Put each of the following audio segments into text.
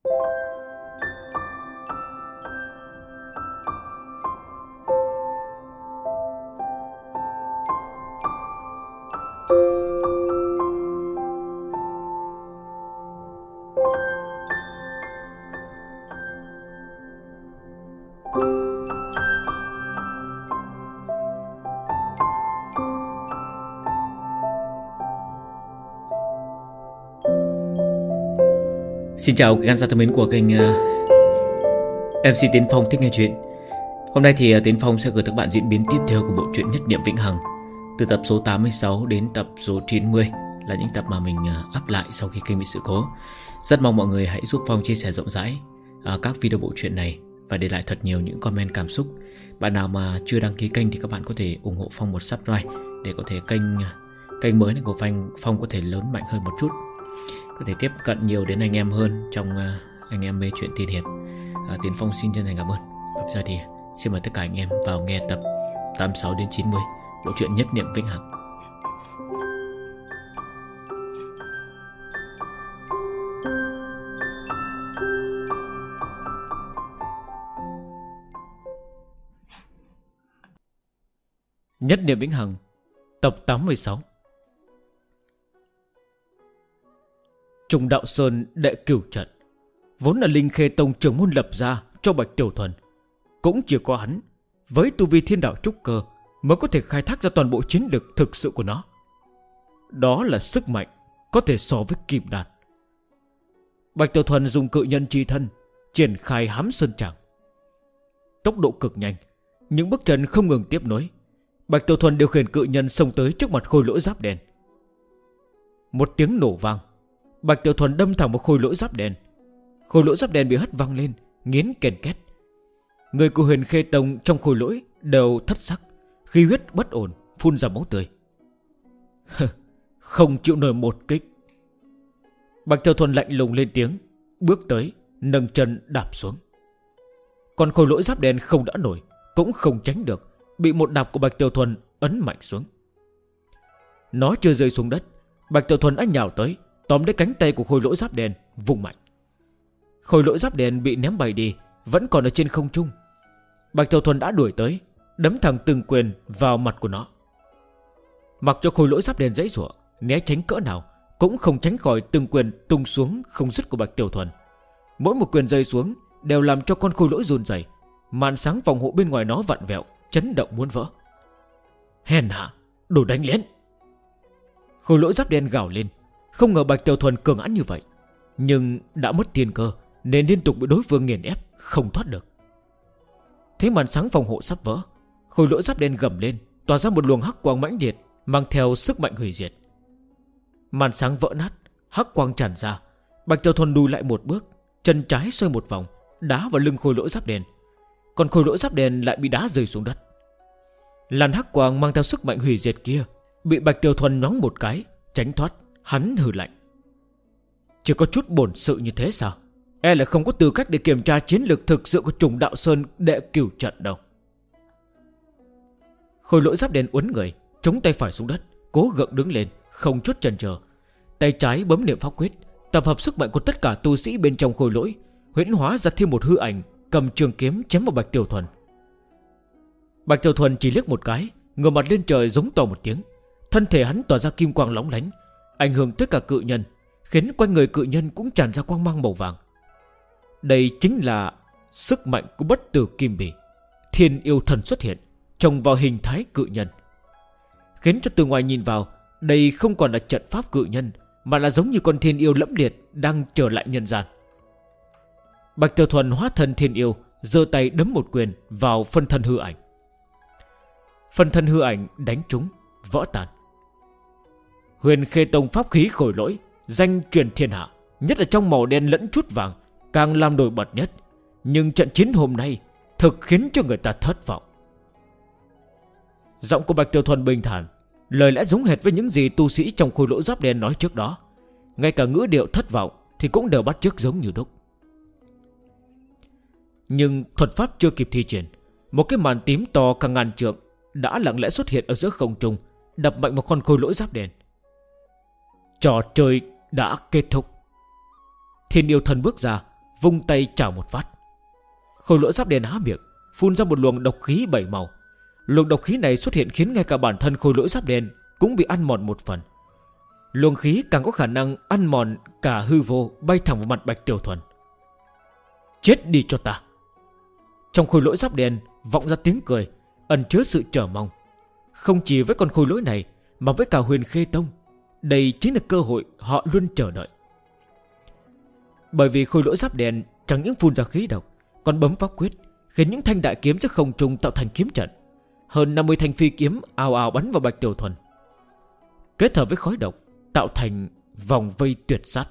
Xin chào các khán giả thân mến của kênh MC Tiến Phong thích nghe chuyện. Hôm nay thì Tiến Phong sẽ gửi các bạn diễn biến tiếp theo của bộ truyện Nhất Niệm Vĩnh Hằng, từ tập số 86 đến tập số 90, là những tập mà mình up lại sau khi kênh bị sự cố. Rất mong mọi người hãy giúp Phong chia sẻ rộng rãi các video bộ truyện này và để lại thật nhiều những comment cảm xúc. Bạn nào mà chưa đăng ký kênh thì các bạn có thể ủng hộ Phong một subscribe để có thể kênh mới này của Phong có thể lớn mạnh hơn một chút, có thể tiếp cận nhiều đến anh em hơn trong anh em mê chuyện tiên hiệp. Tiến Phong xin chân thành cảm ơn. Và bây giờ thì xin mời tất cả anh em vào nghe tập 86 đến 90 bộ truyện Nhất Niệm Vĩnh Hằng. Nhất Niệm Vĩnh Hằng tập 86. Trùng Đạo Sơn đệ cửu trận vốn là Linh Khê Tông trưởng môn lập ra cho Bạch Tiểu Thuần. Cũng chỉ có hắn với tu vi thiên đạo trúc cơ mới có thể khai thác ra toàn bộ chiến lực thực sự của nó. Đó là sức mạnh có thể so với kim đan. Bạch Tiểu Thuần dùng cự nhân chi thân triển khai hám sơn tràng. Tốc độ cực nhanh, những bước chân không ngừng tiếp nối. Bạch Tiểu Thuần điều khiển cự nhân xông tới trước mặt khôi lỗi giáp đen. Một tiếng nổ vang, Bạch Tiểu Thuần đâm thẳng vào khôi lỗi giáp đen. Khôi lỗi giáp đen bị hất văng lên, nghiến ken két. Người của Huyền Khê Tông trong khôi lỗi đều thất sắc, khí huyết bất ổn, phun ra máu tươi. Không chịu nổi một kích. Bạch Tiểu Thuần lạnh lùng lên tiếng, bước tới, nâng chân đạp xuống. Còn khôi lỗi giáp đen không đỡ nổi, cũng không tránh được, bị một đạp của Bạch Tiểu Thuần ấn mạnh xuống. Nó chưa rơi xuống đất, Bạch Tiểu Thuần đã nhào tới, tóm lấy cánh tay của khôi lỗi giáp đen, vung mạnh. Khôi lỗi giáp đen bị ném bay đi, vẫn còn ở trên không trung. Bạch Tiểu Thuần đã đuổi tới, đấm thẳng từng quyền vào mặt của nó. Mặc cho khôi lỗi giáp đen giãy giụa, né tránh cỡ nào cũng không tránh khỏi từng quyền tung xuống không dứt của Bạch Tiểu Thuần. Mỗi một quyền rơi xuống đều làm cho con khôi lỗi run rẩy, màn sáng phòng hộ bên ngoài nó vặn vẹo, chấn động muốn vỡ. Hèn hạ, đồ đánh lén! Khôi lỗi giáp đen gào lên. Không ngờ Bạch Tiểu Thuần cường hãn như vậy, nhưng đã mất thiên cơ nên liên tục bị đối phương nghiền ép, không thoát được. Thấy màn sáng phòng hộ sắp vỡ, khôi lỗi giáp đen gầm lên, tỏa ra một luồng hắc quang mãnh liệt mang theo sức mạnh hủy diệt. Màn sáng vỡ nát, hắc quang tràn ra. Bạch Tiểu Thuần lùi lại một bước, chân trái xoay một vòng, đá vào lưng khôi lỗi giáp đen. Còn khôi lỗi giáp đen lại bị đá rơi xuống đất. Làn hắc quang mang theo sức mạnh hủy diệt kia bị Bạch Tiểu Thuần nhoáng một cái, tránh thoát. Hắn hừ lạnh. Chỉ có chút bổn sự như thế sao? E là không có tư cách để kiểm tra chiến lược thực sự của Trùng Đạo Sơn đệ cửu trận đâu. Khôi lỗi giáp đen uốn người, chống tay phải xuống đất, cố gượng đứng lên, không chút chần chờ. Tay trái bấm niệm pháp quyết, tập hợp sức mạnh của tất cả tu sĩ bên trong khôi lỗi, huyễn hóa ra thêm một hư ảnh, cầm trường kiếm chém vào Bạch Tiểu Thuần. Bạch Tiểu Thuần chỉ liếc một cái, ngửa mặt lên trời giống to một tiếng. Thân thể hắn tỏa ra kim quang lóng lánh, ảnh hưởng tới cả cự nhân, khiến quanh người cự nhân cũng tràn ra quang mang màu vàng. Đây chính là sức mạnh của bất tử kim bỉ. Thiên yêu thần xuất hiện, trồng vào hình thái cự nhân, khiến cho từ ngoài nhìn vào, đây không còn là trận pháp cự nhân, mà là giống như con thiên yêu lẫm liệt đang trở lại nhân gian. Bạch Tiểu Thuần hóa thân thiên yêu, giơ tay đấm một quyền vào phân thân hư ảnh. Phân thân hư ảnh đánh trúng, vỡ tan. Huyền Khê Tông pháp khí khôi lỗi, danh truyền thiên hạ, nhất là trong màu đen lẫn chút vàng, càng làm nổi bật nhất. Nhưng trận chiến hôm nay thực khiến cho người ta thất vọng. Giọng của Bạch Tiểu Thuần bình thản, lời lẽ giống hệt với những gì tu sĩ trong khôi lỗi giáp đen nói trước đó. Ngay cả ngữ điệu thất vọng thì cũng đều bắt chước giống như đúc. Nhưng thuật pháp chưa kịp thi triển, một cái màn tím to cả ngàn trượng đã lặng lẽ xuất hiện ở giữa không trung, đập mạnh vào con khôi lỗi giáp đen. Trò chơi đã kết thúc. Thiên yêu thần bước ra, vung tay chảo một phát. Khôi lỗi giáp đen há miệng, phun ra một luồng độc khí 7 màu. Luồng độc khí này xuất hiện khiến ngay cả bản thân khôi lỗi giáp đen cũng bị ăn mòn một phần. Luồng khí càng có khả năng ăn mòn cả hư vô, bay thẳng vào mặt Bạch Tiểu Thuần. Chết đi cho ta. Trong khôi lỗi giáp đen vọng ra tiếng cười ẩn chứa sự chờ mong. Không chỉ với con khôi lỗi này mà với cả Huyền Khê Tông, đây chính là cơ hội họ luôn chờ đợi. Bởi vì khôi lỗi giáp đen chẳng những phun ra khí độc, còn bấm pháp quyết khiến những thanh đại kiếm giữa không trung tạo thành kiếm trận. Hơn 50 thanh phi kiếm ào ào bắn vào Bạch Tiểu Thuần, kết hợp với khói độc tạo thành vòng vây tuyệt sát.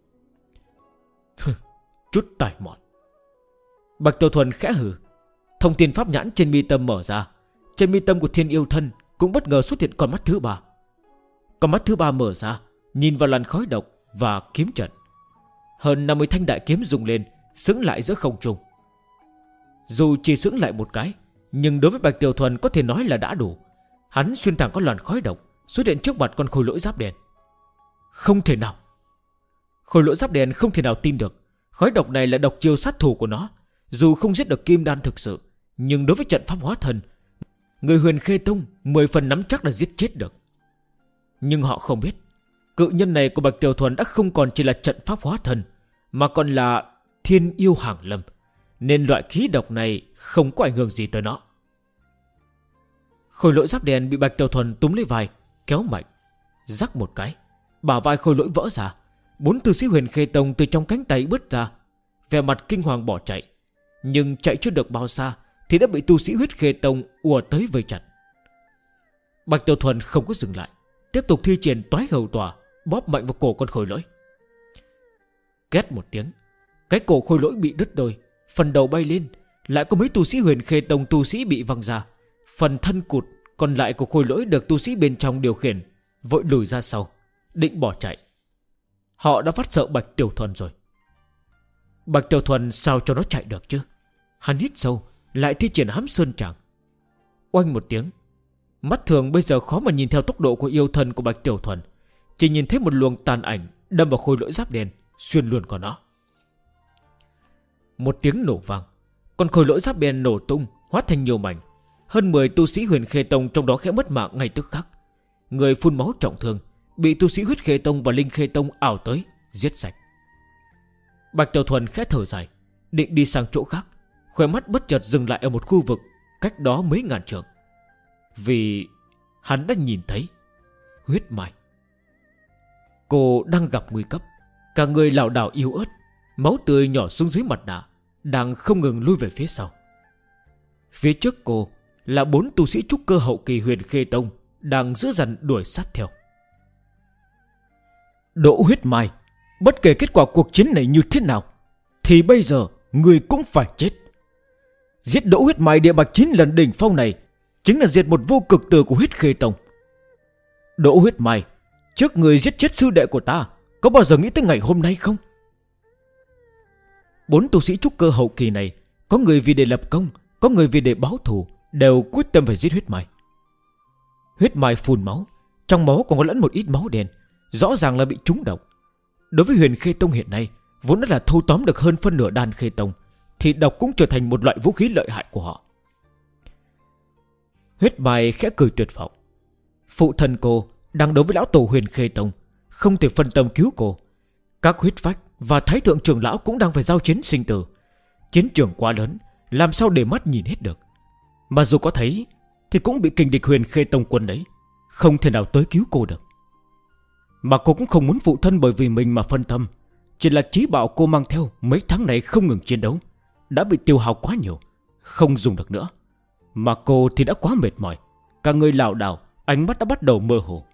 Chút tài mọn. Bạch Tiểu Thuần khẽ hừ. Thông thiên pháp nhãn trên mi tâm mở ra. Trên mi tâm của Thiên Yêu Thân cũng bất ngờ xuất hiện con mắt thứ ba. Con mắt thứ ba mở ra, nhìn vào làn khói độc và kiếm trận. Hơn 50 thanh đại kiếm rung lên, sững lại giữa không trung. Dù chỉ sững lại một cái, nhưng đối với Bạch Tiểu Thuần có thể nói là đã đủ. Hắn xuyên thẳng con làn khói độc xuất hiện trước mặt con khôi lỗi giáp đen. Không thể nào. Khôi lỗi giáp đen không thể nào tin được khói độc này là độc chiêu sát thủ của nó. Dù không giết được Kim Đan thực sự, nhưng đối với trận pháp hóa thần, người Huyền Khê Tông 10 phần nắm chắc là giết chết được. Nhưng họ không biết cự nhân này của Bạch Tiểu Thuần đã không còn chỉ là trận pháp hóa thần, mà còn là thiên yêu hàng lâm, nên loại khí độc này không có ảnh hưởng gì tới nó. Khôi lỗi giáp đen bị Bạch Tiểu Thuần túm lấy vai, kéo mạnh, rắc một cái, bả vai khôi lỗi vỡ ra. 4 tu sĩ Huyền Khê Tông từ trong cánh tay bứt ra, vẻ mặt kinh hoàng bỏ chạy. Nhưng chạy chưa được bao xa thì đã bị tu sĩ Huyết Khê Tông ùa tới vây chặt. Bạch Tiểu Thuần không có dừng lại, tiếp tục thi triển toái hầu tỏa, bóp mạnh vào cổ con khôi lỗi. Két một tiếng, cái cổ khôi lỗi bị đứt đôi, phần đầu bay lên. Lại có mấy tu sĩ Huyền Khê Tông tu sĩ bị văng ra. Phần thân cụt còn lại của khôi lỗi được tu sĩ bên trong điều khiển, vội lùi ra sau, định bỏ chạy. Họ đã phát sợ Bạch Tiểu Thuần rồi. Bạch Tiểu Thuần sao cho nó chạy được chứ? Hắn hít sâu, lại thi triển Hám Sơn Trảm. Oanh một tiếng, mắt thường bây giờ khó mà nhìn theo tốc độ của yêu thân của Bạch Tiểu Thuần, chỉ nhìn thấy một luồng tàn ảnh đâm vào khôi lỗi giáp đen, xuyên luôn của nó. Một tiếng nổ vang, con khôi lỗi giáp đen nổ tung, hóa thành nhiều mảnh. Hơn 10 tu sĩ Huyền Khê Tông trong đó khẽ mất mạng ngay tức khắc. Người phun máu trọng thương, bị tu sĩ Huyết Khê Tông và Linh Khê Tông ảo tới giết sạch. Bạch Tiểu Thuần khẽ thở dài, định đi sang chỗ khác, khóe mắt bất chợt dừng lại ở một khu vực cách đó mấy ngàn trượng. Vì hắn đã nhìn thấy Huyết Mai. Cô đang gặp nguy cấp, cả người lảo đảo yếu ớt, máu tươi nhỏ xuống dưới mặt nạ, đang không ngừng lui về phía sau. Phía trước cô là 4 tu sĩ trúc cơ hậu kỳ Huyền Khê Tông đang giữ dằn đuổi sát theo. Đỗ Huyết Mai, bất kể kết quả cuộc chiến này như thế nào thì bây giờ người cũng phải chết. Giết Đỗ Huyết Mai địa bạch 9 lần đỉnh phong này chính là diệt một vô cực tử của Huyết Khê Tông. Đỗ Huyết Mai, trước người giết chết sư đệ của ta, có bao giờ nghĩ tới ngày hôm nay không? 4 tu sĩ trúc cơ hậu kỳ này, có người vì để lập công, có người vì để báo thù, đều quyết tâm phải giết Huyết Mai. Huyết Mai phun máu, trong máu còn có lẫn một ít máu đen, rõ ràng là bị trúng độc. Đối với Huyền Khê Tông hiện nay, vốn đã là thâu tóm được hơn phân nửa Đan Khê Tông, thì độc cũng trở thành một loại vũ khí lợi hại của họ. Huyết Mai khẽ cười tuyệt vọng. Phụ thân cô đang đấu với lão tổ Huyền Khê Tông, không thể phân tâm cứu cô. Các huyết phách và thái thượng trưởng lão cũng đang phải giao chiến sinh tử. Chiến trường quá lớn, làm sao để mắt nhìn hết được. Mà dù có thấy thì cũng bị kình địch Huyền Khê Tông quân đấy, không thể nào tới cứu cô được. Mà cô cũng không muốn phụ thân bởi vì mình mà phân tâm. Chỉ là trí bảo cô mang theo mấy tháng này không ngừng chiến đấu đã bị tiêu hao quá nhiều, không dùng được nữa. Mà cô thì đã quá mệt mỏi, cả người lảo đảo, ánh mắt đã bắt đầu mơ hồ.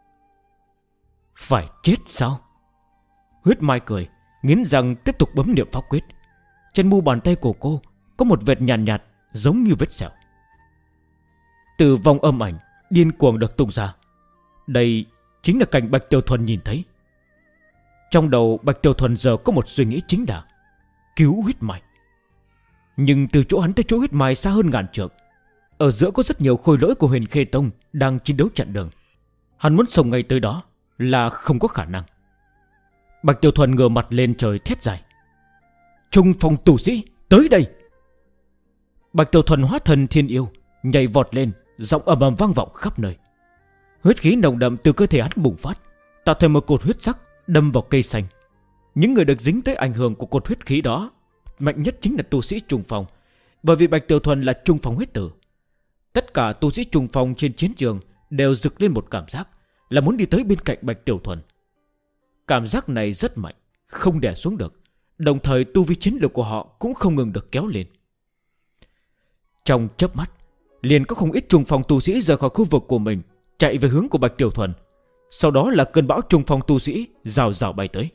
Phải chết sao? Huyết Mai cười, nghiến răng tiếp tục bấm niệm pháp quyết. Trên mu bàn tay của cô có một vệt nhàn nhạt, giống như vết sẹo. Từ vòng âm ảnh điên cuồng được tung ra. Đây chính là cảnh Bạch Tiểu Thuần nhìn thấy. Trong đầu Bạch Tiểu Thuần giờ có một suy nghĩ chính là cứu Huyết Mai. Nhưng từ chỗ hắn tới chỗ Huyết Mai xa hơn ngàn trượng, ở giữa có rất nhiều khôi lỗi của Huyền Khê Tông đang chiến đấu chặn đường. Hắn muốn xông ngay tới đó là không có khả năng. Bạch Tiểu Thuần ngửa mặt lên trời thét dài. Trung phong tu sĩ, tới đây. Bạch Tiểu Thuần hóa thần thiên yêu, nhảy vọt lên, giọng ầm ầm vang vọng khắp nơi. Huyết khí nồng đậm từ cơ thể hắn bùng phát, tạo thành một cột huyết sắc đâm vào cây xanh. Những người được dính tới ảnh hưởng của cột huyết khí đó mạnh nhất chính là tu sĩ trung phong, bởi vì Bạch Tiểu Thuần là trung phong huyết tử. Tất cả tu sĩ trung phong trên chiến trường đều rực lên một cảm giác là muốn đi tới bên cạnh Bạch Tiểu Thuần. Cảm giác này rất mạnh, không đè xuống được, đồng thời tu vi chiến lược của họ cũng không ngừng được kéo lên. Trong chớp mắt, liền có không ít trung phong tu sĩ rời khỏi khu vực của mình, chạy về hướng của Bạch Tiểu Thuần. Sau đó là cơn bão trung phong tu sĩ rào rào bay tới.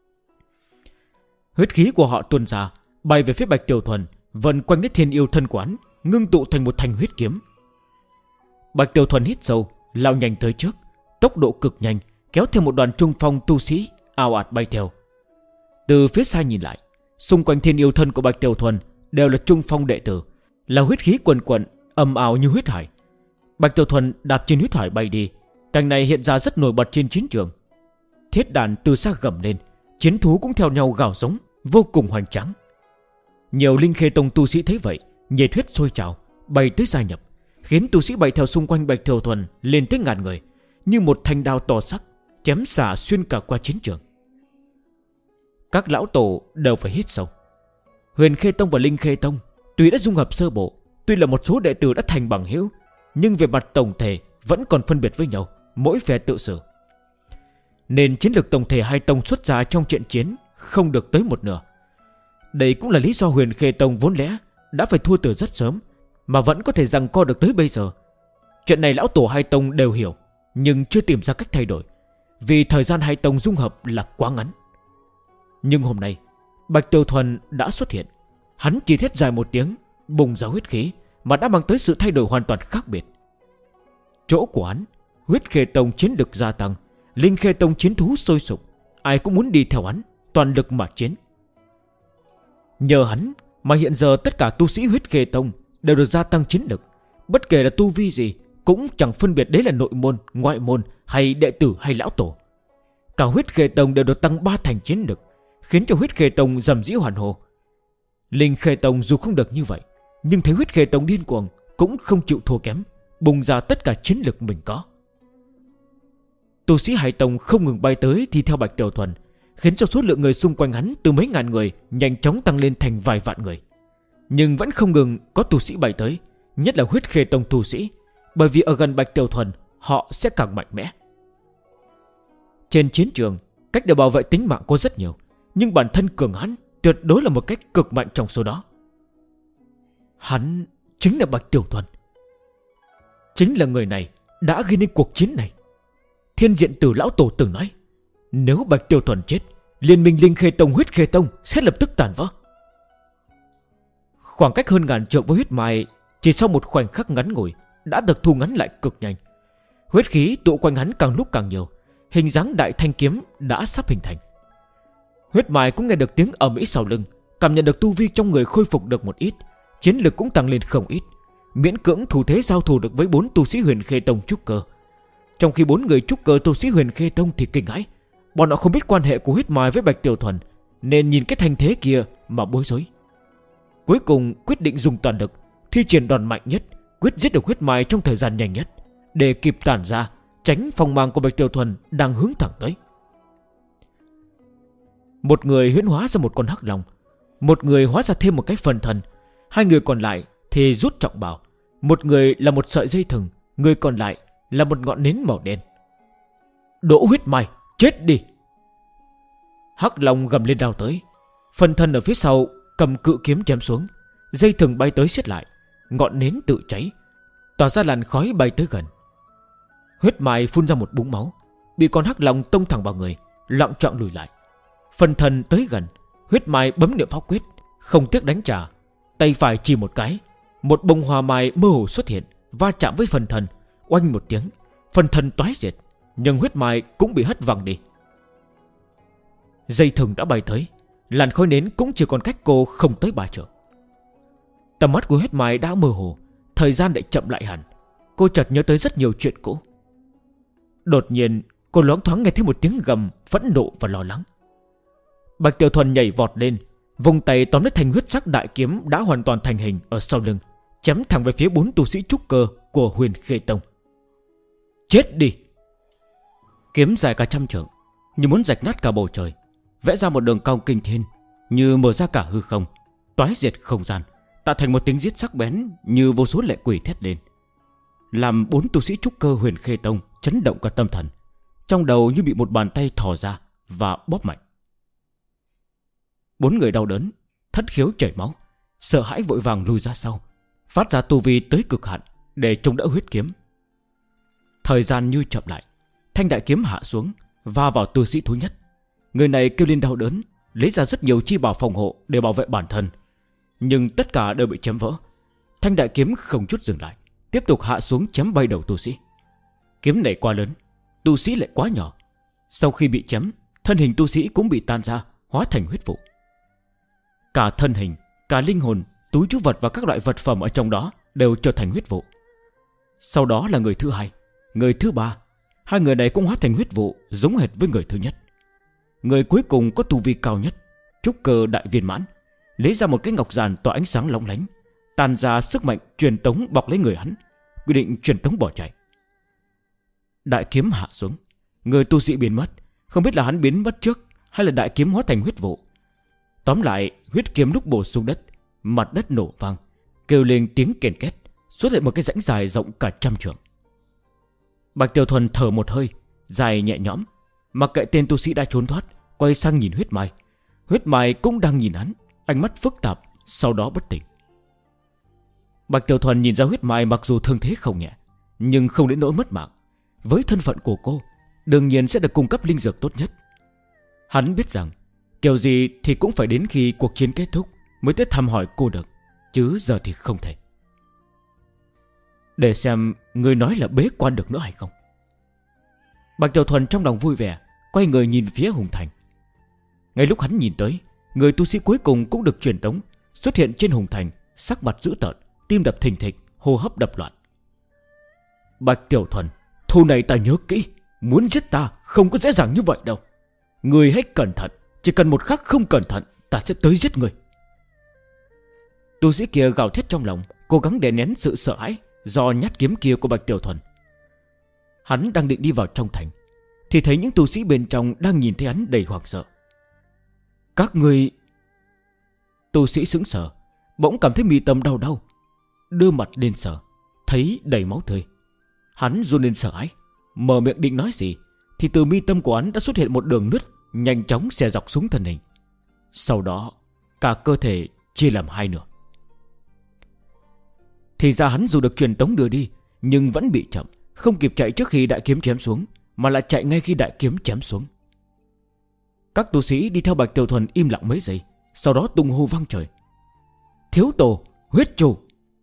Huyết khí của họ tuôn ra, bay về phía Bạch Tiểu Thuần, vần quanh đến thiên yêu thân quán, ngưng tụ thành một thanh huyết kiếm. Bạch Tiểu Thuần hít sâu, lao nhanh tới trước, tốc độ cực nhanh, kéo theo một đoàn trung phong tu sĩ ào ạt bay theo. Từ phía xa nhìn lại, xung quanh thiên yêu thân của Bạch Tiểu Thuần đều là trung phong đệ tử, là huyết khí quần quần ầm ào như huyết hải. Bạch Tiểu Thuần đạp trên huyết hải bay đi, cảnh này hiện ra rất nổi bật trên chiến trường. Thiết đàn từ xa gầm lên, chiến thú cũng theo nhau gào giống, vô cùng hoành tráng. Nhiều Linh Khê Tông tu sĩ thấy vậy, nhiệt huyết sôi trào, bay tới gia nhập, khiến tu sĩ bay theo xung quanh Bạch Tiểu Thuần lên tới ngàn người, như một thanh đao to sắc chém xả xuyên cả qua chiến trường. Các lão tổ đều phải hít sâu. Huyền Khê Tông và Linh Khê Tông tuy đã dung hợp sơ bộ, tuy là một số đệ tử đã thành bằng hữu, nhưng về mặt tổng thể vẫn còn phân biệt với nhau, mỗi phe tự xử. Nên chiến lược tổng thể hai tông xuất ra trong trận chiến không được tới một nửa. Đây cũng là lý do Huyền Khê Tông vốn lẽ đã phải thua từ rất sớm, mà vẫn có thể giằng co được tới bây giờ. Chuyện này lão tổ hai tông đều hiểu, nhưng chưa tìm ra cách thay đổi, vì thời gian hai tông dung hợp là quá ngắn. Nhưng hôm nay Bạch Tiểu Thuần đã xuất hiện. Hắn chỉ thét dài một tiếng, bùng ra huyết khí, mà đã mang tới sự thay đổi hoàn toàn khác biệt. Chỗ của hắn, Huyết Khê Tông chiến lực gia tăng, Linh Khê Tông chiến thú sôi sục, ai cũng muốn đi theo hắn, toàn lực mà chiến. Nhờ hắn mà hiện giờ tất cả tu sĩ Huyết Khê Tông đều được gia tăng chiến lực, bất kể là tu vi gì, cũng chẳng phân biệt đấy là nội môn, ngoại môn, hay đệ tử hay lão tổ. Cả Huyết Khê Tông đều được tăng 3 thành chiến lực, khiến cho Huyết Khê Tông rầm rĩ hoàn hồ. Linh Khê Tông dù không được như vậy, nhưng thấy Huyết Khê Tông điên cuồng cũng không chịu thua kém, bùng ra tất cả chiến lực mình có. Tu sĩ hai tông không ngừng bay tới thì theo Bạch Tiểu Thuần, khiến cho số lượng người xung quanh hắn từ mấy ngàn người nhanh chóng tăng lên thành vài vạn người. Nhưng vẫn không ngừng có tu sĩ bay tới, nhất là Huyết Khê Tông tu sĩ, bởi vì ở gần Bạch Tiểu Thuần họ sẽ càng mạnh mẽ. Trên chiến trường, cách để bảo vệ tính mạng có rất nhiều, nhưng bản thân cường hãn tuyệt đối là một cách cực mạnh trong số đó. Hắn chính là Bạch Tiểu Thuần. Chính là người này đã gây nên cuộc chiến này. Thiên Diện Tử lão tổ từng nói, nếu Bạch Tiểu Thuần chết, liên minh Linh Khê Tông Huyết Khê Tông sẽ lập tức tàn vỡ. Khoảng cách hơn ngàn trượng với huyết mài chỉ sau một khoảnh khắc ngắn ngủi đã được thu ngắn lại cực nhanh. Huyết khí tụ quanh hắn càng lúc càng nhiều, hình dáng đại thanh kiếm đã sắp hình thành. Huyết mài cũng nghe được tiếng ầm ĩ sau lưng, cảm nhận được tu vi trong người khôi phục được một ít, chiến lực cũng tăng lên không ít, miễn cưỡng thủ thế giao thủ được với 4 tu sĩ Huyền Khê Tông trúc cơ. Trong khi 4 người trúc cơ tu sĩ Huyền Khê Tông thì kinh hãi, bọn họ không biết quan hệ của huyết mài với Bạch Tiểu Thuần, nên nhìn cái thanh thế kia mà bối rối. Cuối cùng quyết định dùng toàn lực, thi triển đòn mạnh nhất, quyết giết được huyết mài trong thời gian nhanh nhất, để kịp tản ra, tránh phong mang của Bạch Tiểu Thuần đang hướng thẳng tới. Một người huyễn hóa ra một con hắc long, một người hóa ra thêm một cái phần thần, hai người còn lại thì rút trọng bảo, một người là một sợi dây thừng, người còn lại là một ngọn nến màu đen. Đỗ huyết mài, chết đi! Hắc long gầm lên đao tới, phần thân ở phía sau cầm cự kiếm chém xuống, dây thừng bay tới siết lại, ngọn nến tự cháy, tỏa ra làn khói bay tới gần. Huyết mài phun ra một búng máu, bị con hắc long tông thẳng vào người, loạng choạng lùi lại. Phần thân tới gần, huyết mài bấm niệm pháp quyết, không tiếc đánh trả, tay phải chỉ một cái, một bông hoa mai mơ hồ xuất hiện, va chạm với phần thân, oanh một tiếng, phần thân toái diệt, nhưng huyết mài cũng bị hất văng đi. Dây thừng đã bay tới, làn khói nến cũng chỉ còn cách cô không tới 3 trượng. Tầm mắt của huyết mài đã mơ hồ, thời gian lại chậm lại hẳn. Cô chợt nhớ tới rất nhiều chuyện cũ. Đột nhiên cô loáng thoáng nghe thấy một tiếng gầm phẫn nộ và lo lắng. Bạch Tiểu Thuần nhảy vọt lên, Vùng tay tóm lấy thanh huyết sắc đại kiếm đã hoàn toàn thành hình ở sau lưng, chém thẳng về phía 4 tu sĩ trúc cơ của Huyền Khê Tông. Chết đi! Kiếm dài cả trăm trượng, như muốn rạch nát cả bầu trời, vẽ ra một đường cong kinh thiên, như mở ra cả hư không, toái diệt không gian, tạo thành một tiếng giết sắc bén như vô số lệ quỷ thét lên, làm 4 tu sĩ trúc cơ Huyền Khê Tông chấn động cả tâm thần, trong đầu như bị một bàn tay thò ra và bóp mạnh. 4 người đau đớn, thất khiếu chảy máu, sợ hãi vội vàng lùi ra sau, phát ra tu vi tới cực hạn để chống đỡ huyết kiếm. Thời gian như chậm lại, thanh đại kiếm hạ xuống, va vào tu sĩ thứ nhất. Người này kêu lên đau đớn, lấy ra rất nhiều chi bảo phòng hộ để bảo vệ bản thân, nhưng tất cả đều bị chém vỡ. Thanh đại kiếm không chút dừng lại, tiếp tục hạ xuống chém bay đầu tu sĩ. Kiếm này quá lớn, tu sĩ lại quá nhỏ. Sau khi bị chém, thân hình tu sĩ cũng bị tan ra, hóa thành huyết vụ. Cả thân hình, cả linh hồn, túi trữ vật và các loại vật phẩm ở trong đó đều trở thành huyết vụ. Sau đó là người thứ hai, người thứ ba. Hai người này cũng hóa thành huyết vụ, giống hệt với người thứ nhất. Người cuối cùng có tu vi cao nhất, trúc cơ đại viên mãn, lấy ra một cái ngọc giàn tỏa ánh sáng lóng lánh, tàn ra sức mạnh truyền tống bọc lấy người hắn, quyết định truyền tống bỏ chạy. Đại kiếm hạ xuống, người tu sĩ biến mất, không biết là hắn biến mất trước hay là đại kiếm hóa thành huyết vụ. Tóm lại, huyết kiếm lúc bổ xuống đất, mặt đất nổ vang, kêu lên tiếng kèn két, xuất hiện một cái rãnh dài rộng cả trăm trượng. Bạch Tiểu Thuần thở một hơi dài nhẹ nhõm, mặc kệ tên tu sĩ đã trốn thoát, quay sang nhìn Huyết Mai. Huyết Mai cũng đang nhìn hắn, ánh mắt phức tạp, sau đó bất tỉnh. Bạch Tiểu Thuần nhìn ra Huyết Mai mặc dù thương thế không nhẹ, nhưng không đến nỗi mất mạng. Với thân phận của cô, đương nhiên sẽ được cung cấp linh dược tốt nhất. Hắn biết rằng kiểu gì thì cũng phải đến khi cuộc chiến kết thúc mới tới thăm hỏi cô được, chứ giờ thì không thể. Để xem người nói là bế quan được nữa hay không. Bạch Tiểu Thuần trong lòng vui vẻ, quay người nhìn phía Hùng Thành. Ngay lúc hắn nhìn tới, người tu sĩ cuối cùng cũng được truyền tống, xuất hiện trên Hùng Thành, sắc mặt dữ tợn, tim đập thình thịch, hô hấp đập loạn. Bạch Tiểu Thuần, thù này ta nhớ kỹ, muốn giết ta không có dễ dàng như vậy đâu. Người hãy cẩn thận, chỉ cần một khắc không cẩn thận, ta sẽ tới giết người. Tu sĩ kia gào thét trong lòng, cố gắng đè nén sự sợ hãi do nhát kiếm kia của Bạch Tiểu Thuần. Hắn đang định đi vào trong thành, thì thấy những tu sĩ bên trong đang nhìn thấy hắn đầy hoảng sợ. Các người... Tu sĩ sững sờ, bỗng cảm thấy mi tâm đau đau, đưa mặt lên sờ, thấy đầy máu tươi. Hắn run lên sợ hãi, mở miệng định nói gì, thì từ mi tâm của hắn đã xuất hiện một đường nứt nhanh chóng xẻ dọc xuống thân hình. Sau đó cả cơ thể chia làm hai nửa. Thì ra hắn dù được truyền tống đưa đi, nhưng vẫn bị chậm, không kịp chạy trước khi đại kiếm chém xuống, mà lại chạy ngay khi đại kiếm chém xuống. Các tu sĩ đi theo Bạch Tiểu Thuần im lặng mấy giây, sau đó tung hô vang trời: Thiếu tổ, huyết chủ!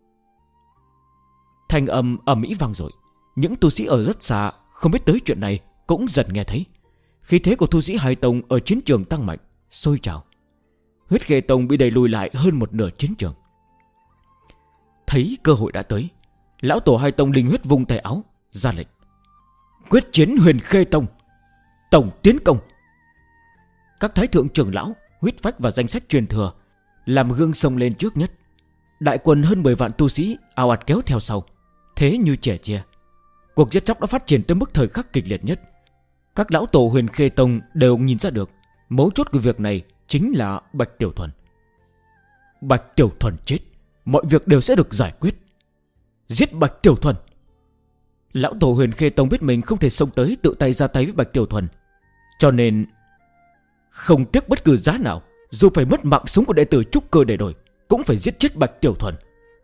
Thanh âm ầm ĩ vang dội. Những tu sĩ ở rất xa không biết tới chuyện này cũng dần nghe thấy. Khí thế của tu sĩ hai tông ở chiến trường tăng mạnh, sôi trào. Huyết Khê Tông bị đẩy lùi lại hơn một nửa chiến trường. Thấy cơ hội đã tới, lão tổ hai tông linh huyết vung tay áo ra lệnh: Quyết chiến Huyền Khê Tông, tổng tiến công! Các thái thượng trưởng lão, huyết phách và danh sách truyền thừa làm gương xông lên trước nhất. Đại quân hơn 10 vạn tu sĩ ào ạt kéo theo sau, thế như trẻ tre. Cuộc giết chóc đã phát triển tới mức thời khắc kịch liệt nhất. Các lão tổ Huyền Khê Tông đều nhìn ra được mấu chốt của việc này chính là Bạch Tiểu Thuần. Bạch Tiểu Thuần chết, mọi việc đều sẽ được giải quyết. Giết Bạch Tiểu Thuần! Lão tổ Huyền Khê Tông biết mình không thể xông tới tự tay ra tay với Bạch Tiểu Thuần, cho nên không tiếc bất cứ giá nào, dù phải mất mạng sống của đệ tử trúc cơ để đổi, cũng phải giết chết Bạch Tiểu Thuần.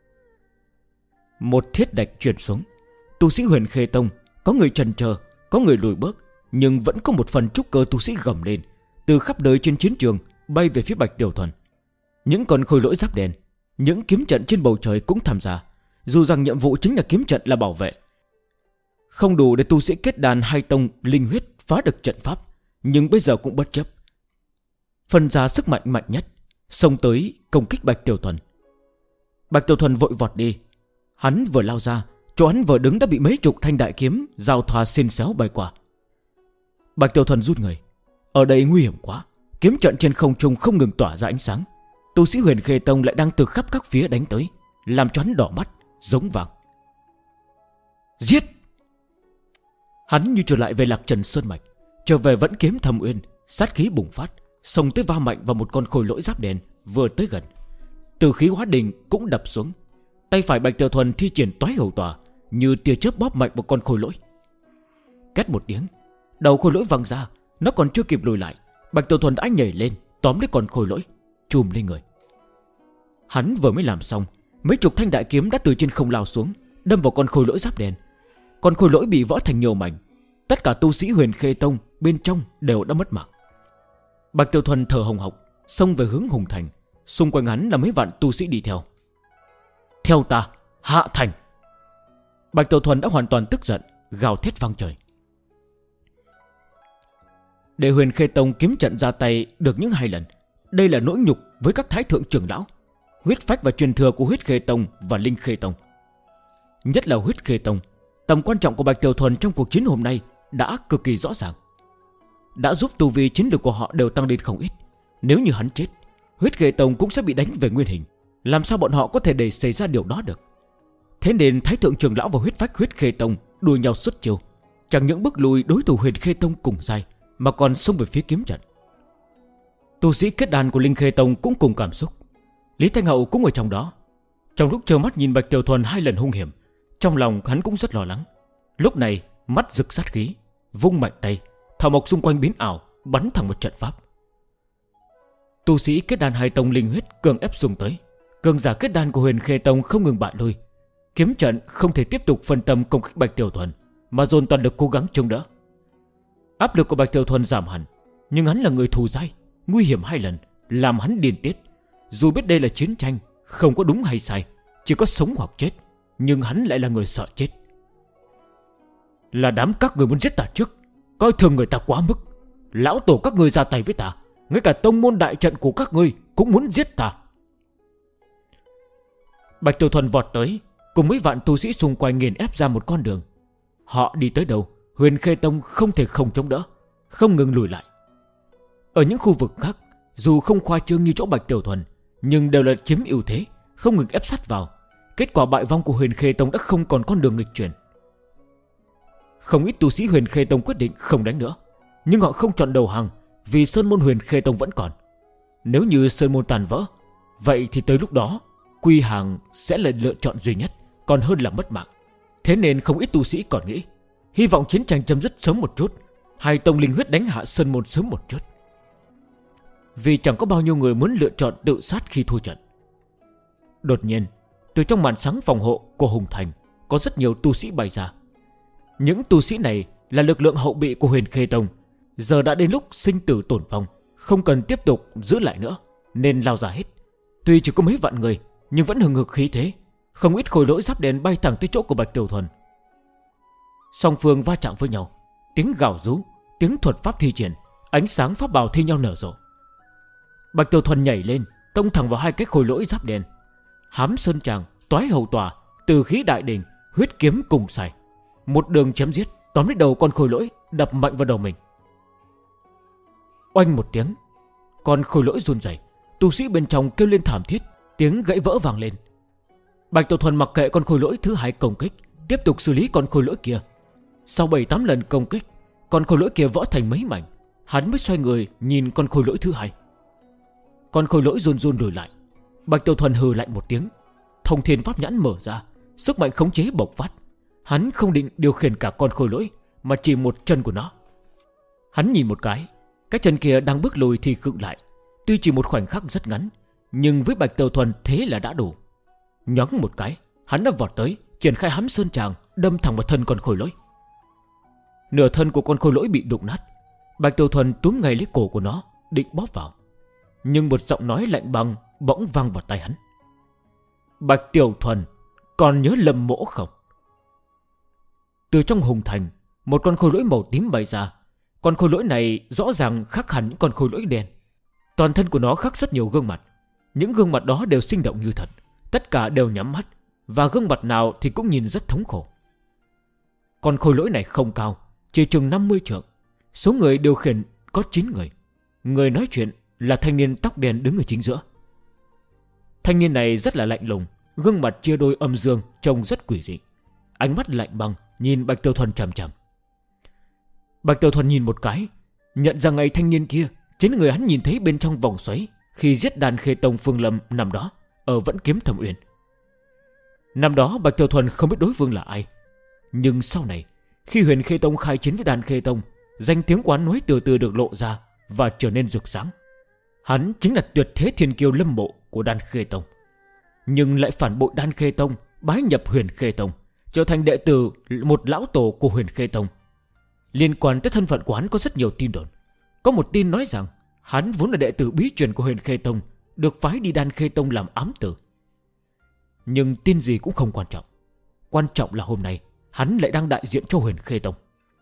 Một thiết đạch truyền xuống. Tu sĩ Huyền Khê Tông có người chần chờ, có người lùi bước, nhưng vẫn có một phần trúc cơ tu sĩ gầm lên, từ khắp nơi trên chiến trường bay về phía Bạch Tiểu Thuần. Những con khôi lỗi giáp đen, những kiếm trận trên bầu trời cũng tham gia, dù rằng nhiệm vụ chính là kiếm trận là bảo vệ. Không đủ để tu sĩ kết đàn hai tông linh huyết phá được trận pháp, nhưng bây giờ cũng bất chấp, phân ra sức mạnh mạnh nhất, xông tới công kích Bạch Tiểu Thuần. Bạch Tiểu Thuần vội vọt đi. Hắn vừa lao ra, chỗ hắn vừa đứng đã bị mấy chục thanh đại kiếm giao thoa xiên xéo bay qua. Bạch Tiểu Thuần rút người. Ở đây nguy hiểm quá, kiếm trận trên không trung không ngừng tỏa ra ánh sáng, Tu sĩ Huyền Khê Tông lại đang từ khắp các phía đánh tới, làm cho hắn đỏ mắt, giống vàng. Giết! Hắn như trở lại về Lạc Trần Sơn Mạch, trở về Vẫn Kiếm Thâm Uyên, sát khí bùng phát, xông tới va mạnh vào một con khôi lỗi giáp đen vừa tới gần. Từ khí hóa đình cũng đập xuống. Tay phải Bạch Tiểu Thuần thi triển Toái Hầu Tỏa, như tia chớp bóp mạnh một con khôi lỗi. Két một tiếng, đầu khôi lỗi văng ra. Nó còn chưa kịp lùi lại, Bạch Tiểu Thuần đã nhảy lên, tóm lấy con khôi lỗi, chùm lên người. Hắn vừa mới làm xong, mấy chục thanh đại kiếm đã từ trên không lao xuống, đâm vào con khôi lỗi giáp đen. Con khôi lỗi bị vỡ thành nhiều mảnh. Tất cả tu sĩ Huyền Khê Tông bên trong đều đã mất mạng. Bạch Tiểu Thuần thở hồng hộc, xông về hướng Hùng Thành. Xung quanh hắn là mấy vạn tu sĩ đi theo. Theo ta, hạ thành! Bạch Tiểu Thuần đã hoàn toàn tức giận, gào thét vang trời. Để Huyền Khê Tông kiếm trận ra tay được những 2 lần, đây là nỗi nhục với các thái thượng trưởng lão, huyết phách và truyền thừa của Huyết Khê Tông và Linh Khê Tông. Nhất là Huyết Khê Tông, tầm quan trọng của Bạch Tiểu Thuần trong cuộc chiến hôm nay đã cực kỳ rõ ràng, đã giúp tu vi chiến lược của họ đều tăng lên không ít. Nếu như hắn chết, Huyết Khê Tông cũng sẽ bị đánh về nguyên hình. Làm sao bọn họ có thể để xảy ra điều đó được? Thế nên thái thượng trưởng lão và huyết phách Huyết Khê Tông đua nhau xuất chiêu, chẳng những bước lùi đối thủ Huyền Khê Tông cùng giai, mà còn xông về phía kiếm trận. Tu sĩ kết đàn của Linh Khê Tông cũng cùng cảm xúc. Lý Thanh Hậu cũng ở trong đó. Trong lúc trơ mắt nhìn Bạch Tiểu Thuần 2 lần hung hiểm, trong lòng hắn cũng rất lo lắng. Lúc này mắt rực sát khí, vung mạnh tay, thảo mộc xung quanh biến ảo, bắn thẳng một trận pháp. Tu sĩ kết đan 2 tông linh huyết cường ép xung tới. Cường giả kết đan của Huyền Khê Tông không ngừng bại lui. Kiếm trận không thể tiếp tục phân tâm công kích Bạch Tiểu Thuần, mà dồn toàn lực cố gắng chống đỡ. Áp lực của Bạch Tiểu Thuần giảm hẳn, nhưng hắn là người thù dai, nguy hiểm 2 lần, làm hắn điên tiết. Dù biết đây là chiến tranh, không có đúng hay sai, chỉ có sống hoặc chết, nhưng hắn lại là người sợ chết. Là đám các người muốn giết ta trước, coi thường người ta quá mức. Lão tổ các ngươi ra tay với ta, ngay cả tông môn đại trận của các ngươi cũng muốn giết ta. Bạch Tiểu Thuần vọt tới, cùng mấy vạn tu sĩ xung quanh nghiền ép ra một con đường. Họ đi tới đâu, Huyền Khê Tông không thể không chống đỡ, không ngừng lùi lại. Ở những khu vực khác, dù không khoa trương như chỗ Bạch Tiểu Thuần, nhưng đều là chiếm ưu thế, không ngừng ép sát vào. Kết quả bại vong của Huyền Khê Tông đã không còn con đường nghịch chuyển. Không ít tu sĩ Huyền Khê Tông quyết định không đánh nữa, nhưng họ không chọn đầu hàng, vì sơn môn Huyền Khê Tông vẫn còn. Nếu như sơn môn tàn vỡ, vậy thì tới lúc đó quy hàng sẽ là lựa chọn duy nhất, còn hơn là mất mạng. Thế nên không ít tu sĩ còn nghĩ hy vọng chiến tranh chấm dứt sớm một chút, 2 tông linh huyết đánh hạ sơn môn sớm một chút. Vì chẳng có bao nhiêu người muốn lựa chọn tự sát khi thua trận. Đột nhiên, từ trong màn sáng phòng hộ của Hùng Thành có rất nhiều tu sĩ bay ra. Những tu sĩ này là lực lượng hậu bị của Huyền Khê Tông, giờ đã đến lúc sinh tử tổn vong, không cần tiếp tục giữ lại nữa, nên lao ra hết. Tuy chỉ có mấy vạn người, nhưng vẫn hừng hực khí thế. Không ít khối lỗi giáp đen bay thẳng tới chỗ của Bạch Tiểu Thuần. Song phương va chạm với nhau, tiếng gào rú, tiếng thuật pháp thi triển, ánh sáng pháp bào thi nhau nở rộ. Bạch Tiểu Thuần nhảy lên, tông thẳng vào 2 cái khối lỗi giáp đen. Hám sơn tràng, toái hầu tòa, từ khí đại đỉnh, huyết kiếm cùng xài, một đường chém giết, tóm lấy đầu con khối lỗi, đập mạnh vào đầu mình. Oanh một tiếng, con khối lỗi run rẩy, tu sĩ bên trong kêu lên thảm thiết, tiếng gãy vỡ vang lên. Bạch Tiểu Thuần mặc kệ con khối lỗi thứ 2 công kích, tiếp tục xử lý con khối lỗi kia. Sau 7-8 lần công kích, con khối lỗi kia vỡ thành mấy mảnh. Hắn mới xoay người nhìn con khối lỗi thứ 2. Con khối lỗi run run lùi lại. Bạch Tiểu Thuần hừ lạnh một tiếng, Thông Thiên Pháp Nhãn mở ra, sức mạnh khống chế bộc phát. Hắn không định điều khiển cả con khối lỗi, mà chỉ một chân của nó. Hắn nhìn một cái chân kia đang bước lùi thì khựng lại. Tuy chỉ một khoảnh khắc rất ngắn, nhưng với Bạch Tiểu Thuần thế là đã đủ. Nhoáng một cái, hắn đã vọt tới, triển khai Hám sơn tràng, đâm thẳng vào thân con khối lỗi. Nửa thân của con khối lỗi bị đụng nát. Bạch Tiểu Thuần túm ngay lấy cổ của nó, định bóp vào, nhưng một giọng nói lạnh băng bỗng vang vào tai hắn. Bạch Tiểu Thuần, còn nhớ Lâm Mỗ không? Từ trong Hùng Thành, một con khối lỗi màu tím bay ra. Con khối lỗi này rõ ràng khác hẳn những con khối lỗi đen. Toàn thân của nó khắc rất nhiều gương mặt. Những gương mặt đó đều sinh động như thật, tất cả đều nhắm mắt, và gương mặt nào thì cũng nhìn rất thống khổ. Con khối lỗi này không cao, chỉ chừng 50 trượng. Số người điều khiển có 9 người. Người nói chuyện là thanh niên tóc đen đứng ở chính giữa. Thanh niên này rất là lạnh lùng, gương mặt chia đôi âm dương, trông rất quỷ dị. Ánh mắt lạnh băng nhìn Bạch Tiểu Thuần chằm chằm. Bạch Tiểu Thuần nhìn một cái, nhận ra ngay thanh niên kia chính người hắn nhìn thấy bên trong vòng xoáy khi giết đàn Khê Tông Phương Lâm năm đó ở Vẫn Kiếm Thẩm Uyên. Năm đó Bạch Tiểu Thuần không biết đối phương là ai, nhưng sau này khi Huyền Khê Tông khai chiến với đàn Khê Tông, danh tiếng quán núi từ từ được lộ ra và trở nên rực sáng. Hắn chính là tuyệt thế thiên kiêu Lâm Mộ của đàn Khê Tông, nhưng lại phản bội đàn Khê Tông, bái nhập Huyền Khê Tông, trở thành đệ tử một lão tổ của Huyền Khê Tông. Liên quan tới thân phận của hắn có rất nhiều tin đồn. Có một tin nói rằng hắn vốn là đệ tử bí truyền của Huyền Khê Tông, được phái đi đàn Khê Tông làm ám tử. Nhưng tin gì cũng không quan trọng, quan trọng là hôm nay hắn lại đang đại diện cho Huyền Khê Tông.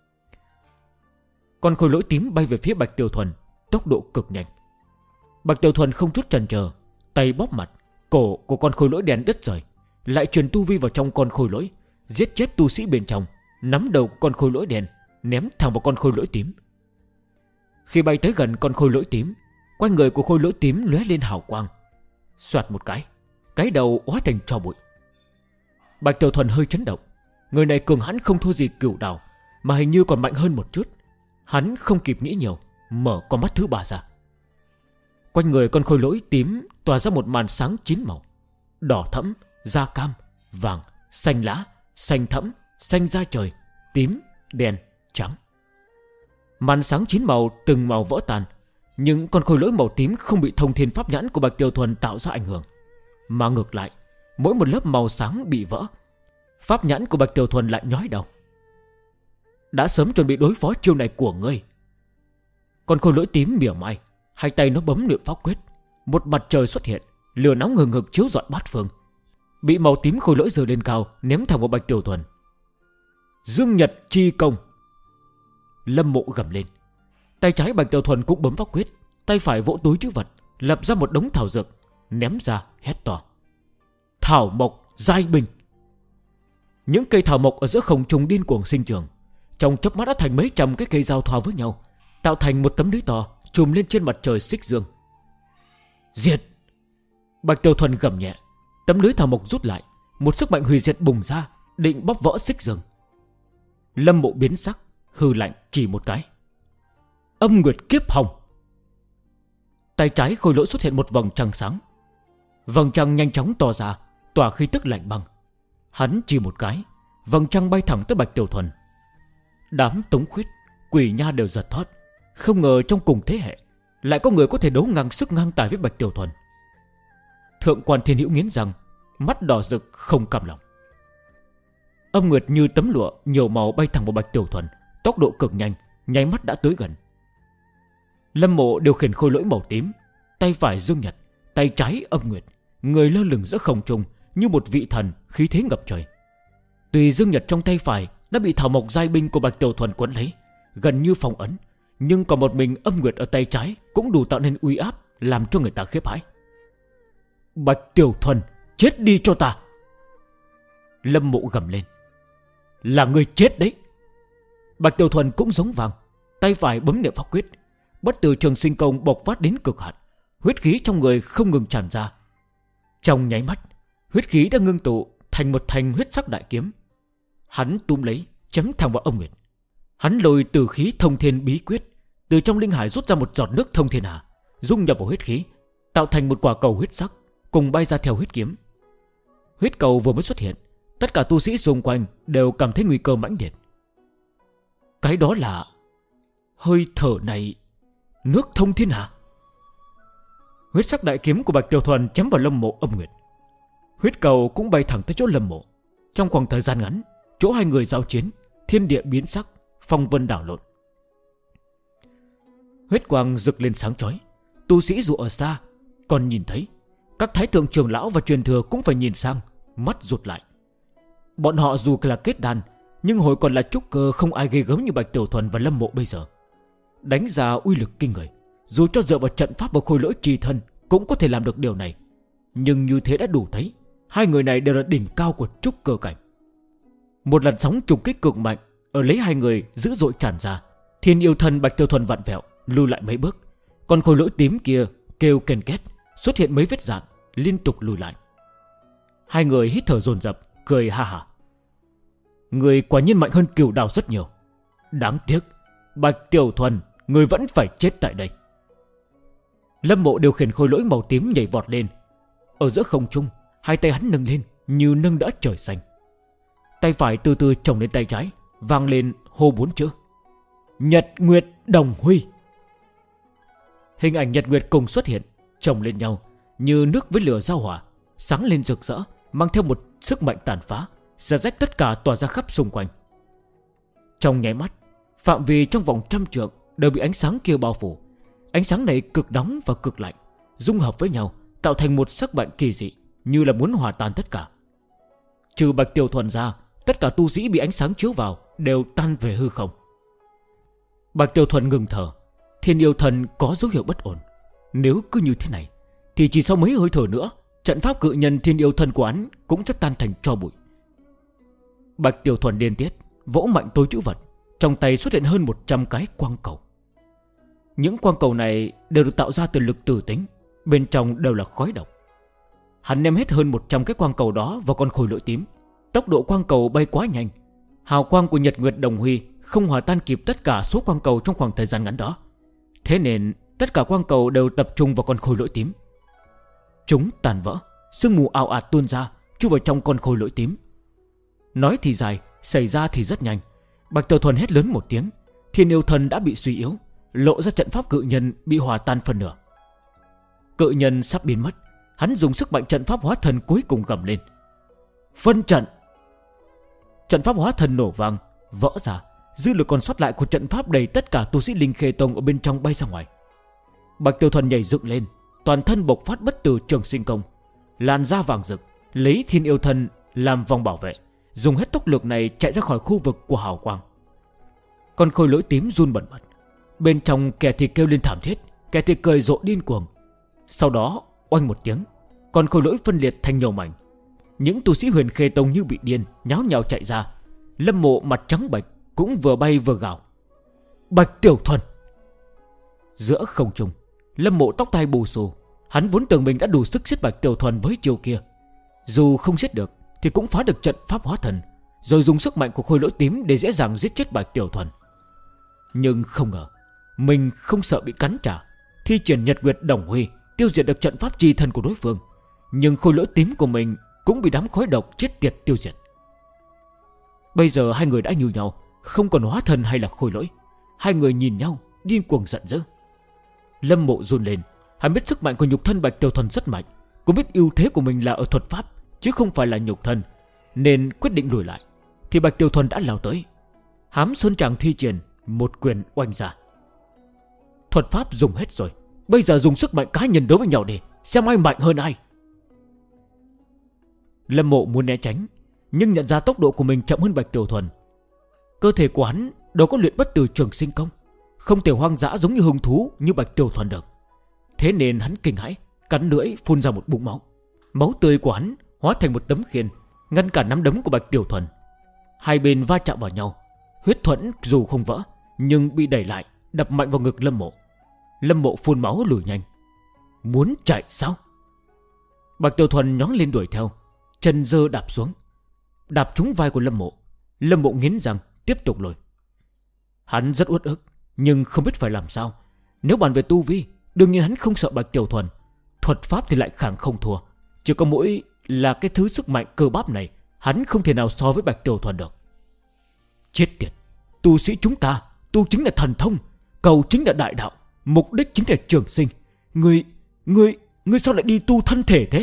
Con khôi lỗi tím bay về phía Bạch Tiểu Thuần, tốc độ cực nhanh. Bạch Tiểu Thuần không chút chần chờ, tay bóp mặt, cổ của con khôi lỗi đen đứt rời, lại truyền tu vi vào trong con khôi lỗi, giết chết tu sĩ bên trong, nắm đầu con khôi lỗi đen ném thẳng vào con khôi lỗi tím. Khi bay tới gần con khôi lỗi tím, quanh người của khôi lỗi tím lóe lên hào quang. Xoạt một cái đầu hóa thành tro bụi. Bạch Tiểu Thuần hơi chấn động. Người này cường hãn không thua gì Cửu Đào, mà hình như còn mạnh hơn một chút. Hắn không kịp nghĩ nhiều, mở con mắt thứ ba ra. Quanh người con khôi lỗi tím tỏa ra một màn sáng 9 màu: đỏ thẫm, da cam, vàng, xanh lá, xanh thẫm, xanh da trời, tím, đen, trắng. Màn sáng 9 màu từng màu vỡ tan, nhưng con khôi lỗi màu tím không bị thông thiên pháp nhãn của Bạch Tiểu Thuần tạo ra ảnh hưởng, mà ngược lại, mỗi một lớp màu sáng bị vỡ, pháp nhãn của Bạch Tiểu Thuần lại nhói đầu. Đã sớm chuẩn bị đối phó chiêu này của ngươi. Con khôi lỗi tím mỉa mai, hai tay nó bấm niệm pháp quyết, một mặt trời xuất hiện, lửa nóng hừng hực chiếu rọi bát phương. Bị màu tím khôi lỗi giơ lên cao, ném thẳng vào Bạch Tiểu Thuần. Dương Nhật chi công. Lâm Mộ gầm lên. Tay trái Bạch Tiểu Thuần cũng bấm pháp quyết, tay phải vỗ túi trữ vật, lập ra một đống thảo dược, ném ra hét to: Thảo mộc giai binh. Những cây thảo mộc ở giữa không trung điên cuồng sinh trưởng, trong chớp mắt đã thành mấy trăm cái cây giao thoa với nhau, tạo thành một tấm lưới to trùm lên trên mặt trời xích dương. Diệt! Bạch Tiểu Thuần gầm nhẹ, tấm lưới thảo mộc rút lại, một sức mạnh hủy diệt bùng ra, định bóp vỡ xích dương. Lâm Mộ biến sắc, hừ lạnh chỉ một cái: Âm Nguyệt Kiếp Hồng. Tay trái khôi lỗi xuất hiện một vầng trăng sáng. Vầng trăng nhanh chóng to ra, tỏa khí tức lạnh băng. Hắn chỉ một cái, vầng trăng bay thẳng tới Bạch Tiểu Thuần. Đám Tống Khuyết, Quỷ Nha đều giật thót. Không ngờ trong cùng thế hệ lại có người có thể đấu ngang sức ngang tài với Bạch Tiểu Thuần. Thượng quan Thiên Hữu nghiến răng, mắt đỏ rực không cam lòng. Âm Nguyệt như tấm lụa nhiều màu bay thẳng vào Bạch Tiểu Thuần, tốc độ cực nhanh, nháy mắt đã tới gần. Lâm Mộ điều khiển khôi lỗi màu tím, tay phải Dương Nhật, tay trái Âm Nguyệt, người lơ lửng giữa không trung như một vị thần, khí thế ngập trời. Tuy Dương Nhật trong tay phải đã bị thảo mộc giai binh của Bạch Tiểu Thuần quấn lấy, gần như phong ấn, nhưng còn một mình Âm Nguyệt ở tay trái cũng đủ tạo nên uy áp, làm cho người ta khiếp hãi. Bạch Tiểu Thuần, chết đi cho ta! Lâm Mộ gầm lên. Là người chết đấy! Bạch Tiểu Thuần cũng giống vàng, tay phải bấm niệm pháp quyết, bất tử trường sinh công bộc phát đến cực hạn, huyết khí trong người không ngừng tràn ra. Trong nháy mắt, huyết khí đã ngưng tụ thành một thanh huyết sắc đại kiếm. Hắn túm lấy, chém thẳng vào Âm Nguyệt. Hắn lôi từ khí thông thiên bí quyết, từ trong linh hải rút ra một giọt nước thông thiên hà, dung nhập vào huyết khí, tạo thành một quả cầu huyết sắc, cùng bay ra theo huyết kiếm. Huyết cầu vừa mới xuất hiện, tất cả tu sĩ xung quanh đều cảm thấy nguy cơ mãnh liệt. Cái đó là hơi thở này, nước thông thiên hà. Huyết sắc đại kiếm của Bạch Tiểu Thuần chém vào Lâm Mộ Âm Nguyệt. Huyết cầu cũng bay thẳng tới chỗ Lâm Mộ. Trong khoảng thời gian ngắn, chỗ hai người giao chiến, thiên địa biến sắc, phong vân đảo lộn. Huyết quang rực lên sáng chói. Tu sĩ dù ở xa còn nhìn thấy, các thái thượng trưởng lão và truyền thừa cũng phải nhìn sang, mắt rụt lại. Bọn họ dù là kết đan, nhưng hồi còn là trúc cơ không ai ghê gớm như Bạch Tiểu Thuần và Lâm Mộ bây giờ. Đánh ra uy lực kinh người, dù cho dựa vào trận pháp và khôi lỗi trì thân cũng có thể làm được điều này. Nhưng như thế đã đủ thấy, hai người này đều là đỉnh cao của trúc cơ cảnh. Một làn sóng trùng kích cực mạnh ở lấy hai người dữ dội tràn ra. Thiên yêu thần Bạch Tiểu Thuần vặn vẹo lùi lại mấy bước, còn khôi lỗi tím kia kêu ken két, xuất hiện mấy vết dạn, liên tục lùi lại. Hai người hít thở dồn dập, cười ha hả. Người quả nhiên mạnh hơn Cửu Đào rất nhiều. Đáng tiếc, Bạch Tiểu Thuần, người vẫn phải chết tại đây. Lâm Mộ điều khiển khôi lỗi màu tím nhảy vọt lên. Ở giữa không trung, hai tay hắn nâng lên như nâng đỡ trời xanh. Tay phải từ từ chồng lên tay trái, vang lên hô 4 chữ: Nhật Nguyệt Đồng Huy. Hình ảnh Nhật Nguyệt cùng xuất hiện, chồng lên nhau như nước với lửa giao hỏa, sáng lên rực rỡ, mang theo một sức mạnh tàn phá, xé rách tất cả tỏa ra khắp xung quanh. Trong nháy mắt, phạm vi trong vòng 100 trượng đều bị ánh sáng kia bao phủ. Ánh sáng này cực nóng và cực lạnh, dung hợp với nhau tạo thành một sức mạnh kỳ dị, như là muốn hòa tan tất cả. Trừ Bạch Tiểu Thuần ra, tất cả tu sĩ bị ánh sáng chiếu vào đều tan về hư không. Bạch Tiểu Thuần ngừng thở. Thiên Yêu Thần có dấu hiệu bất ổn. Nếu cứ như thế này thì chỉ sau mấy hơi thở nữa, trận pháp cự nhân Thiên Yêu Thần của hắn cũng sẽ tan thành tro bụi. Bạch Tiểu Thuần điên tiết vỗ mạnh tối chữ vật, trong tay xuất hiện hơn 100 cái quang cầu. Những quang cầu này đều được tạo ra từ lực tử tính, bên trong đều là khói độc. Hắn ném hết hơn 100 cái quang cầu đó vào con khôi lỗi tím. Tốc độ quang cầu bay quá nhanh, hào quang của Nhật Nguyệt Đồng Huy không hòa tan kịp tất cả số quang cầu trong khoảng thời gian ngắn đó. Thế nên tất cả quang cầu đều tập trung vào con khôi lỗi tím. Chúng tàn vỡ, sương mù ào ạt tuôn ra, chui vào trong con khôi lỗi tím. Nói thì dài, xảy ra thì rất nhanh. Bạch Tiểu Thuần hét lớn một tiếng. Thiên Yêu Thần đã bị suy yếu, lộ ra trận pháp cự nhân bị hòa tan phần nửa. Cự nhân sắp biến mất. Hắn dùng sức mạnh trận pháp hóa thần cuối cùng gầm lên: Phân trận! Trận pháp hóa thần nổ vang, vỡ ra. Dư lực còn sót lại của trận pháp đầy tất cả tu sĩ Linh Khê Tông ở bên trong bay ra ngoài. Bạch Tiểu Thuần nhảy dựng lên, toàn thân bộc phát bất tử trường sinh công, làn da vàng rực, lấy Thiên Yêu Thần làm vòng bảo vệ, dùng hết tốc lực này chạy ra khỏi khu vực của hào quang. Con khôi lỗi tím run bần bật, bên trong kẻ thì kêu lên thảm thiết, kẻ thì cười rộ điên cuồng. Sau đó oanh một tiếng, con khôi lỗi phân liệt thành nhiều mảnh. Những tu sĩ Huyền Khê Tông như bị điên, nháo nhào chạy ra. Lâm Mộ mặt trắng bệch cũng vừa bay vừa gào: Bạch Tiểu Thuần! Giữa không trung, Lâm Mộ tóc tai bù xù. Hắn vốn tưởng mình đã đủ sức giết Bạch Tiểu Thuần với chiêu kia. Dù không giết được thì cũng phá được trận pháp hóa thần, rồi dùng sức mạnh của khôi lỗi tím để dễ dàng giết chết Bạch Tiểu Thuần. Nhưng không ngờ mình không sợ bị cắn trả, thi triển Nhật Nguyệt Đồng Huy tiêu diệt được trận pháp chi thần của đối phương. Nhưng khôi lỗi tím của mình cũng bị đám khói độc chết tiệt tiêu diệt. Bây giờ hai người đã như nhau, không còn hóa thần hay là khôi lỗi. Hai người nhìn nhau điên cuồng giận dữ. Lâm Mộ run lên. Hắn biết sức mạnh của nhục thân Bạch Tiểu Thuần rất mạnh, cũng biết ưu thế của mình là ở thuật pháp chứ không phải là nhục thân, nên quyết định lùi lại. Thì Bạch Tiểu Thuần đã lao tới. Hám Sơn Tràng thi triển, một quyền oanh ra. Thuật pháp dùng hết rồi, bây giờ dùng sức mạnh cá nhân đối với nhau đi, xem ai mạnh hơn ai. Lâm Mộ muốn né tránh, nhưng nhận ra tốc độ của mình chậm hơn Bạch Tiểu Thuần. Cơ thể của hắn đâu có luyện bất tử trường sinh công, không thể hoang dã giống như hung thú như Bạch Tiểu Thuần được. Thế nên hắn kinh hãi, cắn lưỡi phun ra một bụng máu. Máu tươi của hắn hóa thành một tấm khiên, ngăn cả nắm đấm của Bạch Tiểu Thuần. Hai bên va chạm vào nhau. Huyết thuẫn dù không vỡ, nhưng bị đẩy lại, đập mạnh vào ngực Lâm Mộ. Lâm Mộ phun máu lùi nhanh. Muốn chạy sao? Bạch Tiểu Thuần nhón lên đuổi theo, chân giơ đạp xuống, đạp trúng vai của Lâm Mộ. Lâm Mộ nghiến răng tiếp tục lùi. Hắn rất uất ức, nhưng không biết phải làm sao. Nếu bàn về tu vi, đương nhiên hắn không sợ Bạch Tiểu Thuần. Thuật pháp thì lại khẳng không thua. Chỉ có mỗi là cái thứ sức mạnh cơ bắp này, hắn không thể nào so với Bạch Tiểu Thuần được. Chết tiệt! Tu sĩ chúng ta tu chính là thần thông, cầu chính là đại đạo, mục đích chính là trường sinh. Ngươi sao lại đi tu thân thể thế?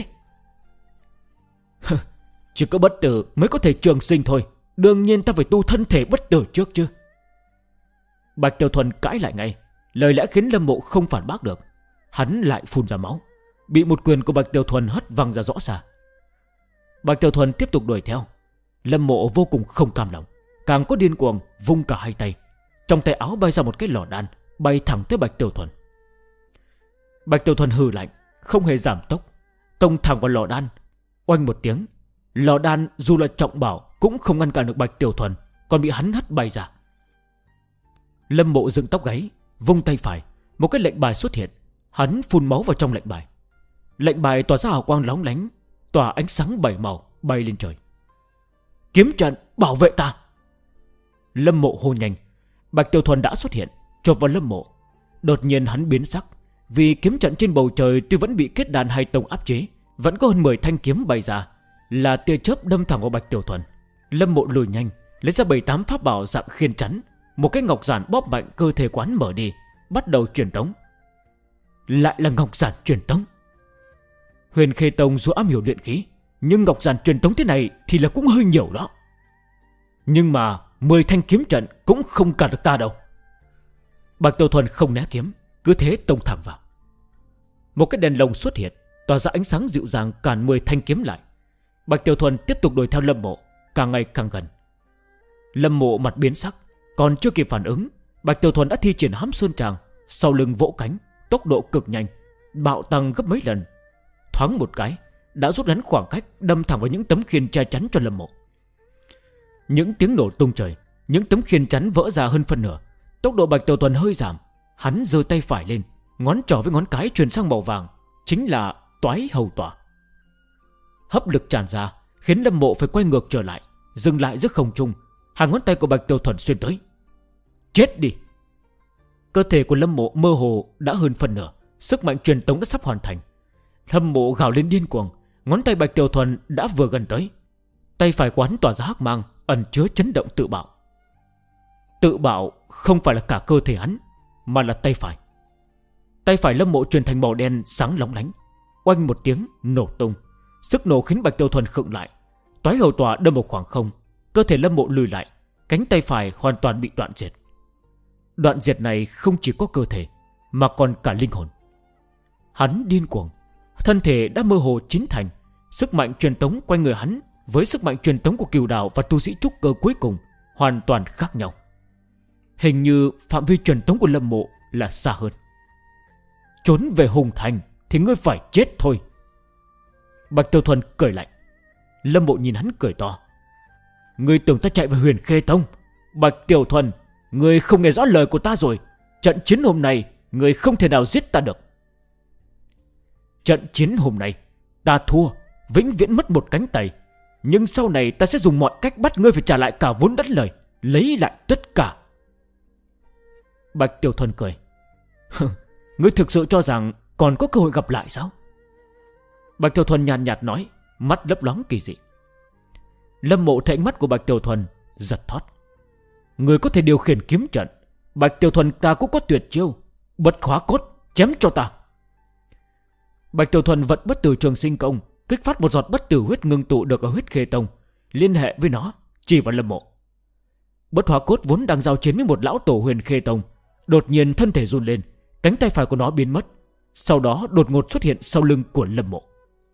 Chỉ có bất tử mới có thể trường sinh thôi. Đương nhiên ta phải tu thân thể bất tử trước chứ. Bạch Tiểu Thuần cãi lại ngay. Lời lẽ khiến Lâm Mộ không phản bác được. Hắn lại phun ra máu, bị một quyền của Bạch Tiểu Thuần hất văng ra rõ xa. Bạch Tiểu Thuần tiếp tục đuổi theo. Lâm Mộ vô cùng không cam lòng, càng có điên cuồng, vung cả hai tay. Trong tay áo bay ra một cái lò đan, bay thẳng tới Bạch Tiểu Thuần. Bạch Tiểu Thuần hừ lạnh, không hề giảm tốc, tông thẳng vào lò đan. Oanh một tiếng, lò đan dù là trọng bảo cũng không ngăn cản được Bạch Tiểu Thuần, còn bị hắn hất bay ra. Lâm Mộ dựng tóc gáy, vung tay phải, một cái lệnh bài xuất hiện. Hắn phun máu vào trong lệnh bài. lệnh bài tỏa ra hào quang lóng lánh, tỏa ánh sáng bảy màu bay lên trời. Kiếm trận bảo vệ ta. Lâm Mộ hô nhanh. Bạch Tiểu Thuần đã xuất hiện, chộp vào Lâm Mộ. Đột nhiên hắn biến sắc, vì kiếm trận trên bầu trời tuy vẫn bị kết đàn hai tông áp chế, vẫn có hơn 10 thanh kiếm bay ra, là tia chớp đâm thẳng vào Bạch Tiểu Thuần. Lâm Mộ lùi nhanh, lấy ra 7-8 pháp bảo dạng khiên chắn. Một cái ngọc giản bóp mạnh cơ thể quán mở đi, bắt đầu truyền tống. Lại là ngọc giản truyền tống. Huyền Khê Tông dù am hiểu luyện khí, nhưng ngọc giản truyền tống thế này thì là cũng hơi nhiều đó. Nhưng mà 10 thanh kiếm trận cũng không cản được ta đâu. Bạch Tiểu Thuần không né kiếm, cứ thế tông thẳng vào. Một cái đèn lồng xuất hiện, tỏa ra ánh sáng dịu dàng cản 10 thanh kiếm lại. Bạch Tiểu Thuần tiếp tục đuổi theo Lâm Mộ, càng ngày càng gần. Lâm Mộ mặt biến sắc, còn chưa kịp phản ứng, Bạch Tiểu Thuần đã thi triển Hám Sơn Tràng, sau lưng vỗ cánh, tốc độ cực nhanh, bạo tăng gấp mấy lần. Thoáng một cái đã rút ngắn khoảng cách, đâm thẳng vào những tấm khiên che chắn cho Lâm Mộ. Những tiếng nổ tung trời, những tấm khiên chắn vỡ ra hơn phân nửa. Tốc độ Bạch Tiểu Thuần hơi giảm, hắn giơ tay phải lên, ngón trỏ với ngón cái chuyển sang màu vàng, chính là Toái Hầu Tỏa. Hấp lực tràn ra, khiến Lâm Mộ phải quay ngược trở lại, dừng lại giữa không trung. Hàng ngón tay của Bạch Tiểu Thuần xuyên tới. Chết đi. Cơ thể của Lâm Mộ mơ hồ đã hơn phần nửa, sức mạnh truyền tống đã sắp hoàn thành. Lâm Mộ gào lên điên cuồng, ngón tay Bạch Tiểu Thuần đã vừa gần tới. Tay phải quán tỏa ra hắc mang, ẩn chứa chấn động tự bạo. Tự bạo không phải là cả cơ thể hắn, mà là tay phải. Tay phải Lâm Mộ chuyển thành màu đen sáng lóng lánh. Oanh một tiếng nổ tung, sức nổ khiến Bạch Tiểu Thuần khựng lại. Toái Hầu Tỏa đâm vào khoảng không, cơ thể Lâm Mộ lùi lại, cánh tay phải hoàn toàn bị đoạn diệt. Đoạn diệt này không chỉ có cơ thể, mà còn cả linh hồn. Hắn điên cuồng, thân thể đã mơ hồ chín thành. Sức mạnh truyền tống quanh người hắn với sức mạnh truyền tống của Cửu Đào và tu sĩ trúc cơ cuối cùng hoàn toàn khác nhau. Hình như phạm vi truyền tống của Lâm Mộ là xa hơn. Trốn về Hùng Thành thì ngươi phải chết thôi. Bạch Tiểu Thuần cười lạnh. Lâm Mộ nhìn hắn cười to. Ngươi tưởng ta chạy về Huyền Khê Tông? Bạch Tiểu Thuần, ngươi không nghe rõ lời của ta rồi. Trận chiến hôm nay ngươi không thể nào giết ta được. Trận chiến hôm nay ta thua, vĩnh viễn mất một cánh tay. Nhưng sau này ta sẽ dùng mọi cách bắt ngươi phải trả lại cả vốn đất lời, lấy lại tất cả. Bạch Tiểu Thuần cười. Ngươi thực sự cho rằng còn có cơ hội gặp lại sao? Bạch Tiểu Thuần nhàn nhạt nói, mắt lấp loáng kỳ dị. Lâm Mộ thấy ánh mắt của Bạch Tiểu Thuần, giật thót. Ngươi có thể điều khiển kiếm trận, Bạch Tiểu Thuần ta cũng có tuyệt chiêu, Bất Khóa Cốt, chém cho ta. Bạch Tiểu Thuần vận Bất Tử Trường Sinh Công, kích phát một giọt bất tử huyết ngưng tụ được ở huyết Khê Tông, liên hệ với nó, chỉ vào Lâm Mộ. Bất Hóa Cốt vốn đang giao chiến với một lão tổ Huyền Khê Tông, đột nhiên thân thể run lên, cánh tay phải của nó biến mất, sau đó đột ngột xuất hiện sau lưng của Lâm Mộ.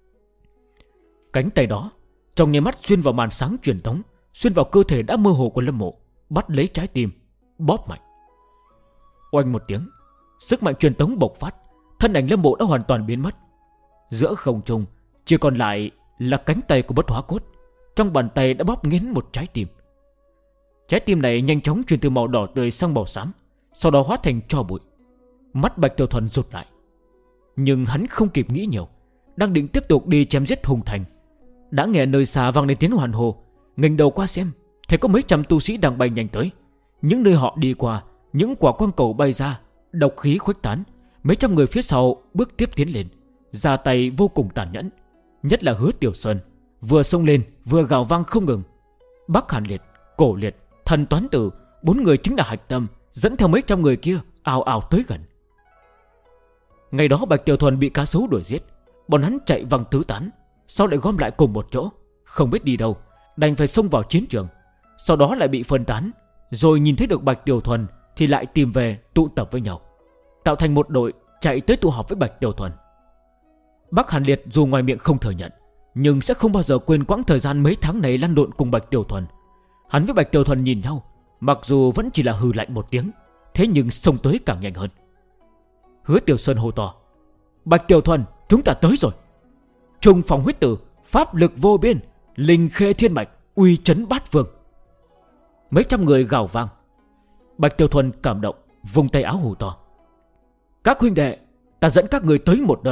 Cánh tay đó trong nháy mắt xuyên vào màn sáng truyền tống, xuyên vào cơ thể đã mơ hồ của Lâm Mộ, bắt lấy trái tim, bóp mạnh. Oanh một tiếng, sức mạnh truyền tống bộc phát, thân ảnh Lâm Mộ đã hoàn toàn biến mất. Giữa không trung chỉ còn lại là cánh tay của Bất Hóa Cốt, trong bàn tay đã bóp nghiến một trái tim. Trái tim này nhanh chóng chuyển từ màu đỏ tươi sang màu xám, sau đó hóa thành tro bụi. Mắt Bạch Tiểu Thuần rụt lại, nhưng hắn không kịp nghĩ nhiều, đang định tiếp tục đi chém giết Hùng Thành, đã nghe nơi xa vang lên tiếng hoàn hô. Nghênh đầu qua xem, thấy có mấy trăm tu sĩ đang bay nhanh tới. Những nơi họ đi qua, những quả quang cầu bay ra, độc khí khuếch tán. Mấy trăm người phía sau bước tiếp tiến lên, ra tay vô cùng tàn nhẫn. Nhất là Hứa Tiểu Sơn, vừa xông lên vừa gào vang không ngừng. Bắc Hàn Liệt, Cổ Liệt, Thần Toán Tử, 4 người chính là hạch tâm, dẫn theo mấy trăm người kia ào ào tới gần. Ngày đó Bạch Tiểu Thuần bị cá sấu đuổi giết, bọn hắn chạy văng tứ tán, sau lại gom lại cùng một chỗ, không biết đi đâu, đành phải xông vào chiến trường. Sau đó lại bị phân tán, rồi nhìn thấy được Bạch Tiểu Thuần thì lại tìm về tụ tập với nhau, tạo thành một đội chạy tới tụ họp với Bạch Tiểu Thuần. Bắc Hàn Liệt dù ngoài miệng không thừa nhận, nhưng sẽ không bao giờ quên quãng thời gian mấy tháng này lăn lộn cùng Bạch Tiểu Thuần. Hắn với Bạch Tiểu Thuần nhìn nhau, mặc dù vẫn chỉ là hừ lạnh một tiếng, thế nhưng xông tới càng nhanh hơn. Hứa Tiểu Sơn hô to: Bạch Tiểu Thuần, chúng ta tới rồi. Trùng phòng huyết tử, pháp lực vô biên, linh khê thiên mạch, uy chấn bát vương. Mấy trăm người gào vang. Bạch Tiểu Thuần cảm động, vung tay áo hù to: Các huynh đệ, ta dẫn các người tới một nơi,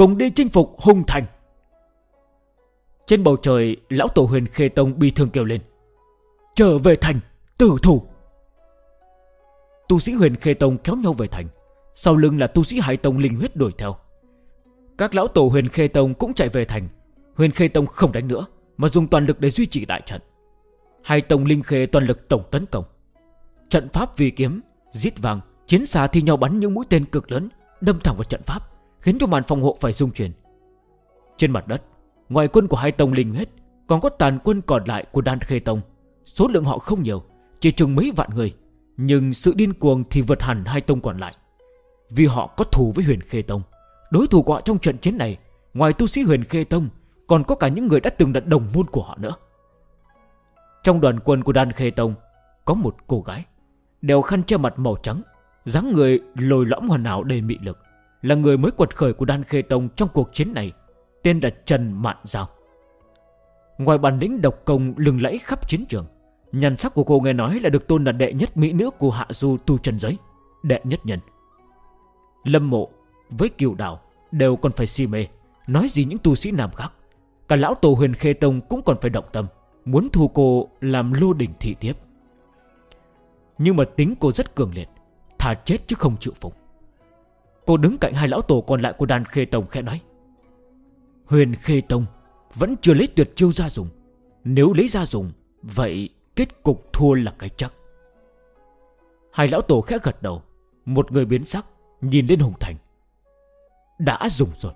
cùng đi chinh phục Hùng Thành. Trên bầu trời, lão tổ Huyền Khê Tông bi thương kêu lên: trở về thành, tử thủ. Tu sĩ Huyền Khê Tông kéo nhau về thành, sau lưng là tu sĩ Hải Tông linh huyết đuổi theo. Các lão tổ Huyền Khê Tông cũng chạy về thành. Huyền Khê Tông không đánh nữa, mà dùng toàn lực để duy trì đại trận. Hai tông linh khê toàn lực tổng tấn công. Trận pháp vi kiếm, giết vàng, chiến xa thi nhau bắn những mũi tên cực lớn, đâm thẳng vào trận pháp, khiến cho màn phòng hộ phải rung chuyển. Trên mặt đất, ngoài quân của hai tông linh huyết, còn có tàn quân còn lại của Đan Khê Tông. Số lượng họ không nhiều, chỉ chừng mấy vạn người, nhưng sự điên cuồng thì vượt hẳn hai tông còn lại. Vì họ có thù với Huyền Khê Tông. Đối thủ của họ trong trận chiến này, ngoài tu sĩ Huyền Khê Tông, còn có cả những người đã từng là đồng môn của họ nữa. Trong đoàn quân của Đan Khê Tông có một cô gái đeo khăn che mặt màu trắng, dáng người lồi lõm hoàn hảo đầy mị lực, là người mới quật khởi của Đan Khê Tông trong cuộc chiến này, tên là Trần Mạn Giao. Ngoài bản lĩnh độc công lừng lẫy khắp chiến trường, nhan sắc của cô nghe nói là được tôn là đệ nhất mỹ nữ của Hạ Du tu chân giới, đệ nhất nhân. Lâm Mộ với Kiều Đào đều còn phải si mê, nói gì những tu sĩ nam khác. Cả lão tổ Huyền Khê Tông cũng còn phải động tâm, muốn thu cô làm lô đỉnh thị thiếp. Nhưng mà tính cô rất cường liệt, thà chết chứ không chịu phục. Cô đứng cạnh hai lão tổ còn lại của Đan Khê Tông khẽ nói: Huyền Khê Tông vẫn chưa lấy tuyệt chiêu ra dùng. Nếu lấy ra dùng, vậy kết cục thua là cái chắc. Hai lão tổ khẽ gật đầu. Một người biến sắc, nhìn lên Hùng Thành. Đã dùng rồi.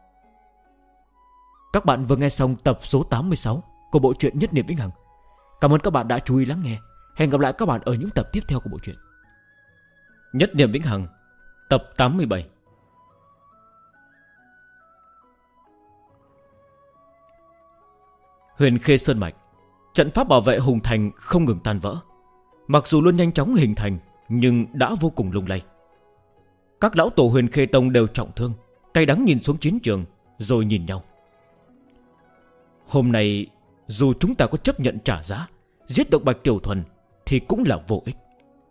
Các bạn vừa nghe xong tập số 86 của bộ truyện Nhất Niệm Vĩnh Hằng. Cảm ơn các bạn đã chú ý lắng nghe. Hẹn gặp lại các bạn ở những tập tiếp theo của bộ truyện Nhất Niệm Vĩnh Hằng, tập 87. Huyền Khê Sơn Mạch, trận pháp bảo vệ Hùng Thành không ngừng tan vỡ. Mặc dù luôn nhanh chóng hình thành, nhưng đã vô cùng lung lay. Các lão tổ Huyền Khê Tông đều trọng thương, cay đắng nhìn xuống chiến trường, rồi nhìn nhau. Hôm nay, dù chúng ta có chấp nhận trả giá, giết được Bạch Tiểu Thuần, thì cũng là vô ích.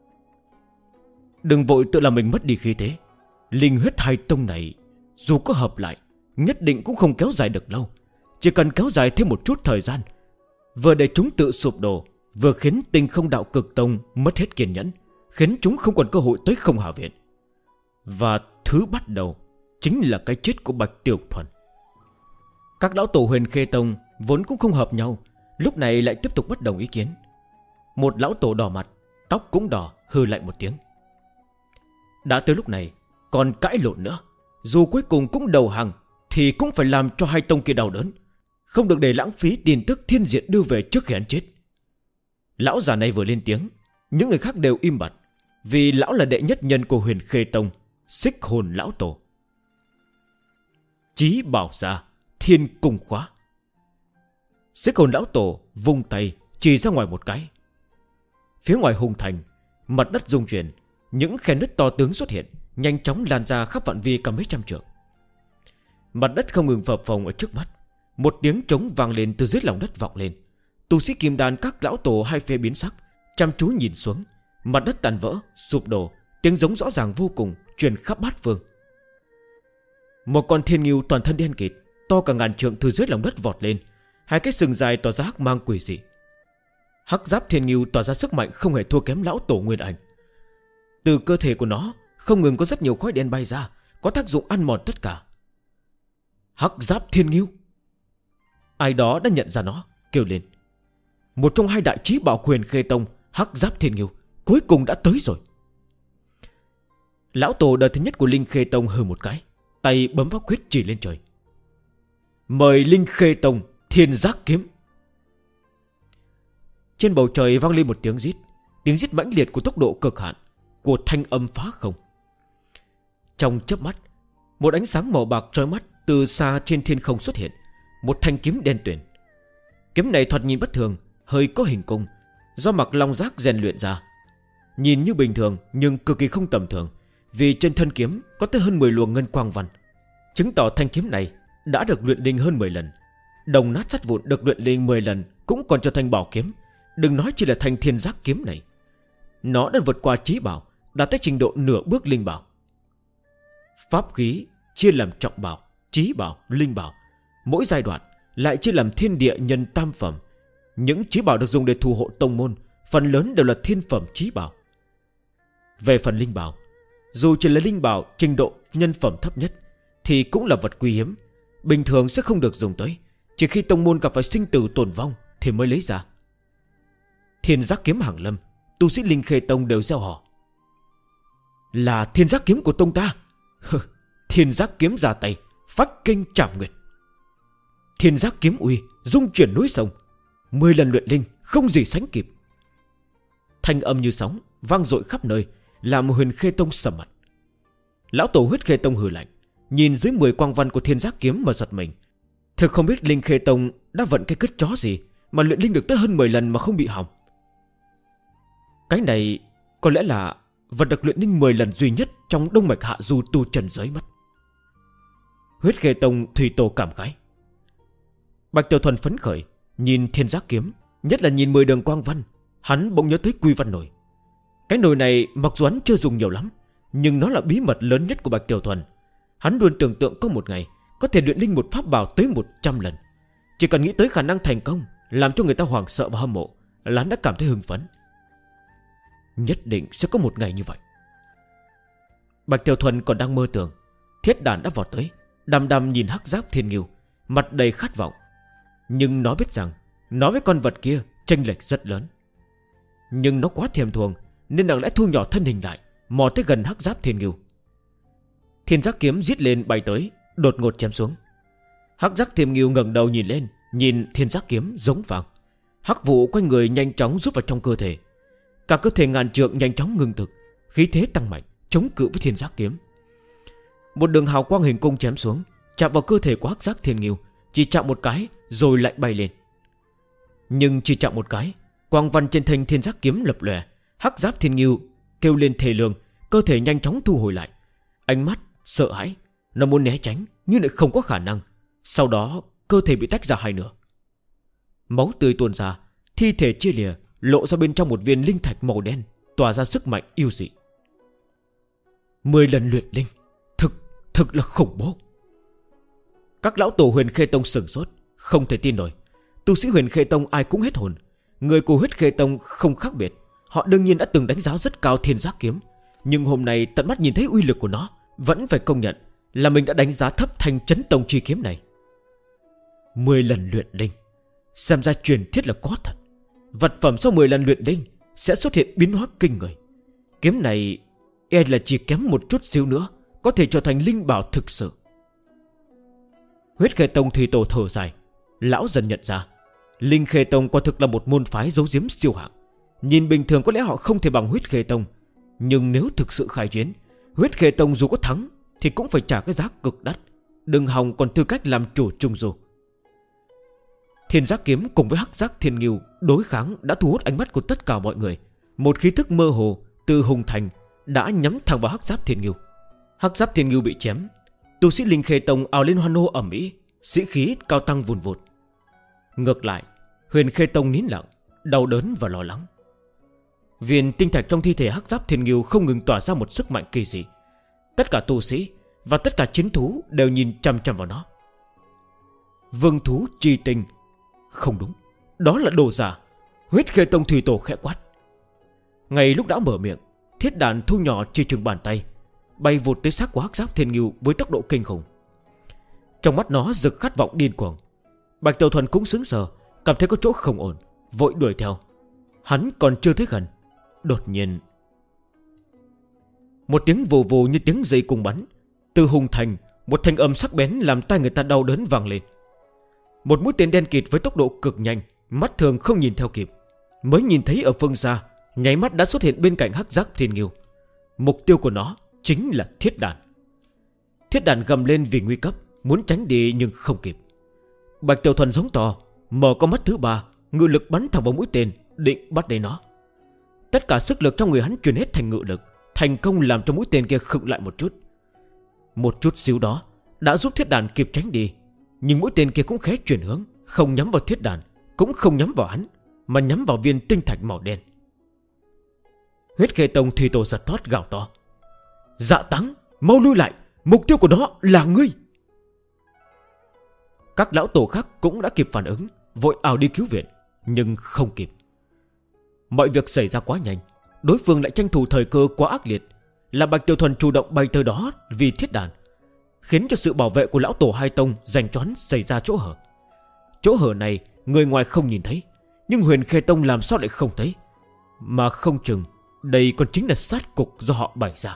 Đừng vội tự làm mình mất đi khí thế. Linh huyết hai tông này, dù có hợp lại, nhất định cũng không kéo dài được lâu. Chỉ cần kéo dài thêm một chút thời gian, vừa để chúng tự sụp đổ, vừa khiến Tinh Không Đạo Cực Tông mất hết kiên nhẫn, khiến chúng không còn cơ hội tới Không Hà Viện. Và thứ bắt đầu chính là cái chết của Bạch Tiểu Thuần. Các lão tổ Huyền Khê Tông vốn cũng không hợp nhau, lúc này lại tiếp tục bất đồng ý kiến. Một lão tổ đỏ mặt, tóc cũng đỏ, hừ lạnh một tiếng. Đã tới lúc này, còn cãi lộn nữa, dù cuối cùng cũng đầu hàng, thì cũng phải làm cho hai tông kia đau đớn, không được để lãng phí tin tức thiên diện đưa về trước khi hắn chết. Lão già này vừa lên tiếng, những người khác đều im bặt, vì lão là đệ nhất nhân của Huyền Khê Tông, Xích Hồn lão tổ. Chí bảo ra thiên cung khóa. Xích Hồn lão tổ vung tay chỉ ra ngoài một cái. Phía ngoài Hùng Thành, mặt đất rung chuyển, những khe nứt to tướng xuất hiện, nhanh chóng lan ra khắp phạm vi cả mấy trăm trượng. Mặt đất không ngừng phập phồng ở trước mắt. Một tiếng trống vang lên từ dưới lòng đất vọng lên. Tu sĩ kim đan các lão tổ hai phe biến sắc, chăm chú nhìn xuống. Mặt đất tàn vỡ, sụp đổ, tiếng giống rõ ràng vô cùng truyền khắp bát phương. Một con thiên ngưu toàn thân đen kịt, to cả ngàn trượng từ dưới lòng đất vọt lên, hai cái sừng dài tỏa ra hắc mang quỷ dị. Hắc giáp thiên ngưu tỏa ra sức mạnh không hề thua kém lão tổ Nguyên Ảnh. Từ cơ thể của nó không ngừng có rất nhiều khói đen bay ra, có tác dụng ăn mòn tất cả. Hắc giáp thiên ngưu. Ai đó đã nhận ra nó, kêu lên. Một trong hai đại chí bảo Huyền Khê Tông, Hắc giáp thiên ngưu, cuối cùng đã tới rồi. Lão tổ đời thứ nhất của Linh Khê Tông hừ một cái, tay bấm pháp quyết chỉ lên trời. Mời Linh Khê Tông Thiên Giác Kiếm. Trên bầu trời vang lên một tiếng rít mãnh liệt của tốc độ cực hạn, của thanh âm phá không. Trong chớp mắt, một ánh sáng màu bạc chói mắt từ xa trên thiên không xuất hiện, một thanh kiếm đen tuyền. Kiếm này thoạt nhìn bất thường, hơi có hình cung, do Mặc Long Giác rèn luyện ra. Nhìn như bình thường nhưng cực kỳ không tầm thường, vì trên thân kiếm có tới hơn 10 luồng ngân quang văn, chứng tỏ thanh kiếm này đã được luyện linh hơn 10 lần. Đồng nát sắt vụn được luyện linh 10 lần cũng còn trở thành bảo kiếm, đừng nói chỉ là thanh Thiên Giác Kiếm này. Nó đã vượt qua chí bảo, đạt tới trình độ nửa bước linh bảo. Pháp khí chia làm trọng bảo, chí bảo, linh bảo. Mỗi giai đoạn lại chia làm thiên địa nhân tam phẩm. Những chí bảo được dùng để thủ hộ tông môn phần lớn đều là thiên phẩm chí bảo. Về phần linh bảo, dù chỉ là linh bảo trình độ nhân phẩm thấp nhất thì cũng là vật quý hiếm, bình thường sẽ không được dùng tới. Chỉ khi tông môn gặp phải sinh tử tồn vong thì mới lấy ra. Thiên giác kiếm hàng lâm, tu sĩ Linh Khê Tông đều reo hò: là thiên giác kiếm của tông ta. Thiên giác kiếm ra tay, phách kinh trảm nguyệt. Thiên giác kiếm uy, dung chuyển núi sông, 10 lần luyện linh, không gì sánh kịp. Thanh âm như sóng vang dội khắp nơi, làm Huyền Khê Tông sầm mặt. Lão tổ Huyết Khê Tông hừ lạnh, nhìn dưới 10 quang văn của thiên giác kiếm mà giật mình. Thực không biết Linh Khê Tông đã vận cái cứt chó gì mà luyện linh được tới hơn 10 lần mà không bị hỏng. Cái này có lẽ là vật được luyện linh 10 lần duy nhất trong Đông Mạch Hạ Du tu trần giới mất. Huyết Khê Tông thủy tổ cảm khái. Bạch Tiểu Thuần phấn khởi nhìn thiên giác kiếm, nhất là nhìn 10 đường quang văn, hắn bỗng nhớ tới quy văn nồi. Cái nồi này mặc dù hắn chưa dùng nhiều lắm, nhưng nó là bí mật lớn nhất của Bạch Tiểu Thuần. Hắn luôn tưởng tượng có một ngày có thể luyện linh một pháp bảo tới 100 lần. Chỉ cần nghĩ tới khả năng thành công, làm cho người ta hoảng sợ và hâm mộ, là hắn đã cảm thấy hưng phấn. Nhất định sẽ có một ngày như vậy. Bạch Tiểu Thuần còn đang mơ tưởng, Thiết Đàn đã vọt tới, đăm đăm nhìn hắc giáp thiên nghiêu, mặt đầy khát vọng. Nhưng nó biết rằng nói với con vật kia chênh lệch rất lớn. Nhưng nó quá thèm thuồng nên lặng lẽ thu nhỏ thân hình lại, mò tới gần hắc giáp thiên nghiêu. Thiên giác kiếm giết lên bay tới, đột ngột chém xuống. Hắc giáp thiên nghiêu ngẩng đầu nhìn lên, nhìn thiên giác kiếm giống vàng. Hắc vụ quanh người nhanh chóng rút vào trong cơ thể. Cả cơ thể ngàn trượng nhanh chóng ngưng thực, khí thế tăng mạnh, chống cự với thiên giác kiếm. Một đường hào quang hình cung chém xuống, chạm vào cơ thể của hắc giác thiên nghiêu. Chỉ chạm một cái rồi lại bay lên. Nhưng chỉ chạm một cái, quang văn trên thanh thiên giác kiếm lập lòe. Hắc giáp thiên nghiêu kêu lên thề lương, cơ thể nhanh chóng thu hồi lại. Ánh mắt sợ hãi, nó muốn né tránh nhưng lại không có khả năng. Sau đó cơ thể bị tách ra hai nửa. Máu tươi tuôn ra, thi thể chia lìa, lộ ra bên trong một viên linh thạch màu đen, tỏa ra sức mạnh yêu dị. 10 lần luyện linh, thực là khủng bố. Các lão tổ Huyền Khê Tông sửng sốt, không thể tin nổi. Tu sĩ Huyền Khê Tông ai cũng hết hồn. Người của Huyết Khê Tông không khác biệt. Họ đương nhiên đã từng đánh giá rất cao thiên giác kiếm, nhưng hôm nay tận mắt nhìn thấy uy lực của nó, vẫn phải công nhận là mình đã đánh giá thấp Thanh Chấn Tông chi kiếm này. 10 lần luyện linh, xem ra truyền thuyết là có thật. Vật phẩm sau 10 lần luyện linh sẽ xuất hiện biến hóa kinh người. Kiếm này e là chỉ kém một chút xíu nữa có thể trở thành linh bảo thực sự. Huyết Khê Tông thủy tổ thở dài, lão dần nhận ra Linh Khê Tông quả thực là một môn phái giấu giếm siêu hạng. Nhìn bình thường có lẽ họ không thể bằng Huyết Khê Tông, nhưng nếu thực sự khai chiến, Huyết Khê Tông dù có thắng thì cũng phải trả cái giá cực đắt, đừng hòng còn tư cách làm chủ trung du. Thiên giác kiếm cùng với hắc giác thiên nghiêu đối kháng đã thu hút ánh mắt của tất cả mọi người. Một khí thức mơ hồ từ hùng thành đã nhắm thẳng vào hắc giáp thiên nghiêu. Hắc giáp thiên nghiêu bị chém, tu sĩ Linh Khê Tông ào lên hoan hô ầm ĩ, sĩ khí cao tăng vùn vụt. Ngược lại, Huyền Khê Tông nín lặng, đau đớn và lo lắng. Viên tinh thạch trong thi thể hắc giáp thiên nghiêu không ngừng tỏa ra một sức mạnh kỳ dị. Tất cả tu sĩ và tất cả chiến thú đều nhìn chăm chăm vào nó. Vương thú chi tinh. Không đúng, đó là đồ giả. Huyết Khê Tông thủy tổ khẽ quát. Ngay lúc đã mở miệng, Thiết Đàn thu nhỏ chỉ chừng bàn tay, bay vụt tới xác của hắc giáp thiên nghiêu với tốc độ kinh khủng. Trong mắt nó rực khát vọng điên cuồng. Bạch Tiểu Thuần cũng sững sờ, cảm thấy có chỗ không ổn, vội đuổi theo. Hắn còn chưa tới gần, đột nhiên một tiếng vù vù như tiếng dây cung bắn. Từ hùng thành, một thanh âm sắc bén làm tai người ta đau đớn vang lên. Một mũi tên đen kịt với tốc độ cực nhanh, mắt thường không nhìn theo kịp, mới nhìn thấy ở phương xa, nháy mắt đã xuất hiện bên cạnh hắc giáp thiên nghiêu. Mục tiêu của nó chính là Thiết Đàn. Thiết Đàn gầm lên vì nguy cấp, muốn tránh đi nhưng không kịp. Bạch Tiểu Thuần giống to, mở con mắt thứ ba, ngự lực bắn thẳng vào mũi tên, định bắt lấy nó. Tất cả sức lực trong người hắn truyền hết thành ngự lực, thành công làm cho mũi tên kia khựng lại một chút. Một chút xíu đó đã giúp Thiết Đàn kịp tránh đi, nhưng mũi tên kia cũng khẽ chuyển hướng, không nhắm vào Thiết Đàn, cũng không nhắm vào hắn, mà nhắm vào viên tinh thạch màu đen. Huyết Khê Tông thủy tổ giật thoát gào to. Dạ Táng, mau lui lại, mục tiêu của nó là ngươi. Các lão tổ khác cũng đã kịp phản ứng, vội ào đi cứu viện, nhưng không kịp. Mọi việc xảy ra quá nhanh, đối phương lại tranh thủ thời cơ quá ác liệt, là Bạch Tiểu Thuần chủ động bay tới đó vì thiết đàn, khiến cho sự bảo vệ của lão tổ hai tông giành choán xảy ra chỗ hở. Chỗ hở này người ngoài không nhìn thấy, nhưng Huyền Khê Tông làm sao lại không thấy, mà không chừng đây còn chính là sát cục do họ bày ra.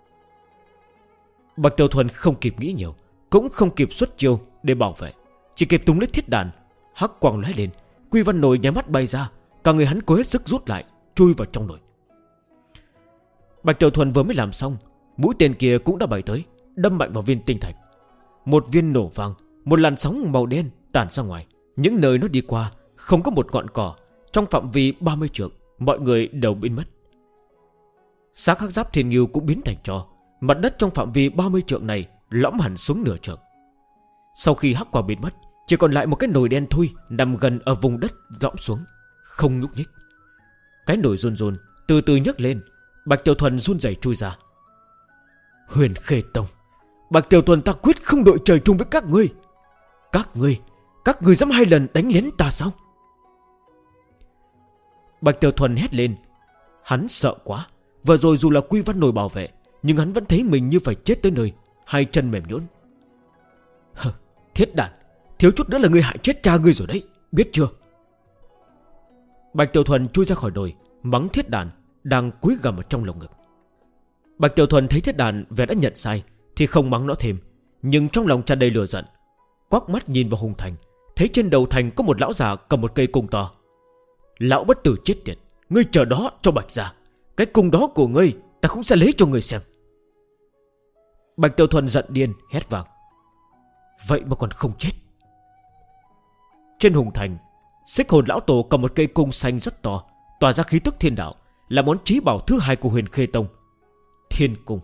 Bạch Tiểu Thuần không kịp nghĩ nhiều, cũng không kịp xuất chiêu để bảo vệ, chỉ kịp tung lấy thiết đàn. Hắc quang lóe lên, Quy Văn nồi nháy mắt bay ra, cả người hắn cố hết sức rút lại, chui vào trong nồi. Bạch Tiểu Thuần vừa mới làm xong, mũi tên kia cũng đã bay tới, đâm mạnh vào viên tinh thạch. Một viên nổ vang, một làn sóng màu đen tản ra ngoài. Những nơi nó đi qua không có một ngọn cỏ, trong phạm vi 30 trượng, mọi người đều biến mất. Xác Hắc Giáp Thiên Ngưu cũng biến thành tro. Mặt đất trong phạm vi 30 trượng này lõm hẳn xuống nửa trượng. Sau khi hắc quang biến mất, chỉ còn lại một cái nồi đen thui nằm gần ở vùng đất lõm xuống, không nhúc nhích. Cái nồi run run từ từ nhấc lên. Bạch Tiểu Thuần run rẩy chui ra. Huyền Khê Tông, Bạch Tiểu Thuần ta quyết không đội trời chung với các ngươi. Các ngươi dám 2 lần đánh lén ta sao? Bạch Tiểu Thuần hét lên. Hắn sợ quá. Vừa rồi dù là Quy Văn nồi bảo vệ, nhưng hắn vẫn thấy mình như phải chết tới nơi, hai chân mềm nhũn. Thiết đàn, thiếu chút nữa là ngươi hại chết cha ngươi rồi đấy, biết chưa? Bạch Tiểu Thuần chui ra khỏi nồi, mắng thiết đàn đang cúi gằm ở trong lồng ngực. Bạch Tiểu Thuần thấy thiết đàn vẻ đã nhận sai thì không mắng nó thêm, nhưng trong lòng tràn đầy lửa giận. Quắc mắt nhìn vào Hùng Thành, thấy trên đầu thành có một lão già cầm một cây cung to. Lão bất tử chết tiệt, ngươi chờ đó cho Bạch ra. Cái cung đó của ngươi ta cũng sẽ lấy cho ngươi xem. Bạch Tiểu Thuần giận điên hét vang. Vậy mà còn không chết. Trên Hùng Thành, Xích Hồn lão tổ cầm một cây cung xanh rất to, tỏa ra khí tức thiên đạo, là món chí bảo thứ 2 của Huyền Khê Tông, Thiên Cung.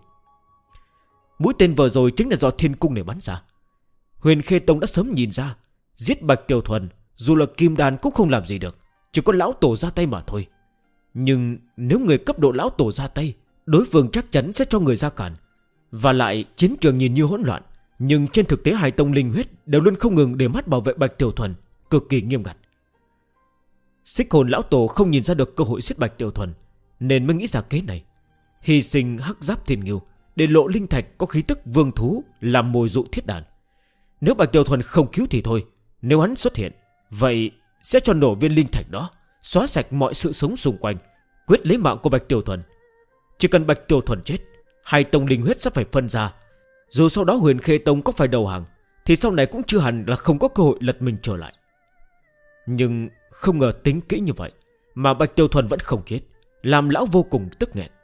Mũi tên vừa rồi chính là do Thiên Cung này bắn ra. Huyền Khê Tông đã sớm nhìn ra, giết Bạch Tiểu Thuần dù là kim đan cũng không làm gì được, chỉ có lão tổ ra tay mà thôi. Nhưng nếu người cấp độ lão tổ ra tay, đối phương chắc chắn sẽ cho người ra cản. Và lại chiến trường nhìn như hỗn loạn, nhưng trên thực tế hai tông linh huyết đều luôn không ngừng để mắt bảo vệ Bạch Tiểu Thuần, cực kỳ nghiêm ngặt. Xích Hồn lão tổ không nhìn ra được cơ hội giết Bạch Tiểu Thuần, nên mới nghĩ ra kế này, hy sinh Hắc Giáp Thiên Ngưu để lộ linh thạch có khí tức vương thú làm mồi dụ thiết đàn. Nếu Bạch Tiểu Thuần không cứu thì thôi, nếu hắn xuất hiện, vậy sẽ cho nổ viên linh thạch đó, xóa sạch mọi sự sống xung quanh, quyết lấy mạng của Bạch Tiểu Thuần. Chỉ cần Bạch Tiểu Thuần chết, hai tông linh huyết sẽ phải phân ra. Dù sau đó Huyền Khê Tông có phải đầu hàng, thì sau này cũng chưa hẳn là không có cơ hội lật mình trở lại. Nhưng không ngờ tính kỹ như vậy mà Bạch Tiểu Thuần vẫn không chết, làm lão vô cùng tức nghẹn.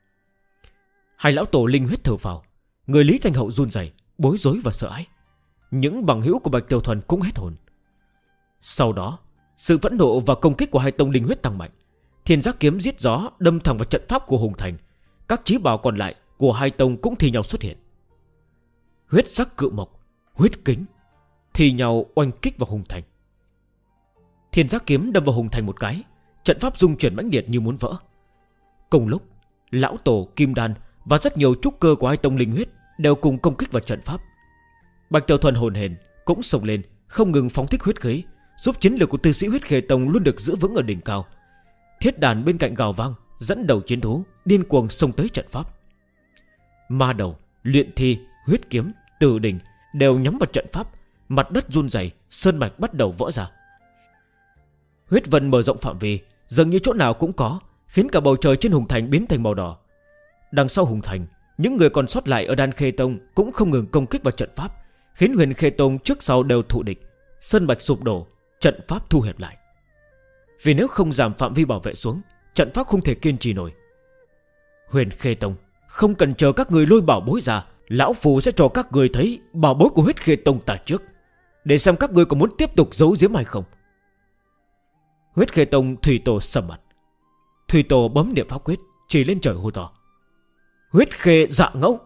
Hai lão tổ linh huyết thở phào, người Lý Thanh Hậu run rẩy, bối rối và sợ hãi. Những bằng hữu của Bạch Tiểu Thuần cũng hết hồn. Sau đó, sự phẫn nộ và công kích của hai tông linh huyết tăng mạnh. Thiên Giác kiếm giết gió đâm thẳng vào trận pháp của Hùng Thành. Các chí bảo còn lại của hai tông cũng thi nhau xuất hiện. Huyết sắc cự mộc, huyết kính thi nhau oanh kích vào Hùng Thành. Thiên Giác kiếm đâm vào Hùng Thành một cái, trận pháp rung chuyển mãnh liệt như muốn vỡ. Cùng lúc, lão tổ, kim đan và rất nhiều trúc cơ của hai tông linh huyết đều cùng công kích vào trận pháp. Bạch Tiểu Thuần hồn hển cũng xông lên, không ngừng phóng thích huyết khí, giúp chiến lược của tư sĩ Huyết Khê Tông luôn được giữ vững ở đỉnh cao. Thiết đàn bên cạnh gào vang, dẫn đầu chiến thú điên cuồng xông tới trận pháp. Ma đầu, luyện thi, huyết kiếm, tử đỉnh đều nhắm vào trận pháp. Mặt đất run rẩy, sơn mạch bắt đầu vỡ ra. Huyết vân mở rộng phạm vi, dường như chỗ nào cũng có, khiến cả bầu trời trên Hùng Thành biến thành màu đỏ. Đằng sau Hùng Thành, những người còn sót lại ở Đan Khê Tông cũng không ngừng công kích vào trận pháp, khiến Huyền Khê Tông trước sau đều thụ địch. Sơn mạch sụp đổ, trận pháp thu hẹp lại. Vì nếu không giảm phạm vi bảo vệ xuống, trận pháp không thể kiên trì nổi. Huyền Khê Tông, không cần chờ các người lôi bảo bối ra, lão phù sẽ cho các người thấy bảo bối của Huyết Khê Tông ta trước, để xem các người có muốn tiếp tục giấu giếm hay không. Huyết Khê Tông Thủy Tổ sầm mặt. Thủy Tổ bấm niệm pháp quyết, chỉ lên trời hô to: Huyết Khê dạ ngẫu.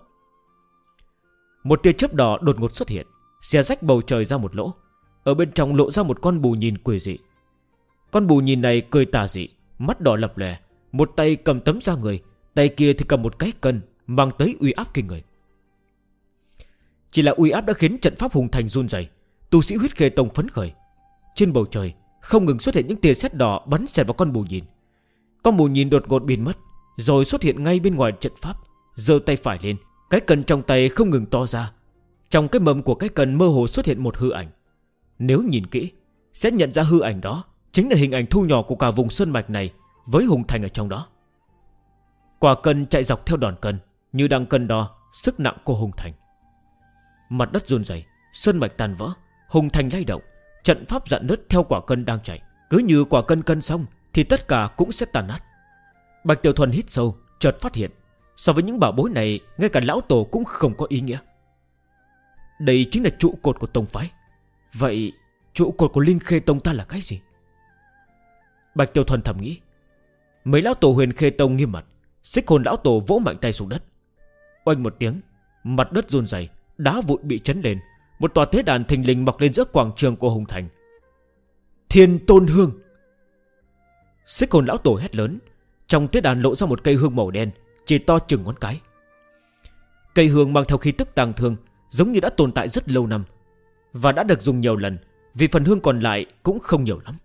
Một tia chớp đỏ đột ngột xuất hiện, xé rách bầu trời ra một lỗ. Ở bên trong lộ ra một con bù nhìn quỷ dị. Con bù nhìn này cười tà dị, mắt đỏ lập lòe, một tay cầm tấm da người, tay kia thì cầm một cái cân, mang tới uy áp kinh người. Chỉ là uy áp đã khiến trận pháp Hùng Thành run rẩy, Tu sĩ Huyết Khê Tông phấn khởi. Trên bầu trời không ngừng xuất hiện những tia sét đỏ bắn xẹt vào con Bù Nhìn. Con Bù Nhìn đột ngột biến mất, rồi xuất hiện ngay bên ngoài trận pháp, giơ tay phải lên, cái cần trong tay không ngừng to ra. Trong cái mầm của cái cần mơ hồ xuất hiện một hư ảnh. Nếu nhìn kỹ sẽ nhận ra hư ảnh đó chính là hình ảnh thu nhỏ của cả vùng sơn mạch này, với Hùng Thành ở trong đó. Quả cần chạy dọc theo đòn cần, như đang cân đo sức nặng của Hùng Thành. Mặt đất run rẩy, sơn mạch tan vỡ, Hùng Thành lay động, trận pháp rạn nứt theo quả cân đang chạy. Cứ như quả cân cân xong thì tất cả cũng sẽ tàn nát. Bạch Tiểu Thuần hít sâu, chợt phát hiện so với những bảo bối này, ngay cả lão tổ cũng không có ý nghĩa. Đây chính là trụ cột của tông phái. Vậy trụ cột của Linh Khê Tông ta là cái gì? Bạch Tiểu Thuần thầm nghĩ. Mấy lão tổ Huyền Khê Tông nghiêm mặt. Xích Hồn lão tổ vỗ mạnh tay xuống đất. Oanh một tiếng, mặt đất run rẩy, đá vụn bị chấn lên. Một tòa tế đàn thình lình mọc lên giữa quảng trường của Hùng Thành. Thiên Tôn Hương. Xích Hồn lão tổ hét lớn. Trong tế đàn lộ ra một cây hương màu đen, chỉ to chừng ngón cái. Cây hương mang theo khí tức tang thương, giống như đã tồn tại rất lâu năm và đã được dùng nhiều lần, vì phần hương còn lại cũng không nhiều lắm.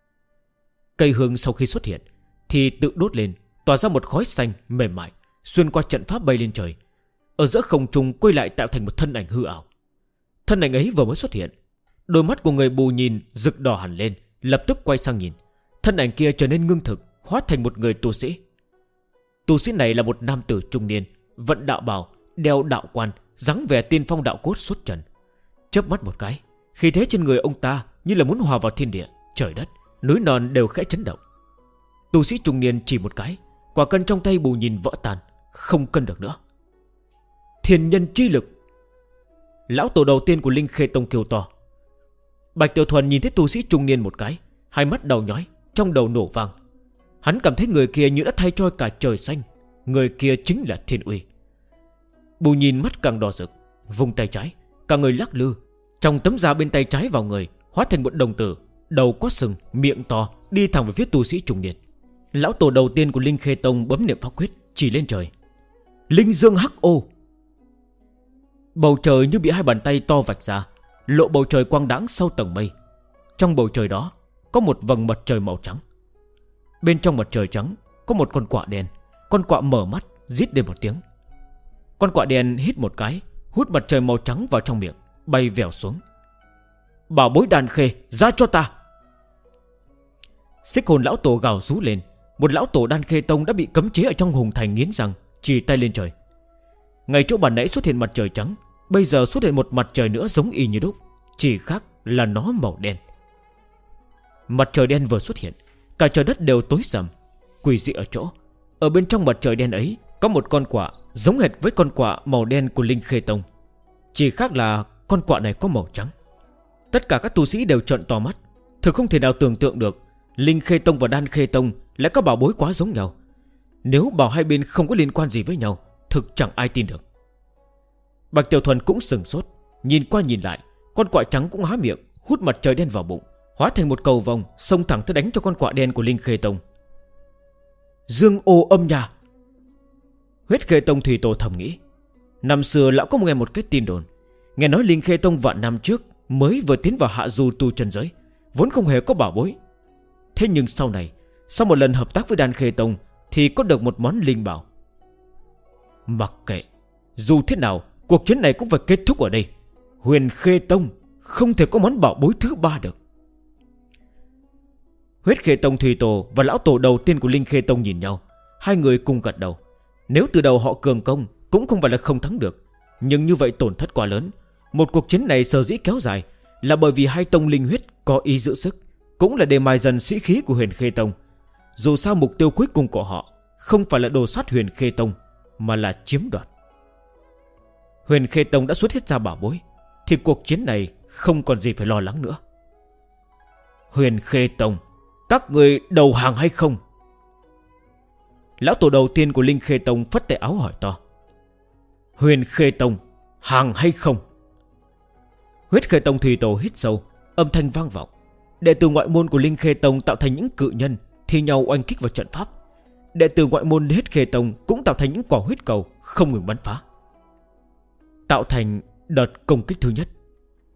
Cây hương sau khi xuất hiện thì tự đốt lên, tỏa ra một khói xanh mềm mại, xuyên qua trận pháp bay lên trời. Ở giữa không trung quay lại tạo thành một thân ảnh hư ảo. Thân ảnh ấy vừa mới xuất hiện, đôi mắt của người Bù Nhìn rực đỏ hẳn lên, lập tức quay sang nhìn. Thân ảnh kia trở nên ngưng thực, hóa thành một người tu sĩ. Tu sĩ này là một nam tử trung niên, vận đạo bào, đeo đạo quan, dáng vẻ tiên phong đạo cốt xuất trần. Chớp mắt một cái, khí thế trên người ông ta như là muốn hòa vào thiên địa, trời đất, núi non đều khẽ chấn động. Tu sĩ trung niên chỉ một cái, quả cân trong tay Bù Nhìn vỡ tan, không cân được nữa. Thiên nhân chi lực. Lão tổ đầu tiên của Linh Khê Tông kêu to. Bạch Tiểu Thuần nhìn thấy tu sĩ trung niên một cái, hai mắt đầu nhói, trong đầu nổ vang. Hắn cảm thấy người kia như đã thay cho cả trời xanh. Người kia chính là Thiên Uy. Bù Nhìn mắt càng đỏ rực, vung tay trái, cả người lắc lư. Trong tấm da bên tay trái vào người hóa thành một đồng tử, đầu có sừng, miệng to, đi thẳng về phía tu sĩ trung niên. Lão tổ đầu tiên của Linh Khê Tông bấm niệm pháp quyết, chỉ lên trời. Linh Dương Hắc Ô. Bầu trời như bị hai bàn tay to vạch ra, lộ bầu trời quang đãng sau tầng mây. Trong bầu trời đó có một vầng mặt trời màu trắng. Bên trong mặt trời trắng có một con quạ đen. Con quạ mở mắt, rít lên một tiếng. Con quạ đen hít một cái, hút mặt trời màu trắng vào trong miệng, bay vèo xuống. Bảo bối đàn khê, ra cho ta. Xích Hồn lão tổ gào rú lên. Một lão tổ Đan Khê Tông đã bị cấm chế ở trong Hùng Thành nghiến răng, chỉ tay lên trời. Ngay chỗ bàn nãy xuất hiện mặt trời trắng, bây giờ xuất hiện một mặt trời nữa giống y như đúc, chỉ khác là nó màu đen. Mặt trời đen vừa xuất hiện, cả trời đất đều tối sầm. Quỷ dị ở chỗ, ở bên trong mặt trời đen ấy có một con quạ giống hệt với con quạ màu đen của Linh Khê Tông, chỉ khác là con quạ này có màu trắng. Tất cả các tu sĩ đều trợn to mắt, thực không thể nào tưởng tượng được Linh Khê Tông và Đan Khê Tông lại có bảo bối quá giống nhau. Nếu bảo hai bên không có liên quan gì với nhau, thực chẳng ai tin được. Bạch Tiểu Thuần cũng sừng sốt, nhìn qua nhìn lại, con quạ trắng cũng há miệng, hút mặt trời đen vào bụng, hóa thành một cầu vồng xông thẳng tới đánh cho con quạ đen của Linh Khê Tông. Dương ô âm nhà. Huyết Khê Tông Thủy Tổ thầm nghĩ. Năm xưa lão có nghe một cái tin đồn, nghe nói Linh Khê Tông vạn năm trước mới vừa tiến vào hạ du tu chân giới, vốn không hề có bảo bối. Thế nhưng sau này, sau một lần hợp tác với Đan Khê Tông, thì có được một món linh bảo. Mặc kệ, dù thế nào cuộc chiến này cũng phải kết thúc ở đây. Huyền Khê Tông không thể có món bảo bối thứ ba được. Huyết Khê Tông Thủy Tổ và lão tổ đầu tiên của Linh Khê Tông nhìn nhau, hai người cùng gật đầu. Nếu từ đầu họ cường công cũng không phải là không thắng được, nhưng như vậy tổn thất quá lớn. Một cuộc chiến này sở dĩ kéo dài là bởi vì hai tông linh huyết có ý giữ sức, cũng là để mài dần sĩ khí của Huyền Khê Tông. Dù sao mục tiêu cuối cùng của họ không phải là đồ sát Huyền Khê Tông, mà là chiếm đoạt. Huyền Khê Tông đã xuất hết ra bảo bối, thì cuộc chiến này không còn gì phải lo lắng nữa. Huyền Khê Tông, các người đầu hàng hay không? Lão tổ đầu tiên của Linh Khê Tông phất tay áo hỏi to. Huyền Khê Tông, hàng hay không? Huyết Khê Tông Thủy Tổ hít sâu, âm thanh vang vọng. Đệ tử ngoại môn của Linh Khê Tông tạo thành những cự nhân thi nhau oanh kích vào trận pháp. Đệ tử ngoại môn Huyết Khê Tông cũng tạo thành những quả huyết cầu không ngừng bắn phá, tạo thành đợt công kích thứ nhất.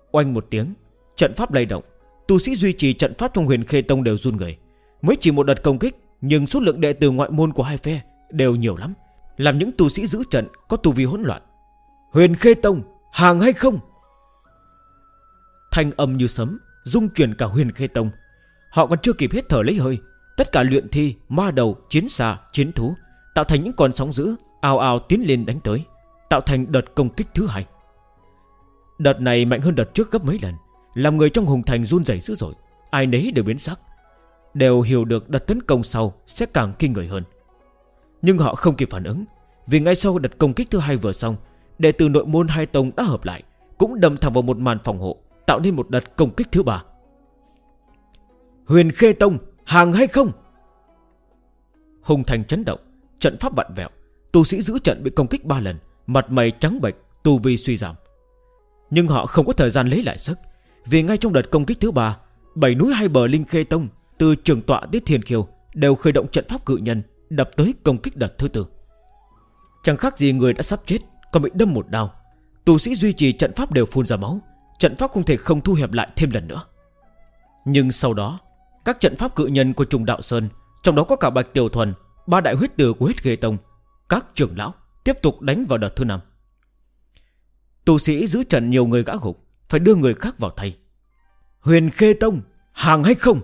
Oanh một tiếng, trận pháp lay động. Tu sĩ duy trì trận pháp trong Huyền Khê Tông đều run người. Mới chỉ một đợt công kích, nhưng số lượng đệ tử ngoại môn của hai phe đều nhiều lắm, làm những tu sĩ giữ trận có tu vi hỗn loạn. Huyền Khê Tông hàng hay không? Thanh âm như sấm rung chuyển cả Huyền Khê Tông. Họ còn chưa kịp hít thở lấy hơi, tất cả luyện thi, ma đầu, chiến xà, chiến thú tạo thành những con sóng dữ ào ào tiến lên đánh tới, tạo thành đợt công kích thứ hai. Đợt này mạnh hơn đợt trước gấp mấy lần, làm người trong Hùng Thành run rẩy dữ dội. Ai nấy đều biến sắc, đều hiểu được đợt tấn công sau sẽ càng kinh người hơn. Nhưng họ không kịp phản ứng, vì ngay sau đợt công kích thứ hai vừa xong, đệ tử nội môn hai tông đã hợp lại, cũng đâm thẳng vào một màn phòng hộ, tạo nên một đợt công kích thứ ba. Huyền Khê Tông hàng hay không? Hùng Thành chấn động, trận pháp vặn vẹo, tu sĩ giữ trận bị công kích 3 lần, mặt mày trắng bệch, tu vi suy giảm. Nhưng họ không có thời gian lấy lại sức, vì ngay trong đợt công kích thứ ba, 7 núi hai bờ Linh Khê Tông từ Trường Tọa đến Thiên Kiều đều khởi động trận pháp cự nhân, đập tới công kích đợt thứ tư. Chẳng khác gì người đã sắp chết còn bị đâm một đao. Tu sĩ duy trì trận pháp đều phun ra máu, trận pháp không thể không thu hẹp lại thêm lần nữa. Nhưng sau đó, các trận pháp cự nhân của Trùng Đạo Sơn, trong đó có cả Bạch Tiểu Thuần, 3 đại huyết tử của Huyết Khê Tông, các trưởng lão tiếp tục đánh vào đợt thứ 5. Tu sĩ giữ trận nhiều người gã gục, phải đưa người khác vào thay. Huyền Khê Tông hàng hay không?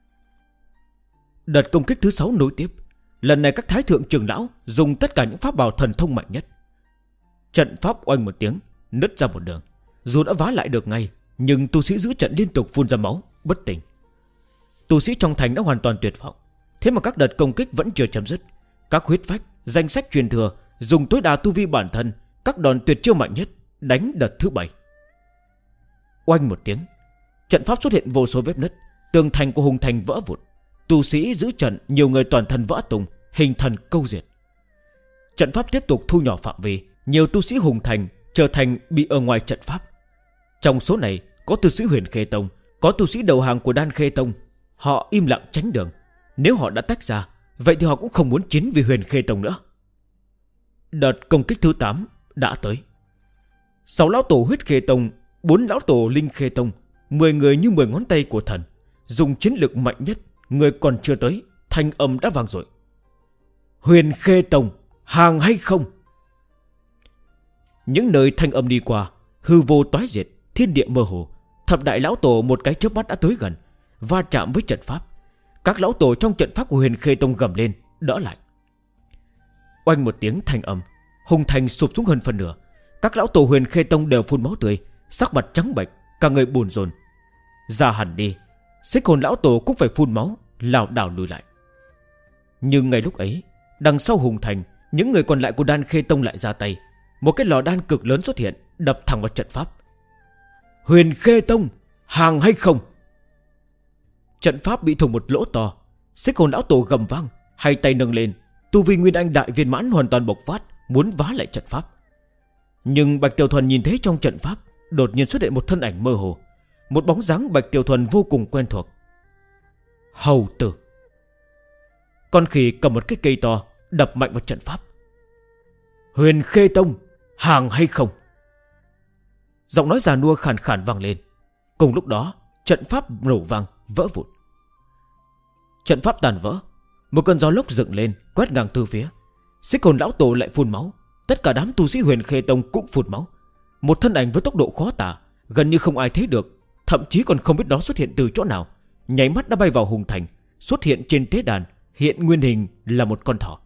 Đợt công kích thứ 6 nối tiếp. Lần này các thái thượng trưởng lão dùng tất cả những pháp bảo thần thông mạnh nhất. Trận pháp oanh một tiếng, nứt ra một đường. Dù đã vá lại được ngay, nhưng tu sĩ giữ trận liên tục phun ra máu, bất tỉnh. Tu sĩ trong thành đã hoàn toàn tuyệt vọng. Thế mà các đợt công kích vẫn chưa chấm dứt. Các huyết phách, danh sách truyền thừa dùng tối đa tu vi bản thân, các đòn tuyệt chiêu mạnh nhất, đánh đợt thứ 7. Oanh một tiếng, trận pháp xuất hiện vô số vết nứt, tường thành của Hùng Thành vỡ vụn. Tu sĩ giữ trận nhiều người toàn thân vỡ tung, hình thần câu diệt. Trận pháp tiếp tục thu nhỏ phạm vi, nhiều tu sĩ Hùng Thành trở thành bị ở ngoài trận pháp. Trong số này có tu sĩ Huyền Khê Tông, có tu sĩ đầu hàng của Đan Khê Tông. Họ im lặng tránh đường. Nếu họ đã tách ra, vậy thì họ cũng không muốn chiến vì Huyền Khê Tông nữa. Đợt công kích thứ 8 đã tới. 6 lão tổ Huyết Khê Tông, 4 lão tổ Linh Khê Tông, 10 người như 10 ngón tay của thần, dùng chiến lực mạnh nhất. Người còn chưa tới, thanh âm đã vang rồi. Huyền Khê Tông hàng hay không? Những nơi thanh âm đi qua, hư vô toái diệt, thiên địa mơ hồ. Thập đại lão tổ một cái chớp mắt đã tới gần, va chạm với trận pháp. Các lão tổ trong trận pháp của Huyền Khê Tông gầm lên, đỡ lại. Oanh một tiếng thanh âm, Hùng Thành sụp xuống hơn phần nửa. Các lão tổ Huyền Khê Tông đều phun máu tươi, sắc mặt trắng bệch, cả người buồn rồn. Ra hẳn đi, Xích Hồn lão tổ cũng phải phun máu, lảo đảo lùi lại. Nhưng ngay lúc ấy, đằng sau Hùng Thành, những người còn lại của Đan Khê Tông lại ra tay. Một cái lò đan cực lớn xuất hiện, đập thẳng vào trận pháp. Huyền Khê Tông hàng hay không? Trận pháp bị thủng một lỗ to. Xích Hồn lão tổ gầm vang, hai tay nâng lên, tu vi Nguyên Anh đại viên mãn hoàn toàn bộc phát, muốn vá lại trận pháp. Nhưng Bạch Tiểu Thuần nhìn thấy trong trận pháp đột nhiên xuất hiện một thân ảnh mơ hồ, một bóng dáng Bạch Tiểu Thuần vô cùng quen thuộc. Hầu tử. Con khỉ cầm một cái cây to, đập mạnh vào trận pháp. Huyền Khê Tông hàng hay không? Giọng nói già nua khàn khàn vang lên. Cùng lúc đó, trận pháp nổ vang, vỡ vụn. Trận pháp tàn vỡ, một cơn gió lốc dựng lên, quét ngang từ phía. Xích Hồn lão tổ lại phun máu, tất cả đám tu sĩ Huyền Khê Tông cũng phun máu. Một thân ảnh với tốc độ khó tả, gần như không ai thấy được, thậm chí còn không biết nó xuất hiện từ chỗ nào, nháy mắt đã bay vào Hùng Thành, xuất hiện trên tế đàn, hiện nguyên hình là một con thỏ.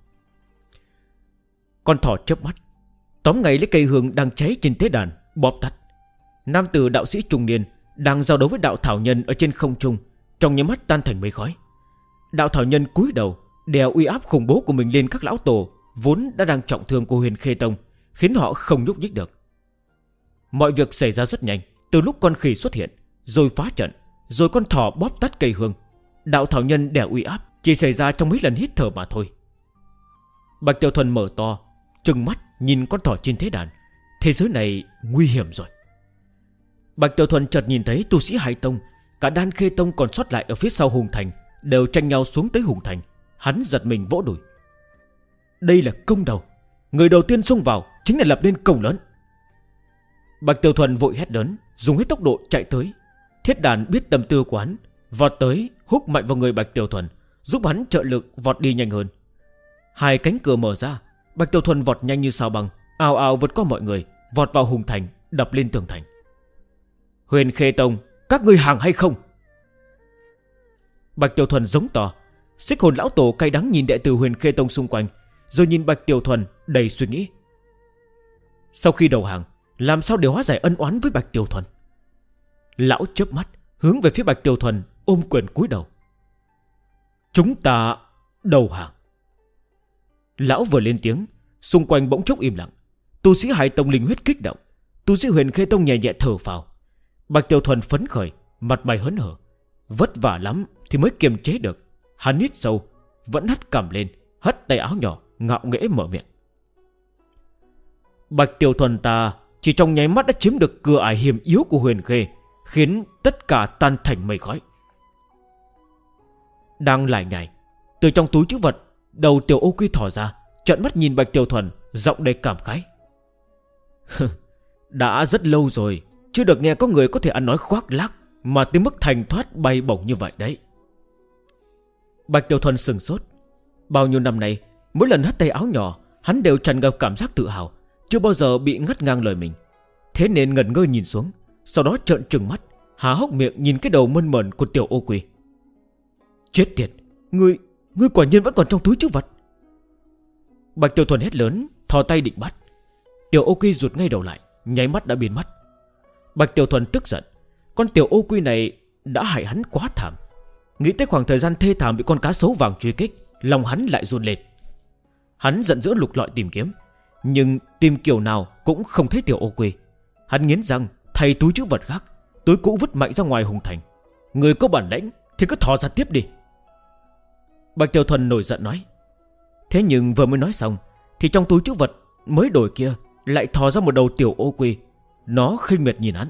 Con thỏ chớp mắt, tóm ngay lấy cây hương đang cháy trên tế đàn, bóp tắt. Nam tử đạo sĩ trung niên đang giao đấu với đạo thảo nhân ở trên không trung, trong nháy mắt tan thành mây khói. Đạo thảo nhân cúi đầu, đè uy áp khủng bố của mình lên các lão tổ vốn đã đang trọng thương của Huyền Khê Tông, khiến họ không nhúc nhích được. Mọi việc xảy ra rất nhanh, từ lúc con khỉ xuất hiện, rồi phá trận, rồi con thỏ bóp tắt cây hương. Đạo thảo nhân đè uy áp chỉ xảy ra trong mấy lần hít thở mà thôi. Bạch Tiểu Thuần mở to, trừng mắt nhìn con thỏ trên thế đàn. Thế giới này nguy hiểm rồi. Bạch Tiểu Thuần chợt nhìn thấy tu sĩ Hải Tông, cả Đan Khê Tông còn sót lại ở phía sau Hùng Thành, đều tranh nhau xuống tới Hùng Thành. Hắn giật mình vỗ đùi. Đây là công đầu, người đầu tiên xông vào chính là lập nên công lớn. Bạch Tiểu Thuần vội hét lớn, dùng hết tốc độ chạy tới. Thiết Đàn biết tâm tư của hắn, vọt tới húc mạnh vào người Bạch Tiểu Thuần, giúp hắn trợ lực vọt đi nhanh hơn. Hai cánh cửa mở ra, Bạch Tiểu Thuần vọt nhanh như sao băng, ào ào vượt qua mọi người, vọt vào hùng thành, đập lên tường thành. Huyền Khê Tông, các ngươi hàng hay không? Bạch Tiểu Thuần giống to. Xích Hồn lão tổ cay đắng nhìn đệ tử Huyền Khê Tông xung quanh, rồi nhìn Bạch Tiểu Thuần đầy suy nghĩ. Sau khi đầu hàng, làm sao để hóa giải ân oán với Bạch Tiểu Thuần? Lão chớp mắt hướng về phía Bạch Tiểu Thuần, ôm quyền cúi đầu. Chúng ta đầu hàng. Lão vừa lên tiếng, xung quanh bỗng chốc im lặng. Tu sĩ Hải Tông linh huyết kích động, tu sĩ Huyền Khê Tông nhẹ nhẹ thở phào. Bạch Tiểu Thuần phấn khởi, mặt mày hớn hở. Vất vả lắm thì mới kiềm chế được. Hắn hít sâu, vẫn hất cằm lên, hất tay áo nhỏ, ngạo nghễ mở miệng. Bạch Tiểu Thuần ta chỉ trong nháy mắt đã chiếm được cửa ải hiểm yếu của Huyền Khê, khiến tất cả tan thành mây khói. Đang lải nhải, từ trong túi trữ vật, đầu Tiểu Ô Quy thỏ ra, trợn mắt nhìn Bạch Tiểu Thuần, giọng đầy cảm khái. Đã rất lâu rồi chưa được nghe có người có thể ăn nói khoác lác mà tới mức thành thoát bay bổng như vậy đấy. Bạch Tiểu Thuần sừng sốt. Bao nhiêu năm nay, mỗi lần hất tay áo nhỏ, hắn đều tràn ngập cảm giác tự hào, chưa bao giờ bị ngắt ngang lời mình. Thế nên ngẩn ngơ nhìn xuống, sau đó trợn trừng mắt, há hốc miệng nhìn cái đầu mơn mởn của Tiểu Ô Quy. Chết tiệt, ngươi quả nhiên vẫn còn trong túi trữ vật. Bạch Tiểu Thuần hét lớn, thò tay định bắt. Tiểu Ô Quy rụt ngay đầu lại, nháy mắt đã biến mất. Bạch Tiểu Thuần tức giận. Con Tiểu Ô Quy này đã hại hắn quá thảm. Nghĩ tới khoảng thời gian thê thảm bị con cá sấu vàng truy kích, lòng hắn lại run lên. Hắn giận dữ lục lọi tìm kiếm, nhưng tìm kiểu nào cũng không thấy Tiểu Ô Quy. Hắn nghiến răng thay túi trữ vật khác, túi cũ vứt mạnh ra ngoài hùng thành. Người có bản lĩnh thì cứ thò ra tiếp đi. Bạch Tiểu Thuần nổi giận nói. Thế nhưng vừa mới nói xong thì trong túi trữ vật mới đổi kia lại thò ra một đầu Tiểu Ô Quy. Nó khinh miệt nhìn hắn.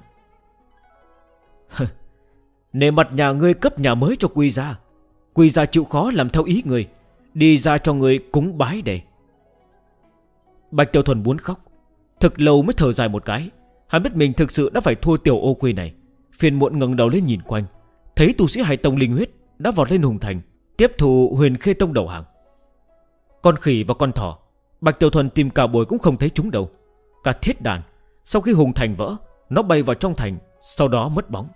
Nề mặt nhà ngươi cấp nhà mới cho Quy gia chịu khó làm theo ý người, đi ra cho người cúng bái đây. Bạch Tiểu Thuần muốn khóc. Thực lâu mới thở dài một cái. Hắn biết mình thực sự đã phải thua Tiểu Ô Quy này. Phiền muộn ngẩng đầu lên nhìn quanh, thấy tu sĩ Hải Tông linh huyết đã vọt lên hùng thành, tiếp thù Huyền Khê Tông đầu hàng. Con khỉ và con thỏ, Bạch Tiểu Thuần tìm cả buổi cũng không thấy chúng đâu. Cả Thiết Đàn, sau khi hùng thành vỡ, nó bay vào trong thành, sau đó mất bóng.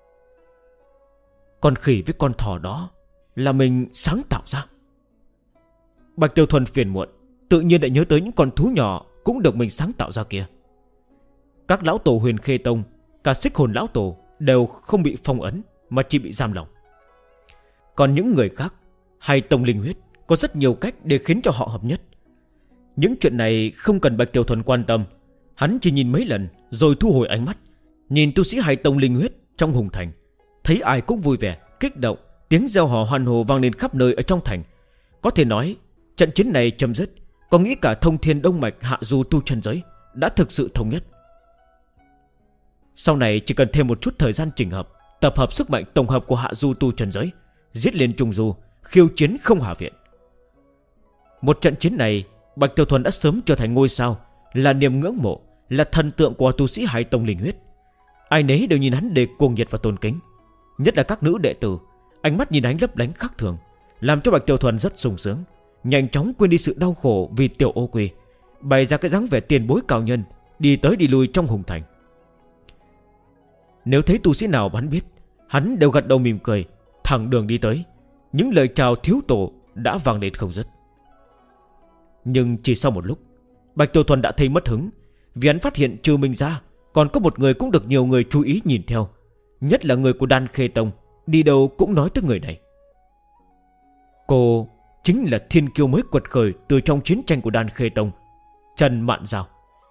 Con khỉ với con thỏ đó là mình sáng tạo ra. Bạch Tiểu Thuần phiền muộn, tự nhiên lại nhớ tới những con thú nhỏ cũng được mình sáng tạo ra kia. Các lão tổ Huyền Khê Tông, cả Xích Hồn lão tổ đều không bị phong ấn, mà chỉ bị giam lỏng. Còn những người khác, hay tông linh huyết, có rất nhiều cách để khiến cho họ hợp nhất. Những chuyện này không cần Bạch Tiểu Thuần quan tâm. Hắn chỉ nhìn mấy lần rồi thu hồi ánh mắt, nhìn tu sĩ Hải Tông linh huyết trong hùng thành. Thấy ai cũng vui vẻ, kích động, tiếng reo hò hoan hô vang lên khắp nơi ở trong thành. Có thể nói trận chiến này chấm dứt, có nghĩ cả thông thiên đông mạch hạ du tu chân giới đã thực sự thống nhất. Sau này chỉ cần thêm một chút thời gian chỉnh hợp, tập hợp sức mạnh tổng hợp của hạ du tu chân giới, giết lên trung du, khiêu chiến không hạ viện. Một trận chiến này, Bạch Tiểu Thuần đã sớm trở thành ngôi sao, là niềm ngưỡng mộ, là thần tượng của tu sĩ Hải Tông linh huyết. Ai nấy đều nhìn hắn để cuồng nhiệt và tôn kính. Nhất là các nữ đệ tử, ánh mắt nhìn hắn lấp lánh khác thường, làm cho Bạch Tiểu Thuần rất sung sướng, nhanh chóng quên đi sự đau khổ vì Tiểu Ô Quy, bày ra cái dáng vẻ tiền bối cao nhân, đi tới đi lui trong hùng thành. Nếu thấy tu sĩ nào hắn biết, hắn đều gật đầu mỉm cười, thẳng đường đi tới. Những lời chào thiếu tổ đã vang lên không dứt. Nhưng chỉ sau một lúc, Bạch Tiểu Thuần đã thấy mất hứng, vì hắn phát hiện trừ mình ra, còn có một người cũng được nhiều người chú ý nhìn theo. Nhất là người của Đan Khê Tông, đi đâu cũng nói tới người này. Cô chính là thiên kiêu mới quật khởi từ trong chiến tranh của Đan Khê Tông, Trần Mạn Giao.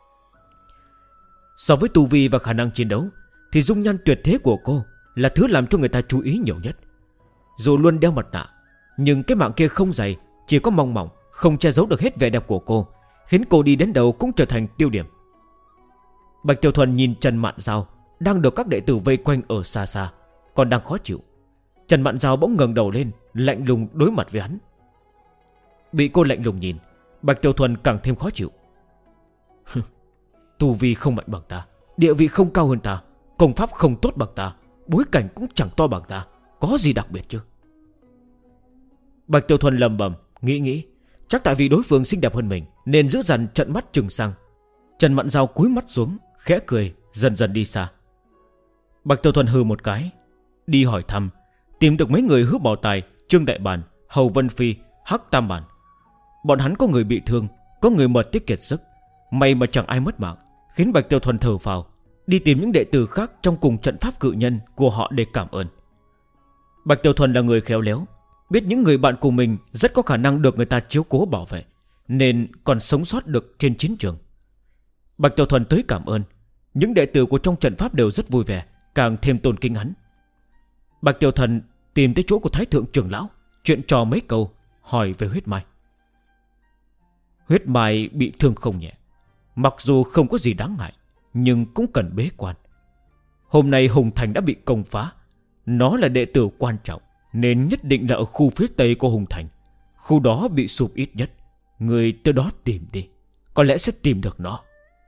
So với tu vi và khả năng chiến đấu thì dung nhan tuyệt thế của cô là thứ làm cho người ta chú ý nhiều nhất. Dù luôn đeo mặt nạ, nhưng cái mạng kia không dày, chỉ có mong mỏng, không che giấu được hết vẻ đẹp của cô, khiến cô đi đến đâu cũng trở thành tiêu điểm. Bạch Tiểu Thuần nhìn Trần Mạn Giao đang được các đệ tử vây quanh ở xa xa, còn đang khó chịu. Trần Mạn Giao bỗng ngẩng đầu lên, lạnh lùng đối mặt với hắn. Bị cô lạnh lùng nhìn, Bạch Tiểu Thuần càng thêm khó chịu. Tu vi không mạnh bằng ta, địa vị không cao hơn ta, công pháp không tốt bằng ta, bối cảnh cũng chẳng to bằng ta, có gì đặc biệt chứ? Bạch Tiểu Thuần lầm bầm nghĩ, chắc tại vì đối phương xinh đẹp hơn mình nên giữ dằn trận mắt trừng sang. Trần Mạn Dao cúi mắt xuống, khẽ cười, dần dần đi xa. Bạch Tiểu Thuần hừ một cái, đi hỏi thăm, tìm được mấy người Hứa Bảo Tài, Trương Đại Bản, Hầu Vân Phi, Hắc Tam Bản. Bọn hắn có người bị thương, có người mệt tiếc kiệt sức, may mà chẳng ai mất mạng, khiến Bạch Tiểu Thuần thở phào, đi tìm những đệ tử khác trong cùng trận pháp cự nhân của họ để cảm ơn. Bạch Tiểu Thuần là người khéo léo, biết những người bạn của mình rất có khả năng được người ta chiếu cố bảo vệ, nên còn sống sót được trên chiến trường. Bạch Tiểu Thuần tới cảm ơn, những đệ tử của trong trận pháp đều rất vui vẻ, càng thêm tôn kính hắn. Bạch Tiểu Thuần tìm tới chỗ của Thái Thượng trưởng lão, chuyện trò mấy câu, hỏi về Huyết Mai. Huyết Mai bị thương không nhẹ, mặc dù không có gì đáng ngại, nhưng cũng cần bế quan. Hôm nay Hùng Thành đã bị công phá, nó là đệ tử quan trọng, nên nhất định là ở khu phía tây của Hùng Thành. Khu đó bị sụp ít nhất, người tới đó tìm đi, có lẽ sẽ tìm được nó.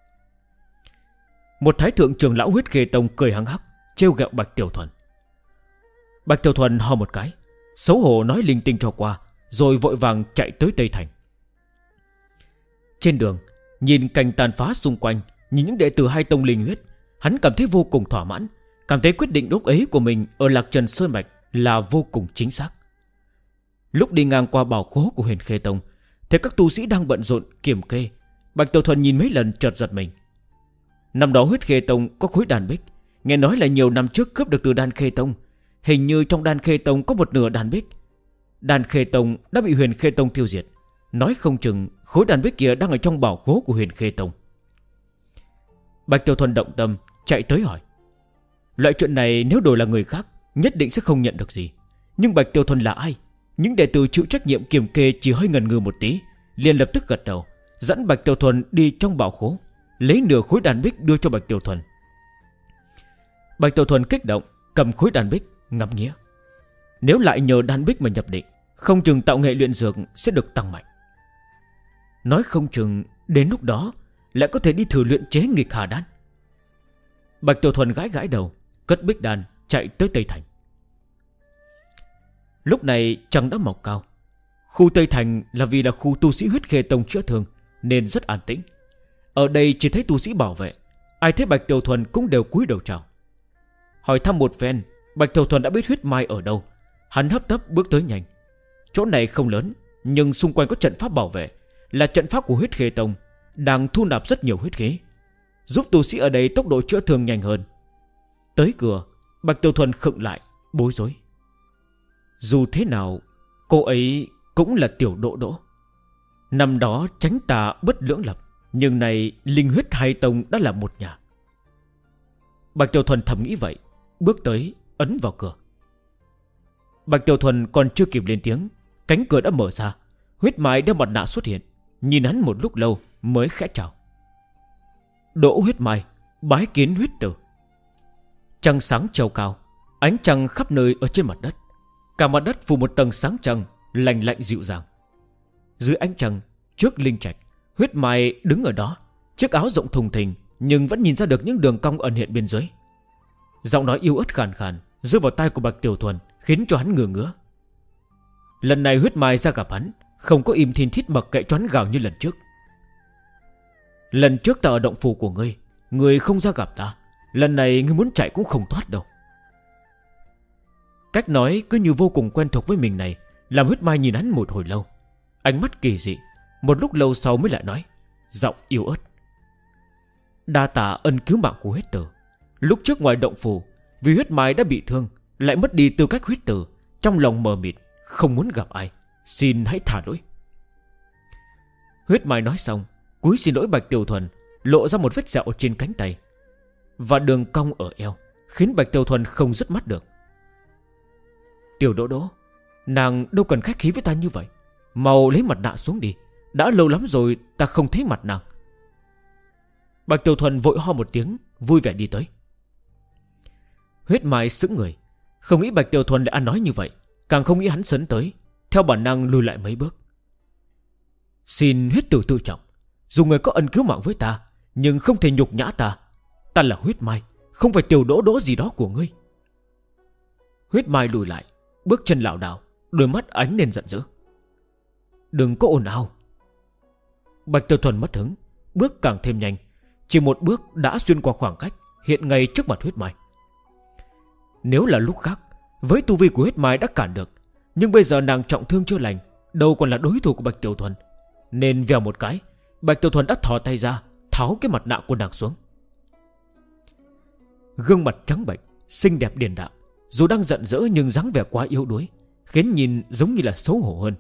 Một Thái Thượng trưởng lão Huyết Khê Tông cười hăng hắc, trêu ghẹo Bạch Tiểu Thuần. Bạch Tiểu Thuần ho một cái, xấu hổ nói linh tinh cho qua, rồi vội vàng chạy tới Tây Thành. Trên đường, nhìn cảnh tàn phá xung quanh, nhìn những đệ tử hai tông linh huyết, hắn cảm thấy vô cùng thỏa mãn, cảm thấy quyết định lúc ấy của mình ở Lạc Trần Sơn Mạch là vô cùng chính xác. Lúc đi ngang qua bảo khố của Huyền Khê Tông, thấy các tu sĩ đang bận rộn kiểm kê, Bạch Tiểu Thuần nhìn mấy lần chợt giật mình. Năm đó Huyết Khê Tông có khối đàn bích, nghe nói là nhiều năm trước cướp được từ Đan Khê Tông. Hình như trong Đan Khê Tông có một nửa đàn bích. Đan Khê Tông đã bị Huyền Khê Tông tiêu diệt, nói không chừng khối đàn bích kia đang ở trong bảo khố của Huyền Khê Tông. Bạch Tiểu Thuần động tâm, chạy tới hỏi. Loại chuyện này nếu đổi là người khác nhất định sẽ không nhận được gì, nhưng Bạch Tiểu Thuần là ai? Những đệ tử chịu trách nhiệm kiểm kê chỉ hơi ngần ngừ một tí, liền lập tức gật đầu, dẫn Bạch Tiểu Thuần đi trong bảo khố, lấy nửa khối đàn bích đưa cho Bạch Tiểu Thuần. Bạch Tiểu Thuần kích động, cầm khối đàn bích ngắm nghía. Nếu lại nhờ đàn bích mà nhập định, không chừng tạo nghệ luyện dược sẽ được tăng mạnh. Nói không chừng đến lúc đó lại có thể đi thử luyện chế nghịch hà đan. Bạch Tiểu Thuần gãi gãi đầu, cất bích đàn chạy tới Tây Thành. Lúc này trăng đã mọc cao. Khu Tây Thành là vì là khu tu sĩ Huyết Khê Tông chữa thương, nên rất an tĩnh. Ở đây chỉ thấy tu sĩ bảo vệ, ai thấy Bạch Tiểu Thuần cũng đều cúi đầu chào. Hỏi thăm một phen, Bạch Tiểu Thuần đã biết Huyết Mai ở đâu. Hắn hấp tấp bước tới nhanh. Chỗ này không lớn, nhưng xung quanh có trận pháp bảo vệ, là trận pháp của Huyết Khê Tông, đang thu nạp rất nhiều huyết khí, giúp tu sĩ ở đây tốc độ chữa thương nhanh hơn. Tới cửa, Bạch Tiểu Thuần khựng lại, bối rối. Dù thế nào, cô ấy cũng là Tiểu Đỗ Đỗ. Năm đó tránh tà bất lưỡng lập, nhưng này linh huyết hai tông đã là một nhà. Bạch Tiểu Thuần thầm nghĩ vậy, bước tới ấn vào cửa. Bạch Tiểu Thuần còn chưa kịp lên tiếng, cánh cửa đã mở ra. Huyết Mai đeo mặt nạ xuất hiện, nhìn hắn một lúc lâu mới khẽ chào. Đỗ Huyết Mai, bái kiến huyết tử. Trăng sáng treo cao, ánh trăng khắp nơi ở trên mặt đất. Cả mặt đất phủ một tầng sáng trăng lạnh lạnh dịu dàng. Dưới ánh trăng, trước linh trạch, Huyết Mai đứng ở đó, chiếc áo rộng thùng thình, nhưng vẫn nhìn ra được những đường cong ẩn hiện bên dưới. Giọng nói yếu ớt khàn khàn rơi vào tai của Bạch Tiểu Thuần, khiến cho hắn ngửa ngứa. Lần này Huyết Mai ra gặp hắn, không có im thiên thít mặc kệ choán gào như lần trước. Lần trước ta ở động phủ của ngươi, ngươi không ra gặp ta. Lần này ngươi muốn chạy cũng không thoát đâu. Cách nói cứ như vô cùng quen thuộc với mình này làm Huyết Mai nhìn hắn một hồi lâu, ánh mắt kỳ dị. Một lúc lâu sau mới lại nói, giọng yếu ớt. Đa tạ ân cứu mạng của huyết tử. Lúc trước ngoài động phủ, vì Huyết Mai đã bị thương, lại mất đi tư cách huyết tử, trong lòng mờ mịt, không muốn gặp ai. Xin hãy thả lỗi. Huyết Mai nói xong, cúi xin lỗi Bạch Tiểu Thuần, lộ ra một vết sẹo trên cánh tay và đường cong ở eo, khiến Bạch Tiểu Thuần không dứt mắt được. Tiểu Đỗ Đỗ, nàng đâu cần khách khí với ta như vậy. Mau lấy mặt nạ xuống đi, đã lâu lắm rồi ta không thấy mặt nàng. Bạch Tiểu Thuần vội ho một tiếng, vui vẻ đi tới. Huyết Mai sững người, không nghĩ Bạch Tiểu Thuần lại ăn nói như vậy, càng không nghĩ hắn sấn tới, theo bản năng lùi lại mấy bước. Xin huyết tử tự trọng, dù người có ân cứu mạng với ta, nhưng không thể nhục nhã ta. Ta là Huyết Mai, không phải tiểu Đỗ Đỗ gì đó của ngươi. Huyết Mai lùi lại, bước chân lảo đảo, đôi mắt ánh lên giận dữ. Đừng có ồn ào. Bạch Tiểu Thuần mất hứng, bước càng thêm nhanh, chỉ một bước đã xuyên qua khoảng cách, hiện ngay trước mặt Huyết Mai. Nếu là lúc khác, với tu vi của Huyết Mai đã cản được, nhưng bây giờ nàng trọng thương chưa lành, đâu còn là đối thủ của Bạch Tiểu Thuần. Nên vèo một cái, Bạch Tiểu Thuần đã thò tay ra, tháo cái mặt nạ của nàng xuống. Gương mặt trắng bệch, xinh đẹp điềm đạm, dù đang giận dữ nhưng dáng vẻ quá yếu đuối, khiến nhìn giống như là xấu hổ hơn.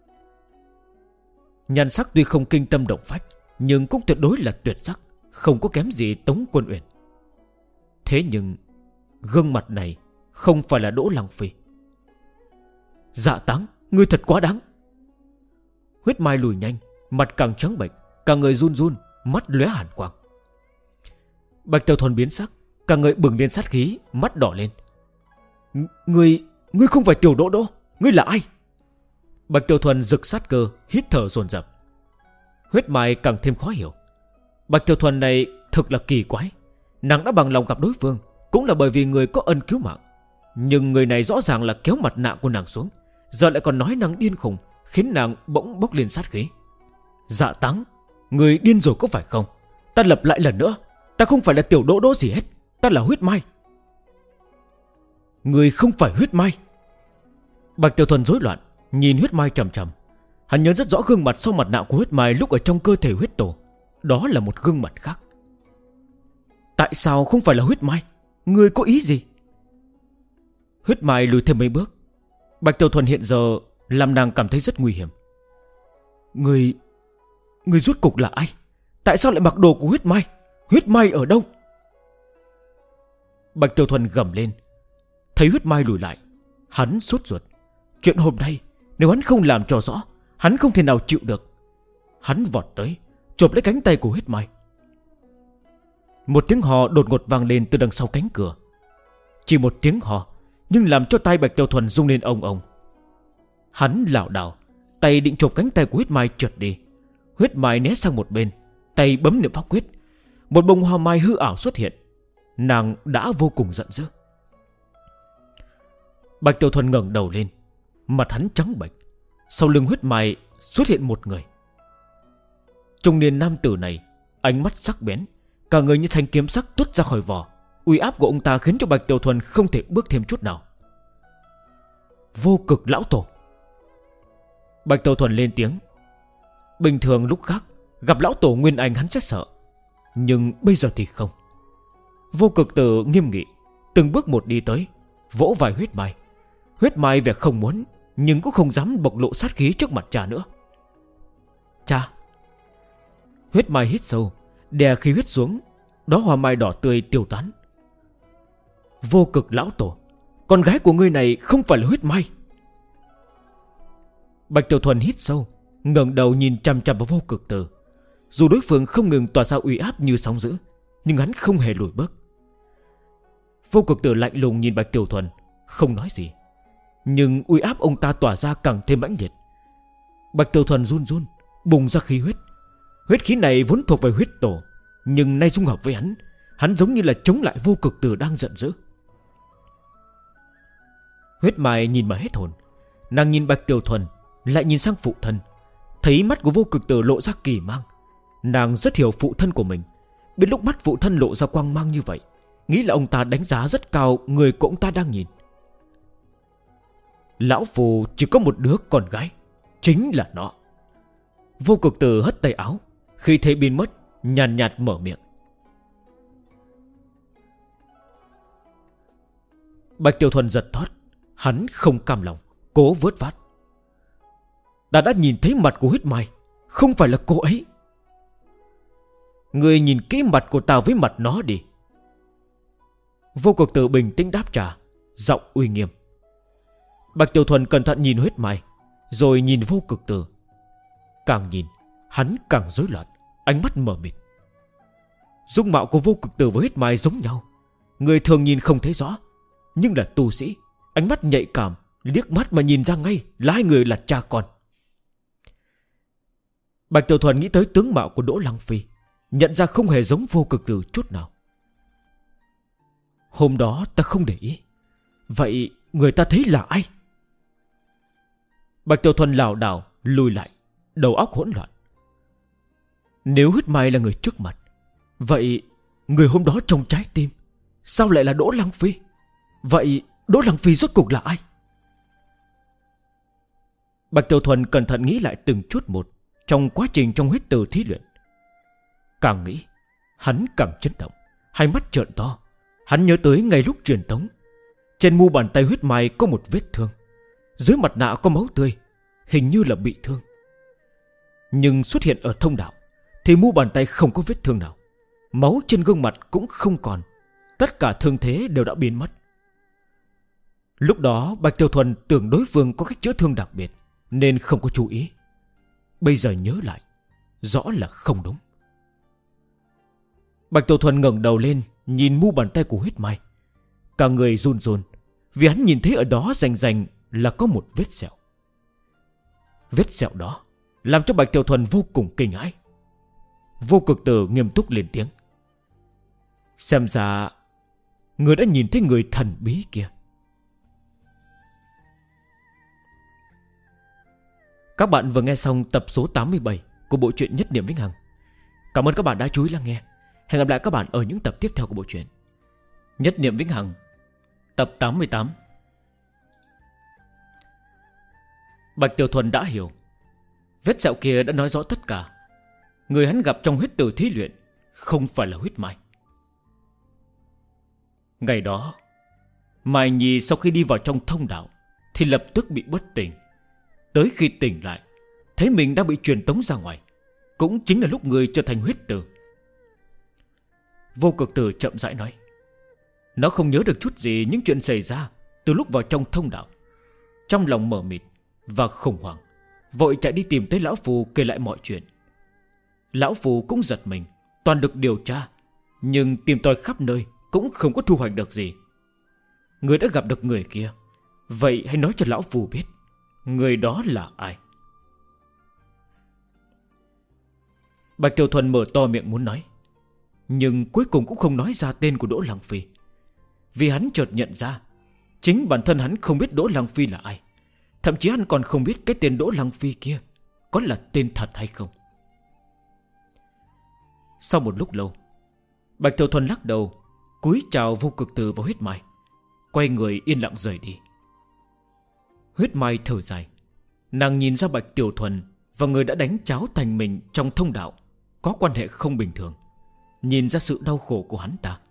Nhan sắc tuy không kinh tâm động phách, nhưng cũng tuyệt đối là tuyệt sắc, không có kém gì Tống Quân Uyển. Thế nhưng gương mặt này không phải là Đỗ Lăng Phi. Dạ Táng, ngươi thật quá đáng. Huyết Mai lùi nhanh, mặt càng trắng bệch, cả người run run, mắt lóe hàn quang. Bạch Tiểu Thuần biến sắc, cả người bừng lên sát khí, mắt đỏ lên. Ngươi không phải tiểu Đỗ Đỗ, ngươi là ai? Bạch Tiểu Thuần rực sát cơ, hít thở dồn dập. Huyết Mai càng thêm khó hiểu. Bạch Tiểu Thuần này thực là kỳ quái. Nàng đã bằng lòng gặp đối phương cũng là bởi vì người có ân cứu mạng, nhưng người này rõ ràng là kéo mặt nạ của nàng xuống, giờ lại còn nói nàng điên khùng, khiến nàng bỗng bốc lên sát khí. Dạ Táng, người điên rồi có phải không? Ta lặp lại lần nữa, ta không phải là tiểu Đỗ Đỗ gì hết, ta là Huyết Mai. Người không phải Huyết Mai. Bạch Tiểu Thuần rối loạn, nhìn Huyết Mai chằm chằm. Hắn nhớ rất rõ gương mặt sau mặt nạ của Huyết Mai lúc ở trong cơ thể huyết tổ. Đó là một gương mặt khác. Tại sao không phải là Huyết Mai? Ngươi có ý gì? Huyết Mai lùi thêm mấy bước. Bạch Tiểu Thuần hiện giờ làm nàng cảm thấy rất nguy hiểm. Người rốt cục là ai? Tại sao lại mặc đồ của Huyết Mai? Huyết Mai ở đâu? Bạch Tiểu Thuần gầm lên. Thấy Huyết Mai lùi lại, hắn sốt ruột. Chuyện hôm nay nếu hắn không làm cho rõ, hắn không thể nào chịu được. Hắn vọt tới, chộp lấy cánh tay của Huyết Mai. Một tiếng hò đột ngột vang lên từ đằng sau cánh cửa. Chỉ một tiếng hò, nhưng làm cho tai Bạch Tiểu Thuần rung lên ong ong. Hắn lảo đảo, tay định chộp cánh tay của Huyết Mai trượt đi. Huyết Mai né sang một bên, tay bấm niệm pháp quyết. Một bông hoa mai hư ảo xuất hiện. Nàng đã vô cùng giận dữ. Bạch Tiểu Thuần ngẩng đầu lên, mặt hắn trắng bệch. Sau lưng Huyết Mai xuất hiện một người. Trung niên nam tử này ánh mắt sắc bén, cả người như thanh kiếm sắc tuốt ra khỏi vỏ. Uy áp của ông ta khiến cho Bạch Tiểu Thuần không thể bước thêm chút nào. Vô Cực lão tổ. Bạch Tiểu Thuần lên tiếng. Bình thường lúc khác gặp lão tổ Nguyên Anh hắn sẽ sợ, nhưng bây giờ thì không. Vô Cực tử nghiêm nghị, từng bước một đi tới, vỗ vai Huyết Mai. Huyết Mai vẻ không muốn, nhưng cũng không dám bộc lộ sát khí trước mặt cha nữa. Cha. Huyết Mai hít sâu, đè khí huyết xuống. Đó hoa mai đỏ tươi tiêu tán. Vô Cực lão tổ, con gái của ngươi này không phải là Huyết Mai. Bạch Tiểu Thuần hít sâu, ngẩng đầu nhìn chằm chằm vào Vô Cực tử. Dù đối phương không ngừng tỏa ra uy áp như sóng dữ, nhưng hắn không hề lùi bước. Vô Cực tử lạnh lùng nhìn Bạch Tiểu Thuần, không nói gì, nhưng uy áp ông ta tỏa ra càng thêm mãnh liệt. Bạch Tiểu Thuần run run, bùng ra khí huyết. Huyết khí này vốn thuộc về huyết tổ, nhưng nay dung hợp với hắn giống như là chống lại Vô Cực tử đang giận dữ. Huyết Mai nhìn mà hết hồn. Nàng nhìn Bạch Tiểu Thuần, lại nhìn sang phụ thân. Thấy mắt của Vô Cực tử lộ ra kỳ mang. Nàng rất hiểu phụ thân của mình. Biết lúc mắt phụ thân lộ ra quang mang như vậy, nghĩ là ông ta đánh giá rất cao người của ông ta đang nhìn. Lão phù chỉ có một đứa con gái, chính là nó. Vô Cực tử hất tay áo, khi thấy biến mất, nhàn nhạt mở miệng. Bạch Tiểu Thuần giật thót. Hắn không cam lòng, cố vớt vát. Ta đã nhìn thấy mặt của Huyết Mai, không phải là cô ấy. Người nhìn kỹ mặt của ta với mặt nó đi. Vô Cực tử bình tĩnh đáp trả, giọng uy nghiêm. Bạch Tiểu Thuần cẩn thận nhìn Huyết Mai, rồi nhìn Vô Cực tử. Càng nhìn, hắn càng rối loạn, ánh mắt mờ mịt. Dung mạo của Vô Cực tử với Huyết Mai giống nhau. Người thường nhìn không thấy rõ, nhưng là tu sĩ, ánh mắt nhạy cảm, liếc mắt mà nhìn ra ngay là hai người là cha con. Bạch Tiểu Thuần nghĩ tới tướng mạo của Đỗ Lăng Phi, nhận ra không hề giống Vô Cực tử chút nào. Hôm đó ta không để ý. Vậy người ta thấy là ai? Bạch Tiểu Thuần lảo đảo lùi lại, đầu óc hỗn loạn. Nếu Huyết Mai là người trước mặt, vậy người hôm đó trong trái tim sao lại là Đỗ Lăng Phi? Vậy Đỗ Lăng Phi rốt cuộc là ai? Bạch Tiểu Thuần cẩn thận nghĩ lại từng chút một trong quá trình trong huyết tử thí luyện. Càng nghĩ, hắn càng chấn động, hai mắt trợn to. Hắn nhớ tới ngay lúc truyền tống, trên mu bàn tay Huyết Mai có một vết thương, dưới mặt nạ có máu tươi, hình như là bị thương. Nhưng xuất hiện ở thông đạo thì mu bàn tay không có vết thương nào, máu trên gương mặt cũng không còn. Tất cả thương thế đều đã biến mất. Lúc đó Bạch Tiểu Thuần tưởng đối phương có cách chữa thương đặc biệt nên không có chú ý. Bây giờ nhớ lại, rõ là không đúng. Bạch Tiểu Thuần ngẩng đầu lên, nhìn mu bàn tay của Huyết Mai. Cả người run run, vì hắn nhìn thấy ở đó rành rành là có một vết sẹo. Vết sẹo đó làm cho Bạch Tiểu Thuần vô cùng kinh hãi. Vô Cực Tử nghiêm túc lên tiếng. Xem ra người đã nhìn thấy người thần bí kia. Các bạn vừa nghe xong tập số 87 của bộ truyện Nhất Niệm Vĩnh Hằng. Cảm ơn các bạn đã chú ý lắng nghe. Hẹn gặp lại các bạn ở những tập tiếp theo của bộ truyện Nhất Niệm Vĩnh Hằng, tập 88. Bạch Tiểu Thuần đã hiểu. Vết sẹo kia đã nói rõ tất cả. Người hắn gặp trong huyết tử thí luyện không phải là Huyết Mai. Ngày đó, Mai Nhi sau khi đi vào trong thông đạo thì lập tức bị bất tỉnh. Tới khi tỉnh lại, thấy mình đã bị truyền tống ra ngoài, cũng chính là lúc người trở thành huyết tử. Vô Cực Tử chậm rãi nói. Nó không nhớ được chút gì những chuyện xảy ra từ lúc vào trong thông đạo. Trong lòng mờ mịt và khủng hoảng, vội chạy đi tìm tới Lão Phù kể lại mọi chuyện. Lão Phù cũng giật mình, toàn lực điều tra, nhưng tìm tòi khắp nơi cũng không có thu hoạch được gì. Người đã gặp được người kia, vậy hãy nói cho Lão Phù biết người đó là ai. Bạch Tiểu Thuần mở to miệng muốn nói, nhưng cuối cùng cũng không nói ra tên của Đỗ Lăng Phi. Vì hắn chợt nhận ra chính bản thân hắn không biết Đỗ Lăng Phi là ai. Thậm chí hắn còn không biết cái tên Đỗ Lăng Phi kia có là tên thật hay không. Sau một lúc lâu, Bạch Tiểu Thuần lắc đầu, cúi chào Vô Cực Tử và Huyết Mai, quay người yên lặng rời đi. Huyết Mai thở dài. Nàng nhìn ra Bạch Tiểu Thuần và người đã đánh cháo thành mình trong thông đạo có quan hệ không bình thường, nhìn ra sự đau khổ của hắn ta.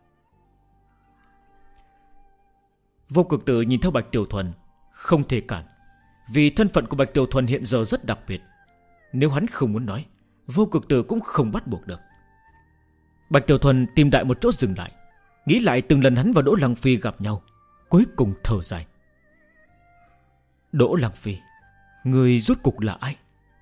Vô Cực Tử nhìn theo Bạch Tiểu Thuần, không thể cản. Vì thân phận của Bạch Tiểu Thuần hiện giờ rất đặc biệt. Nếu hắn không muốn nói, Vô Cực Tử cũng không bắt buộc được. Bạch Tiểu Thuần tìm đại một chỗ dừng lại, nghĩ lại từng lần hắn và Đỗ Lăng Phi gặp nhau, cuối cùng thở dài. Đỗ Lăng Phi, người rốt cục là ai?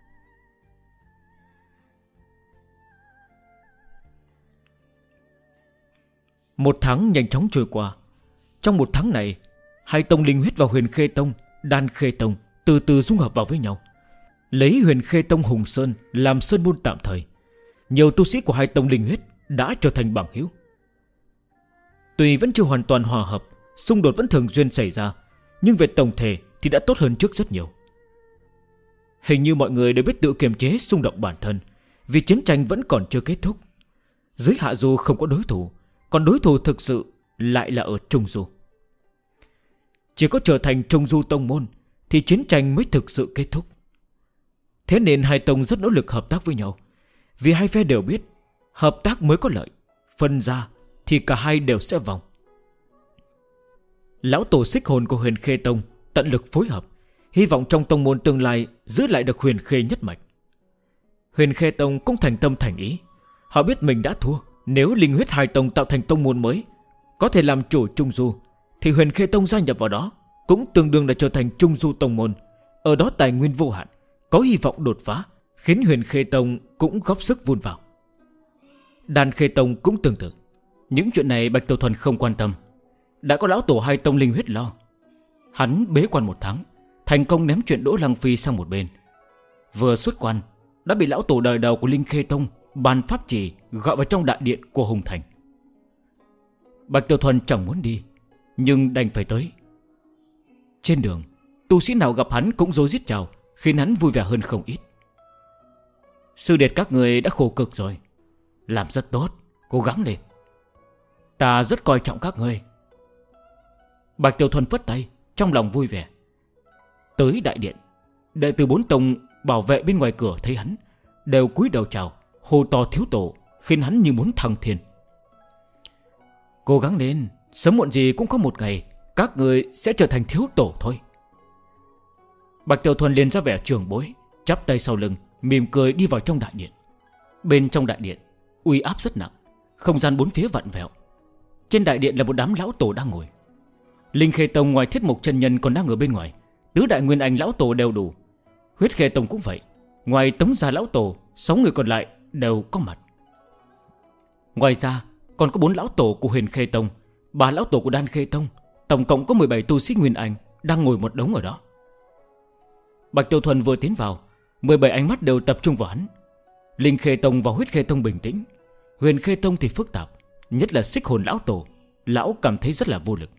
Một tháng nhanh chóng trôi qua. Trong một tháng này, hai tông Linh Huyết và Huyền Khê Tông, Đan Khê Tông từ từ dung hợp vào với nhau, lấy Huyền Khê Tông Hùng Sơn làm sơn môn tạm thời. Nhiều tu sĩ của hai tông Linh Huyết đã trở thành bằng hữu. Tuy vẫn chưa hoàn toàn hòa hợp, xung đột vẫn thường xuyên xảy ra, nhưng về tổng thể thì đã tốt hơn trước rất nhiều. Hình như mọi người đều biết tự kiềm chế xung động bản thân, vì chiến tranh vẫn còn chưa kết thúc. Dưới Hạ Du không có đối thủ, còn đối thủ thực sự lại là ở Trung Du. Chỉ có trở thành Trung Du tông môn thì chiến tranh mới thực sự kết thúc. Thế nên hai tông rất nỗ lực hợp tác với nhau, vì hai phe đều biết hợp tác mới có lợi, phân ra thì cả hai đều sẽ vong. Lão tổ Xích Hồn của Huyền Khê Tông tận lực phối hợp, hy vọng trong tông môn tương lai giữ lại được Huyền Khê nhất mạch. Huyền Khê Tông cũng thành tâm thành ý. Họ biết mình đã thua. Nếu Linh Huyết hai tông tạo thành tông môn mới, có thể làm chủ Trung Du, thì Huyền Khê Tông gia nhập vào đó cũng tương đương là trở thành Trung Du tông môn. Ở đó tài nguyên vô hạn, có hy vọng đột phá, khiến Huyền Khê Tông cũng góp sức vun vào. Đan Khê Tông cũng tương tự. Những chuyện này Bạch Tiểu Thuần không quan tâm, đã có lão tổ hai tông Linh Huyết lo. Hắn bế quan một tháng, thành công ném chuyện Đỗ Lăng Phi sang một bên. Vừa xuất quan đã bị lão tổ đời đầu của Linh Khê Tông ban pháp chỉ gọi vào trong đại điện của Hùng Thành. Bạch Tiểu Thuần chẳng muốn đi, nhưng đành phải tới. Trên đường, tu sĩ nào gặp hắn cũng rối rít chào, khiến hắn vui vẻ hơn không ít. Sư đệ các người đã khổ cực rồi, làm rất tốt, cố gắng lên. Ta rất coi trọng các người. Bạch Tiểu Thuần phất tay, trong lòng vui vẻ. Tới đại điện, đệ tử 4 tông bảo vệ bên ngoài cửa thấy hắn đều cúi đầu chào, hô to thiếu tổ, khiến hắn như muốn thăng thiên. Cố gắng lên, sớm muộn gì cũng có một ngày các người sẽ trở thành thiếu tổ thôi. Bạch Tiểu Thuần liền ra vẻ trưởng bối, chắp tay sau lưng, mỉm cười đi vào trong đại điện. Bên trong đại điện, uy áp rất nặng, không gian bốn phía vặn vẹo. Trên đại điện là một đám lão tổ đang ngồi. Linh Khê Tông ngoài Thiết Mục chân nhân còn đang ở bên ngoài, tứ đại nguyên anh lão tổ đều đủ. Huyết Khê Tông cũng vậy, ngoài Tống gia lão tổ, 6 người còn lại đều có mặt. Ngoài ra còn có 4 lão tổ của Huyền Khê Tông, 3 lão tổ của Đan Khê Tông, tổng cộng có 17 tu sĩ nguyên anh đang ngồi một đống ở đó. Bạch Tiểu Thuần vừa tiến vào, 17 ánh mắt đều tập trung vào hắn. Linh Khê Tông và Huyết Khê Tông bình tĩnh, Huyền Khê Tông thì phức tạp, nhất là Xích Hồn lão tổ, lão cảm thấy rất là vô lực.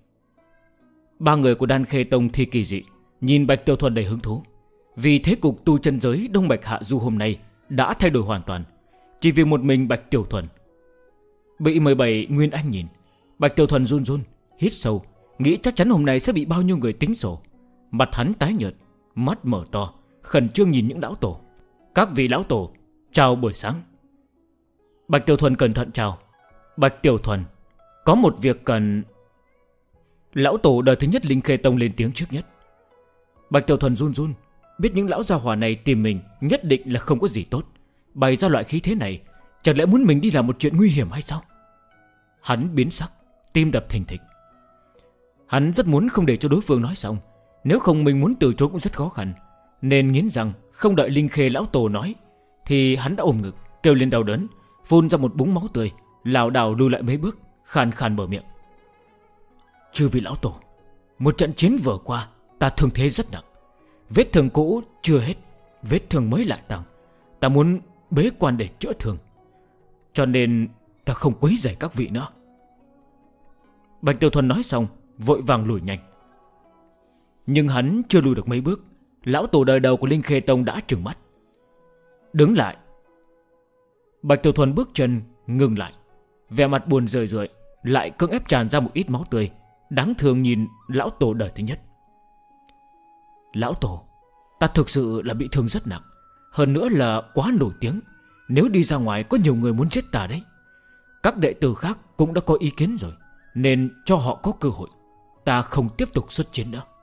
3 người của Đan Khê Tông thì kỳ dị, nhìn Bạch Tiểu Thuần đầy hứng thú. Vì thế cục tu chân giới Đông Bạch Hạ Du hôm nay đã thay đổi hoàn toàn, chỉ vì một mình Bạch Tiểu Thuần. Bị 17 nguyên anh nhìn, Bạch Tiểu Thuần run run, hít sâu, nghĩ chắc chắn hôm nay sẽ bị bao nhiêu người tính sổ. Mặt hắn tái nhợt, mắt mở to, khẩn trương nhìn những lão tổ. Các vị lão tổ, chào buổi sáng. Bạch Tiểu Thuần cẩn thận chào. Bạch Tiểu Thuần, có một việc cần. Lão tổ đời thứ nhất Linh Khê Tông lên tiếng trước nhất. Bạch Tiểu Thuần run run, biết những lão gia hỏa này tìm mình nhất định là không có gì tốt. Bày ra loại khí thế này, chẳng lẽ muốn mình đi làm một chuyện nguy hiểm hay sao? Hắn biến sắc, tim đập thình thịch. Hắn rất muốn không để cho đối phương nói xong, nếu không mình muốn từ chối cũng rất khó khăn, nên nghiến rằng không đợi Linh Khê lão tổ nói thì hắn đã ôm ngực, kêu lên đau đớn, phun ra một búng máu tươi, lảo đảo lùi lại mấy bước, khàn khàn mở miệng. Chư vị lão tổ, một trận chiến vừa qua ta thương thế rất nặng, vết thương cũ chưa hết, vết thương mới lại tăng. Ta muốn bế quan để chữa thương, cho nên ta không quấy rầy các vị nữa. Bạch Tiểu Thuần nói xong, vội vàng lùi nhanh. Nhưng hắn chưa lùi được mấy bước, lão tổ đời đầu của Linh Khê Tông đã trừng mắt. Đứng lại. Bạch Tiểu Thuần bước chân ngừng lại, vẻ mặt buồn rười rượi, lại cưỡng ép tràn ra một ít máu tươi, đáng thương nhìn lão tổ đời thứ nhất. Lão tổ, ta thực sự là bị thương rất nặng, hơn nữa là quá nổi tiếng, nếu đi ra ngoài có nhiều người muốn giết ta đấy. Các đệ tử khác cũng đã có ý kiến rồi, nên cho họ có cơ hội, ta không tiếp tục xuất chiến nữa.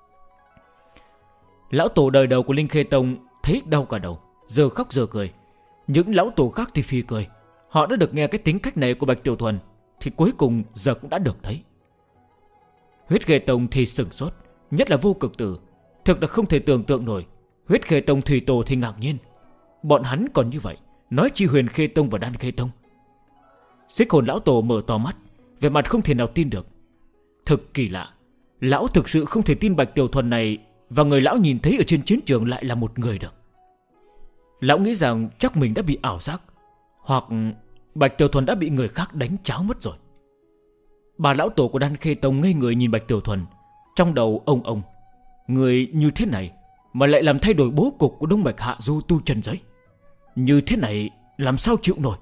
Lão tổ đời đầu của Linh Khê Tông thấy đau cả đầu, giờ khóc giờ cười. Những lão tổ khác thì phì cười, họ đã được nghe cái tính cách này của Bạch Tiểu Thuần, thì cuối cùng giờ cũng đã được thấy. Huyết Khê Tông thì sửng sốt, nhất là Vô Cực Tử, thực là không thể tưởng tượng nổi. Huyết Khê Tông thủy tổ thì ngạc nhiên, bọn hắn còn như vậy, nói chi Huyền Khê Tông và Đan Khê Tông. Xích Hồn lão tổ mở to mắt, vẻ mặt không thể nào tin được. Thực kỳ lạ, lão thực sự không thể tin Bạch Tiểu Thuần này và người lão nhìn thấy ở trên chiến trường lại là một người được. Lão nghĩ rằng chắc mình đã bị ảo giác, hoặc Bạch Tiểu Thuần đã bị người khác đánh cháo mất rồi. Bà lão tổ của Đan Khê Tông ngây người nhìn Bạch Tiểu Thuần, trong đầu ông người như thế này mà lại làm thay đổi bố cục của Đông Bạch Hạ Du tu chân giới, như thế này làm sao chịu nổi.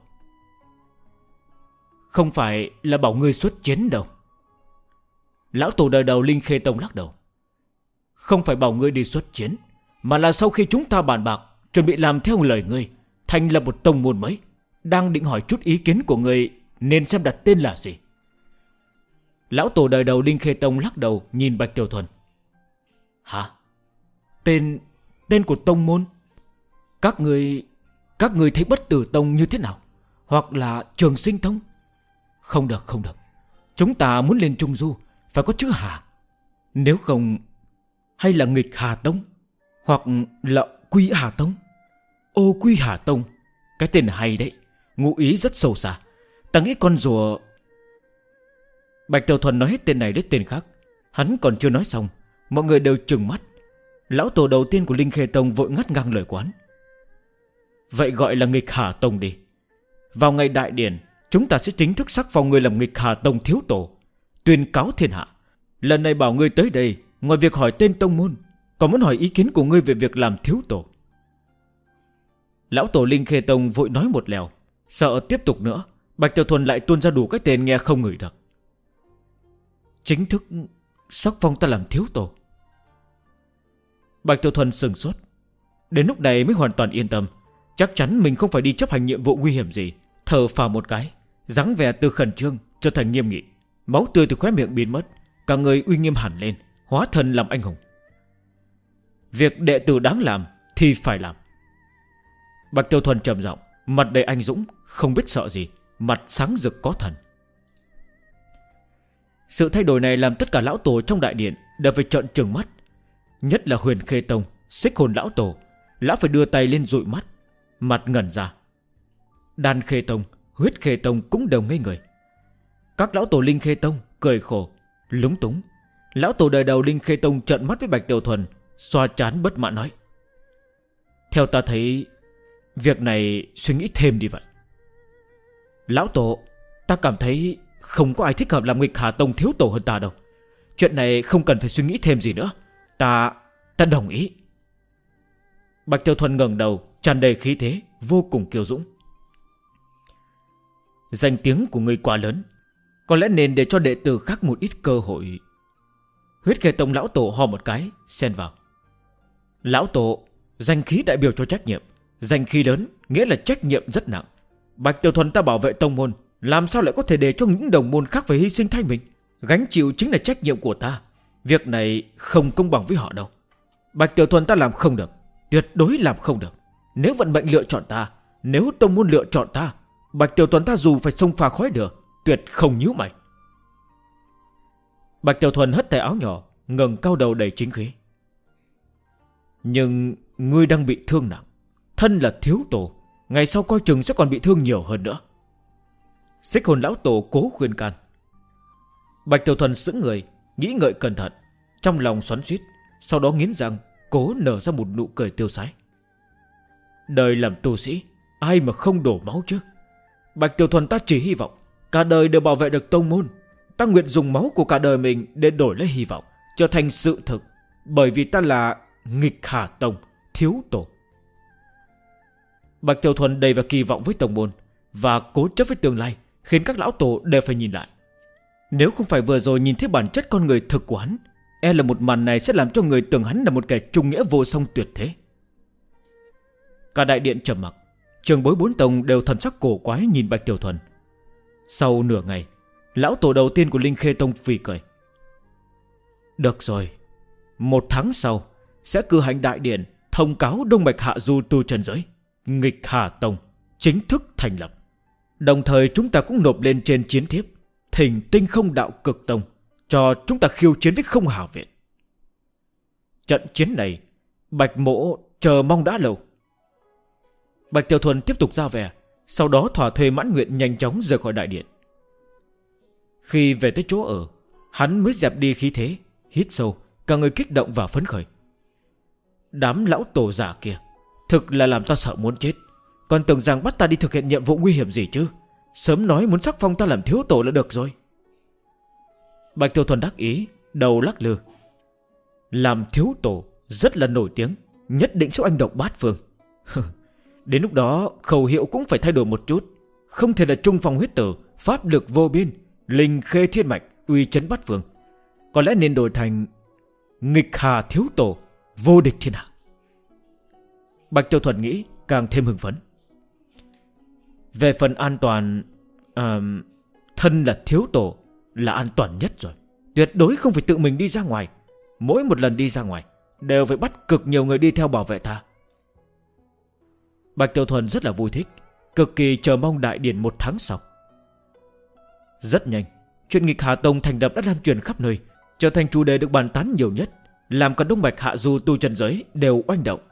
Không phải là bảo ngươi xuất chiến đâu. Lão tổ đời đầu Linh Khê Tông lắc đầu. Không phải bảo ngươi đi xuất chiến, mà là sau khi chúng ta bàn bạc, chuẩn bị làm theo lời ngươi, thành lập một tông môn mới, đang định hỏi chút ý kiến của ngươi, nên xem đặt tên là gì. Lão tổ đời đầu Linh Khê Tông lắc đầu nhìn Bạch Tiểu Thuần. Hả? Tên của tông môn? Các người thấy Bất Tử Tông như thế nào? Hoặc là Trường Sinh Tông? Không được. Chúng ta muốn lên Trung Du phải có chữ Hà. Nếu không, hay là Nghịch Hà Tông, hoặc là Quy Hà Tông. Ô Quy Hà Tông, cái tên hay đấy, ngụ ý rất sâu xa. Ta nghĩ con rùa. Bạch Tiểu Thuần nói hết tên này đến tên khác, hắn còn chưa nói xong, mọi người đều trừng mắt. Lão tổ đầu tiên của Linh Khê Tông vội ngắt ngang lời quán. Vậy gọi là Nghịch Hà Tông đi. Vào ngày đại điển, chúng ta sẽ chính thức sắc phong ngươi làm Nghịch Hà Tông thiếu tổ, tuyên cáo thiên hạ. Lần này bảo ngươi tới đây, ngoài việc hỏi tên tông môn, còn muốn hỏi ý kiến của ngươi về việc làm thiếu tổ. Lão tổ Linh Khê Tông vội nói một lèo, sợ tiếp tục nữa Bạch Tiểu Thuần lại tuôn ra đủ cái tên nghe không ngửi được. Chính thức sắc phong ta làm thiếu tổ. Bạch Tiểu Thuần sừng sốt. Đến lúc này mới hoàn toàn yên tâm, chắc chắn mình không phải đi chấp hành nhiệm vụ nguy hiểm gì. Thở phào một cái, dáng vẻ từ khẩn trương trở thành nghiêm nghị. Máu tươi từ khóe miệng biến mất, cả người uy nghiêm hẳn lên, hóa thân làm anh hùng. Việc đệ tử đáng làm thì phải làm. Bạch Tiểu Thuần trầm giọng, mặt đầy anh dũng, không biết sợ gì, mặt sáng rực có thần. Sự thay đổi này làm tất cả lão tổ trong đại điện đều phải trợn trừng mắt. Nhất là Huyền Khê Tông, Xích Hồn lão tổ, lão phải đưa tay lên dụi mắt, mặt ngẩn ra. Đan Khê Tông, Huyết Khê Tông cũng đều ngây người. Các lão tổ Linh Khê Tông cười khổ, lúng túng. Lão tổ đời đầu Linh Khê Tông trợn mắt với Bạch Tiểu Thuần, xoa trán bất mãn nói: theo ta thấy, việc này suy nghĩ thêm đi vậy. Lão tổ, ta cảm thấy không có ai thích hợp làm Nghịch Hà Tông thiếu tổ hơn ta đâu. Chuyện này không cần phải suy nghĩ thêm gì nữa. Ta đồng ý. Bạch Tiểu Thuần ngẩng đầu, tràn đầy khí thế, vô cùng kiêu dũng. Danh tiếng của ngươi quá lớn, có lẽ nên để cho đệ tử khác một ít cơ hội. Huyết Khê Tông lão tổ ho một cái, xen vào: lão tổ, danh khí đại biểu cho trách nhiệm. Danh khí lớn nghĩa là trách nhiệm rất nặng. Bạch Tiểu Thuần ta bảo vệ tông môn, làm sao lại có thể để cho những đồng môn khác phải hy sinh thay mình? Gánh chịu chính là trách nhiệm của ta. Việc này không công bằng với họ đâu. Bạch Tiểu Thuần ta làm không được, tuyệt đối làm không được. Nếu vận mệnh lựa chọn ta, nếu tông môn lựa chọn ta, Bạch Tiểu Thuần ta dù phải xông pha khói lửa, tuyệt không nhíu mày. Bạch Tiểu Thuần hất tay áo nhỏ, ngẩng cao đầu đầy chính khí. Nhưng ngươi đang bị thương nặng, thân là thiếu tổ, ngày sau coi chừng sẽ còn bị thương nhiều hơn nữa. Xích Hồn lão tổ cố khuyên can. Bạch Tiểu Thuần sững người, nghĩ ngợi cẩn thận, trong lòng xoắn xuýt, sau đó nghiến răng, cố nở ra một nụ cười tiêu sái. Đời làm tu sĩ, ai mà không đổ máu chứ? Bạch Tiểu Thuần ta chỉ hy vọng cả đời đều bảo vệ được tông môn. Ta nguyện dùng máu của cả đời mình để đổi lấy hy vọng, trở thành sự thực. Bởi vì ta là Nghịch Hà Tông thiếu tổ. Bạch Tiểu Thuần đầy vào kỳ vọng với tông môn và cố chấp với tương lai, khiến các lão tổ đều phải nhìn lại. Nếu không phải vừa rồi nhìn thấy bản chất con người thực của hắn, e là một màn này sẽ làm cho người tưởng hắn là một kẻ trung nghĩa vô song tuyệt thế. Cả đại điện trầm mặc, trường bối bốn tông đều thần sắc cổ quái nhìn Bạch Tiểu Thuần. Sau nửa ngày, lão tổ đầu tiên của Linh Khê Tông phì cười. Được rồi, 1 tháng sau sẽ cử hành đại điện thông cáo Đông Bạch Hạ Du tu trần giới, Nghịch Hà Tông chính thức thành lập. Đồng thời chúng ta cũng nộp lên trên chiến thiếp thỉnh Tinh Không Đạo Cực Tông cho chúng ta khiêu chiến với Không Hà Viện. Trận chiến này Bạch Mỗ chờ mong đã lâu. Bạch Tiểu Thuần tiếp tục ra vẻ, sau đó thỏa thuê mãn nguyện nhanh chóng rời khỏi đại điện. Khi về tới chỗ ở, hắn mới dẹp đi khí thế, hít sâu, cả người kích động và phấn khởi. Đám lão tổ giả kia thực là làm ta sợ muốn chết. Còn tưởng rằng bắt ta đi thực hiện nhiệm vụ nguy hiểm gì chứ. Sớm nói muốn sắc phong ta làm thiếu tổ là được rồi. Bạch Tiểu Thuần đắc ý, đầu lắc lư. Làm thiếu tổ rất là nổi tiếng, nhất định sẽ oanh động bát phương. Đến lúc đó khẩu hiệu cũng phải thay đổi một chút. Không thể là trung phong huyết tử, pháp lực vô biên, linh khê thiên mạch, uy chấn bát phương. Có lẽ nên đổi thành Nghịch Hà thiếu tổ, vô địch thiên hạ. Bạch Tiểu Thuần nghĩ càng thêm hưng phấn. Về phần an toàn, thân là thiếu tổ là an toàn nhất rồi. Tuyệt đối không phải tự mình đi ra ngoài. Mỗi một lần đi ra ngoài đều phải bắt cực nhiều người đi theo bảo vệ ta. Bạch Tiểu Thuần rất là vui thích, cực kỳ chờ mong đại điển 1 tháng sau. Rất nhanh, chuyện Nghịch Hà Tông thành lập đã lan truyền khắp nơi, trở thành chủ đề được bàn tán nhiều nhất, làm cả Đông Bạch Hạ Du tu chân giới đều oanh động.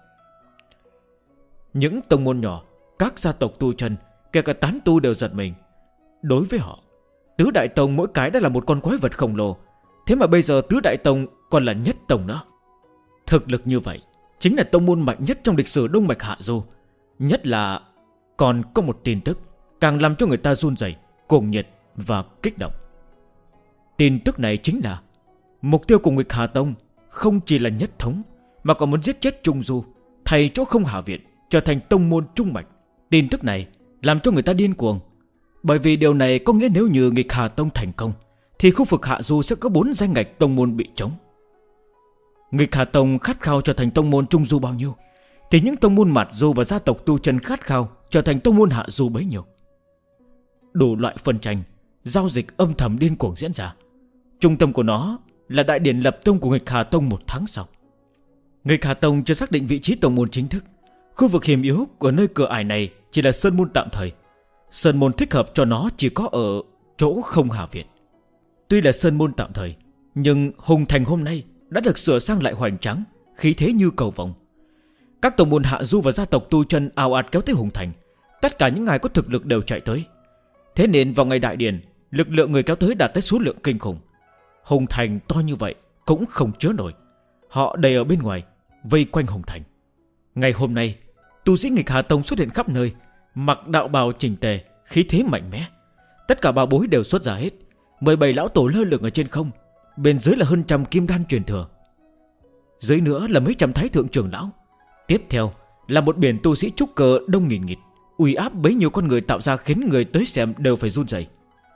Những tông môn nhỏ, các gia tộc tu chân, kể cả tán tu đều giật mình. Đối với họ, tứ đại tông mỗi cái đã là một con quái vật khổng lồ, thế mà bây giờ tứ đại tông còn là nhất tông nữa. Thực lực như vậy chính là tông môn mạnh nhất trong lịch sử Đông Bạch Hạ Du. Nhất là còn có một tin tức càng làm cho người ta run rẩy, cuồng nhiệt và kích động. Tin tức này chính là mục tiêu của Nghịch Hà Tông không chỉ là nhất thống, mà còn muốn giết chết Trung Du, thay chỗ Không Hà Viện trở thành tông môn trung mạch. Tin tức này làm cho người ta điên cuồng, bởi vì điều này có nghĩa nếu như Nghịch Hà Tông thành công thì khu vực Hạ Du sẽ có 4 danh ngạch tông môn bị trống. Nghịch Hà Tông khát khao trở thành tông môn Trung Du bao nhiêu, thì những tông môn Mạt Du và gia tộc tu chân khát khao trở thành tông môn Hạ Du bấy nhiêu. Đủ loại phân tranh, giao dịch âm thầm điên cuồng diễn ra. Trung tâm của nó là đại điển lập tông của Nghịch Hà Tông 1 tháng sau. Nghịch Hà Tông chưa xác định vị trí tông môn chính thức. Khu vực hiểm yếu của nơi cửa ải này chỉ là sơn môn tạm thời. Sơn môn thích hợp cho nó chỉ có ở chỗ Không Hà Viện. Tuy là sơn môn tạm thời, nhưng Hùng Thành hôm nay đã được sửa sang lại hoành tráng, khí thế như cầu vồng. Các tông môn Hạ Du và gia tộc tu chân ào ạt kéo tới Hùng Thành. Tất cả những ngài có thực lực đều chạy tới. Thế nên vào ngày đại điển, lực lượng người kéo tới đạt tới số lượng kinh khủng. Hùng Thành to như vậy cũng không chứa nổi. Họ đầy ở bên ngoài, vây quanh Hùng Thành. Ngày hôm nay, tu sĩ Nghịch Hà Tông xuất hiện khắp nơi, mặc đạo bào chỉnh tề, khí thế mạnh mẽ. Tất cả bảo bối đều xuất ra hết. 17 lão tổ lơ lửng ở trên không, bên dưới là hơn 100 kim đan truyền thừa. Dưới nữa là mấy trăm thái thượng trưởng lão. Tiếp theo là một biển tu sĩ trúc cơ đông nghìn nghịt, uy áp bấy nhiêu con người tạo ra khiến người tới xem đều phải run rẩy.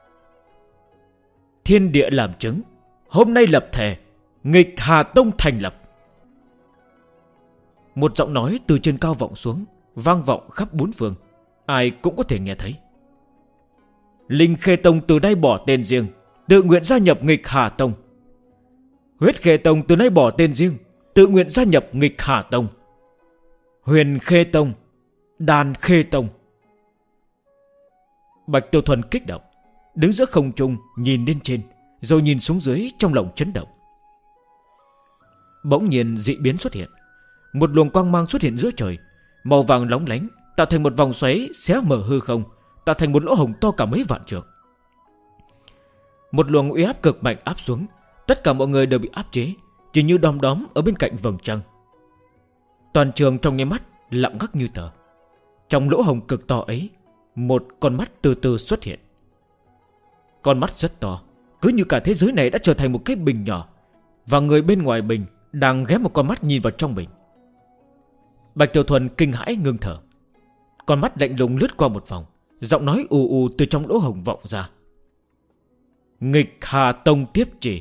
Thiên địa làm chứng, hôm nay lập thể, Nghịch Hà Tông thành lập. Một giọng nói từ trên cao vọng xuống, vang vọng khắp 4 phương, ai cũng có thể nghe thấy. Linh Khê Tông từ nay bỏ tên riêng, tự nguyện gia nhập Nghịch Hà Tông. Huyết Khê Tông từ nay bỏ tên riêng, tự nguyện gia nhập Nghịch Hà Tông. Huyền Khê Tông, Đan Khê Tông. Bạch Tiểu Thuần kích động, đứng giữa không trung nhìn lên trên, rồi nhìn xuống dưới trong lòng chấn động. Bỗng nhiên dị biến xuất hiện. Một luồng quang mang xuất hiện giữa trời, màu vàng lóng lánh, tạo thành một vòng xoáy xé mở hư không, tạo thành một lỗ hổng to cả mấy vạn trượng. Một luồng uy áp cực mạnh áp xuống, tất cả mọi người đều bị áp chế, chỉ như đom đóm ở bên cạnh vầng trăng. Toàn trường trong nháy mắt lặng ngắt như tờ. Trong lỗ hổng cực to ấy, một con mắt từ từ xuất hiện. Con mắt rất to, cứ như cả thế giới này đã trở thành một cái bình nhỏ, và người bên ngoài bình đang ghé một con mắt nhìn vào trong bình. Bạch Tiểu Thuần kinh hãi ngưng thở. Con mắt lạnh lùng lướt qua một vòng, giọng nói ù ù từ trong lỗ hổng vọng ra. Nghịch Hà Tông tiếp chỉ.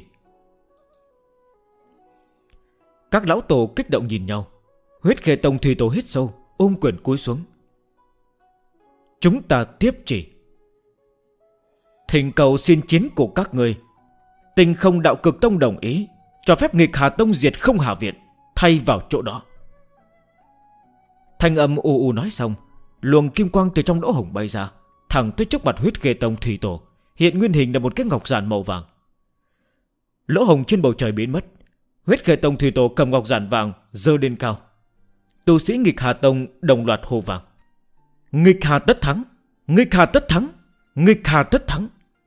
Các lão tổ kích động nhìn nhau. Huyết Khê Tông thủy tổ hít sâu, ôm quyền cúi xuống. Chúng ta tiếp chỉ. Thỉnh cầu xin chiến của các người. Tinh Không Đạo Cực Tông đồng ý cho phép Nghịch Hà Tông diệt Không Hà Viện, thay vào chỗ đó. Thanh âm ù ù nói xong, luồng kim quang từ trong lỗ hổng bay ra, thẳng tới trước mặt Huyết Khê Tông thủy tổ, hiện nguyên hình là một cái ngọc giản màu vàng. Lỗ hổng trên bầu trời biến mất. Huyết Khê Tông thủy tổ cầm ngọc giản vàng giơ lên cao. Tu sĩ Nghịch Hà Tông đồng loạt hô vàng. Nghịch Hà tất thắng, Nghịch Hà tất thắng, Nghịch Hà tất thắng.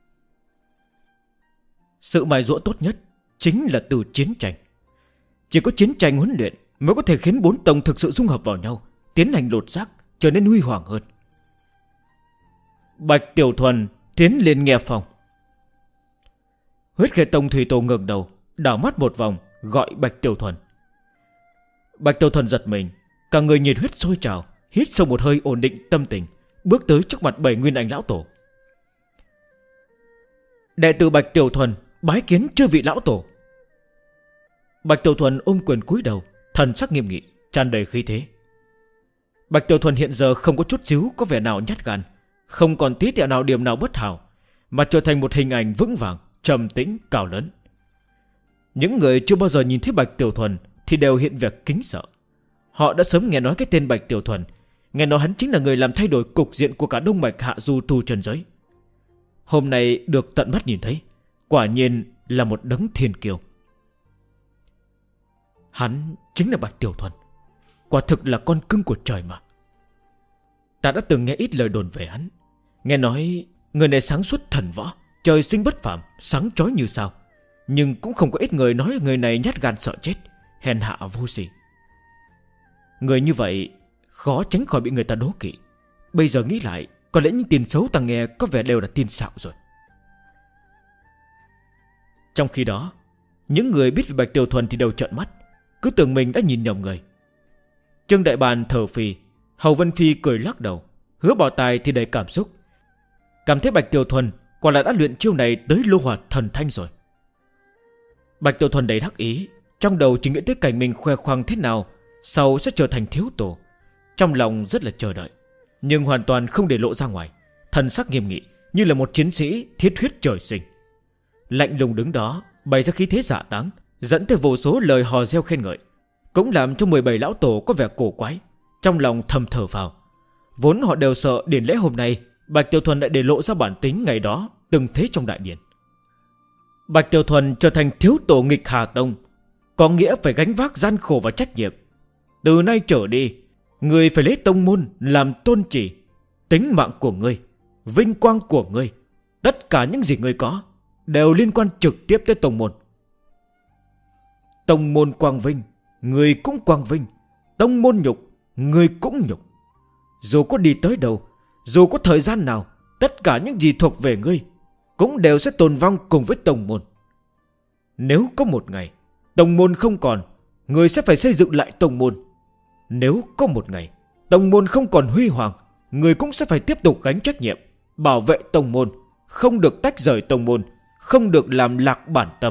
Sự mài giũa tốt nhất chính là từ chiến tranh. Chỉ có chiến tranh huấn luyện mới có thể khiến 4 tông thực sự dung hợp vào nhau, tiến hành lột xác, trở nên huy hoàng hơn. Bạch Tiểu Thuần tiến lên nghe phòng. Huyết Khê Tông thủy tổ ngẩng đầu, đảo mắt một vòng, gọi Bạch Tiểu Thuần. Bạch Tiểu Thuần giật mình, cả người nhiệt huyết sôi trào, hít sâu một hơi ổn định tâm tình, bước tới trước mặt 7 nguyên anh lão tổ. Đệ tử Bạch Tiểu Thuần bái kiến chư vị lão tổ. Bạch Tiểu Thuần ôm quyền cúi đầu, thần sắc nghiêm nghị, tràn đầy khí thế. Bạch Tiểu Thuần hiện giờ không có chút xíu có vẻ nào nhát gan, không còn tí tẹo nào điểm nào bất hảo, mà trở thành một hình ảnh vững vàng, trầm tĩnh, cao lớn. Những người chưa bao giờ nhìn thấy Bạch Tiểu Thuần thì đều hiện vẻ kính sợ. Họ đã sớm nghe nói cái tên Bạch Tiểu Thuần, nghe nói hắn chính là người làm thay đổi cục diện của cả Đông Mạch Hạ Du tu chân giới. Hôm nay được tận mắt nhìn thấy, quả nhiên là một đấng thiên kiêu. Hắn chính là Bạch Tiểu Thuần, quả thực là con cưng của trời mà. Ta đã từng nghe ít lời đồn về hắn, nghe nói người này sáng suốt thần võ, trời sinh bất phàm, sáng chói như sao. Nhưng cũng không có ít người nói người này nhát gan sợ chết, hèn hạ vô sỉ. Người như vậy khó tránh khỏi bị người ta đố kỵ. Bây giờ nghĩ lại Có lẽ những tin xấu ta nghe có vẻ đều là tin xạo rồi. Trong khi đó, những người biết về Bạch Tiểu Thuần thì đều trợn mắt, cứ tưởng mình đã nhìn nhầm người. Trương Đại Bàn thở phì, Hầu Vân Phi cười lắc đầu, Hứa Bảo Tài thì đầy cảm xúc, cảm thấy Bạch Tiểu Thuần quả là đã luyện chiêu này tới lô hỏa thần thanh rồi. Bạch Tiểu Thuần đầy đắc ý, trong đầu chỉ nghĩ tới cảnh mình khoe khoang thế nào sau sẽ trở thành thiếu tổ. Trong lòng rất là chờ đợi, nhưng hoàn toàn không để lộ ra ngoài, thần sắc nghiêm nghị như là một chiến sĩ thiết huyết trời sinh. Lạnh lùng đứng đó, bày ra khí thế dạ táng, dẫn tới vô số lời hò reo khen ngợi, cũng làm cho 17 lão tổ có vẻ cổ quái, trong lòng thầm thở phào. Vốn họ đều sợ điển lễ hôm nay Bạch Tiểu Thuần lại để lộ ra bản tính ngày đó từng thế trong đại điện. Bạch Tiểu Thuần trở thành thiếu tổ nghịch Hà Tông, có nghĩa phải gánh vác gian khổ và trách nhiệm. Từ nay trở đi, người phải lấy tông môn làm tôn chỉ. Tính mạng của ngươi, vinh quang của ngươi, tất cả những gì ngươi có đều liên quan trực tiếp tới tông môn. Tông môn quang vinh, người cũng quang vinh. Tông môn nhục, người cũng nhục. Dù có đi tới đâu, dù có thời gian nào, tất cả những gì thuộc về ngươi cũng đều sẽ tồn vong cùng với tông môn. Nếu có một ngày tông môn không còn, ngươi sẽ phải xây dựng lại tông môn. Nếu có một ngày tông môn không còn huy hoàng, ngươi cũng sẽ phải tiếp tục gánh trách nhiệm, bảo vệ tông môn, không được tách rời tông môn, không được làm lạc bản tâm.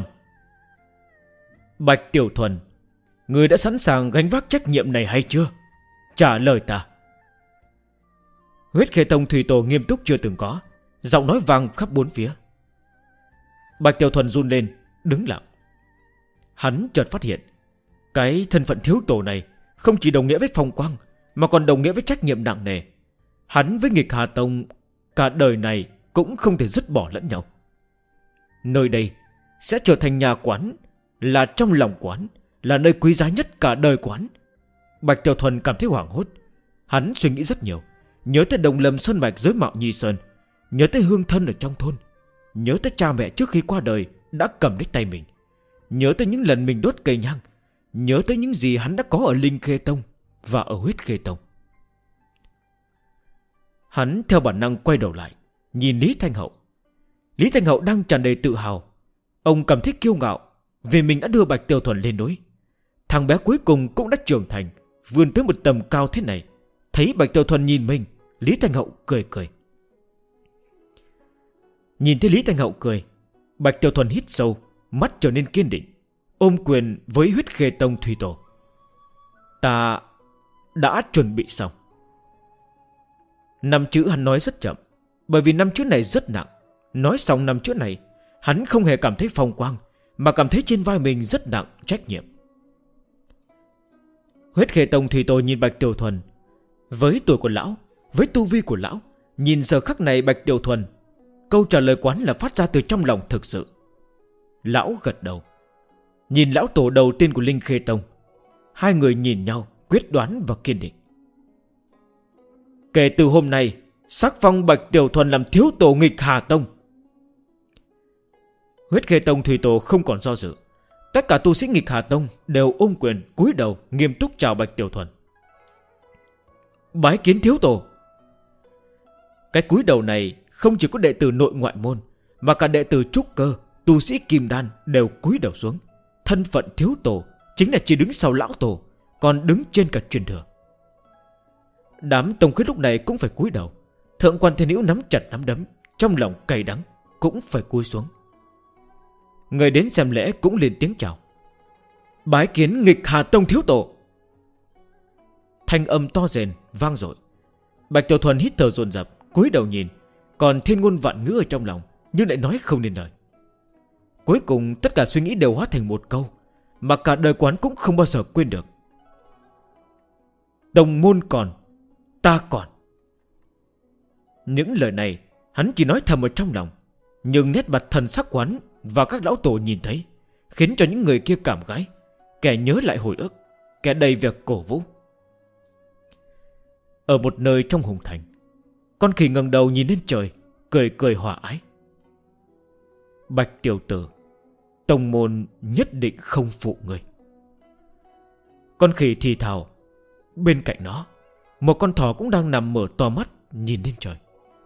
Bạch Tiểu Thuần, ngươi đã sẵn sàng gánh vác trách nhiệm này hay chưa? Trả lời ta. Huyết Khê Tông Thủy Tổ nghiêm túc chưa từng có, giọng nói vang khắp bốn phía. Bạch Tiểu Thuần run lên, đứng lặng. Hắn chợt phát hiện cái thân phận thiếu tổ này không chỉ đồng nghĩa với phong quang, mà còn đồng nghĩa với trách nhiệm nặng nề. Hắn với nghịch Hà Tông cả đời này cũng không thể dứt bỏ lẫn nhau. Nơi đây sẽ trở thành nhà quán, là trong lòng quán, là nơi quý giá nhất cả đời quán. Bạch Tiểu Thuần cảm thấy hoảng hốt. Hắn suy nghĩ rất nhiều, nhớ tới Đồng Lâm Sơn Mạch dưới Mạo Nhi Sơn, nhớ tới hương thân ở trong thôn, nhớ tới cha mẹ trước khi qua đời đã cầm lấy tay mình, nhớ tới những lần mình đốt cây nhang, nhớ tới những gì hắn đã có ở Linh Khê Tông và ở Huyết Khê Tông. Hắn theo bản năng quay đầu lại, nhìn Lý Thanh Hậu. Lý Thanh Hậu đang tràn đầy tự hào. Ông cảm thấy kiêu ngạo vì mình đã đưa Bạch Tiểu Thuần lên núi. Thằng bé cuối cùng cũng đã trưởng thành, vươn tới một tầm cao thế này. Thấy Bạch Tiểu Thuần nhìn mình, Lý Thanh Hậu cười cười. Nhìn thấy Lý Thanh Hậu cười, Bạch Tiểu Thuần hít sâu, mắt trở nên kiên định, ôm quyền với Huyết Khê Tông Thủy Tổ. Ta đã chuẩn bị xong. 5 chữ hắn nói rất chậm, bởi vì 5 chữ này rất nặng. Nói xong 5 chữ này, hắn không hề cảm thấy phong quang, mà cảm thấy trên vai mình rất nặng trách nhiệm. Huyết Khê Tông Thủy Tổ nhìn Bạch Tiểu Thuần. Với tuổi của lão, với tu vi của lão, nhìn giờ khắc này Bạch Tiểu Thuần, câu trả lời quán là phát ra từ trong lòng thực sự. Lão gật đầu. Nhìn lão tổ đầu tiên của Linh Khê Tông, hai người nhìn nhau quyết đoán và kiên định. Kể từ hôm nay, sắc phong Bạch Tiểu Thuần làm thiếu tổ nghịch Hà Tông. Huyết Khê Tông Thủy Tổ không còn do dự. Tất cả tu sĩ nghịch Hà Tông đều ôm quyền cúi đầu nghiêm túc chào Bạch Tiểu Thuần. Bái kiến thiếu tổ. Cái cúi đầu này không chỉ có đệ tử nội ngoại môn, mà cả đệ tử trúc cơ, tu sĩ kim đan đều cúi đầu xuống. Thân phận thiếu tổ chính là chỉ đứng sau lão tổ, còn đứng trên cả truyền thừa. Đám tông khuyết lúc này cũng phải cúi đầu. Thượng quan Thiên Hữu nắm chặt nắm đấm, trong lòng cay đắng, cũng phải cúi xuống. Người đến xem lễ cũng lên tiếng chào. Bái kiến nghịch Hà Tông thiếu tổ. Thanh âm to rền vang dội. Bạch Tiểu Thuần hít thở dồn dập, cúi đầu nhìn, còn thiên ngôn vạn ngữ ở trong lòng, nhưng lại nói không nên lời. Cuối cùng tất cả suy nghĩ đều hóa thành một câu mà cả đời quán cũng không bao giờ quên được. Đồng môn còn, ta còn. Những lời này hắn chỉ nói thầm ở trong lòng, nhưng nét mặt thần sắc quán và các lão tổ nhìn thấy, khiến cho những người kia cảm gái, kẻ nhớ lại hồi ức, kẻ đầy việc cổ vũ. Ở một nơi trong hùng thành, con khỉ ngẩng đầu nhìn lên trời, cười cười hòa ái. Bạch tiểu tử, tông môn nhất định không phụ ngươi. Con khỉ thì thào. Bên cạnh nó, một con thỏ cũng đang nằm mở to mắt nhìn lên trời.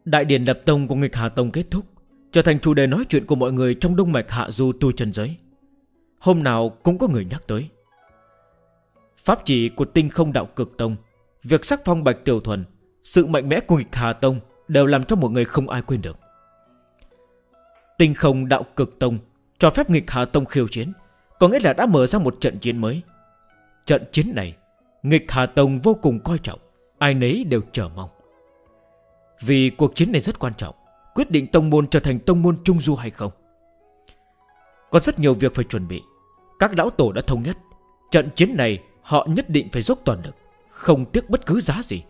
Đại điển lập tông của nghịch Hà Tông kết thúc, trở thành chủ đề nói chuyện của mọi người trong đông mạch hạ du tu chân giới. Hôm nào cũng có người nhắc tới pháp chỉ của Tinh Không Đạo Cực Tông, việc sắc phong Bạch Tiểu Thuần, sự mạnh mẽ của nghịch Hà Tông đều làm cho mọi người không ai quên được. Tinh Không Đạo Cực Tông cho phép nghịch Hà Tông khiêu chiến, có nghĩa là đã mở ra một trận chiến mới. Trận chiến này nghịch Hà Tông vô cùng coi trọng, ai nấy đều chờ mong. Vì cuộc chiến này rất quan trọng, quyết định tông môn trở thành tông môn trung du hay không. Có rất nhiều việc phải chuẩn bị. Các lão tổ đã thống nhất, trận chiến này họ nhất định phải dốc toàn lực, không tiếc bất cứ giá gì.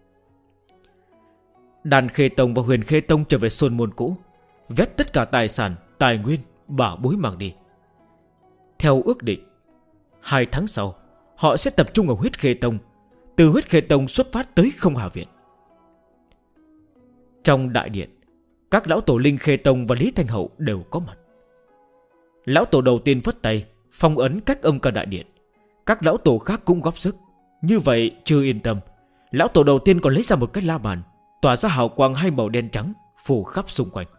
Đàn Khê Tông và Huyền Khê Tông trở về sơn môn cũ, vét tất cả tài sản, tài nguyên, bảo bối mang đi. Theo ước định, 2 tháng sau họ sẽ tập trung ở Huyết Khê Tông, từ Huyết Khê Tông xuất phát tới Không Hà Viện. Trong đại điện, các lão tổ Linh Khê Tông và Lý Thanh Hậu đều có mặt. Lão tổ đầu tiên phất tay phong ấn cách âm cả đại điện. Các lão tổ khác cũng góp sức. Như vậy chưa yên tâm, lão tổ đầu tiên còn lấy ra một cái la bàn, tỏa ra hào quang hai màu đen trắng phủ khắp xung quanh.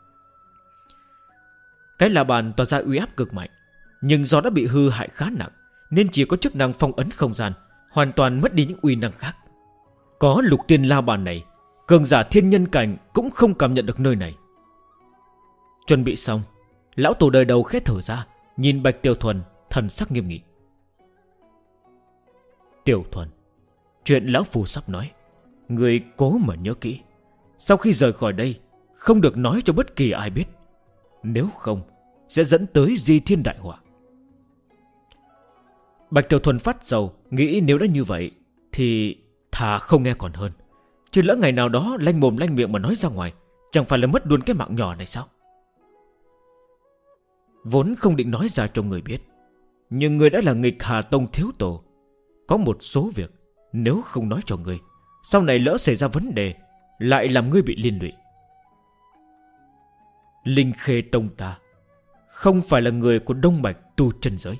Cái la bàn tỏa ra uy áp cực mạnh, nhưng do đã bị hư hại khá nặng nên chỉ có chức năng phong ấn không gian, hoàn toàn mất đi những uy năng khác. Có lục tiên la bàn này, cường giả thiên nhân cảnh cũng không cảm nhận được nơi này. Chuẩn bị xong, lão tổ đời đầu khẽ thở ra, nhìn Bạch Tiểu Thuần, thần sắc nghiêm nghị. Tiểu Thuần, chuyện lão phù sắp nói, người cố mà nhớ kỹ. Sau khi rời khỏi đây, không được nói cho bất kỳ ai biết, nếu không sẽ dẫn tới di thiên đại họa. Bạch Tiểu Thuần phát sầu, nghĩ nếu đã như vậy thì thà không nghe còn hơn. Chứ lỡ ngày nào đó lanh mồm lanh miệng mà nói ra ngoài, chẳng phải là mất luôn cái mạng nhỏ này sao? Vốn không định nói ra cho người biết, nhưng người đã là nghịch Hà Tông thiếu tổ, có một số việc nếu không nói cho người, sau này lỡ xảy ra vấn đề, lại làm ngươi bị liên lụy. Linh Khê Tông ta không phải là người của đông mạch tu chân giới.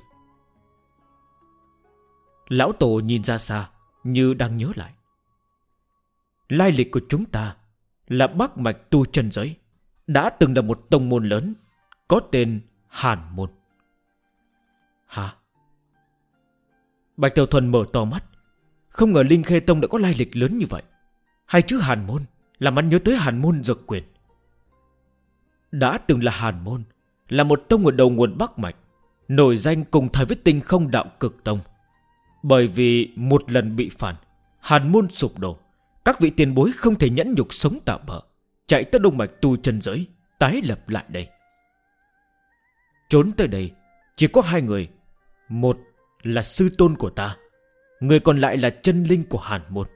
Lão tổ nhìn ra xa, như đang nhớ lại. Lai lịch của chúng ta là Bắc mạch tu chân giới, đã từng là một tông môn lớn, có tên Hàn Môn. Hả? Bạch Tiểu Thuần mở to mắt, không ngờ Linh Khê Tông đã có lai lịch lớn như vậy. Hai chữ Hàn Môn làm anh nhớ tới Hàn Môn Dược Quyền. Đã từng là Hàn Môn, là một tông ở đầu nguồn Bắc mạch, nổi danh cùng thời với Tinh Không Đạo Cực Tông. Bởi vì một lần bị phản, Hàn Môn sụp đổ, các vị tiền bối không thể nhẫn nhục sống tạm bỡ, chạy tới đông mạch tu chân giới, tái lập lại đây. Trốn tới đây chỉ có 2 người, một là sư tôn của ta, người còn lại là chân linh của Hàn Môn.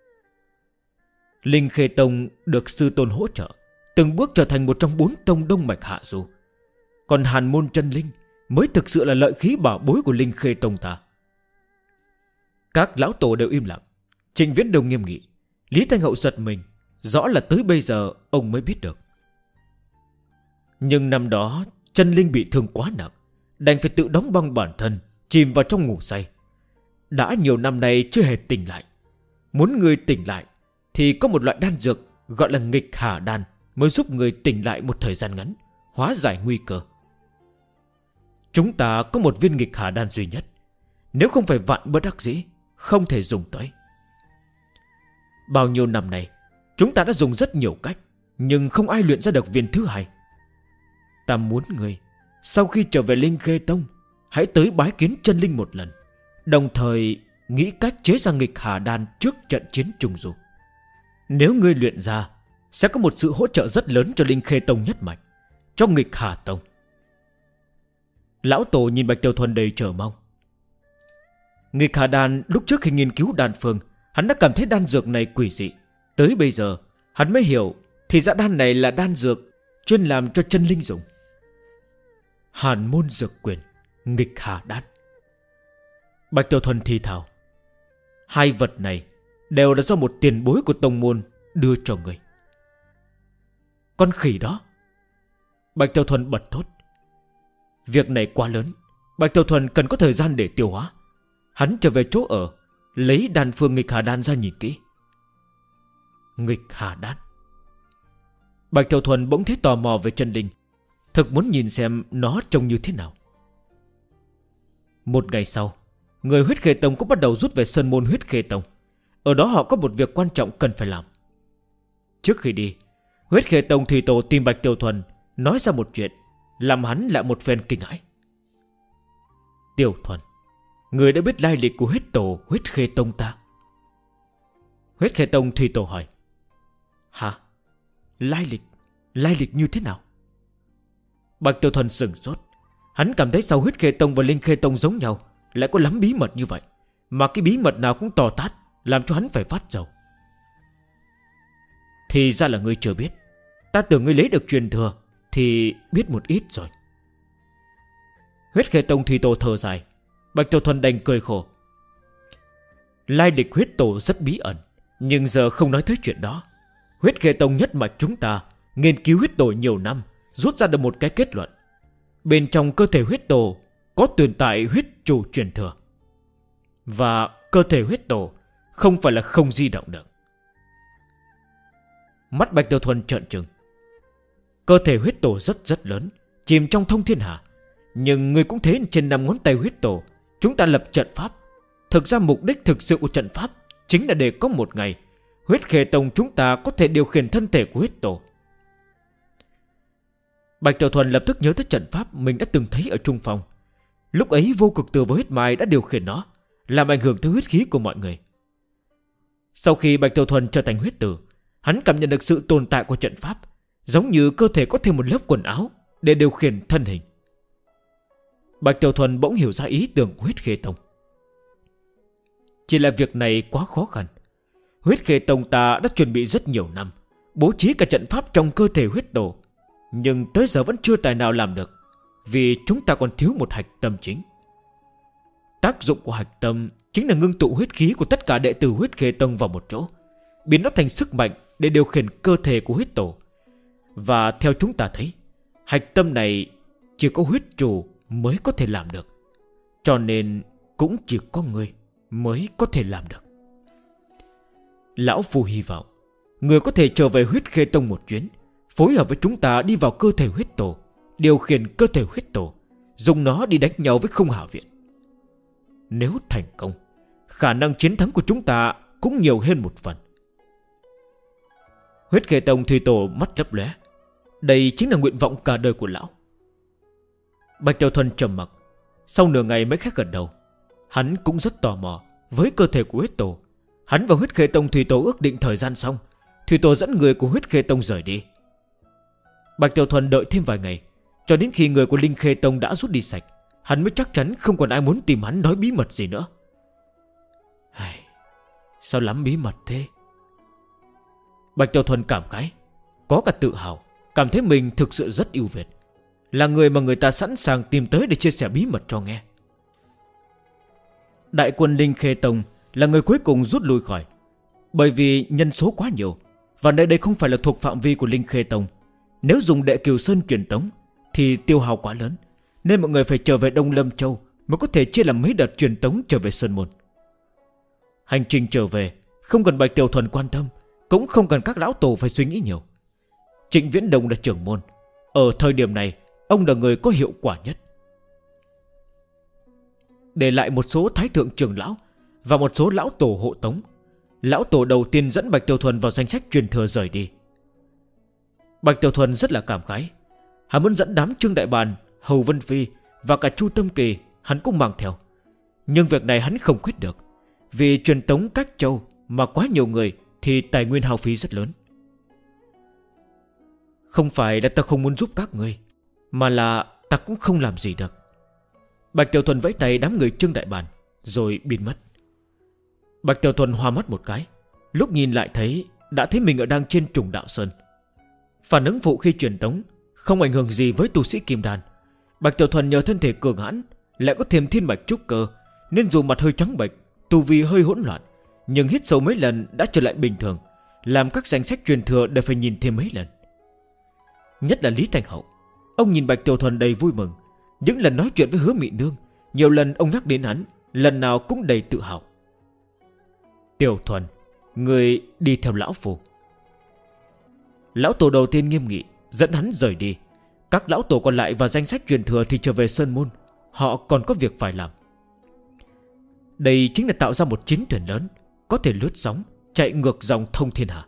Linh Khê Tông được sư tôn hỗ trợ, từng bước trở thành một trong 4 tông đông mạch hạ du. Còn Hàn Môn chân linh mới thực sự là lợi khí bảo bối của Linh Khê Tông ta. Các lão tổ đều im lặng. Trịnh Viễn Đông nghiêm nghị. Lý Thanh Hậu giật mình, rõ là tới bây giờ ông mới biết được. Nhưng năm đó chân linh bị thương quá nặng, đành phải tự đóng băng bản thân, chìm vào trong ngủ say. Đã nhiều năm nay chưa hề tỉnh lại. Muốn người tỉnh lại thì có một loại đan dược gọi là nghịch Hà Đan mới giúp người tỉnh lại một thời gian ngắn, hóa giải nguy cơ. Chúng ta có một viên nghịch Hà Đan duy nhất, nếu không phải vạn bất đắc dĩ, không thể dùng tới. Bao nhiêu năm nay chúng ta đã dùng rất nhiều cách, nhưng không ai luyện ra được viên thứ hai. Ta muốn người sau khi trở về Linh Khê Tông, hãy tới bái kiến chân linh một lần, đồng thời nghĩ cách chế ra nghịch Hà Đan trước trận chiến trung du. Nếu ngươi luyện ra, sẽ có một sự hỗ trợ rất lớn cho Linh Khê Tông nhất mạch, cho nghịch Hà Tông. Lão tổ nhìn Bạch Tiểu Thuần đầy chờ mong. Nghịch Hà Đan lúc trước khi nghiên cứu đan phương, hắn đã cảm thấy đan dược này quỷ dị. Tới bây giờ hắn mới hiểu, thì ra đan này là đan dược chuyên làm cho chân linh dùng. Hàn Môn Dược Quyền, nghịch Hà Đan. Bạch Tiểu Thuần thì thào, 2 vật này đều là do một tiền bối của tông môn đưa cho người. Con khỉ đó! Bạch Tiểu Thuần bật thốt. Việc này quá lớn, Bạch Tiểu Thuần cần có thời gian để tiêu hóa. Hắn trở về chỗ ở, lấy đan phương nghịch Hà Đan ra nhìn kỹ. Nghịch Hà Đan? Bạch Tiểu Thuần bỗng thấy tò mò về chân linh, thực muốn nhìn xem nó trông như thế nào. Một ngày sau, người Huyết Khê Tông cũng bắt đầu rút về sơn môn Huyết Khê Tông. Ở đó họ có một việc quan trọng cần phải làm. Trước khi đi, Huyết Khê Tông thủy tổ tìm Bạch Tiểu Thuần, nói ra một chuyện làm hắn lại một phen kinh hãi. Tiểu Thuần, người đã biết lai lịch của huyết tổ Huyết Khê Tông ta? Huyết Khê Tông thủy tổ hỏi. Hả? Lai lịch như thế nào? Bạch Tiểu Thuần sửng sốt. Hắn cảm thấy sao Huyết Khê Tông và Linh Khê Tông giống nhau, lại có lắm bí mật như vậy, mà cái bí mật nào cũng to tát, làm cho hắn phải phát rầu. Thì ra là ngươi chưa biết. Ta tưởng ngươi lấy được truyền thừa thì biết một ít rồi. Huyết Khê Tông thủy tổ thở dài. Bạch Tiểu Thuần đành cười khổ. Lai lịch huyết tổ rất bí ẩn, nhưng giờ không nói tới chuyện đó. Huyết Khê Tông nhất mạch chúng ta nghiên cứu huyết tổ nhiều năm, rút ra được một cái kết luận. Bên trong cơ thể huyết tổ có tồn tại huyết chủ truyền thừa, và cơ thể huyết tổ không phải là không di động được. Mắt Bạch Tiểu Thuần trợn trừng. Cơ thể huyết tổ rất lớn, chìm trong thông thiên hà. Nhưng người cũng thấy trên 5 ngón tay huyết tổ chúng ta lập trận pháp. Thực ra mục đích thực sự của trận pháp chính là để có một ngày Huyết Khê Tông chúng ta có thể điều khiển thân thể của huyết tổ. Bạch Tiểu Thuần lập tức nhớ tới trận pháp mình đã từng thấy ở Trung Phong. Lúc ấy Vô Cực Tử và Huyết Mai đã điều khiển nó, làm ảnh hưởng tới huyết khí của mọi người. Sau khi Bạch Tiểu Thuần trở thành huyết tử, hắn cảm nhận được sự tồn tại của trận pháp, giống như cơ thể có thêm một lớp quần áo để điều khiển thân hình. Bạch Tiểu Thuần bỗng hiểu ra ý tưởng của Huyết Khê Tông. Chỉ là việc này quá khó khăn. Huyết Khê Tông ta đã chuẩn bị rất nhiều năm, bố trí cả trận pháp trong cơ thể huyết tổ, nhưng tới giờ vẫn chưa tài nào làm được, vì chúng ta còn thiếu một hạch tâm chính. Tác dụng của hạch tâm chính là ngưng tụ huyết khí của tất cả đệ tử Huyết Khê Tông vào một chỗ, biến nó thành sức mạnh để điều khiển cơ thể của huyết tổ. Và theo chúng ta thấy, hạch tâm này chỉ có huyết chủ mới có thể làm được, cho nên cũng chỉ có người mới có thể làm được. Lão Phu hy vọng người có thể trở về Huyết Khê Tông một chuyến, phối hợp với chúng ta đi vào cơ thể huyết tổ, điều khiển cơ thể huyết tổ, dùng nó đi đánh nhau với Không Hà Viện. Nếu thành công, khả năng chiến thắng của chúng ta cũng nhiều hơn một phần. Huyết Khê Tông thủy tổ mắt lấp lóe. Đây chính là nguyện vọng cả đời của lão. Bạch Tiểu Thuần trầm mặc. Sau nửa ngày mới khắc gật đầu. Hắn cũng rất tò mò với cơ thể của huyết tổ. Hắn và Huyết Khê Tông thủy tổ ước định thời gian xong, thủy tổ dẫn người của Huyết Khê Tông rời đi. Bạch Tiểu Thuần đợi thêm vài ngày, cho đến khi người của Linh Khê Tông đã rút đi sạch, hắn mới chắc chắn không còn ai muốn tìm hắn nói bí mật gì nữa. Sao lắm bí mật thế? Bạch Tiểu Thuần cảm khái, có cả tự hào, cảm thấy mình thực sự rất ưu việt, là người mà người ta sẵn sàng tìm tới để chia sẻ bí mật cho nghe. Đại quân Linh Khê Tông là người cuối cùng rút lui khỏi, bởi vì nhân số quá nhiều, và nơi đây không phải là thuộc phạm vi của Linh Khê Tông. Nếu dùng Đệ Kiều Sơn truyền tống thì tiêu hao quá lớn, nên mọi người phải trở về Đông Lâm Châu mới có thể chia làm mấy đợt truyền tống trở về Sơn Môn. Hành trình trở về không cần Bạch Tiểu Thuần quan tâm, cũng không cần các lão tổ phải suy nghĩ nhiều. Trịnh Viễn Đông là trưởng môn, ở thời điểm này ông là người có hiệu quả nhất. Để lại một số thái thượng trưởng lão và một số lão tổ hộ tống. Lão tổ đầu tiên dẫn Bạch Tiểu Thuần vào danh sách truyền thừa rời đi. Bạch Tiểu Thuần rất là cảm khái. Hắn muốn dẫn đám Trương Đại Bàn, Hầu Vân Phi và cả Chu Tâm Kỳ hắn cũng mang theo. Nhưng việc này hắn không quyết được, vì truyền tống cách châu mà quá nhiều người thì tài nguyên hao phí rất lớn. Không phải là ta không muốn giúp các ngươi, mà là ta cũng không làm gì được. Bạch Tiểu Thuần vẫy tay đám người Trương Đại Bàn rồi biến mất. Bạch Tiểu Thuần hoa mắt một cái, lúc nhìn lại đã thấy mình đang trên Trùng Đạo Sơn. Phản ứng phụ khi truyền tống không ảnh hưởng gì với tu sĩ Kim Đan. Bạch Tiểu Thuần nhờ thân thể cường hãn, lại có thêm thiên mạch trúc cơ, nên dù mặt hơi trắng bệch, tu vi hơi hỗn loạn, nhưng hít sâu mấy lần đã trở lại bình thường, làm các danh sách truyền thừa đều phải nhìn thêm mấy lần. Nhất là Lý Thành Hậu, ông nhìn Bạch Tiểu Thuần đầy vui mừng. Những lần nói chuyện với Hứa Mị Nương, nhiều lần ông nhắc đến hắn, lần nào cũng đầy tự hào. Tiểu Thuần, người đi theo lão phu. Lão tổ đầu tiên nghiêm nghị dẫn hắn rời đi. Các lão tổ còn lại và danh sách truyền thừa thì trở về sơn môn. Họ còn có việc phải làm. Đây chính là tạo ra một chiến thuyền lớn, có thể lướt sóng, chạy ngược dòng thông thiên hà.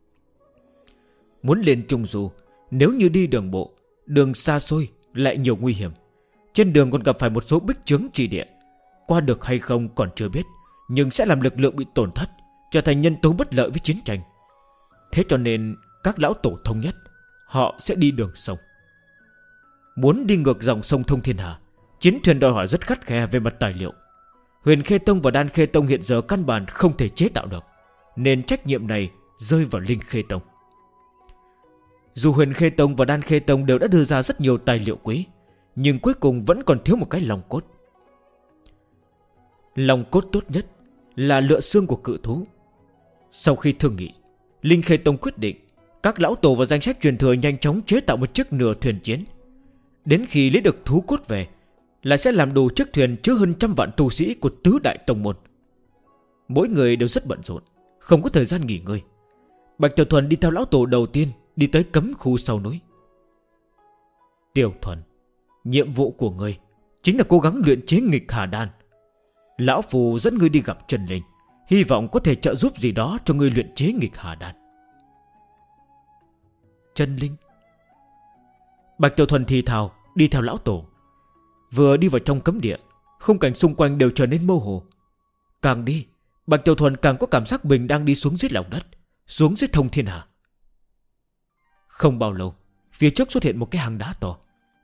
Muốn lên Trung Du, nếu như đi đường bộ, đường xa xôi lại nhiều nguy hiểm. Trên đường còn gặp phải một số bích chướng trì địa. Qua được hay không còn chưa biết, nhưng sẽ làm lực lượng bị tổn thất, trở thành nhân tố bất lợi với chiến tranh. Thế cho nên các lão tổ thống nhất, họ sẽ đi đường sông. Muốn đi ngược dòng sông thông thiên hà, chiến thuyền đòi hỏi rất khắt khe về mặt tài liệu. Huyền Khê Tông và Đan Khê Tông hiện giờ căn bản không thể chế tạo được, nên trách nhiệm này rơi vào Linh Khê Tông. Dù Huyền Khê Tông và Đan Khê Tông đều đã đưa ra rất nhiều tài liệu quý, nhưng cuối cùng vẫn còn thiếu một cái lòng cốt. Lòng cốt tốt nhất là lựa xương của cự thú. Sau khi thương nghị, Linh Khê Tông quyết định các lão tổ và danh sách truyền thừa nhanh chóng chế tạo một chiếc nửa thuyền chiến. Đến khi lấy được thú cốt về là sẽ làm đủ chiếc thuyền chứa hơn 100 vạn tu sĩ của tứ đại tông môn. Mỗi người đều rất bận rộn, không có thời gian nghỉ ngơi. Bạch Tiểu Thuần đi theo lão tổ đầu tiên, đi tới cấm khu sau núi. Tiểu Thuần, nhiệm vụ của ngươi chính là cố gắng luyện chế nghịch hà đan. Lão phù dẫn ngươi đi gặp Trần Linh, hy vọng có thể trợ giúp gì đó cho ngươi luyện chế nghịch hà đan. Trần Linh. Bạch Tiểu Thuần thì thào đi theo lão tổ. Vừa đi vào trong cấm địa, khung cảnh xung quanh đều trở nên mơ hồ. Càng đi, Bạch Tiểu Thuần càng có cảm giác mình đang đi xuống dưới lòng đất, xuống dưới thông thiên hà. Không bao lâu, phía trước xuất hiện một cái hang đá to.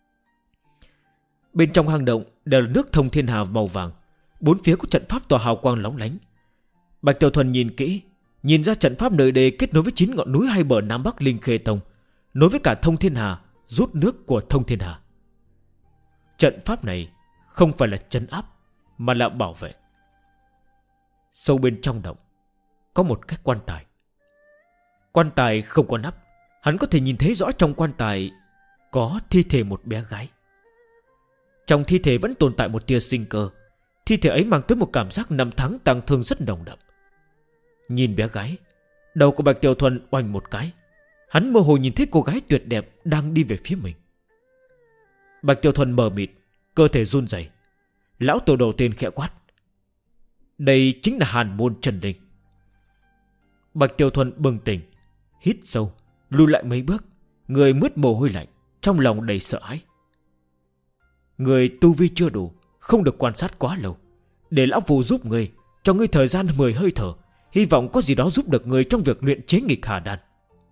Bên trong hang động đều là nước thông thiên hà màu vàng, bốn phía có trận pháp tỏa hào quang lóng lánh. Bạch Tiểu Thuần nhìn kỹ, nhìn ra trận pháp nơi đây kết nối với 9 ngọn núi hai bờ Nam Bắc Linh Khê Tông, nối với cả thông thiên hà, rút nước của thông thiên hà. Trận pháp này không phải là trấn áp, mà là bảo vệ. Sâu bên trong động có một cái quan tài. Quan tài không có nắp, hắn có thể nhìn thấy rõ trong quan tài có thi thể một bé gái. Trong thi thể vẫn tồn tại một tia sinh cơ. Thi thể ấy mang tới một cảm giác năm tháng tang thương rất nồng đậm. Nhìn bé gái, đầu của Bạch Tiểu Thuần oanh một cái. Hắn mơ hồ nhìn thấy cô gái tuyệt đẹp đang đi về phía mình. Bạch Tiểu Thuần mờ mịt, cơ thể run rẩy. Lão tổ đầu tiên khẽ quát: đây chính là Hàn Môn Trần Linh. Bạch Tiểu Thuần bừng tỉnh, hít sâu, lùi lại mấy bước, người mướt mồ hôi lạnh, trong lòng đầy sợ hãi. Người tu vi chưa đủ, không được quan sát quá lâu. Để lão phù giúp người, cho ngươi thời gian 10 hơi thở, hy vọng có gì đó giúp được người trong việc luyện chế nghịch hà đan.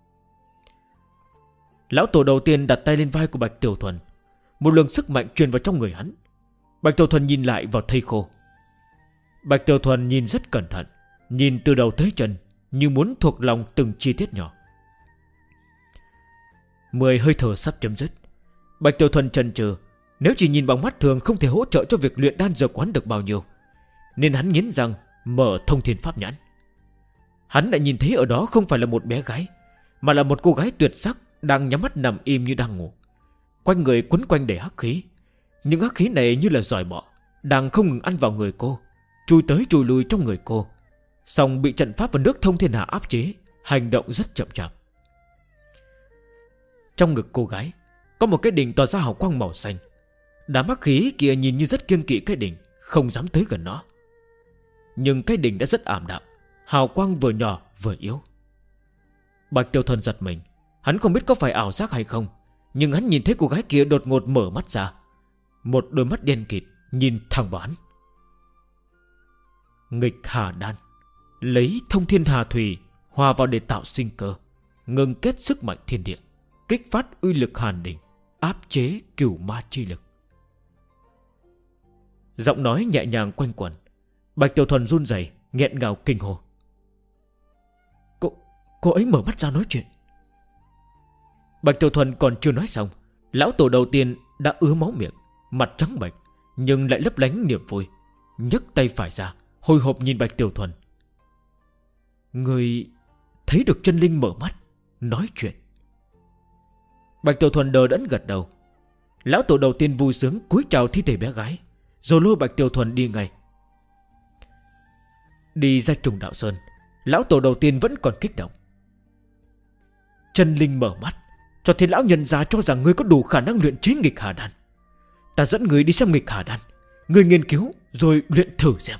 Lão tổ đầu tiên đặt tay lên vai của Bạch Tiểu Thuần. Một luồng sức mạnh truyền vào trong người hắn. Bạch Tiểu Thuần nhìn lại vào thây khô. Bạch Tiểu Thuần nhìn rất cẩn thận, nhìn từ đầu tới chân, như muốn thuộc lòng từng chi tiết nhỏ. 10 hơi thở sắp chấm dứt. Bạch Tiểu Thuần chần chừ, nếu chỉ nhìn bằng mắt thường không thể hỗ trợ cho việc luyện đan dược quán được bao nhiêu, nên hắn nghiến răng mở thông thiên pháp nhãn. Hắn đã nhìn thấy ở đó không phải là một bé gái, mà là một cô gái tuyệt sắc đang nhắm mắt nằm im như đang ngủ. Quanh người quấn quanh đầy hắc khí. Những hắc khí này như là giòi bọ, đang không ngừng ăn vào người cô, chui tới chui lui trong người cô. Song bị trận pháp và nước thông thiên hà áp chế, hành động rất chậm chạp. Trong ngực cô gái có một cái đỉnh tỏa ra hào quang màu xanh. Đám hắc khí kia nhìn như rất kiêng kỵ cái đỉnh, không dám tới gần nó. Nhưng cái đỉnh đã rất ảm đạm, hào quang vừa nhỏ vừa yếu. Bạch Tiểu Thuần giật mình. Hắn không biết có phải ảo giác hay không, nhưng hắn nhìn thấy cô gái kia đột ngột mở mắt ra. Một đôi mắt đen kịt nhìn thẳng vào hắn. Nghịch hà đan, lấy thông thiên hà thủy hòa vào để tạo sinh cơ, ngừng kết sức mạnh thiên địa, kích phát uy lực hàn đỉnh, áp chế cửu ma chi lực. Giọng nói nhẹ nhàng quanh quẩn. Bạch Tiểu Thuần run rẩy, nghẹn ngào kinh hô: Cô ấy mở mắt ra nói chuyện. Bạch Tiểu Thuần còn chưa nói xong, lão tổ đầu tiên đã ứa máu miệng, mặt trắng bệch, nhưng lại lấp lánh niềm vui, nhấc tay phải ra, hồi hộp nhìn Bạch Tiểu Thuần. Người thấy được chân linh mở mắt, nói chuyện. Bạch Tiểu Thuần đờ đẫn gật đầu. Lão tổ đầu tiên vui sướng cúi chào thi thể bé gái, rồi lôi Bạch Tiểu Thuần đi ngay. Đi ra Trùng Đạo Sơn, lão tổ đầu tiên vẫn còn kích động. Chân linh mở mắt, cho thấy lão nhân già cho rằng ngươi có đủ khả năng luyện chế nghịch hà đan. Ta dẫn ngươi đi xem nghịch hà đan, ngươi nghiên cứu rồi luyện thử xem.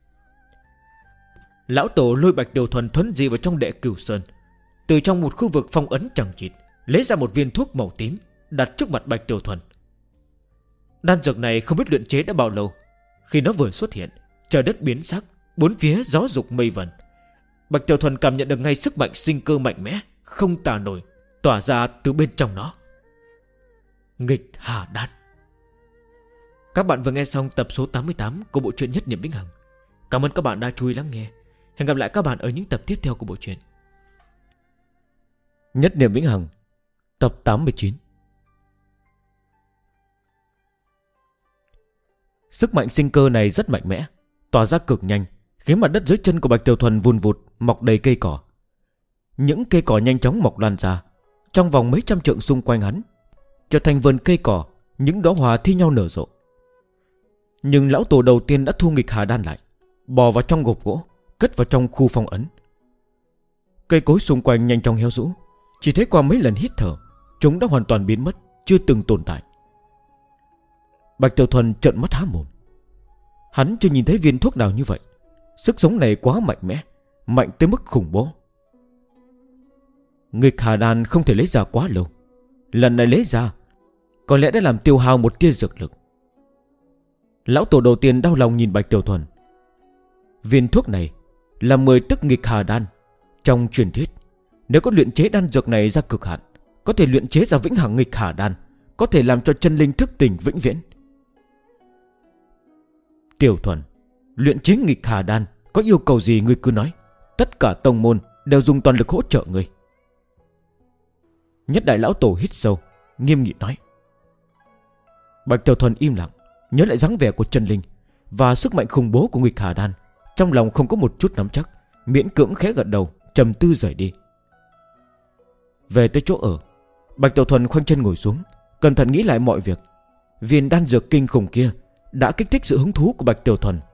Lão tổ lôi Bạch Tiểu Thuần thuấn di vào trong Đệ Cửu Sơn. Từ trong một khu vực phong ấn chẳng chịt lấy ra một viên thuốc màu tím, đặt trước mặt Bạch Tiểu Thuần. Đan dược này không biết luyện chế đã bao lâu. Khi nó vừa xuất hiện, trời đất biến sắc, bốn phía gió dục mây vần. Bạch Tiểu Thuần cảm nhận được ngay sức mạnh sinh cơ mạnh mẽ, không tả nổi, tỏa ra từ bên trong nó. Nghịch hà đan. Các bạn vừa nghe xong tập số 88 của bộ truyện Nhất Niệm Vĩnh Hằng. Cảm ơn các bạn đã chú ý lắng nghe. Hẹn gặp lại các bạn ở những tập tiếp theo của bộ truyện Nhất Niệm Vĩnh Hằng, tập 89. Sức mạnh sinh cơ này rất mạnh mẽ, tỏa ra cực nhanh, khiến mặt đất dưới chân của Bạch Tiểu Thuần vun vụt, mọc đầy cây cỏ. Những cây cỏ nhanh chóng mọc lan ra, trong vòng mấy trăm trượng xung quanh hắn trở thành vườn cây cỏ, những đóa hoa thi nhau nở rộ. Nhưng lão tổ đầu tiên đã thu nghịch hà đan lại, bò vào trong gộp gỗ, cất vào trong khu phong ấn. Cây cối xung quanh nhanh chóng héo rũ, chỉ thấy qua mấy lần hít thở, chúng đã hoàn toàn biến mất, chưa từng tồn tại. Bạch Tiểu Thuần trợn mắt há mồm. Hắn chưa nhìn thấy viên thuốc nào như vậy. Sức sống này quá mạnh mẽ, mạnh tới mức khủng bố. Nghịch hà đan không thể lấy ra quá lâu. Lần này lấy ra, có lẽ đã làm tiêu hao một tia dược lực. Lão tổ đầu tiên đau lòng nhìn Bạch Tiểu Thuần. Viên thuốc này là 10 tức nghịch hà đan. Trong truyền thuyết, nếu có luyện chế đan dược này ra cực hạn, có thể luyện chế ra vĩnh hằng nghịch hà đan, có thể làm cho chân linh thức tỉnh vĩnh viễn. Tiểu Thuần, luyện chế nghịch hà đan có yêu cầu gì ngươi cứ nói, tất cả tông môn đều dùng toàn lực hỗ trợ ngươi. Nhất đại lão tổ hít sâu, nghiêm nghị nói. Bạch Tiểu Thuần im lặng, nhớ lại dáng vẻ của chân linh và sức mạnh khủng bố của nghịch hà đan, trong lòng không có một chút nắm chắc, miễn cưỡng khẽ gật đầu, trầm tư rời đi. Về tới chỗ ở, Bạch Tiểu Thuần khoanh chân ngồi xuống, cẩn thận nghĩ lại mọi việc. Viên đan dược kinh khủng kia đã kích thích sự hứng thú của Bạch Tiểu Thuần.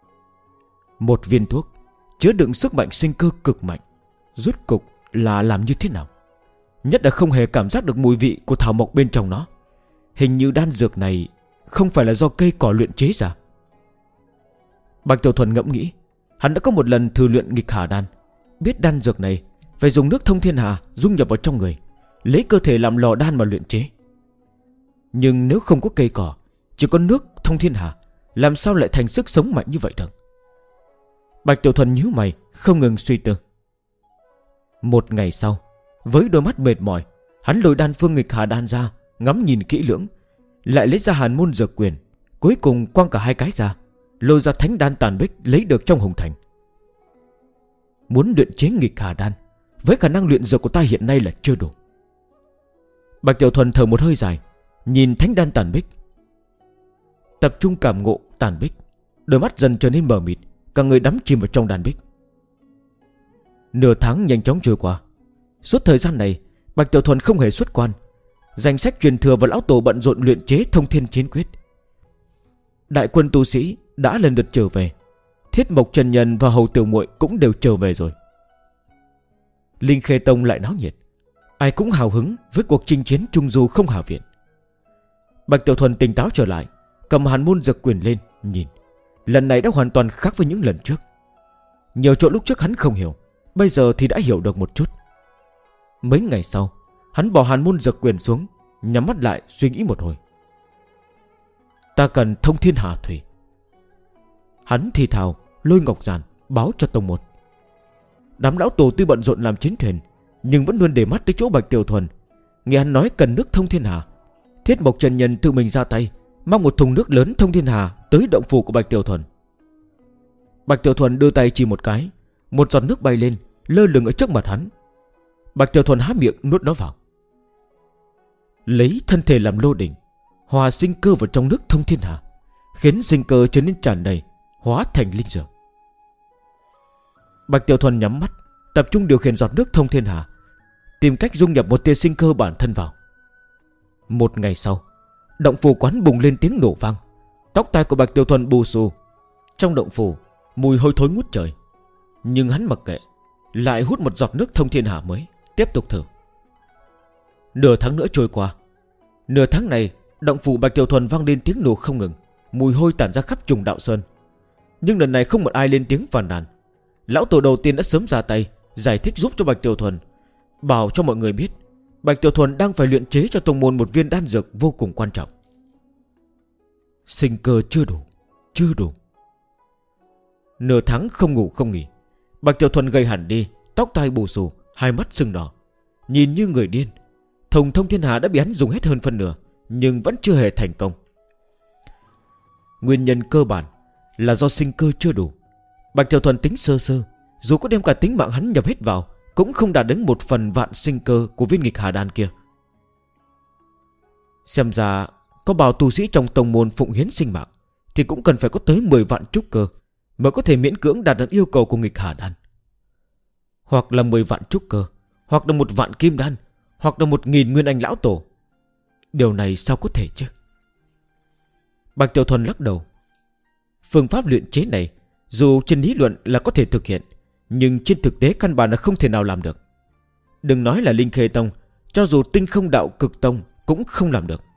Một viên thuốc chứa đựng sức mạnh sinh cơ cực mạnh, rốt cục là làm như thế nào? Nhất là không hề cảm giác được mùi vị của thảo mộc bên trong nó. Hình như đan dược này không phải là do cây cỏ luyện chế ra. Bạch Tiểu Thuần ngẫm nghĩ, hắn đã có một lần thử luyện nghịch hà đan, biết đan dược này phải dùng nước thông thiên hà dung nhập vào trong người, lấy cơ thể làm lò đan mà luyện chế. Nhưng nếu không có cây cỏ, chỉ có nước thông thiên hà, làm sao lại thành sức sống mạnh như vậy được? Bạch Tiểu Thuần nhíu mày, không ngừng suy tư. Một ngày sau, với đôi mắt mệt mỏi, hắn lôi đan phương nghịch hà đan ra, ngắm nhìn kỹ lưỡng, lại lấy ra hàn môn dược quyền, cuối cùng quăng cả hai cái ra, lôi ra thánh đan tàn bích lấy được trong hồng thành. Muốn luyện chế nghịch hà đan, với khả năng luyện dược của ta hiện nay là chưa đủ. Bạch Tiểu Thuần thở một hơi dài, nhìn thánh đan tàn bích, tập trung cảm ngộ tàn bích, đôi mắt dần trở nên mờ mịt, cả người đắm chìm vào trong đan bích. Nửa tháng nhanh chóng trôi qua. Suốt thời gian này, Bạch Tiểu Thuần không hề xuất quan. Danh sách truyền thừa và lão tổ bận rộn luyện chế thông thiên chiến quyết. Đại quân tu sĩ đã lần lượt trở về. Thiết Mộc Trần Nhân và Hầu Tiểu Muội cũng đều trở về rồi. Linh Khê Tông lại náo nhiệt, ai cũng hào hứng với cuộc chinh chiến trung du không hạ viện. Bạch Tiểu Thuần tỉnh táo trở lại, cầm hàn môn dược quyền lên nhìn. Lần này đã hoàn toàn khác với những lần trước. Nhiều chỗ lúc trước hắn không hiểu, bây giờ thì đã hiểu được một chút. Mấy ngày sau, hắn bỏ hàn môn dược quyền xuống, nhắm mắt lại suy nghĩ một hồi. Ta cần thông thiên hà thủy. Hắn thì thào lôi ngọc giản báo cho tông môn. Đám lão tổ tuy bận rộn làm chiến thuyền, nhưng vẫn luôn để mắt tới chỗ Bạch Tiểu Thuần. Nghe hắn nói cần nước thông thiên hà, Thiết Mộc Trần Nhân tự mình ra tay, mang một thùng nước lớn thông thiên hà tới động phủ của Bạch Tiểu Thuần. Bạch Tiểu Thuần đưa tay chỉ một cái, một giọt nước bay lên, lơ lửng ở trước mặt hắn. Bạch Tiểu Thuần há miệng nuốt nó vào. Lấy thân thể làm lô đỉnh, hòa sinh cơ vào trong nước thông thiên hà, khiến sinh cơ trở nên tràn đầy, hóa thành linh dược. Bạch Tiểu Thuần nhắm mắt, tập trung điều khiển giọt nước thông thiên hà, tìm cách dung nhập một tia sinh cơ bản thân vào. Một ngày sau, động phủ quán bùng lên tiếng nổ vang. Tóc tai của Bạch Tiểu Thuần bù xù. Trong động phủ mùi hôi thối ngút trời. Nhưng hắn mặc kệ, lại hút một giọt nước thông thiên hà mới, tiếp tục thử. Nửa tháng nữa trôi qua. Nửa tháng này động phủ Bạch Tiểu Thuần vang lên tiếng nổ không ngừng, mùi hôi tản ra khắp Trùng Đạo Sơn. Nhưng lần này không một ai lên tiếng phàn nàn. Lão tổ đầu tiên đã sớm ra tay giải thích giúp cho Bạch Tiểu Thuần, bảo cho mọi người biết Bạch Tiểu Thuần đang phải luyện chế cho tông môn một viên đan dược vô cùng quan trọng. Sinh cơ chưa đủ, chưa đủ. Nửa tháng không ngủ không nghỉ, Bạch Tiểu Thuần gầy hẳn đi, tóc tai bù xù, hai mắt sưng đỏ, nhìn như người điên. Thông Thông Thiên Hà đã bị hắn dùng hết hơn phân nửa, nhưng vẫn chưa hề thành công. Nguyên nhân cơ bản là do sinh cơ chưa đủ. Bạch Tiểu Thuần tính sơ sơ, dù có đem cả tính mạng hắn nhập hết vào, cũng không đạt đến 1/1000 sinh cơ của viên nghịch hà đan kia. Xem ra có bao tu sĩ trong tông môn phụng hiến sinh mạng thì cũng cần phải có tới 10 vạn trúc cơ mới có thể miễn cưỡng đạt được yêu cầu của nghịch hà đan. Hoặc là 10 vạn trúc cơ, hoặc là 1 vạn kim đan, hoặc là 1000 nguyên anh lão tổ. Điều này sao có thể chứ? Bạch Tiểu Thuần lắc đầu. Phương pháp luyện chế này dù trên lý luận là có thể thực hiện, nhưng trên thực tế căn bản là không thể nào làm được. Đừng nói là Linh Khê Tông, cho dù Tinh Không Đạo Cực Tông cũng không làm được.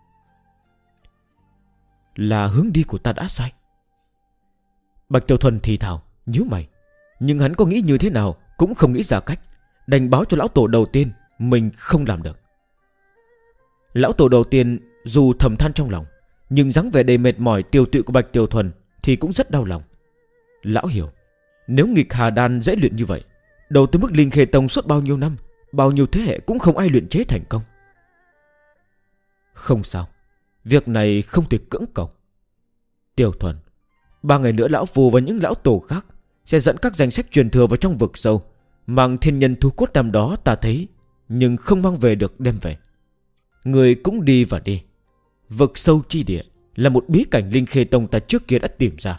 Là hướng đi của ta đã sai. Bạch Tiểu Thuần thì thào, nhíu mày. Nhưng hắn có nghĩ như thế nào cũng không nghĩ ra cách, đành báo cho lão tổ đầu tiên mình không làm được. Lão tổ đầu tiên dù thầm than trong lòng, nhưng dáng vẻ đầy mệt mỏi tiêu tụy của Bạch Tiểu Thuần thì cũng rất đau lòng. Lão hiểu, nếu nghịch hà đan dễ luyện như vậy, đầu tới mức Linh Khê Tông suốt bao nhiêu năm, bao nhiêu thế hệ cũng không ai luyện chế thành công. Không sao, việc này không thể cưỡng cầu. Tiểu Thuần, 3 ngày nữa lão phù và những lão tổ khác sẽ dẫn các danh sách truyền thừa vào trong vực sâu, mang thiên nhân thú cốt năm đó ta thấy nhưng không mang về được đem về. Người cũng đi và đi. Vực sâu chi địa là một bí cảnh Linh Khê Tông ta trước kia đã tìm ra.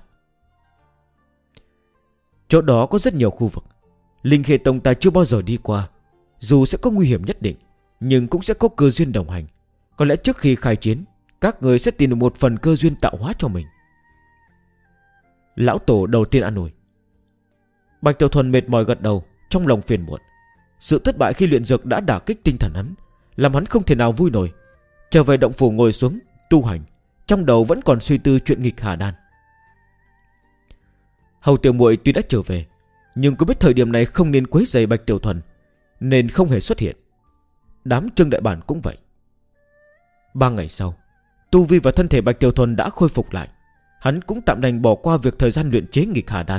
Chỗ đó có rất nhiều khu vực Linh Khê Tông ta chưa bao giờ đi qua. Dù sẽ có nguy hiểm nhất định, nhưng cũng sẽ có cơ duyên đồng hành. Có lẽ trước khi khai chiến, các người sẽ tìm được một phần cơ duyên tạo hóa cho mình. Lão tổ đầu tiên an ủi. Bạch Tiểu Thuần mệt mỏi gật đầu, trong lòng phiền muộn. Sự thất bại khi luyện dược đã đả kích tinh thần hắn, làm hắn không thể nào vui nổi. Trở về động phủ ngồi xuống tu hành, trong đầu vẫn còn suy tư chuyện nghịch hà đan. Hầu Tiểu Muội tuy đã trở về, nhưng có biết thời điểm này không nên quấy rầy Bạch Tiểu Thuần, nên không hề xuất hiện. Đám Trương Đại Bản cũng vậy. 3 ngày sau, tu vi và thân thể Bạch Tiểu Thuần đã khôi phục lại. Hắn cũng tạm đành bỏ qua việc thời gian luyện chế nghịch hà đan.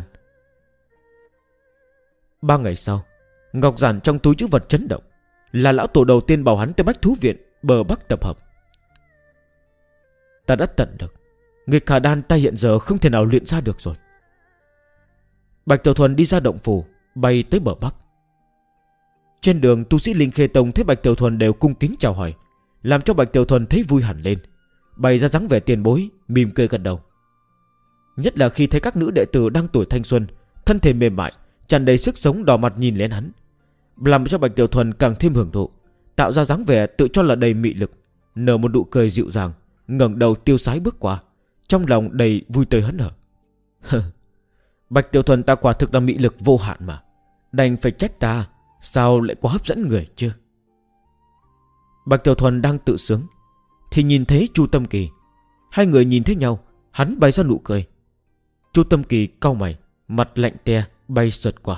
3 ngày sau, ngọc giản trong túi trữ vật chấn động. Là lão tổ đầu tiên bảo hắn tới Bách Thú Viện bờ Bắc tập hợp. Ta đã tận được, nghịch hà đan ta hiện giờ không thể nào luyện ra được rồi. Bạch Tiểu Thuần đi ra động phủ, bay tới bờ Bắc. Trên đường, tu sĩ Linh Khê Tông thấy Bạch Tiểu Thuần đều cung kính chào hỏi, làm cho Bạch Tiểu Thuần thấy vui hẳn lên, bày ra dáng vẻ tiền bối, mỉm cười gật đầu. Nhất là khi thấy các nữ đệ tử đang tuổi thanh xuân, thân thể mềm mại, tràn đầy sức sống, đỏ mặt nhìn lên hắn, làm cho Bạch Tiểu Thuần càng thêm hưởng thụ, tạo ra dáng vẻ tự cho là đầy mị lực, nở một nụ cười dịu dàng, ngẩng đầu tiêu sái bước qua, trong lòng đầy vui tươi hớn hở. Bạch Tiểu Thuần ta quả thực là mị lực vô hạn mà, đành phải trách ta sao lại quá hấp dẫn người chứ. Bạch Tiểu Thuần đang tự sướng thì nhìn thấy Chu Tâm Kỳ. Hai người nhìn thấy nhau, hắn bày ra nụ cười. Chu Tâm Kỳ cau mày, mặt lạnh te bay sượt qua.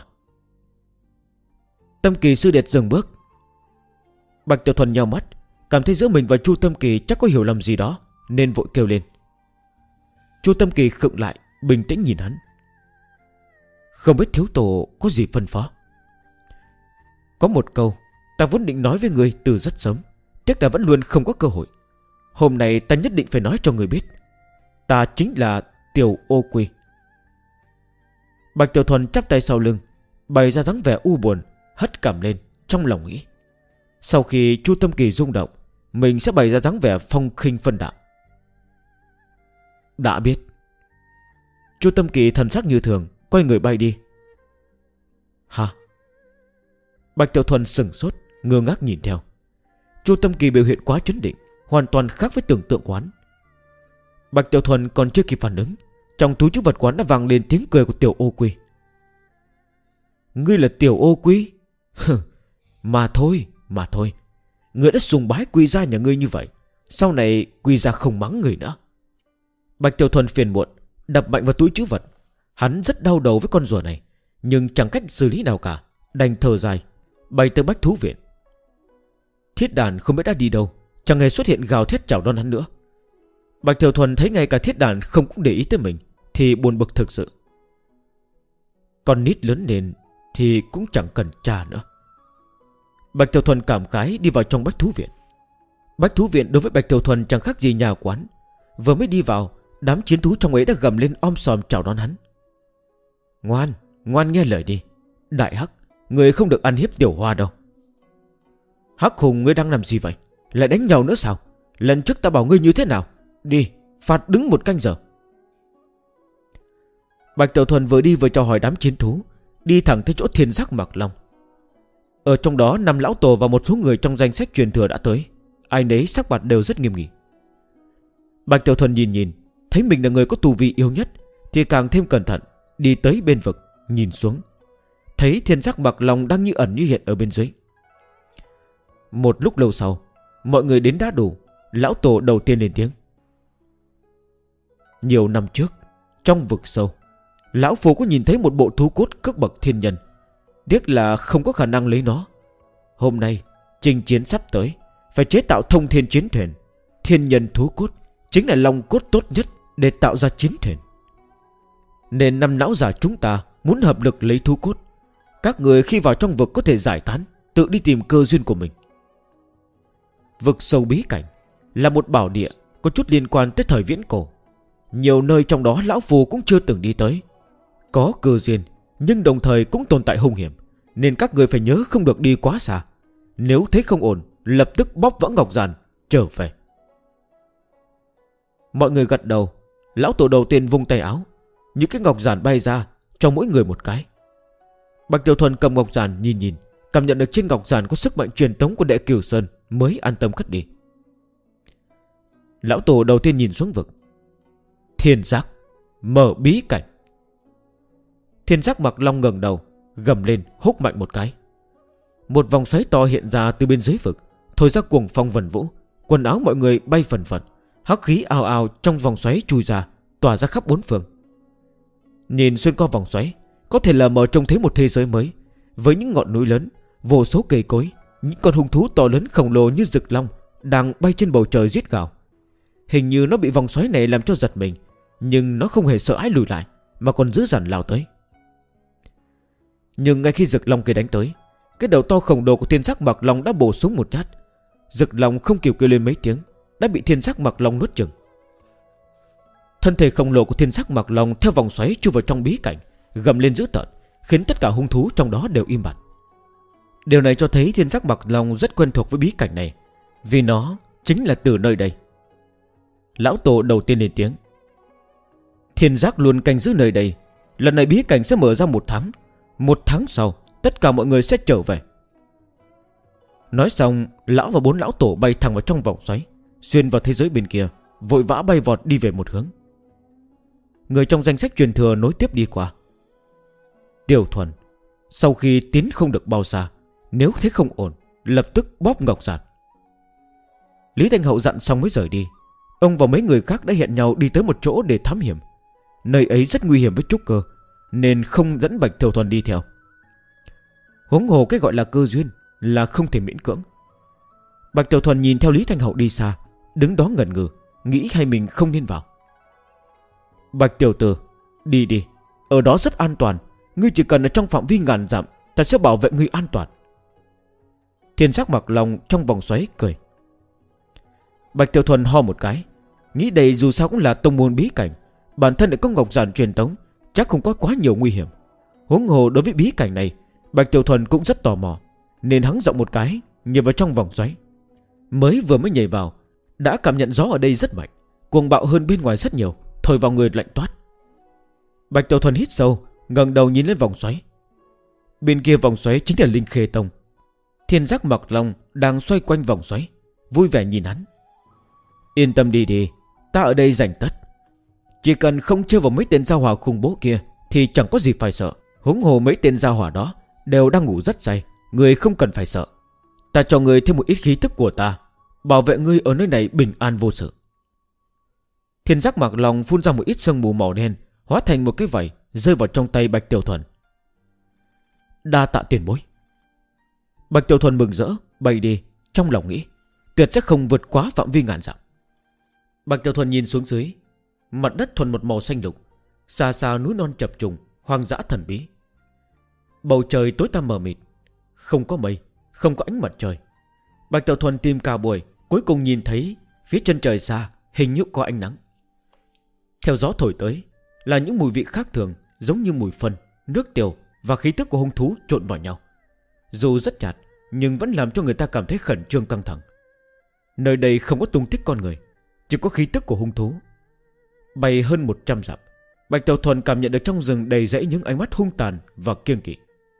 Tâm Kỳ sư đệ dừng bước. Bạch Tiểu Thuần nheo mắt, cảm thấy giữa mình và Chu Tâm Kỳ chắc có hiểu lầm gì đó, nên vội kêu lên. Chu Tâm Kỳ khựng lại, bình tĩnh nhìn hắn. Không biết thiếu tổ có gì phân phó? Có một câu ta vốn định nói với người từ rất sớm, tiếc là vẫn luôn không có cơ hội. Hôm nay ta nhất định phải nói cho người biết. Ta chính là Tiểu Ô Quy. Bạch Tiểu Thuần chắp tay sau lưng, bày ra dáng vẻ u buồn, hất cằm lên, trong lòng nghĩ. Sau khi Chu Tâm Kỳ rung động, mình sẽ bày ra dáng vẻ phong khinh phân đạm. Đã biết. Chu Tâm Kỳ thần sắc như thường, quay người bay đi. Hả? Bạch Tiểu Thuần sừng sốt, ngơ ngác nhìn theo. Chu Tâm Kỳ biểu hiện quá chấn định, hoàn toàn khác với tưởng tượng quán. Bạch Tiểu Thuần còn chưa kịp phản ứng, trong túi trữ vật quán đã vang lên tiếng cười của Tiểu Ô Quy. Ngươi là Tiểu Ô Quy? Mà thôi, Người đã sùng bái Quy gia nhà ngươi như vậy, sau này Quy gia không mắng người nữa. Bạch Tiểu Thuần phiền muộn đập mạnh vào túi trữ vật. Hắn rất đau đầu với con rùa này, nhưng chẳng cách xử lý nào cả, đành thở dài bay tới Bách Thú Viện. Thiết Đàn không biết đã đi đâu, chẳng hề xuất hiện gào thét chào đón hắn nữa. Bạch Tiểu Thuần thấy ngay cả Thiết Đàn không cũng để ý tới mình thì buồn bực thực sự. Con nít lớn lên thì cũng chẳng cần cha nữa. Bạch Tiểu Thuần cảm khái đi vào trong Bách Thú Viện. Bách Thú Viện đối với Bạch Tiểu Thuần chẳng khác gì nhà quán. Vừa mới đi vào, đám chiến thú trong ấy đã gầm lên om sòm chào đón hắn. Ngoan, ngoan nghe lời đi. Đại Hắc, người không được ăn hiếp Tiểu Hoa đâu. Hắc Hùng, ngươi đang làm gì vậy? Lại đánh nhau nữa sao? Lần trước ta bảo ngươi như thế nào? Đi, phạt đứng 1 canh giờ. Bạch Tiểu Thuần vừa đi vừa chào hỏi đám chiến thú, đi thẳng tới chỗ Thiên Giác Mạc Long. Ở trong đó 5 lão tổ và một số người trong danh sách truyền thừa đã tới. Ai nấy sắc mặt đều rất nghiêm nghị. Bạch Tiểu Thuần nhìn thấy mình là người có tu vi yếu nhất thì càng thêm cẩn thận, đi tới bên vực nhìn xuống, thấy Thiên Giác Mạc Long đang như ẩn như hiện ở bên dưới. Một lúc lâu sau, mọi người đến đã đủ. Lão tổ đầu tiên lên tiếng. Nhiều năm trước, trong vực sâu, lão phu có nhìn thấy một bộ thú cốt cấp bậc thiên nhân, tiếc là không có khả năng lấy nó. Hôm nay chinh chiến sắp tới, phải chế tạo thông thiên chiến thuyền. Thiên nhân thú cốt chính là long cốt tốt nhất để tạo ra chiến thuyền. Nên 5 lão già chúng ta muốn hợp lực lấy thú cốt. Các người khi vào trong vực có thể giải tán, tự đi tìm cơ duyên của mình. Vực sâu bí cảnh là một bảo địa có chút liên quan tới thời viễn cổ. Nhiều nơi trong đó lão phù cũng chưa từng đi tới. Có cơ duyên, nhưng đồng thời cũng tồn tại hung hiểm, nên các người phải nhớ không được đi quá xa. Nếu thấy không ổn, lập tức bóp vỡ ngọc giản trở về. Mọi người gật đầu. Lão tổ đầu tiên vung tay áo, những cái ngọc giản bay ra, cho mỗi người một cái. Bạch Tiểu Thuần cầm ngọc giản nhìn, cảm nhận được trên ngọc giản có sức mạnh truyền tống của Đệ Cửu Sơn, mới an tâm cất đi. Lão tổ đầu tiên nhìn xuống vực. Thiên Giác, mở bí cảnh. Thiên Giác Mạc Long ngẩng đầu, gầm lên húc mạnh một cái. Một vòng xoáy to hiện ra từ bên dưới vực, thổi ra cuồng phong vần vũ, quần áo mọi người bay phần phật, hắc khí ào ào trong vòng xoáy chui ra, tỏa ra khắp 4 phương. Nhìn xuyên qua vòng xoáy, có thể lờ mờ trông thấy một thế giới mới, với những ngọn núi lớn, vô số cây cối, những con hung thú to lớn khổng lồ như rực long đang bay trên bầu trời giết gào. Hình như nó bị vòng xoáy này làm cho giật mình, nhưng nó không hề sợ hãi lùi lại, mà còn dữ dằn lao tới. Nhưng ngay khi rực long kia đánh tới, cái đầu to khổng lồ của Thiên Giác Mạc Long đã bổ súng một nhát. Rực long không kịp kêu lên mấy tiếng, đã bị Thiên Giác Mạc Long nuốt chửng. Thân thể khổng lồ của Thiên Giác Mạc Long theo vòng xoáy chui vào trong bí cảnh, gầm lên dữ tợn, khiến tất cả hung thú trong đó đều im bặt. Điều này cho thấy Thiên Giác Mạc Long rất quen thuộc với bí cảnh này, vì nó chính là từ nơi đây. Lão tổ đầu tiên lên tiếng. Thiên Giác luôn canh giữ nơi đây. Lần này bí cảnh sẽ mở ra 1 tháng. 1 tháng sau tất cả mọi người sẽ trở về. Nói xong, lão và 4 lão tổ bay thẳng vào trong vòng xoáy, xuyên vào thế giới bên kia, vội vã bay vọt đi về một hướng. Người trong danh sách truyền thừa nối tiếp đi qua. Tiểu Thuần, sau khi tiến không được bao xa, nếu thấy không ổn, lập tức bóp ngọc giản. Lý Thanh Hậu dặn xong mới rời đi. Ông và mấy người khác đã hẹn nhau đi tới một chỗ để thám hiểm. Nơi ấy rất nguy hiểm với trúc cơ, nên không dẫn Bạch Tiểu Thuần đi theo. Huống hồ cái gọi là cơ duyên là không thể miễn cưỡng. Bạch Tiểu Thuần nhìn theo Lý Thanh Hậu đi xa, đứng đó ngẩn ngừ, nghĩ hay mình không nên vào. Bạch Tiểu Tử, đi đi, ở đó rất an toàn. Ngươi chỉ cần ở trong phạm vi ngàn dặm, ta sẽ bảo vệ ngươi an toàn. Thiên Giác Mạc Long trong vòng xoáy cười. Bạch Tiểu Thuần ho một cái, nghĩ đây dù sao cũng là tông môn bí cảnh, bản thân lại có ngọc giản truyền tống, chắc không có quá nhiều nguy hiểm. Huống hồ đối với bí cảnh này, Bạch Tiểu Thuần cũng rất tò mò, nên hắng giọng một cái, nhảy vào trong vòng xoáy. Mới nhảy vào, đã cảm nhận gió ở đây rất mạnh, cuồng bạo hơn bên ngoài rất nhiều, thổi vào người lạnh toát. Bạch Tiểu Thuần hít sâu, ngẩng đầu nhìn lên vòng xoáy. Bên kia vòng xoáy chính là Linh Khê Tông. Thiên Giác Mạc Long đang xoay quanh vòng xoáy, vui vẻ nhìn hắn. Yên tâm đi đi, ta ở đây rảnh tất. Chỉ cần không chơi vào mấy tên gia hỏa khủng bố kia thì chẳng có gì phải sợ. Huống hồ mấy tên gia hỏa đó đều đang ngủ rất say, người không cần phải sợ. Ta cho ngươi thêm một ít khí tức của ta, bảo vệ ngươi ở nơi này bình an vô sự. Thiên giác Mạc Long phun ra một ít sương mù màu đen, hóa thành một cái vảy rơi vào trong tay Bạch Tiểu Thuần. Đa tạ tiền bối. Bạch Tiểu Thuần mừng rỡ bay đi, trong lòng nghĩ tuyệt sẽ không vượt quá phạm vi ngàn dặm. Bạch Tiểu Thuần nhìn xuống dưới, mặt đất thuần một màu xanh lục, xa xa núi non chập trùng, hoang dã thần bí. Bầu trời tối tăm mờ mịt, không có mây, không có ánh mặt trời. Bạch Tiểu Thuần tìm cả buổi, cuối cùng nhìn thấy phía chân trời xa hình như có ánh nắng. Theo gió thổi tới là những mùi vị khác thường, giống như mùi phân, nước tiêu và khí tức của hung thú trộn vào nhau. Dù rất nhạt nhưng vẫn làm cho người ta cảm thấy khẩn trương căng thẳng. Nơi đây không có tung tích con người, chỉ có khí tức của hung thú. Bay hơn 100 dặm, Bạch Tiểu Thuần cảm nhận được trong rừng đầy rẫy những ánh mắt hung tàn và kiêng kỵ.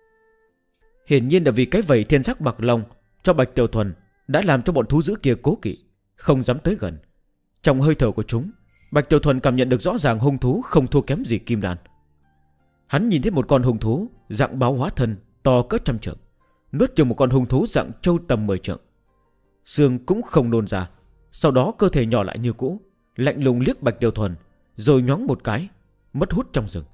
Hiển nhiên là vì cái vảy thiên sắc Mạc Long cho Bạch Tiểu Thuần đã làm cho bọn thú dữ kia cố kỵ, không dám tới gần. Trong hơi thở của chúng, Bạch Tiểu Thuần cảm nhận được rõ ràng hung thú không thua kém gì kim đan. Hắn nhìn thấy một con hung thú dạng báo hóa thân to cỡ trăm trượng, nuốt chửng một con hung thú dạng trâu tầm 10 trượng. Xương cũng không nôn ra, sau đó cơ thể nhỏ lại như cũ, lạnh lùng liếc Bạch Tiểu Thuần, rồi nhoáng một cái, mất hút trong rừng.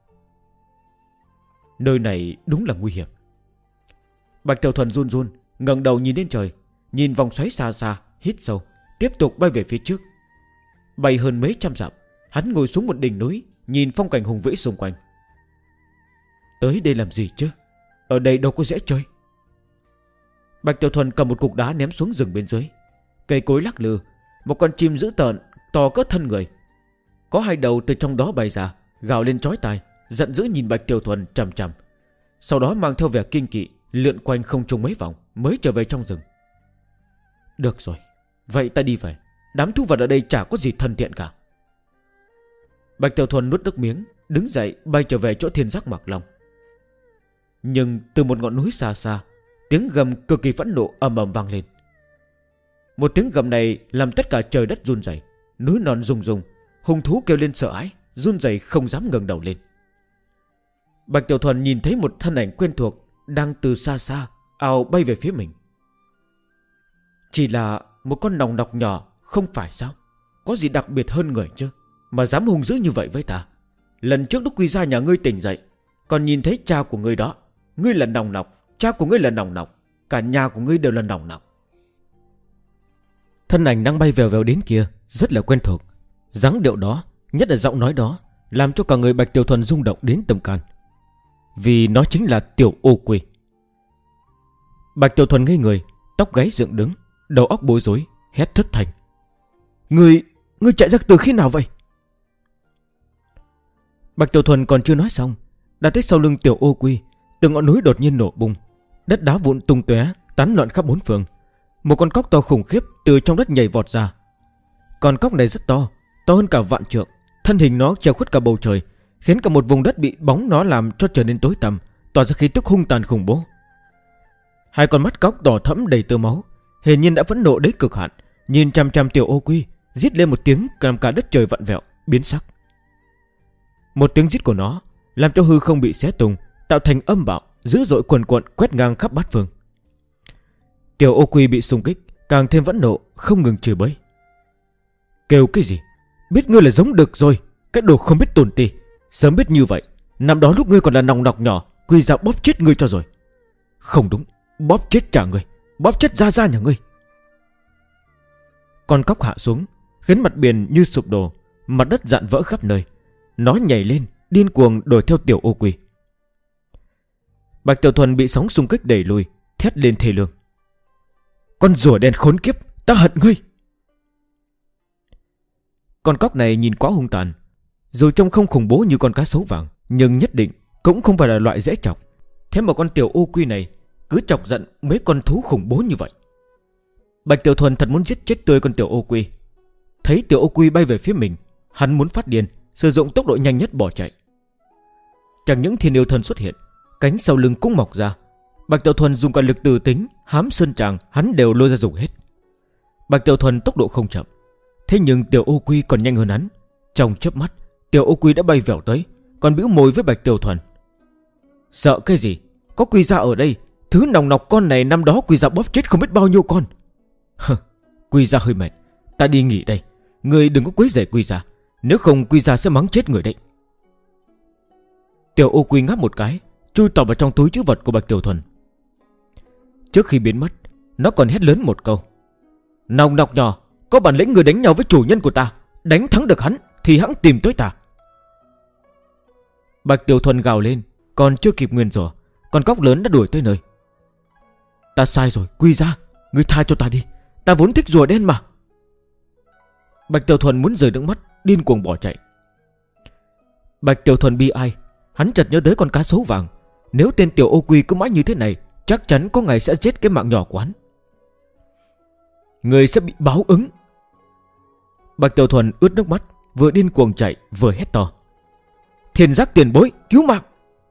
Nơi này đúng là nguy hiểm. Bạch Tiểu Thuần run run, ngẩng đầu nhìn lên trời, nhìn vòng xoáy xa xa, hít sâu, tiếp tục bay về phía trước. Bay hơn mấy trăm dặm, hắn ngồi xuống một đỉnh núi, nhìn phong cảnh hùng vĩ xung quanh. Tới đây làm gì chứ? Ở đây đâu có dễ chơi. Bạch Tiểu Thuần cầm một cục đá ném xuống rừng bên dưới. Cây cối lắc lư, một con chim dữ tợn to cỡ thân người, có hai đầu từ trong đó bay ra, gào lên chói tai, giận dữ nhìn Bạch Tiểu Thuần chằm chằm. Sau đó mang theo vẻ kinh kỵ lượn quanh không trung mấy vòng mới trở về trong rừng. Được rồi, vậy ta đi về. Đám thú vật ở đây chả có gì thân thiện cả. Bạch Tiểu Thuần nuốt nước miếng, đứng dậy bay trở về chỗ thiên giác Mạc Long. Nhưng từ một ngọn núi xa xa, tiếng gầm cực kỳ phẫn nộ ầm ầm vang lên. Một tiếng gầm này làm tất cả trời đất run rẩy, núi non rung rung, hung thú kêu lên sợ hãi, run rẩy không dám ngẩng đầu lên. Bạch Tiểu Thuần nhìn thấy một thân ảnh quen thuộc đang từ xa xa ào bay về phía mình. Chỉ là một con nòng nọc nhỏ không phải sao? Có gì đặc biệt hơn người chứ, mà dám hung dữ như vậy với ta? Lần trước lúc Quy gia nhà ngươi tỉnh dậy, còn nhìn thấy cha của ngươi đó. Ngươi là nòng nọc, cha của ngươi là nòng nọc, cả nhà của ngươi đều là nòng nọc. Thân ảnh đang bay vèo vèo đến kia rất là quen thuộc. Dáng điệu đó, nhất là giọng nói đó, làm cho cả người Bạch Tiểu Thuần rung động đến tâm can. Vì nó chính là Tiểu Ô Quy. Bạch Tiểu Thuần ngây người, tóc gáy dựng đứng, đầu óc bối rối, hét thất thanh. Ngươi chạy ra từ khi nào vậy? Bạch Tiểu Thuần còn chưa nói xong, đã thấy sau lưng Tiểu Ô Quy, từng ngọn núi đột nhiên nổ bung, đất đá vụn tung tóe, tán loạn khắp bốn phương. Một con cóc to khủng khiếp từ trong đất nhảy vọt ra. Con cóc này rất to, to hơn cả vạn trượng, thân hình nó che khuất cả bầu trời, khiến cả một vùng đất bị bóng nó làm cho trở nên tối tăm, tỏa ra khí tức hung tàn khủng bố. Hai con mắt cóc đỏ thẫm đầy tơ máu, hiển nhiên đã phẫn nộ đến cực hạn, nhìn chằm chằm Tiểu Ô Quy, rít lên một tiếng làm cả đất trời vặn vẹo, biến sắc. Một tiếng rít của nó làm cho hư không bị xé tung, tạo thành âm bạo dữ dội quần quận quét ngang khắp bát phương. Tiểu Ô Quy bị xung kích, càng thêm phẫn nộ, không ngừng chửi bới. Kêu cái gì? Biết ngươi là giống đực rồi, cái đồ không biết tồn ti. Sớm biết như vậy, năm đó lúc ngươi còn là nòng nọc nhỏ, Quy ra bóp chết ngươi cho rồi. Không đúng, bóp chết trả ngươi, bóp chết gia gia nhà ngươi. Con cóc hạ xuống, khiến mặt biển như sụp đổ, mặt đất dạn vỡ khắp nơi. Nó nhảy lên, điên cuồng đuổi theo Tiểu Ô Quy. Bạch Tiểu Thuần bị sóng xung kích đẩy lùi, thét lên thê lương. Con rùa đen khốn kiếp, ta hận ngươi. Con cóc này nhìn quá hung tàn, dù trông không khủng bố như con cá sấu vàng, nhưng nhất định cũng không phải là loại dễ chọc. Thế mà con Tiểu Ô Quy này cứ chọc giận mấy con thú khủng bố như vậy. Bạch Tiểu Thuần thật muốn giết chết tươi con Tiểu Ô Quy. Thấy Tiểu Ô Quy bay về phía mình, hắn muốn phát điên, sử dụng tốc độ nhanh nhất bỏ chạy. Chẳng những thiên yêu thần xuất hiện, cánh sau lưng cũng mọc ra. Bạch Tiểu Thuần dùng cả lực từ tính, hám sơn tràng hắn đều lôi ra dùng hết. Bạch Tiểu Thuần tốc độ không chậm, thế nhưng Tiểu Ô Quy còn nhanh hơn hắn. Trong chớp mắt, Tiểu Ô Quy đã bay vèo tới, còn bĩu môi với Bạch Tiểu Thuần. Sợ cái gì? Có Quy ra ở đây Thứ nòng nọc con này năm đó Quy Gia bóp chết không biết bao nhiêu con. Quy Gia hơi mệt, ta đi nghỉ đây. Người đừng có quấy rầy Quy Gia, nếu không Quy Gia sẽ mắng chết người đấy. Tiểu Ô Quy ngáp một cái, chui tọt vào trong túi trữ vật của Bạch Tiểu Thuần. Trước khi biến mất, nó còn hét lớn một câu: Nòng nọc nhỏ, có bản lĩnh người đánh nhau với chủ nhân của ta, đánh thắng được hắn thì hãng tìm tới ta. Bạch Tiểu Thuần gào lên, còn chưa kịp nguyền rủa, con cóc lớn đã đuổi tới nơi. Ta sai rồi, Quy Gia, ngươi tha cho ta đi, ta vốn thích rùa đen mà. Bạch Tiểu Thuần muốn rời nước mắt, điên cuồng bỏ chạy. Bạch Tiểu Thuần bi ai, hắn chợt nhớ tới con cá sấu vàng. Nếu tên Tiểu Ô Quy cứ mãi như thế này, chắc chắn có ngày sẽ giết cái mạng nhỏ của hắn. Người sẽ bị báo ứng. Bạch Tiểu Thuần ướt nước mắt, vừa điên cuồng chạy vừa hét to: Thiên Giác tiền bối, cứu mạng!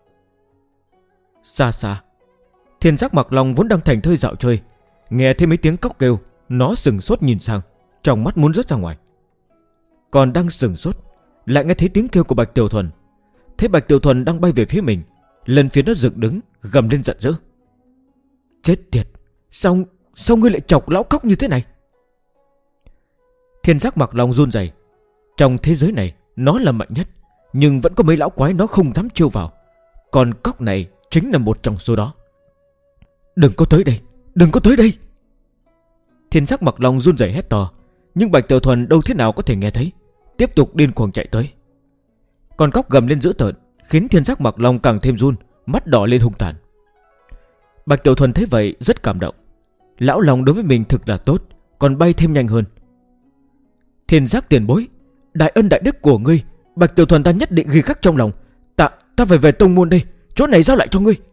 Xa xa, Thiên Giác Mặc Long vốn đang thành thơi dạo chơi, nghe thấy mấy tiếng cóc kêu, nó sừng sốt nhìn sang, trong mắt muốn rớt ra ngoài. Còn đang sừng sốt, lại nghe thấy tiếng kêu của Bạch Tiểu Thuần. Thấy Bạch Tiểu Thuần đang bay về phía mình, lần phía nó dựng đứng, gầm lên giận dữ: Chết tiệt, sao ngươi lại chọc lão cóc như thế này? Thiên Giác Mặc Long run rẩy. Trong thế giới này, nó là mạnh nhất, nhưng vẫn có mấy lão quái nó không dám trêu vào. Còn cóc này chính là một trong số đó. Đừng có tới đây, đừng có tới đây! Thiên Giác Mặc Long run rẩy hét to, nhưng Bạch Tiểu Thuần đâu thế nào có thể nghe thấy, tiếp tục điên cuồng chạy tới. Con cóc gầm lên dữ tợn, khiến Thiên Giác Mặc Long càng thêm run, mắt đỏ lên hung tàn. Bạch Tiểu Thuần thấy vậy rất cảm động. Lão Long đối với mình thực là tốt, còn bay thêm nhanh hơn. Thiên Giác tiền bối, đại ân đại đức của ngươi, Bạch Tiểu Thuần ta nhất định ghi khắc trong lòng. Ta phải về tông môn đây, chỗ này giao lại cho ngươi.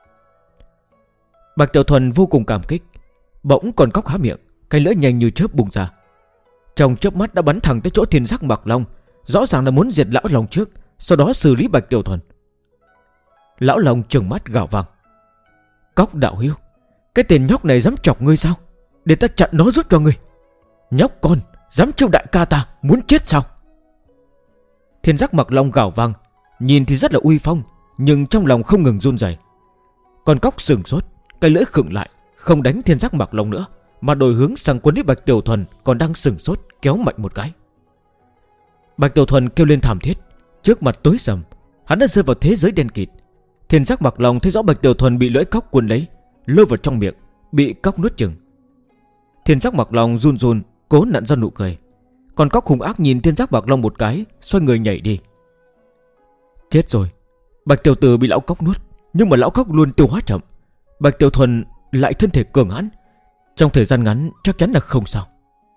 Bạch Tiểu Thuần vô cùng cảm kích. Bỗng con cóc há miệng, cái lưỡi nhanh như chớp bùng ra. Trong chớp mắt đã bắn thẳng tới chỗ Thiên Giác Mặc Long, rõ ràng là muốn diệt lão Long trước, sau đó xử lý Bạch Tiểu Thuần. Lão Long trừng mắt gào vang: Cóc đạo hữu, cái tên nhóc này dám chọc ngươi sao? Để ta chặn nó rút cho ngươi. Nhóc con, dám trêu đại ca ta, muốn chết sao? Thiên Giác Mặc Long gào vang, nhìn thì rất là uy phong, nhưng trong lòng không ngừng run rẩy. Con cóc sừng sốt, cái lưỡi khựng lại, không đánh Thiên Giác Mặc Long nữa, mà đổi hướng sang quấn lấy Bạch Tiểu Thuần còn đang sừng sốt, kéo mạnh một cái. Bạch Tiểu Thuần kêu lên thảm thiết, trước mặt tối sầm, hắn đã rơi vào thế giới đen kịt. Thiên Giác Mặc Long thấy rõ Bạch Tiểu Thuần bị lưỡi cóc cuốn lấy, lôi vào trong miệng, bị cóc nuốt chửng. Thiên Giác Mặc Long run run, cố nặn ra nụ cười. Con cóc hung ác nhìn Thiên Giác Mặc Long một cái, xoay người nhảy đi. Chết rồi, Bạch Tiểu Tử bị lão cóc nuốt, nhưng mà lão cóc luôn tiêu hóa chậm. Bạch Tiểu Thuần lại thân thể cường hãn, trong thời gian ngắn chắc chắn là không sao.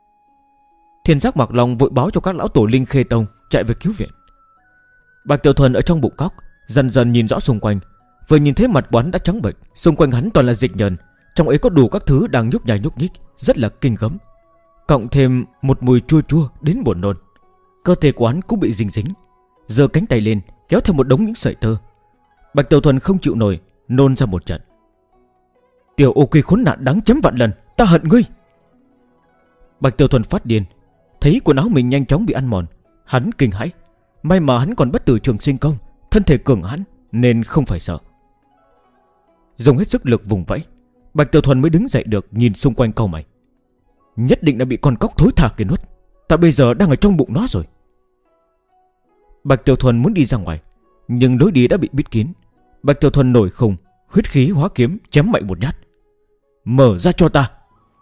Thiên Giác Mặc Long vội báo cho các lão tổ linh Khê Tông chạy về cứu viện. Bạch Tiểu Thuần ở trong bụng cóc dần dần nhìn rõ xung quanh, vừa nhìn thấy mặt quán đã trắng bệch, xung quanh hắn toàn là dịch nhờn, trong ấy có đủ các thứ đang nhúc nhảy nhúc nhích, rất là kinh gớm, cộng thêm một mùi chua chua đến buồn nôn. Cơ thể của hắn cũng bị dính dính, giơ cánh tay lên kéo theo một đống những sợi tơ. Bạch Tiểu Thuần không chịu nổi, nôn ra một trận. Tiểu Ô Quy khốn nạn đáng chấm vạn lần, ta hận ngươi! Bạch Tiểu Thuần phát điên, thấy quần áo mình nhanh chóng bị ăn mòn, hắn kinh hãi. May mà hắn còn bất tử trường sinh công, thân thể cường hãn nên không phải sợ. Dùng hết sức lực vùng vẫy, Bạch Tiểu Thuần mới đứng dậy được, nhìn xung quanh cau mày. Nhất định đã bị con cóc thối tha kia nuốt, ta bây giờ đang ở trong bụng nó rồi. Bạch Tiểu Thuần muốn đi ra ngoài, nhưng lối đi đã bị bít kín. Bạch Tiểu Thuần nổi khùng, huyết khí hóa kiếm chém mạnh một nhát. Mở ra cho ta!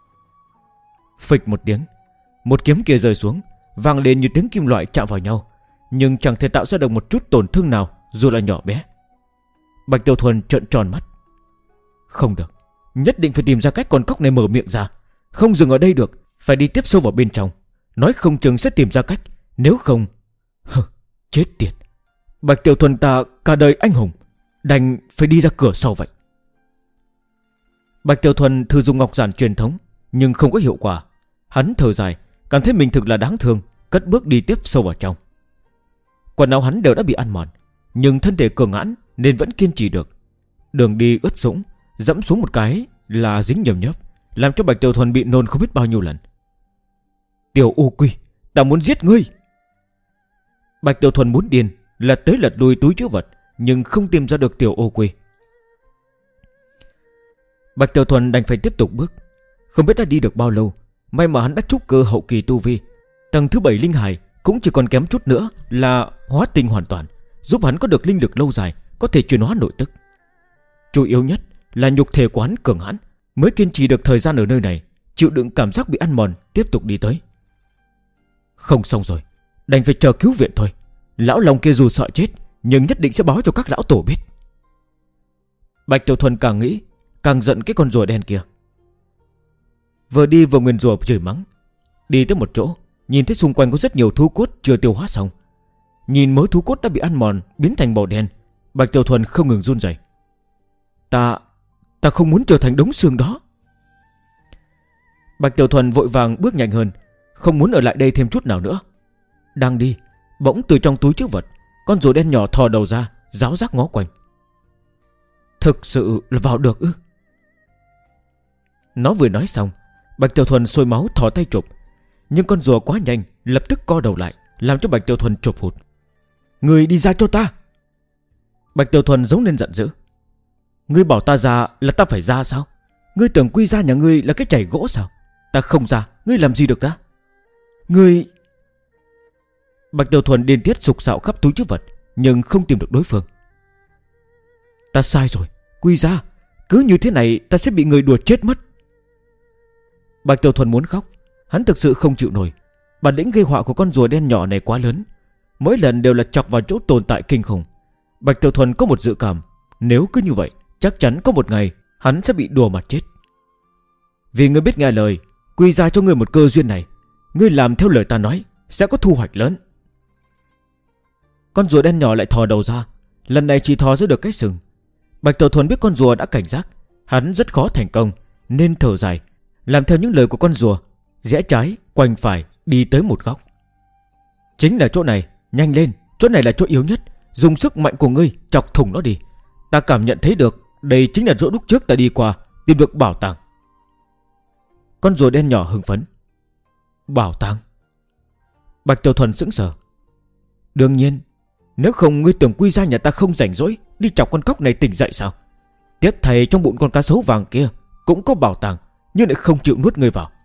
Phịch một tiếng, một kiếm kia rơi xuống, vang lên như tiếng kim loại chạm vào nhau, nhưng chẳng thể tạo ra được một chút tổn thương nào, dù là nhỏ bé. Bạch Tiểu Thuần trợn tròn mắt. Không được, nhất định phải tìm ra cách con cóc này mở miệng ra. Không dừng ở đây được, phải đi tiếp sâu vào bên trong. Nói không chừng sẽ tìm ra cách, nếu không... Chết tiệt, Bạch Tiểu Thuần ta cả đời anh hùng, đành phải đi ra cửa sau vậy. Bạch Tiểu Thuần thử dùng ngọc giản truyền thống, nhưng không có hiệu quả. Hắn thở dài, cảm thấy mình thực là đáng thương, cất bước đi tiếp sâu vào trong. Quần áo hắn đều đã bị ăn mòn, nhưng thân thể cường hãn nên vẫn kiên trì được. Đường đi ướt sũng, dẫm xuống một cái là dính nhầm nhớp, làm cho Bạch Tiểu Thuần bị nôn không biết bao nhiêu lần. Tiểu Ô Quy, ta muốn giết ngươi! Bạch Tiểu Thuần muốn điên, lật tới lật lui túi trữ vật, nhưng không tìm ra được Tiểu Ô Quy. Bạch Tiểu Thuần đành phải tiếp tục bước. Không biết đã đi được bao lâu, may mà hắn đã trúc cơ hậu kỳ tu vi. Tầng thứ 7 linh hải cũng chỉ còn kém chút nữa là hóa tinh hoàn toàn, giúp hắn có được linh lực lâu dài, có thể chuyển hóa nội tức. Chủ yếu nhất là nhục thể của hắn cường hãn, mới kiên trì được thời gian ở nơi này, chịu đựng cảm giác bị ăn mòn, tiếp tục đi tới. Không xong rồi, đành phải chờ cứu viện thôi. Lão Long kia dù sợ chết, nhưng nhất định sẽ báo cho các lão tổ biết. Bạch Tiểu Thuần càng nghĩ càng giận cái con rùa đen kia. Vừa đi vừa nguyền rủa chửi mắng. Đi tới một chỗ, nhìn thấy xung quanh có rất nhiều thú cốt chưa tiêu hóa xong. Nhìn mớ thú cốt đã bị ăn mòn, biến thành màu đen, Bạch Tiểu Thuần không ngừng run rẩy. Ta không muốn trở thành đống xương đó. Bạch Tiểu Thuần vội vàng bước nhanh hơn, không muốn ở lại đây thêm chút nào nữa. Đang đi, bỗng từ trong túi trữ vật, con rùa đen nhỏ thò đầu ra, ráo rác ngó quanh. Thực sự là vào được ư? Nó vừa nói xong, Bạch Tiểu Thuần sôi máu thò tay chụp, nhưng con rùa quá nhanh, lập tức co đầu lại, làm cho Bạch Tiểu Thuần chụp hụt. Người đi ra cho ta! Bạch Tiểu Thuần giống lên giận dữ. Ngươi bảo ta ra là ta phải ra sao? Ngươi tưởng quy ra nhà ngươi là cái chảy gỗ sao? Ta không ra, ngươi làm gì được đã? Ngươi... Bạch Tiểu Thuần điên tiết sục sạo khắp túi trữ vật, nhưng không tìm được đối phương. Ta sai rồi, quy ra, cứ như thế này ta sẽ bị người đùa chết mất. Bạch Tiểu Thuần muốn khóc. Hắn thực sự không chịu nổi. Bản lĩnh gây họa của con rùa đen nhỏ này quá lớn, mỗi lần đều là chọc vào chỗ tồn tại kinh khủng. Bạch Tiểu Thuần có một dự cảm, nếu cứ như vậy, chắc chắn có một ngày hắn sẽ bị đùa mà chết. Vì ngươi biết nghe lời, quy ra cho ngươi một cơ duyên này. Ngươi làm theo lời ta nói, sẽ có thu hoạch lớn. Con rùa đen nhỏ lại thò đầu ra, lần này chỉ thò ra được cái sừng. Bạch Tiểu Thuần biết con rùa đã cảnh giác, hắn rất khó thành công, nên thở dài, làm theo những lời của con rùa, rẽ trái, quanh phải, đi tới một góc. Chính là chỗ này, nhanh lên, chỗ này là chỗ yếu nhất. Dùng sức mạnh của ngươi chọc thủng nó đi. Ta cảm nhận thấy được, đây chính là chỗ lúc trước ta đi qua, tìm được bảo tàng. Con rùa đen nhỏ hưng phấn. Bảo tàng? Bạch Tiểu Thuần sững sờ. Đương nhiên, nếu không ngươi tưởng quy ra nhà ta không rảnh rỗi đi chọc con cóc này tỉnh dậy sao? Tiếc thầy trong bụng con cá sấu vàng kia cũng có bảo tàng, nhưng lại không chịu nuốt ngươi vào.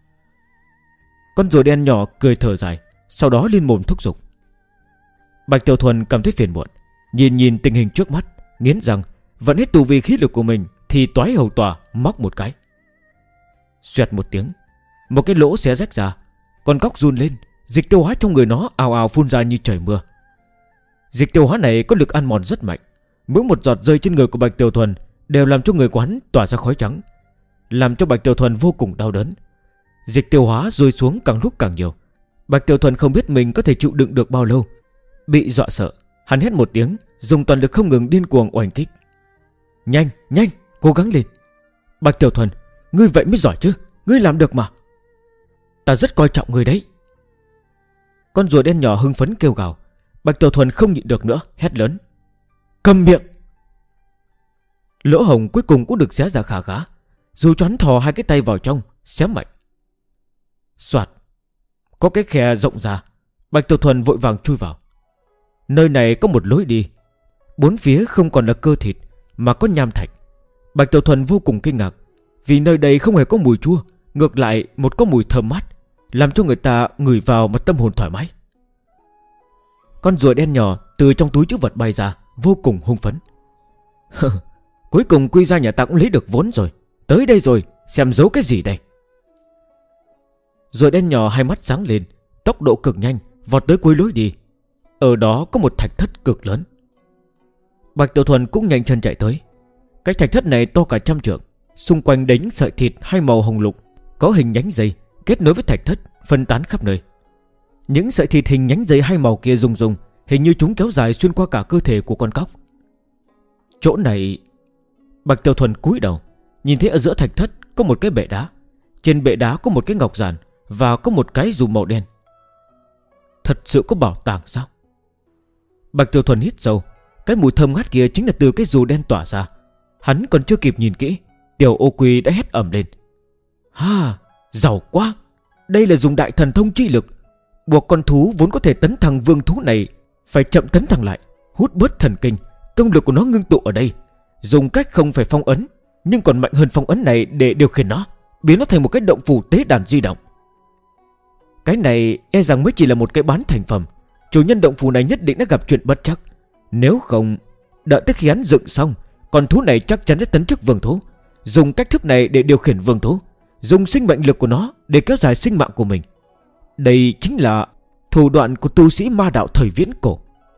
Con rùa đen nhỏ cười thở dài, sau đó liên mồm thúc giục. Bạch Tiểu Thuần cảm thấy phiền muộn, nhìn tình hình trước mắt, nghiến răng, vẫn hết tu vi khí lực của mình thì toái hầu tỏa móc một cái. Xoẹt một tiếng, một cái lỗ xé rách ra, con cóc run lên, dịch tiêu hóa trong người nó ào ào phun ra như trời mưa. Dịch tiêu hóa này có lực ăn mòn rất mạnh, mỗi một giọt rơi trên người của Bạch Tiểu Thuần đều làm cho người quán tỏa ra khói trắng, làm cho Bạch Tiểu Thuần vô cùng đau đớn. Dịch tiêu hóa rơi xuống càng lúc càng nhiều. Bạch Tiểu Thuần không biết mình có thể chịu đựng được bao lâu. Bị dọa sợ, hắn hét một tiếng, dùng toàn lực không ngừng điên cuồng oanh kích. Nhanh, nhanh, cố gắng lên. Bạch Tiểu Thuần, ngươi vậy mới giỏi chứ, ngươi làm được mà. Ta rất coi trọng ngươi đấy. Con rùa đen nhỏ hưng phấn kêu gào. Bạch Tiểu Thuần không nhịn được nữa, hét lớn. Câm miệng. Lỗ hồng cuối cùng cũng được xé ra khá khá, dù cho hắn thò hai cái tay vào trong, xé mạnh. Soạt, có cái khe rộng ra. Bạch Tiểu Thuần vội vàng chui vào. Nơi này có một lối đi, bốn phía không còn là cơ thịt mà có nham thạch. Bạch Tiểu Thuần vô cùng kinh ngạc, vì nơi đây không hề có mùi chua, ngược lại một có mùi thơm mát, làm cho người ta ngửi vào mà tâm hồn thoải mái. Con rùa đen nhỏ từ trong túi trữ vật bay ra, vô cùng hung phấn. Cuối cùng quy ra nhà ta cũng lấy được vốn rồi. Tới đây rồi, xem giấu cái gì đây. Rùa đen nhỏ hai mắt sáng lên, tốc độ cực nhanh, vọt tới cuối lối đi. Ở đó có một thạch thất cực lớn. Bạch Tiểu Thuần cũng nhanh chân chạy tới. Cái thạch thất này to cả 100 trượng, xung quanh đánh sợi thịt hai màu hồng lục, có hình nhánh dây kết nối với thạch thất, phân tán khắp nơi. Những sợi thịt hình nhánh dây hai màu kia rung rung, hình như chúng kéo dài xuyên qua cả cơ thể của con cóc. Chỗ này... Bạch Tiểu Thuần cúi đầu, nhìn thấy ở giữa thạch thất có một cái bệ đá. Trên bệ đá có một cái ngọc giản và có một cái dù màu đen. Thật sự có bảo tàng sao? Bạch Tiểu Thuần hít sâu. Cái mùi thơm ngát kia chính là từ cái dù đen tỏa ra. Hắn còn chưa kịp nhìn kỹ, Tiểu Ô Quy đã hét ầm lên. Ha, giàu quá. Đây là dùng đại thần thông chi lực, buộc con thú vốn có thể tấn thăng vương thú này phải chậm tấn thăng lại, hút bớt thần kinh. Công lực của nó ngưng tụ ở đây, dùng cách không phải phong ấn, nhưng còn mạnh hơn phong ấn này để điều khiển nó, biến nó thành một cái động phủ tế đàn di động. Cái này e rằng mới chỉ là một cái bán thành phẩm. Chủ nhân động phủ này nhất định đã gặp chuyện bất trắc. Nếu không, đợi tới khi hắn dựng xong, con thú này chắc chắn sẽ tấn chức vương thú, dùng cách thức này để điều khiển vương thú, dùng sinh mệnh lực của nó để kéo dài sinh mạng của mình. Đây chính là thủ đoạn của tu sĩ ma đạo thời viễn cổ.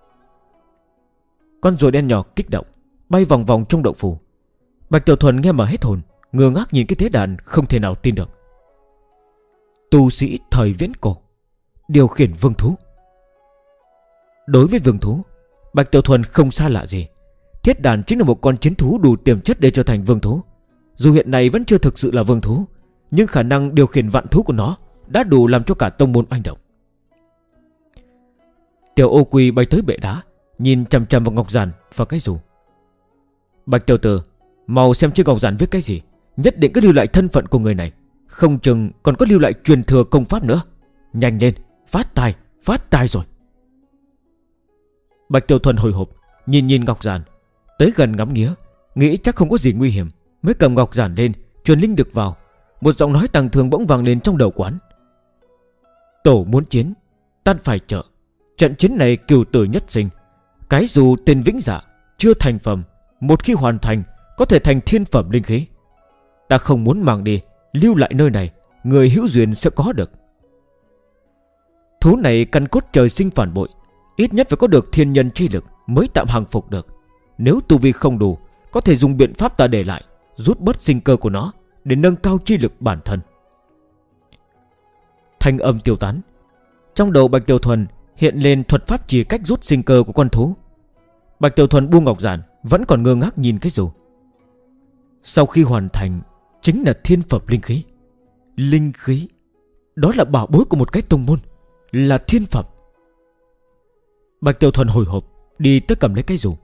Con rùa đen nhỏ kích động bay vòng vòng trong động phủ. Bạch Tiểu Thuần nghe mà hết hồn, ngơ ngác nhìn cái tế đàn, không thể nào tin được. Tu sĩ thời viễn cổ điều khiển vương thú. Đối với vương thú, Bạch Tiểu Thuần không xa lạ gì. Thiết đàn chính là một con chiến thú đủ tiềm chất để trở thành vương thú. Dù hiện nay vẫn chưa thực sự là vương thú, nhưng khả năng điều khiển vạn thú của nó đã đủ làm cho cả tông môn oanh động. Tiểu Ô Quy bay tới bệ đá, nhìn chằm chằm vào ngọc giản và cái dù. Bạch tiểu tử, mau xem trên ngọc giản viết cái gì. Nhất định có lưu lại thân phận của người này, không chừng còn có lưu lại truyền thừa công pháp nữa. Nhanh lên, phát tài rồi. Bạch Tiểu Thuần hồi hộp nhìn ngọc giản, tới gần ngắm nghía, nghĩ chắc không có gì nguy hiểm, mới cầm ngọc giản lên, truyền linh lực vào. Một giọng nói tàng thường bỗng vang lên trong đầu quán. Tổ muốn chiến, ta phải trợ. Trận chiến này cửu tử nhất sinh. Cái dù tên vĩnh dạ chưa thành phẩm, một khi hoàn thành có thể thành thiên phẩm linh khí. Ta không muốn mang đi, lưu lại nơi này, người hữu duyên sẽ có được. Thú này căn cốt trời sinh phản bội, ít nhất phải có được thiên nhân chi lực mới tạm hàng phục được. Nếu tu vi không đủ, có thể dùng biện pháp ta để lại, rút bớt sinh cơ của nó để nâng cao chi lực bản thân. Thanh âm tiêu tán. Trong đầu Bạch Tiểu Thuần hiện lên thuật pháp chỉ cách rút sinh cơ của con thú. Bạch Tiểu Thuần buông ngọc giản, vẫn còn ngơ ngác nhìn cái dù. Sau khi hoàn thành, chính là thiên phẩm linh khí. Linh khí, đó là bảo bối của một cái tông môn, là thiên phẩm. Bạch Tiểu Thuần hồi hộp đi tới cầm lấy cái dù.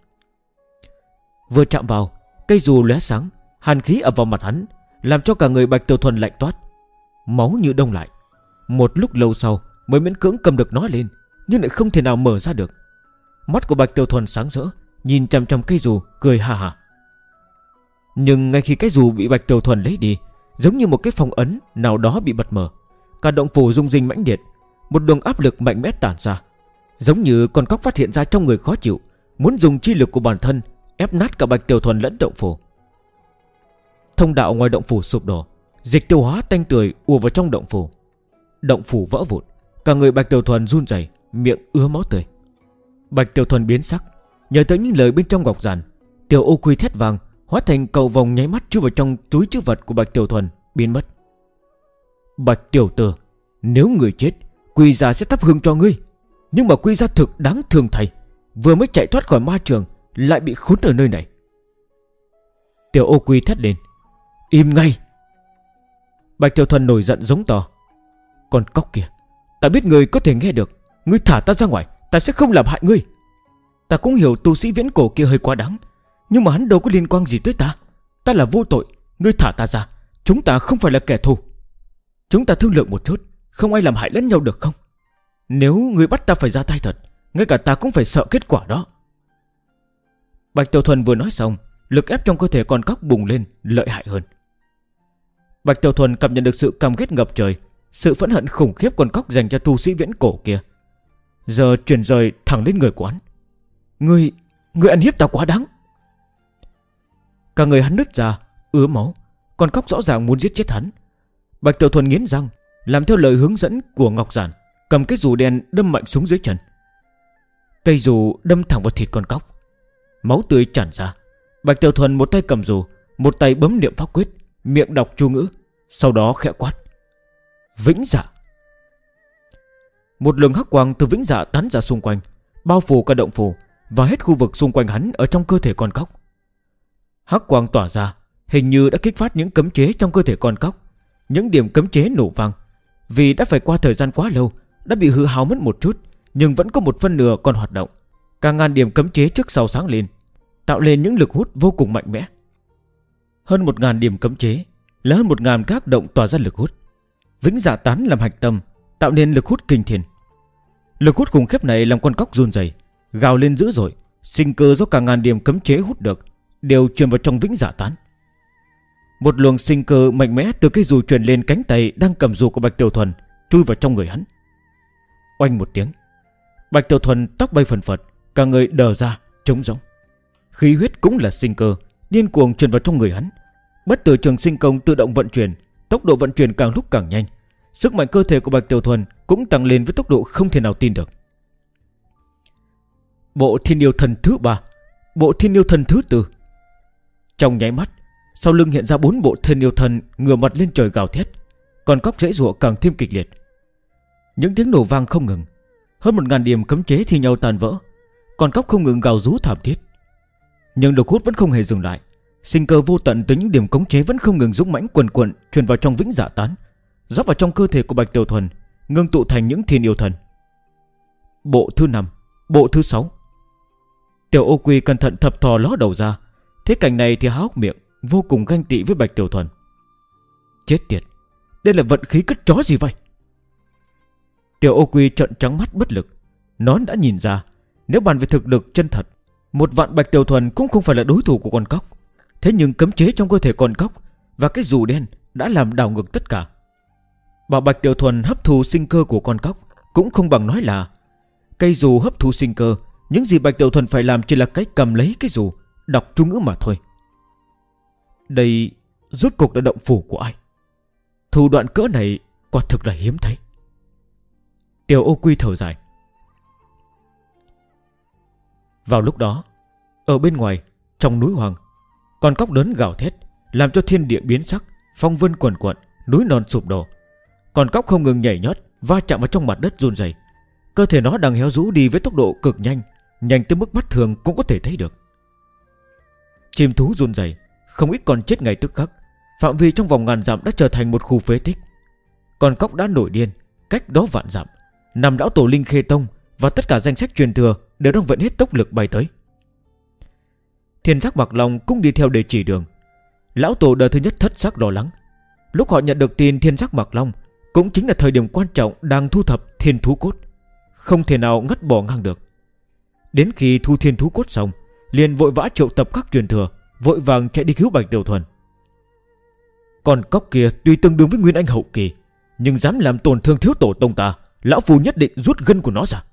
Vừa chạm vào, cây dù lóe sáng, hàn khí ập vào mặt hắn, làm cho cả người Bạch Tiểu Thuần lạnh toát, máu như đông lại. Một lúc lâu sau mới miễn cưỡng cầm được nó lên, nhưng lại không thể nào mở ra được. Mắt của Bạch Tiểu Thuần sáng rỡ, nhìn chằm chằm cây dù, cười ha ha. Nhưng ngay khi cái dù bị Bạch Tiểu Thuần lấy đi, giống như một cái phong ấn nào đó bị bật mở, cả động phủ rung rinh mãnh liệt, một luồng áp lực mạnh mẽ tản ra, giống như con cóc phát hiện ra trong người khó chịu, muốn dùng chi lực của bản thân ép nát cả Bạch Tiểu Thuần lẫn động phủ. Thông đạo ngoài động phủ sụp đổ, dịch tiêu hóa tanh tưởi ùa vào trong động phủ. Động phủ vỡ vụn, cả người Bạch Tiểu Thuần run rẩy, miệng ứa máu tươi. Bạch Tiểu Thuần biến sắc, nhớ tới những lời bên trong ngọc giản. Tiểu Ô Quy thét vàng, hóa thành cầu vòng nháy mắt chui vào trong túi trữ vật của Bạch Tiểu Thuần, biến mất. Bạch tiểu tử, nếu người chết, Quy gia sẽ thắp hương cho ngươi. Nhưng mà Quy gia thực đáng thương thầy, vừa mới chạy thoát khỏi ma trường lại bị khốn ở nơi này. Tiểu Ô Quy thét lên, im ngay. Bạch Tiểu Thuần nổi giận giống to, con cóc kìa, ta biết ngươi có thể nghe được, ngươi thả ta ra ngoài, ta sẽ không làm hại ngươi. Ta cũng hiểu tu sĩ viễn cổ kia hơi quá đáng, nhưng mà hắn đâu có liên quan gì tới ta. Ta là vô tội, ngươi thả ta ra. Chúng ta không phải là kẻ thù. Chúng ta thương lượng một chút, không ai làm hại lẫn nhau được không? Nếu ngươi bắt ta phải ra tay thật, ngay cả ta cũng phải sợ kết quả đó. Bạch Tiểu Thuần vừa nói xong, lực ép trong cơ thể con cóc bùng lên lợi hại hơn. Bạch Tiểu Thuần cảm nhận được sự căm ghét ngập trời, sự phẫn hận khủng khiếp con cóc dành cho tu sĩ viễn cổ kia, giờ chuyển rời thẳng đến người quán. Ngươi ăn hiếp ta quá đáng. Cả người hắn nứt ra, ứa máu. Con cóc rõ ràng muốn giết chết hắn. Bạch Tiểu Thuần nghiến răng, làm theo lời hướng dẫn của ngọc giản, cầm cái dù đen đâm mạnh xuống dưới chân. Cây dù đâm thẳng vào thịt con cóc, máu tươi tràn ra. Bạch Tiểu Thuần một tay cầm dù, một tay bấm niệm pháp quyết, miệng đọc chú ngữ, sau đó khẽ quát, Vĩnh Dạ. Một luồng hắc quang từ Vĩnh Dạ tán ra xung quanh, bao phủ cả động phủ và hết khu vực xung quanh hắn ở trong cơ thể con cóc. Hắc quang tỏa ra, hình như đã kích phát những cấm chế trong cơ thể con cóc. Những điểm cấm chế nổ vang, vì đã phải qua thời gian quá lâu, đã bị hư hao mất một chút, nhưng vẫn có một phân nửa còn hoạt động. Cả ngàn điểm cấm chế trước sau sáng lên, tạo lên những lực hút vô cùng mạnh mẽ. Hơn 1000 điểm cấm chế là hơn 1000 các động tỏa ra lực hút. Vĩnh Dạ tán làm hạch tâm, tạo nên lực hút kinh thiên. Lực hút khủng khiếp này làm con cóc run rẩy, gào lên dữ dội. Sinh cơ do cả ngàn điểm cấm chế hút được đều truyền vào trong Vĩnh Dạ tán. Một luồng sinh cơ mạnh mẽ từ cái dù truyền lên cánh tay đang cầm dù của Bạch Tiểu Thuần, chui vào trong người hắn. Oanh một tiếng, Bạch Tiểu Thuần tóc bay phần phật, cả người đờ ra, trống rỗng. Khí huyết cũng là sinh cơ, điên cuồng truyền vào trong người hắn. Bất tử trường sinh công tự động vận chuyển, tốc độ vận chuyển càng lúc càng nhanh. Sức mạnh cơ thể của Bạch Tiểu Thuần cũng tăng lên với tốc độ không thể nào tin được. Bộ Thiên Yêu Thần thứ 3, Bộ Thiên Yêu Thần thứ 4. Trong nháy mắt, sau lưng hiện ra 4 bộ Thiên Yêu Thần ngửa mặt lên trời gào thét. Còn cóc giãy giụa càng thêm kịch liệt. Những tiếng nổ vang không ngừng. Hơn 1000 điểm cấm chế thi nhau tàn vỡ. Còn cóc không ngừng gào rú thảm thiết. Nhưng lực hút vẫn không hề dừng lại. Sinh cơ vô tận từ những điểm cấm chế vẫn không ngừng dũng mãnh quần quần truyền vào trong vĩnh dạ tán, rót vào trong cơ thể của Bạch Tiểu Thuần, ngưng tụ thành những Thiên Yêu Thần. Bộ thứ 5, bộ thứ 6. Tiểu Ô Quy cẩn thận thập thò ló đầu ra. Thế cảnh này thì há hốc miệng, vô cùng ganh tị với Bạch Tiểu Thuần. Chết tiệt, đây là vận khí cất chó gì vậy? Tiểu Ô Quy trợn trắng mắt bất lực. Nó đã nhìn ra, nếu bàn về thực lực chân thật, một vạn Bạch Tiểu Thuần cũng không phải là đối thủ của con cóc. Thế nhưng cấm chế trong cơ thể con cóc và cái dù đen đã làm đảo ngược tất cả. Bảo Bạch Tiểu Thuần hấp thu sinh cơ của con cóc cũng không bằng nói là cây dù hấp thu sinh cơ. Những gì Bạch Tiểu Thuần phải làm chỉ là cách cầm lấy cái dù, đọc chú ngữ mà thôi. Đây rốt cuộc là động phủ của ai? Thủ đoạn cỡ này quả thực là hiếm thấy. Tiểu Ô Quy thở dài. Vào lúc đó, ở bên ngoài, trong núi hoang, con cóc lớn gào thét, làm cho thiên địa biến sắc, phong vân quần quận, núi non sụp đổ. Con cóc không ngừng nhảy nhót, va chạm vào trong mặt đất run rẩy. Cơ thể nó đang héo rũ đi với tốc độ cực nhanh, nhanh tới mức mắt thường cũng có thể thấy được. Chim thú run rẩy, không ít con chết ngay tức khắc. Phạm vi trong vòng ngàn dặm đã trở thành một khu phế tích. Con cóc đã nổi điên. Cách đó vạn dặm, 5 lão tổ Linh Khê Tông và tất cả danh sách truyền thừa đều đang vận hết tốc lực bay tới. Thiên Giác Mặc Long cũng đi theo để chỉ đường. Lão tổ đời thứ nhất thất sắc lo lắng. Lúc họ nhận được tin Thiên Giác Mặc Long, cũng chính là thời điểm quan trọng đang thu thập thiên thú cốt, không thể nào ngắt bỏ ngang được. Đến khi thu thiên thú cốt xong, liền vội vã triệu tập các truyền thừa, vội vàng chạy đi cứu Bạch Tiểu Thuần. Còn cóc kia tuy tương đương với Nguyên Anh hậu kỳ, nhưng dám làm tổn thương thiếu tổ tông ta, lão phu nhất định rút gân của nó ra.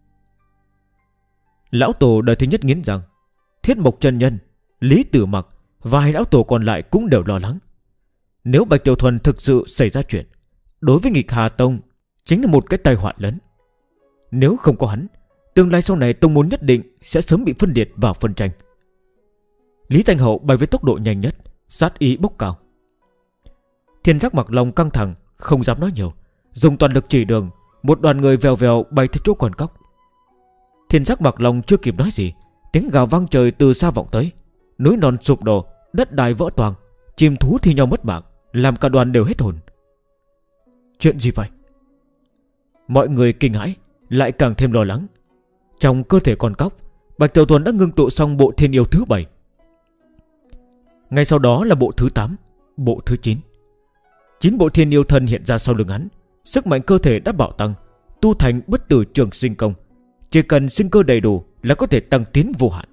Lão tổ đời thứ nhất nghiến rằng, Thiết Mộc chân nhân, Lý Tử Mặc và hai lão tổ còn lại cũng đều lo lắng. Nếu Bạch Tiểu Thuần thực sự xảy ra chuyện, đối với Nghịch Hà Tông chính là một cái tai họa lớn. Nếu không có hắn, tương lai sau này tông môn nhất định sẽ sớm bị phân liệt vào phân tranh. Lý Thanh Hậu bay với tốc độ nhanh nhất, sát ý bốc cao. Thiên Giác Mặc Long căng thẳng, không dám nói nhiều, dùng toàn lực chỉ đường. Một đoàn người vèo vèo bay tới chỗ con cóc. Thiên Giác Mặc Long chưa kịp nói gì, tiếng gào vang trời từ xa vọng tới. Núi non sụp đổ, đất đai vỡ toang, chim thú thi nhau mất mạng, làm cả đoàn đều hết hồn. Chuyện gì vậy? Mọi người kinh hãi, lại càng thêm lo lắng. Trong cơ thể con cóc, Bạch Tiểu Thuần đã ngưng tụ xong bộ Thiên Yêu thứ 7. Ngay sau đó là bộ thứ 8, bộ thứ 9. 9 bộ Thiên Yêu Thần hiện ra sau lưng hắn. Sức mạnh cơ thể đã bạo tăng, tu thành bất tử trường sinh công. Chỉ cần sinh cơ đầy đủ là có thể tăng tiến vô hạn.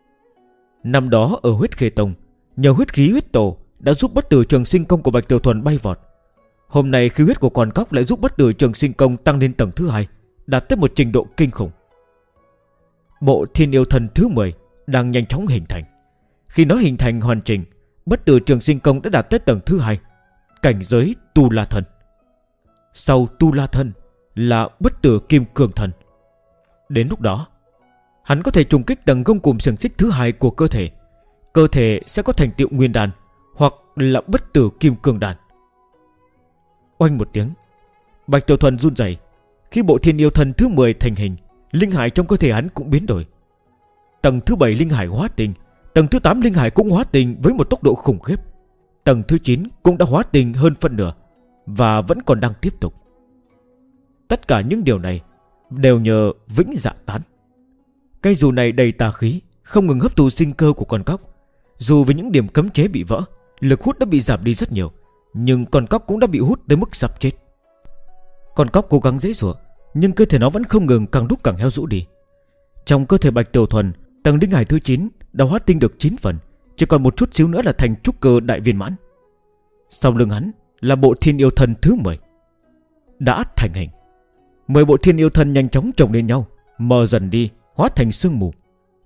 Năm đó ở Huyết Khê Tông, nhờ huyết khí huyết tổ đã giúp bất tử trường sinh công của Bạch Tiểu Thuần bay vọt. Hôm nay khí huyết của con cóc lại giúp bất tử trường sinh công tăng lên tầng thứ 2, đạt tới một trình độ kinh khủng. Bộ Thiên Yêu Thần thứ 10 đang nhanh chóng hình thành. Khi nó hình thành hoàn chỉnh, bất tử trường sinh công đã đạt tới tầng thứ 2, cảnh giới Tu La Thần. Sau Tu La Thân là bất tử kim cương thần. Đến lúc đó, hắn có thể trùng kích tầng gông cùm xiềng xích thứ 2 của cơ thể. Cơ thể sẽ có thành tựu nguyên đan hoặc là bất tử kim cương đan. Oanh một tiếng, Bạch Tiểu Thuần run rẩy. Khi bộ Thiên Yêu Thần thứ 10 thành hình, linh hải trong cơ thể hắn cũng biến đổi. Tầng thứ 7 linh hải hóa tình, tầng thứ 8 linh hải cũng hóa tình với một tốc độ khủng khiếp. Tầng thứ 9 cũng đã hóa tình hơn phân nửa và vẫn còn đang tiếp tục. Tất cả những điều này đều nhờ Vĩnh Dạ Tán. Cây dù này đầy tà khí, không ngừng hấp thụ sinh cơ của con cóc. Dù với những điểm cấm chế bị vỡ, lực hút đã bị giảm đi rất nhiều, nhưng con cóc cũng đã bị hút tới mức sắp chết. Con cóc cố gắng giãy giụa, nhưng cơ thể nó vẫn không ngừng càng lúc càng héo rũ đi. Trong cơ thể Bạch Tiểu Thuần, tầng linh hải thứ 9 đã hóa tinh được 9 phần, chỉ còn một chút xíu nữa là thành trúc cơ đại viên mãn. Sau lưng hắn là bộ thiên yêu thân thứ 10 đã thành hình. 10 bộ thiên yêu thân nhanh chóng chồng lên nhau, mờ dần đi, hóa thành sương mù.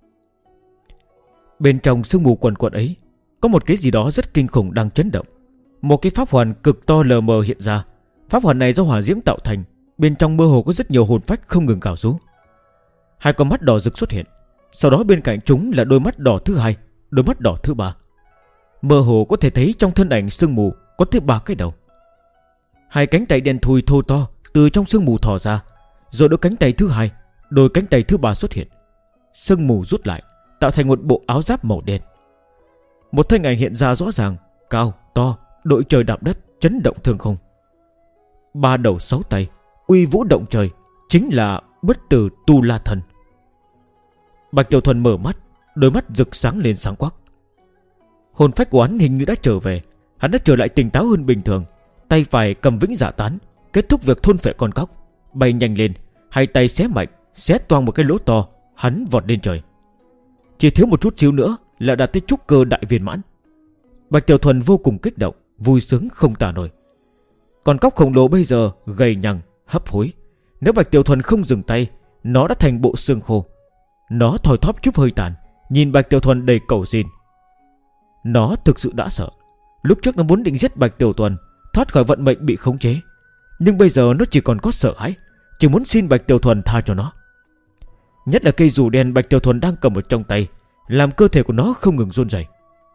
Bên trong sương mù quần quần ấy có một cái gì đó rất kinh khủng đang chấn động. Một cái pháp hoàn cực to lờ mờ hiện ra. Pháp hoàn này do hỏa diễm tạo thành, bên trong mơ hồ có rất nhiều hồn phách không ngừng gào rú. Hai con mắt đỏ rực xuất hiện, sau đó bên cạnh chúng là đôi mắt đỏ thứ 2, đôi mắt đỏ thứ 3. Mơ hồ có thể thấy trong thân ảnh sương mù có tới 3 cái đầu. Hai cánh tay đen thui thô to từ trong sương mù thò ra, rồi đôi cánh tay thứ 2, đôi cánh tay thứ 3 xuất hiện. Sương mù rút lại, tạo thành một bộ áo giáp màu đen. Một thân ảnh hiện ra rõ ràng, cao, to, đội trời đạp đất, chấn động thương không. 3 đầu 6 tay, uy vũ động trời, chính là Bất Tử Tu La Thần. Bạch Tiểu Thuần mở mắt, đôi mắt rực sáng lên sáng quắc. Hồn phách của hắn hình như đã trở về. Hắn đã trở lại tỉnh táo hơn bình thường. Tay phải cầm vĩnh dạ tán, kết thúc việc thôn phệ con cóc, bay nhanh lên, hai tay xé mạnh, xé toang một cái lỗ to. Hắn vọt lên trời. Chỉ thiếu một chút xíu nữa là đạt tới trúc cơ đại viên mãn. Bạch Tiểu Thuần vô cùng kích động, vui sướng không tả nổi. Con cóc khổng lồ bây giờ gầy nhằng, hấp hối. Nếu Bạch Tiểu Thuần không dừng tay, nó đã thành bộ xương khô. Nó thoi thóp chút hơi tàn, nhìn Bạch Tiểu Thuần đầy cầu xin. Nó thực sự đã sợ. Lúc trước nó muốn định giết Bạch Tiểu Thuần, thoát khỏi vận mệnh bị khống chế. Nhưng bây giờ nó chỉ còn có sợ hãi, chỉ muốn xin Bạch Tiểu Thuần tha cho nó. Nhất là cây dù đen Bạch Tiểu Thuần đang cầm ở trong tay, làm cơ thể của nó không ngừng run rẩy.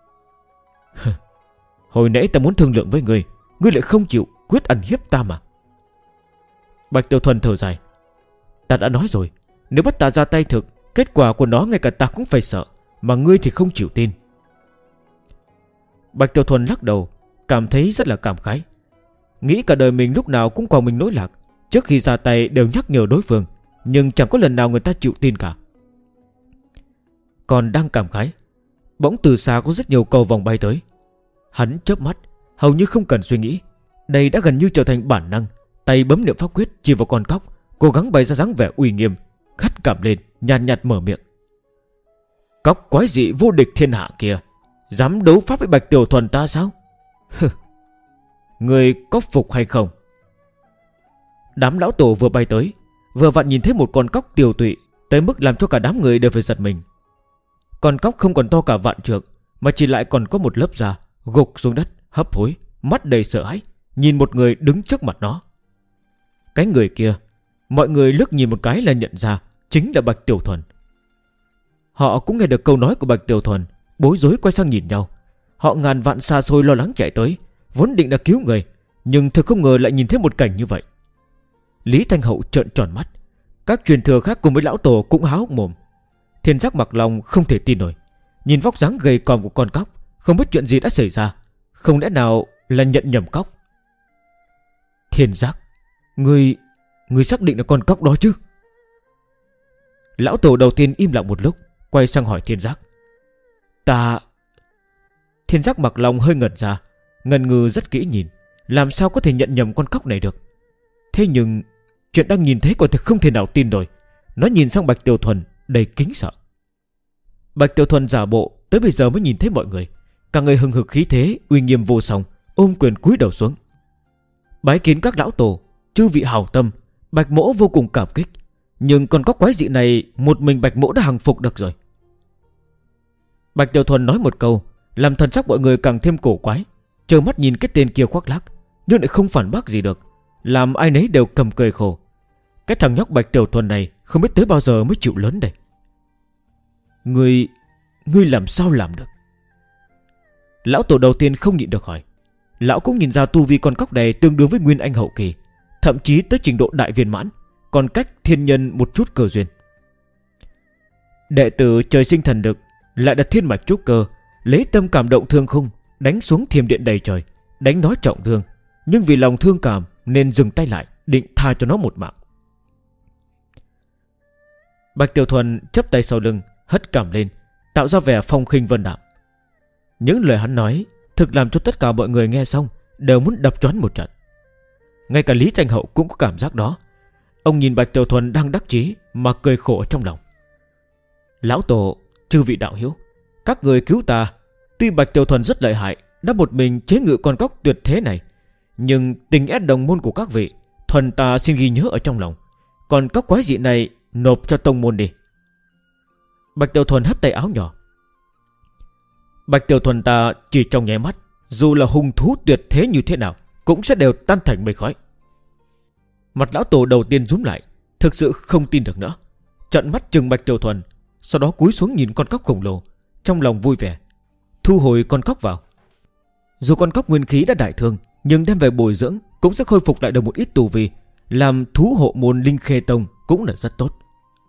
Hồi nãy ta muốn thương lượng với ngươi, ngươi lại không chịu, quyết ăn hiếp ta mà. Bạch Tiểu Thuần thở dài. Ta đã nói rồi, nếu bắt ta ra tay thực, kết quả của nó ngay cả ta cũng phải sợ, mà ngươi thì không chịu tin. Bạch Tiểu Thuần lắc đầu, cảm thấy rất là cảm khái. Nghĩ cả đời mình lúc nào cũng quàng mình nỗi lạc, trước khi ra tay đều nhắc nhở đối phương, nhưng chẳng có lần nào người ta chịu tin cả. Còn đang cảm khái, bỗng từ xa có rất nhiều cầu vòng bay tới. Hắn chớp mắt, hầu như không cần suy nghĩ, đây đã gần như trở thành bản năng. Tay bấm niệm pháp quyết chỉ vào con cóc, cố gắng bày ra dáng vẻ uy nghiêm, khắt cảm lên, nhàn nhạt mở miệng. Cóc quái dị vô địch thiên hạ kia, dám đấu pháp với Bạch Tiểu Thuần ta sao? Người có phục hay không? Đám lão tổ vừa bay tới, vừa vặn nhìn thấy một con cóc tiều tụy, tới mức làm cho cả đám người đều phải giật mình. Con cóc không còn to cả vạn trượng, mà chỉ lại còn có một lớp da, gục xuống đất, hấp hối, mắt đầy sợ hãi, nhìn một người đứng trước mặt nó. Cái người kia, mọi người liếc nhìn một cái là nhận ra chính là Bạch Tiểu Thuần. Họ cũng nghe được câu nói của Bạch Tiểu Thuần, bối rối quay sang nhìn nhau. Họ ngàn vạn xa xôi lo lắng chạy tới, vốn định là cứu người, nhưng thực không ngờ lại nhìn thấy một cảnh như vậy. Lý Thanh Hậu trợn tròn mắt, các truyền thừa khác cùng với lão tổ cũng há hốc mồm. Thiên Giác mặc lòng không thể tin nổi, nhìn vóc dáng gầy còm của con cóc, không biết chuyện gì đã xảy ra, không lẽ nào là nhận nhầm cóc? Thiên Giác, Ngươi xác định là con cóc đó chứ? Lão tổ đầu tiên im lặng một lúc, quay sang hỏi Thiên Giác. Ta... Thiên Giác mặc lòng hơi ngẩn ra, ngần ngừ rất kỹ nhìn, làm sao có thể nhận nhầm con cóc này được. Thế nhưng chuyện đang nhìn thấy quả thực không thể nào tin nổi. Nó nhìn sang Bạch Tiểu Thuần đầy kính sợ. Bạch Tiểu Thuần giả bộ tới bây giờ mới nhìn thấy mọi người, cả người hừng hực khí thế, uy nghiêm vô song, ôm quyền cúi đầu xuống. Bái kiến các lão tổ, chư vị hảo tâm. Bạch Mỗ vô cùng cảm kích, nhưng con cóc quái dị này một mình Bạch Mỗ đã hàng phục được rồi. Bạch Tiểu Thuần nói một câu, làm thần sắc mọi người càng thêm cổ quái, trơ mắt nhìn cái tên kia khoác lác, nhưng lại không phản bác gì được, làm ai nấy đều cầm cười khổ. Cái thằng nhóc Bạch Tiểu Thuần này không biết tới bao giờ mới chịu lớn đây. Ngươi làm sao làm được? Lão tổ đầu tiên không nhịn được hỏi. Lão cũng nhìn ra tu vi con cóc này tương đương với Nguyên Anh hậu kỳ, thậm chí tới trình độ đại viên mãn, còn cách thiên nhân một chút cơ duyên. Đệ tử trời sinh thần lực, lại đặt thiên mạch trúc cơ, lấy tâm cảm động thương khung, đánh xuống thiềm điện đầy trời, đánh nó trọng thương, nhưng vì lòng thương cảm nên dừng tay lại, định tha cho nó một mạng. Bạch Tiểu Thuần chắp tay sau lưng, hất cảm lên, tạo ra vẻ phong khinh vân đạm. Những lời hắn nói thực làm cho tất cả mọi người nghe xong đều muốn đập choán một trận. Ngay cả Lý Thanh Hậu cũng có cảm giác đó. Ông nhìn Bạch Tiểu Thuần đang đắc chí mà cười khổ ở trong lòng. Lão tổ, chư vị đạo hiếu, các người cứu ta. Tuy Bạch Tiểu Thuần rất lợi hại, đã một mình chế ngự con cóc tuyệt thế này. Nhưng tình ép đồng môn của các vị, thuần ta xin ghi nhớ ở trong lòng. Còn cóc quái dị này nộp cho tông môn đi. Bạch Tiểu Thuần hất tay áo nhỏ. Bạch Tiểu Thuần ta chỉ trong nháy mắt, dù là hung thú tuyệt thế như thế nào cũng sẽ đều tan thành mây khói. Mặt lão tổ đầu tiên rúm lại, thực sự không tin được nữa, trợn mắt trừng Bạch Tiểu Thuần. Sau đó cúi xuống nhìn con cóc khổng lồ, trong lòng vui vẻ, thu hồi con cóc vào. Dù con cóc nguyên khí đã đại thương, nhưng đem về bồi dưỡng cũng sẽ khôi phục lại được một ít tu vi, làm thú hộ môn Linh Khê Tông cũng là rất tốt.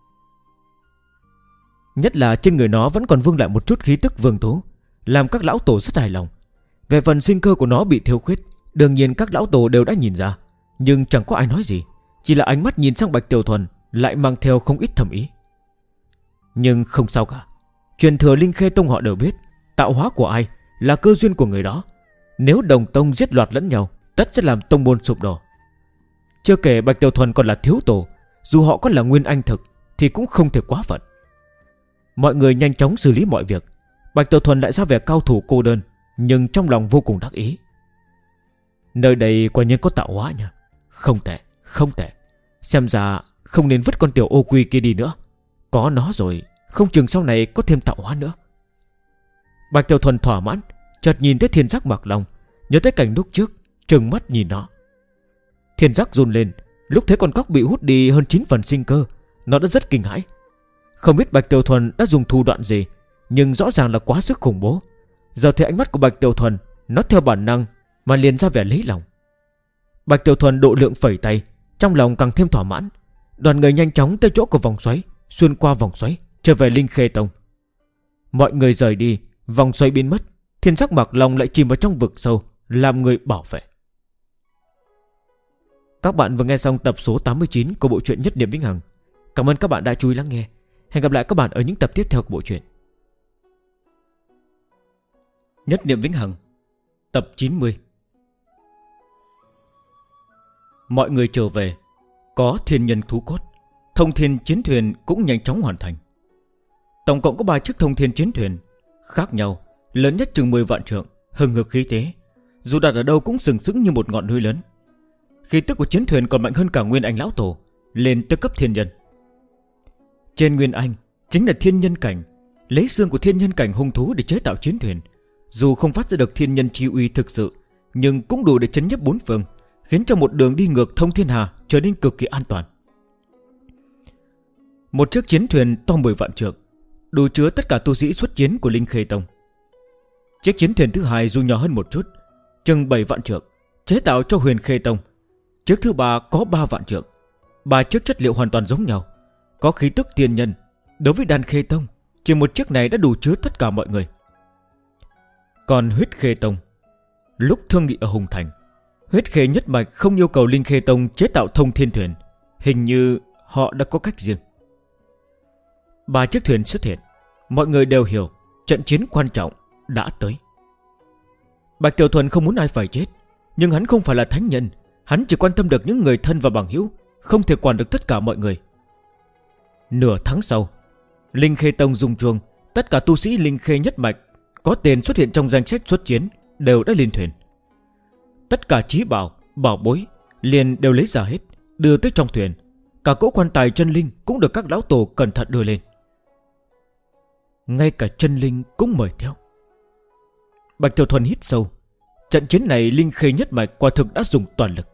Nhất là trên người nó vẫn còn vương lại một chút khí tức vương thú, làm các lão tổ rất hài lòng. Về phần sinh cơ của nó bị thiếu khuyết, đương nhiên các lão tổ đều đã nhìn ra, nhưng chẳng có ai nói gì, chỉ là ánh mắt nhìn sang Bạch Tiểu Thuần lại mang theo không ít thầm ý. Nhưng không sao cả, truyền thừa Linh Khê Tông họ đều biết, tạo hóa của ai là cơ duyên của người đó. Nếu đồng tông giết loạt lẫn nhau, tất sẽ làm tông môn sụp đổ. Chưa kể Bạch Tiểu Thuần còn là thiếu tổ, dù họ có là nguyên anh thực thì cũng không thể quá phận. Mọi người nhanh chóng xử lý mọi việc. Bạch Tiểu Thuần lại ra vẻ cao thủ cô đơn, nhưng trong lòng vô cùng đắc ý. Nơi đây quả nhiên có tạo hóa nha. Không tệ, không tệ. Xem ra không nên vứt con tiểu ô quy kia đi nữa. Có nó rồi, không chừng sau này có thêm tạo hóa nữa. Bạch Tiểu Thuần thỏa mãn, chợt nhìn thấy Thiên Giác Mặc Long, nhớ tới cảnh lúc trước, trừng mắt nhìn nó. Thiên Giác run lên, lúc thấy con cóc bị hút đi hơn 9 phần sinh cơ, nó đã rất kinh hãi. Không biết Bạch Tiểu Thuần đã dùng thủ đoạn gì, nhưng rõ ràng là quá sức khủng bố. Giờ thấy ánh mắt của Bạch Tiểu Thuần, nó theo bản năng mà liền ra vẻ lấy lòng. Bạch Tiểu Thuần độ lượng phẩy tay, trong lòng càng thêm thỏa mãn. Đoàn người nhanh chóng tới chỗ của vòng xoáy, xuyên qua vòng xoáy trở về Linh Khê Tông. Mọi người rời đi, vòng xoáy biến mất. Thiên Giác Mặc Long lại chìm vào trong vực sâu, làm người bảo vệ. Các bạn vừa nghe xong tập số 89 của bộ truyện Nhất Niệm Vĩnh Hằng. Cảm ơn các bạn đã chú ý lắng nghe. Hẹn gặp lại các bạn ở những tập tiếp theo của bộ truyện Nhất Niệm Vĩnh Hằng, tập 90. Mọi người trở về, có thiên nhân thú cốt, thông thiên chiến thuyền cũng nhanh chóng hoàn thành. Tổng cộng có 3 chiếc thông thiên chiến thuyền khác nhau, lớn nhất chừng 10 vạn trượng, hừng hực khí thế, dù đặt ở đâu cũng sừng sững như một ngọn núi lớn. Khí tức của chiến thuyền còn mạnh hơn cả Nguyên Anh lão tổ, lên tới cấp thiên nhân. Trên Nguyên Anh chính là thiên nhân cảnh, lấy xương của thiên nhân cảnh hung thú để chế tạo chiến thuyền. Dù không phát ra được thiên nhân chi uy thực sự, nhưng cũng đủ để chấn nhấp bốn phương, khiến cho một đường đi ngược thông thiên hà trở nên cực kỳ an toàn. Một chiếc chiến thuyền to 10 vạn trượng, đủ chứa tất cả tu sĩ xuất chiến của Linh Khê Tông. Chiếc chiến thuyền thứ hai dù nhỏ hơn một chút, chừng 7 vạn trượng, chế tạo cho Huyền Khê Tông. Chiếc thứ ba có 3 vạn trượng. 3 chiếc chất liệu hoàn toàn giống nhau, có khí tức tiên nhân. Đối với Đan Khê Tông, chỉ một chiếc này đã đủ chứa tất cả mọi người. Còn Huyết Khê Tông, lúc thương nghị ở Hùng Thành, Huyết Khê nhất mạch không yêu cầu Linh Khê Tông chế tạo thông thiên thuyền. Hình như họ đã có cách riêng. 3 chiếc thuyền xuất hiện, mọi người đều hiểu trận chiến quan trọng đã tới. Bạch Tiểu Thuần không muốn ai phải chết, nhưng hắn không phải là thánh nhân. Hắn chỉ quan tâm được những người thân và bằng hữu, không thể quản được tất cả mọi người. Nửa tháng sau, Linh Khê Tông rung chuông, tất cả tu sĩ Linh Khê nhất mạch có tên xuất hiện trong danh sách xuất chiến đều đã lên thuyền. Tất cả trí bảo, bảo bối liền đều lấy ra hết, đưa tới trong thuyền. Cả cỗ quan tài chân linh cũng được các lão tổ cẩn thận đưa lên. Ngay cả chân linh cũng mời theo. Bạch Tiểu Thuần hít sâu. Trận chiến này Linh Khê nhất mạch quả thực đã dùng toàn lực.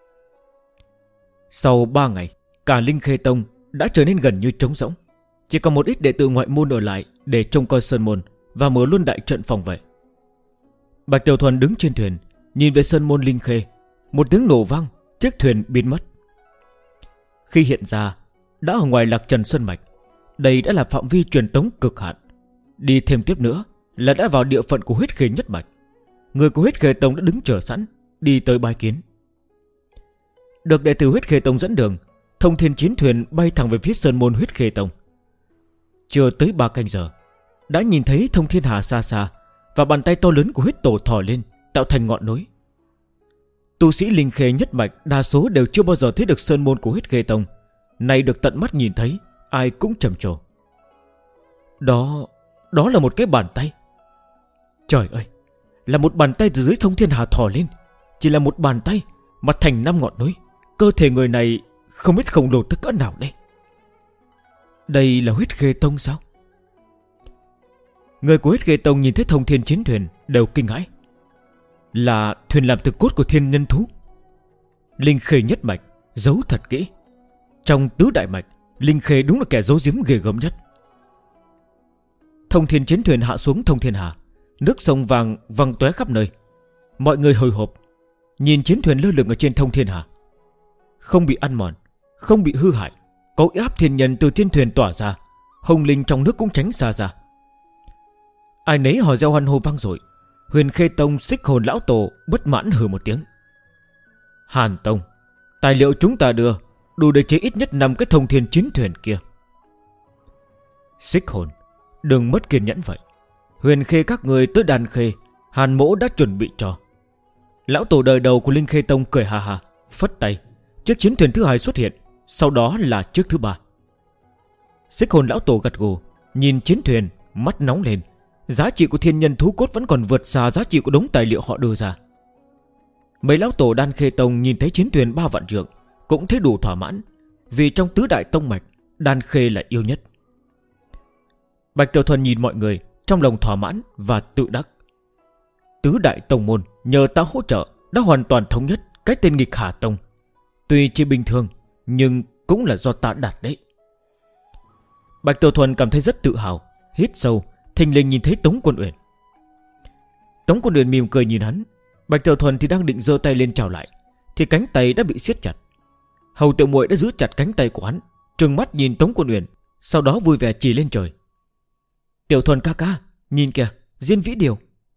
Sau 3 ngày, cả Linh Khê Tông đã trở nên gần như trống rỗng. Chỉ còn một ít đệ tử ngoại môn ở lại để trông coi sơn môn và mở luôn đại trận phòng vệ. Bạch Tiểu Thuần đứng trên thuyền, nhìn về sơn môn Linh Khê. Một tiếng nổ vang, chiếc thuyền biến mất. Khi hiện ra, đã ở ngoài Lạc Trần Sơn Mạch. Đây đã là phạm vi truyền tống cực hạn. Đi thêm tiếp nữa là đã vào địa phận của Huyết Khê nhất mạch. Người của Huyết Khê Tông đã đứng chờ sẵn, đi tới bái kiến. Được đệ tử Huyết Khê Tông dẫn đường, thông thiên chiến thuyền bay thẳng về phía sơn môn Huyết Khê Tông. Chưa tới 3 canh giờ, đã nhìn thấy thông thiên hà xa xa, và bàn tay to lớn của huyết tổ thò lên, tạo thành ngọn núi. Tu sĩ Linh Khê nhất mạch đa số đều chưa bao giờ thấy được sơn môn của Huyết Khê Tông. Nay được tận mắt nhìn thấy, ai cũng trầm trồ. Đó là một cái bàn tay. Trời ơi, là một bàn tay từ dưới thông thiên hà thò lên. Chỉ là một bàn tay mà thành 5 ngọn núi. Cơ thể người này không biết khổng lồ tới cỡ nào đây. Đây là huyết khê tông sao? Người của huyết khê tông nhìn thấy thông thiên chiến thuyền đều kinh hãi. Là thuyền làm từ cốt của thiên nhân thú. Linh khê nhất mạch giấu thật kỹ. Trong tứ đại mạch, Linh khê đúng là kẻ giấu giếm ghê gớm nhất. Thông thiên chiến thuyền hạ xuống thông thiên hà. Nước sông vàng văng tóe khắp nơi. Mọi người hồi hộp nhìn chiến thuyền lơ lửng ở trên thông thiên hà. Không bị ăn mòn, không bị hư hại. Có uy áp thiên nhân từ thiên thuyền tỏa ra. Hồng linh trong nước cũng tránh xa ra. Ai nấy hò reo hoan hô vang dội. Huyền Khê Tông Xích Hồn lão tổ bất mãn hừ một tiếng. Hàn Tông, tài liệu chúng ta đưa đủ để chế ít nhất 5 cái thông thiên chiến thuyền kia. Xích Hồn, đừng mất kiên nhẫn vậy. Huyền Khê các người tới Đan Khê, Hàn mỗ đã chuẩn bị cho. Lão tổ đời đầu của Linh Khê Tông cười hà hà, phất tay. Chiếc chiến thuyền thứ 2 xuất hiện. Sau đó là chiếc thứ 3. Xích Hồn lão tổ gật gù, nhìn chiến thuyền, mắt nóng lên. Giá trị của thiên nhân thú cốt vẫn còn vượt xa giá trị của đống tài liệu họ đưa ra. Mấy lão tổ Đan Khê Tông nhìn thấy chiến thuyền 3 vạn trượng cũng thấy đủ thỏa mãn. Vì trong tứ đại tông mạch, Đan Khê là yêu nhất. Bạch Tiểu Thuần nhìn mọi người, trong lòng thỏa mãn và tự đắc. Tứ đại tông môn nhờ ta hỗ trợ đã hoàn toàn thống nhất cái tên nghịch Hà Tông. Tuy chỉ bình thường nhưng cũng là do ta đạt đấy. Bạch Tiểu Thuần cảm thấy rất tự hào, hít sâu, thình lình nhìn thấy Tống Quân Uyển. Tống Quân Uyển mỉm cười nhìn hắn. Bạch Tiểu Thuần thì đang định giơ tay lên chào lại, thì cánh tay đã bị siết chặt. Hầu Tiểu Muội đã giữ chặt cánh tay của hắn, trừng mắt nhìn Tống Quân Uyển, sau đó vui vẻ chỉ lên trời. Tiểu Thuần ca ca, nhìn kìa, Diên Vĩ Điểu.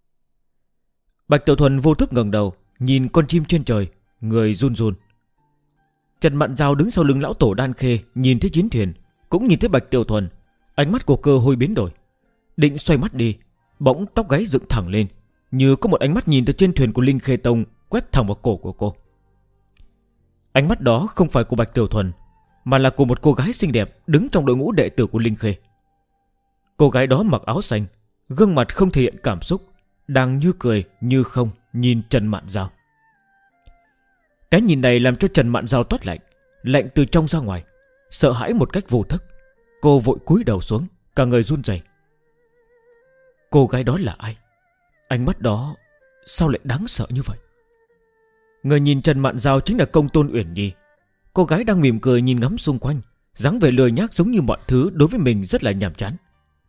Bạch Tiểu Thuần vô thức ngẩng đầu, nhìn con chim trên trời, người run run. Trần Mạn Dao đứng sau lưng lão tổ Đan Khê, nhìn thấy chiến thuyền, cũng nhìn thấy Bạch Tiểu Thuần. Ánh mắt của Cơ Hôi biến đổi, định xoay mắt đi, bỗng tóc gáy dựng thẳng lên, như có một ánh mắt nhìn từ trên thuyền của Linh Khê Tông quét thẳng vào cổ của cô. Ánh mắt đó không phải của Bạch Tiểu Thuần, mà là của một cô gái xinh đẹp đứng trong đội ngũ đệ tử của Linh Khê. Cô gái đó mặc áo xanh, gương mặt không thể hiện cảm xúc, đang như cười như không nhìn Trần Mạn Dao. Cái nhìn này làm cho Trần Mạn Dao toát lạnh, lạnh từ trong ra ngoài, sợ hãi một cách vô thức. Cô vội cúi đầu xuống, cả người run rẩy. Cô gái đó là ai? Ánh mắt đó sao lại đáng sợ như vậy? Người nhìn Trần Mạn Dao chính là Công Tôn Uyển Nhi. Cô gái đang mỉm cười nhìn ngắm xung quanh, dáng vẻ lười nhác giống như mọi thứ đối với mình rất là nhàm chán.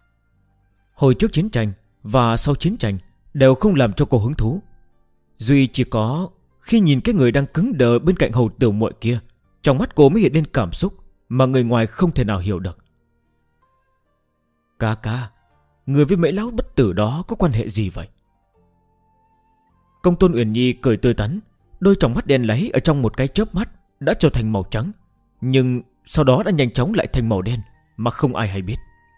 Hồi trước chiến tranh và sau chiến tranh đều không làm cho cô hứng thú. Duy chỉ có khi nhìn cái người đang cứng đờ bên cạnh Hầu Tiểu Muội kia, trong mắt cô mới hiện lên cảm xúc mà người ngoài không thể nào hiểu được. Ca ca, người với mấy lão bất tử đó có quan hệ gì vậy? Công Tôn Uyển Nhi cười tươi tắn, đôi tròng mắt đen láy ở trong một cái chớp mắt đã trở thành màu trắng, nhưng sau đó đã nhanh chóng lại thành màu đen mà không ai hay biết.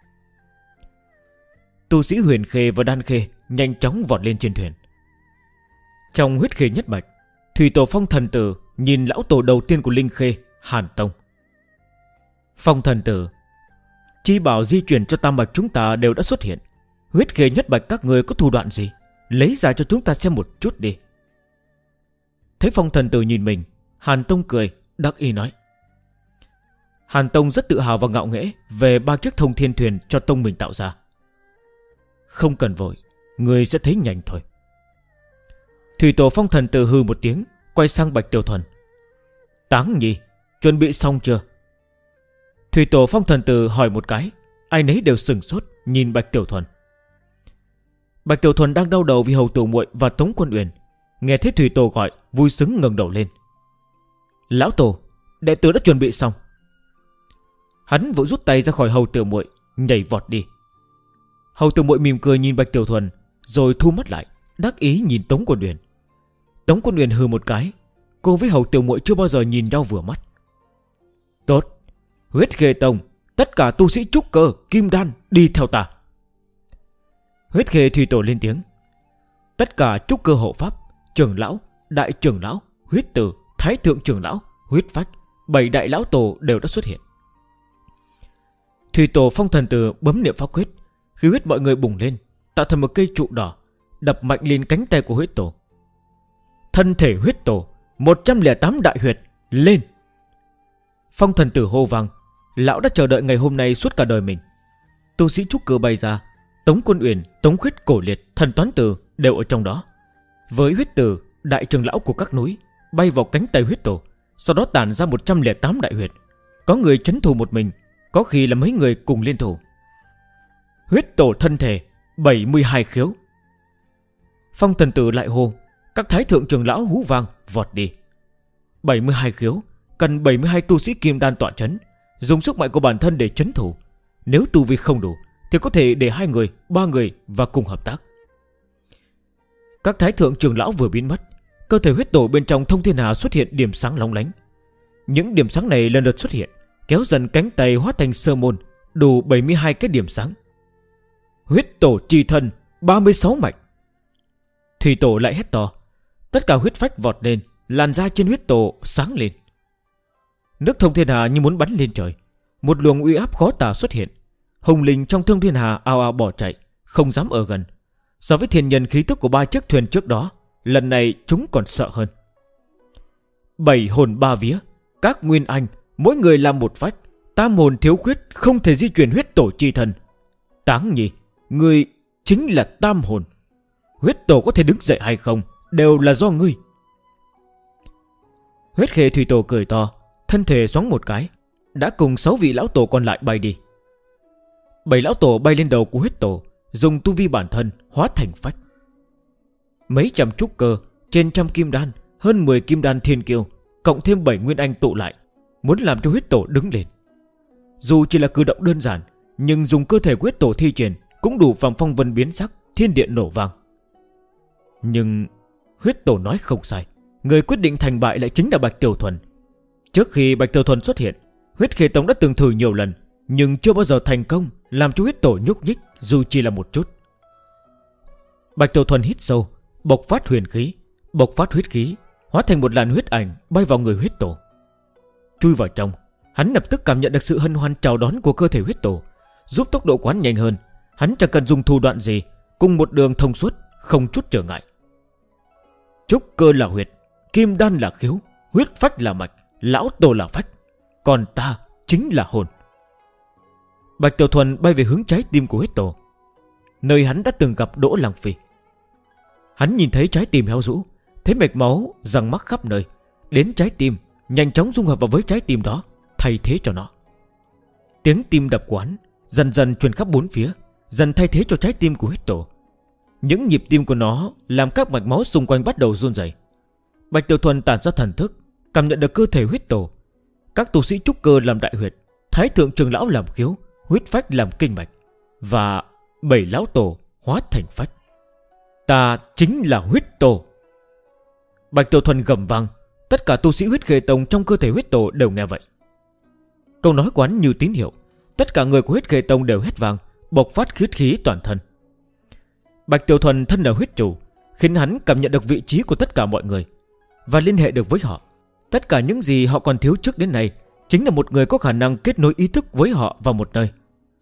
Tu sĩ Huyền Khê và Đan Khê nhanh chóng vọt lên trên thuyền. Trong huyết khê nhất mạch, Thủy Tổ Phong Thần Tử nhìn lão tổ đầu tiên của Linh Khê, Hàn Tông. Phong Thần Tử, chi bảo di chuyển cho tam mạch chúng ta đều đã xuất hiện. Huyết khê nhất mạch các người có thủ đoạn gì? Lấy ra cho chúng ta xem một chút đi. Thấy Phong Thần Tử nhìn mình, Hàn Tông cười, đắc ý nói. Hàn Tông rất tự hào và ngạo nghễ về 3 chiếc thông thiên thuyền cho tông mình tạo ra. Không cần vội, người sẽ thấy nhanh thôi. Thủy Tổ Phong Thần Tử hừ một tiếng, quay sang Bạch Tiểu Thuần. Táng Nhi, chuẩn bị xong chưa? Thủy Tổ Phong Thần Tử hỏi một cái, ai nấy đều sừng sốt nhìn Bạch Tiểu Thuần. Bạch Tiểu Thuần đang đau đầu vì Hầu Tiểu Muội và Tống Quân Uyển, nghe thấy Thủy Tổ gọi, vui sướng ngẩng đầu lên. Lão tổ, đệ tử đã chuẩn bị xong. Hắn vội rút tay ra khỏi Hầu Tiểu Muội, nhảy vọt đi. Hầu Tiểu Muội mỉm cười nhìn Bạch Tiểu Thuần, rồi thu mắt lại, đắc ý nhìn Tống Quân Uyển. Tống Quân Uyển hừ một cái, cô với Hầu Tiểu Muội chưa bao giờ nhìn nhau vừa mắt. Tốt, huyết khê tông, tất cả tu sĩ trúc cơ, kim đan đi theo ta. Huyết khê Thủy Tổ lên tiếng. Tất cả trúc cơ hộ pháp, trưởng lão, đại trưởng lão, huyết tử, thái thượng trưởng lão, huyết phách, 7 đại lão tổ đều đã xuất hiện. Thủy Tổ Phong Thần Tử bấm niệm pháp quyết, khí huyết mọi người bùng lên, tạo thành một cây trụ đỏ, đập mạnh lên cánh tay của huyết tổ. Thân thể huyết tổ 108 đại huyệt lên. Phong thần tử hô vang. Lão đã chờ đợi ngày hôm nay suốt cả đời mình. Tu sĩ trúc cơ bay ra. Tống Quân Uyển, Tống Khuyết, Cổ Liệt, Thần Toán Tử đều ở trong đó. Với huyết tử, đại trưởng lão của các núi bay vào cánh tay huyết tổ, sau đó tản ra 108 đại huyệt. Có người trấn thủ một mình, có khi là mấy người cùng liên thủ. Huyết tổ thân thể 72 khiếu. Phong thần tử lại hô. Các thái thượng trưởng lão hú vang vọt đi. 72 khiếu cần 72 tu sĩ kim đan tọa trấn, dùng sức mạnh của bản thân để trấn thủ. Nếu tu vi không đủ thì có thể để 2 người, 3 người và cùng hợp tác. Các thái thượng trưởng lão vừa biến mất, cơ thể huyết tổ bên trong Thông Thiên Hà xuất hiện điểm sáng lóng lánh. Những điểm sáng này lần lượt xuất hiện, kéo dần cánh tay hóa thành sơ môn, đủ 72 cái điểm sáng. Huyết tổ chi thân 36 mạch. Thủy tổ lại hét to. Tất cả huyết phách vọt lên, làn da trên huyết tổ sáng lên. Nước Thông Thiên Hà như muốn bắn lên trời. Một luồng uy áp khó tả xuất hiện. Hùng linh trong Thông Thiên Hà ào ào bỏ chạy, không dám ở gần. So với thiên nhân khí tức của 3 chiếc thuyền trước đó, lần này chúng còn sợ hơn. 7 hồn 3 vía, các nguyên anh, mỗi người làm một phách. Tam hồn thiếu khuyết, không thể di chuyển huyết tổ chi thần. Táng Nhi, ngươi chính là tam hồn. Huyết tổ có thể đứng dậy hay không đều là do ngươi. Huyết khê thủy tổ cười to, thân thể xoắn một cái, đã cùng 6 vị lão tổ còn lại bay đi. 7 lão tổ bay lên đầu của huyết tổ, dùng tu vi bản thân hóa thành phách. Mấy trăm trúc cơ, trên trăm kim đan, hơn 10 kim đan thiên kiêu, cộng thêm 7 nguyên anh tụ lại, muốn làm cho huyết tổ đứng lên. Dù chỉ là cử động đơn giản, nhưng dùng cơ thể của huyết tổ thi triển cũng đủ làm phong vân biến sắc, thiên điện nổ vang. Nhưng huyết tổ nói không sai, người quyết định thành bại lại chính là Bạch Tiểu Thuần. Trước khi Bạch Tiểu Thuần xuất hiện, Huyết Khê Tông đã từng thử nhiều lần, nhưng chưa bao giờ thành công làm cho huyết tổ nhúc nhích dù chỉ là một chút. Bạch Tiểu Thuần hít sâu, bộc phát huyền khí, bộc phát huyết khí, hóa thành một làn huyết ảnh bay vào người huyết tổ. Chui vào trong, hắn lập tức cảm nhận được sự hân hoan chào đón của cơ thể huyết tổ, giúp tốc độ quán nhanh hơn. Hắn chẳng cần dùng thủ đoạn gì, cùng một đường thông suốt, không chút trở ngại. Trúc cơ là huyệt, kim đan là khiếu, huyết phách là mạch, lão tổ là phách, còn ta chính là hồn. Bạch Tiểu Thuần bay về hướng trái tim của huyết tổ, nơi hắn đã từng gặp Đỗ Lăng Phi. Hắn nhìn thấy trái tim héo rũ, thấy mạch máu răng mắc khắp nơi, đến trái tim nhanh chóng dung hợp vào với trái tim đó, thay thế cho nó. Tiếng tim đập của hắn dần dần truyền khắp bốn phía, dần thay thế cho trái tim của huyết tổ. Những nhịp tim của nó làm các mạch máu xung quanh bắt đầu run rẩy. Bạch Tiểu Thuần tản ra thần thức, cảm nhận được cơ thể huyết tổ. Các tu sĩ trúc cơ làm đại huyệt, thái thượng trưởng lão làm khiếu, huyết phách làm kinh mạch, và 7 lão tổ hóa thành phách. Ta chính là huyết tổ. Bạch Tiểu Thuần gầm vang, tất cả tu sĩ Huyết Khê Tông trong cơ thể huyết tổ đều nghe vậy. Câu nói của hắn như tín hiệu, tất cả người của Huyết Khê Tông đều hét vang, bộc phát huyết khí toàn thân. Bạch Tiểu Thuần thân là huyết chủ, khiến hắn cảm nhận được vị trí của tất cả mọi người và liên hệ được với họ. Tất cả những gì họ còn thiếu trước đến nay chính là một người có khả năng kết nối ý thức với họ vào một nơi,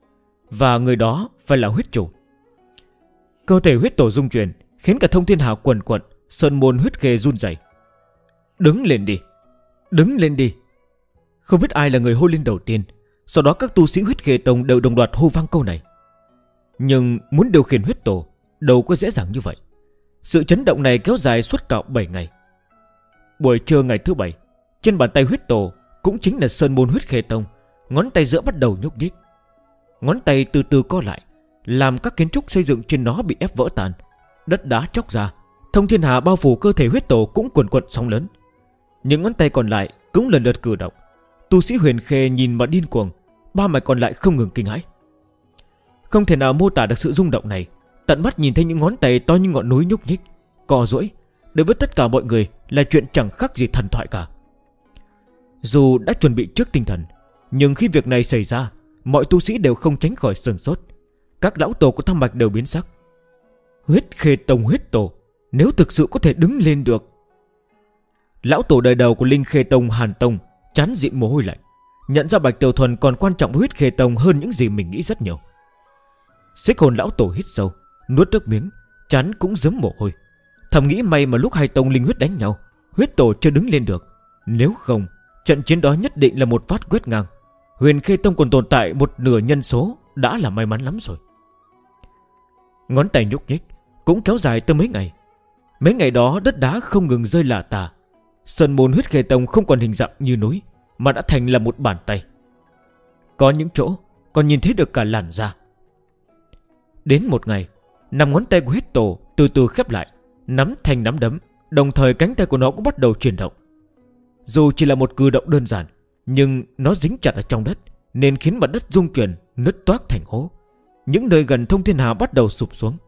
và người đó phải là huyết chủ. Cơ thể huyết tổ rung chuyển, khiến cả Thông Thiên Hà quần quận, sơn môn huyết khê run rẩy. Đứng lên đi, đứng lên đi. Không biết ai là người hô lên đầu tiên, sau đó các tu sĩ Huyết Khê Tông đều đồng loạt hô vang câu này. Nhưng muốn điều khiển huyết tổ đâu có dễ dàng như vậy. Sự chấn động này kéo dài suốt cả 7 ngày. Buổi trưa ngày thứ 7, trên bàn tay huyết tổ, cũng chính là sơn môn Huyết Khê Tông, ngón tay giữa bắt đầu nhúc nhích. Ngón tay từ từ co lại, làm các kiến trúc xây dựng trên nó bị ép vỡ tan, đất đá chóc ra. Thông Thiên Hà bao phủ cơ thể huyết tổ cũng cuồn cuộn sóng lớn. Những ngón tay còn lại cũng lần lượt cử động. Tu sĩ Huyền Khê nhìn mà điên cuồng, ba mạch còn lại không ngừng kinh hãi. Không thể nào mô tả được sự rung động này. Tận mắt nhìn thấy những ngón tay to như ngọn núi nhúc nhích, co duỗi, đối với tất cả mọi người là chuyện chẳng khác gì thần thoại cả. Dù đã chuẩn bị trước tinh thần, nhưng khi việc này xảy ra, mọi tu sĩ đều không tránh khỏi sửng sốt. Các lão tổ của Tham Mạch đều biến sắc. Huyết Khê Tông huyết tổ, nếu thực sự có thể đứng lên được. Lão tổ đời đầu của Linh Khê Tông Hàn Tông trán dịn mồ hôi lạnh, nhận ra Bạch Tiểu Thuần còn quan trọng với Huyết Khê Tông hơn những gì mình nghĩ rất nhiều. Xích Hồn lão tổ hít sâu, nuốt nước miếng, trán cũng dấm mồ hôi. Thầm nghĩ may mà lúc hai tông linh huyết đánh nhau, huyết tổ chưa đứng lên được. Nếu không, trận chiến đó nhất định là một phát quét ngang. Huyền Khê Tông còn tồn tại một nửa nhân số đã là may mắn lắm rồi. Ngón tay nhúc nhích cũng kéo dài tới mấy ngày. Mấy ngày đó đất đá không ngừng rơi lả tả. Sơn môn Huyết Khê Tông không còn hình dạng như núi, mà đã thành là một bàn tay. Có những chỗ còn nhìn thấy được cả làn da. Đến một ngày, 5 ngón tay của huyết tổ từ từ khép lại, nắm thành nắm đấm. Đồng thời cánh tay của nó cũng bắt đầu chuyển động. Dù chỉ là một cử động đơn giản, nhưng nó dính chặt ở trong đất, nên khiến mặt đất rung chuyển, nứt toác thành hố. Những nơi gần Thông Thiên Hà bắt đầu sụp xuống.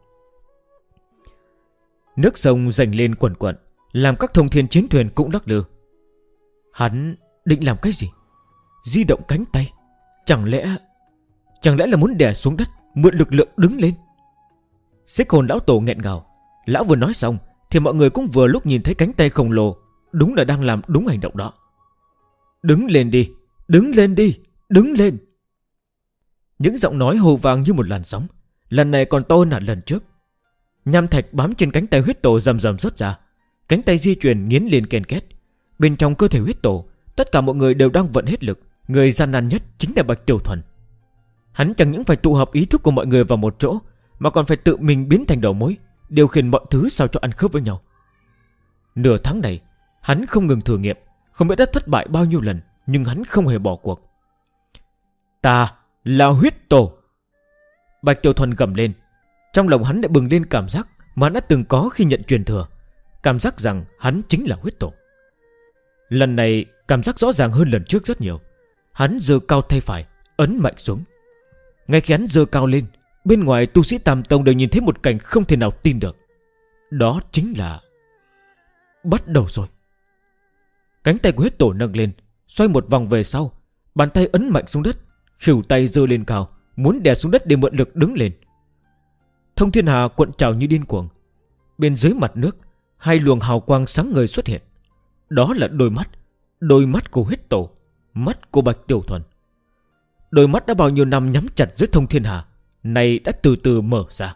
Nước sông dành lên quần quần, làm các thông thiên chiến thuyền cũng lắc lư. Hắn định làm cái gì? Di động cánh tay? Chẳng lẽ là muốn đè xuống đất, mượn lực lượng đứng lên? Xích Hồn lão tổ nghẹn ngào. Lão vừa nói xong thì mọi người cũng vừa lúc nhìn thấy cánh tay khổng lồ. Đúng là đang làm đúng hành động đó. Đứng lên đi, đứng lên đi, đứng lên. Những giọng nói hồ vang như một làn sóng. Lần này còn to hơn hẳn lần trước. Nham thạch bám trên cánh tay huyết tổ rầm rầm rớt ra. Cánh tay di chuyển nghiến lên ken két. Bên trong cơ thể huyết tổ, tất cả mọi người đều đang vận hết lực. Người gian nan nhất chính là Bạch Tiểu Thuần. Hắn chẳng những phải tụ hợp ý thức của mọi người vào một chỗ, mà còn phải tự mình biến thành đầu mối, điều khiển mọi thứ sao cho ăn khớp với nhau. Nửa tháng này hắn không ngừng thử nghiệm, không biết đã thất bại bao nhiêu lần, nhưng hắn không hề bỏ cuộc. Ta là huyết tổ. Bạch Tiểu Thuần gầm lên. Trong lòng hắn lại bừng lên cảm giác mà hắn đã từng có khi nhận truyền thừa. Cảm giác rằng hắn chính là huyết tổ. Lần này cảm giác rõ ràng hơn lần trước rất nhiều. Hắn giơ cao tay phải, ấn mạnh xuống. Ngay khi hắn giơ cao lên, bên ngoài tu sĩ Tam Tông đều nhìn thấy một cảnh không thể nào tin được. Đó chính là bắt đầu rồi. Cánh tay của huyết tổ nâng lên, xoay một vòng về sau. Bàn tay ấn mạnh xuống đất, khuỷu tay giơ lên cao, muốn đè xuống đất để mượn lực đứng lên. Thông Thiên Hà cuộn trào như điên cuồng. Bên dưới mặt nước, hai luồng hào quang sáng ngời xuất hiện. Đó là đôi mắt của huyết tổ, mắt của Bạch Tiểu Thuần. Đôi mắt đã bao nhiêu năm nhắm chặt dưới Thông Thiên Hà, này đã từ từ mở ra.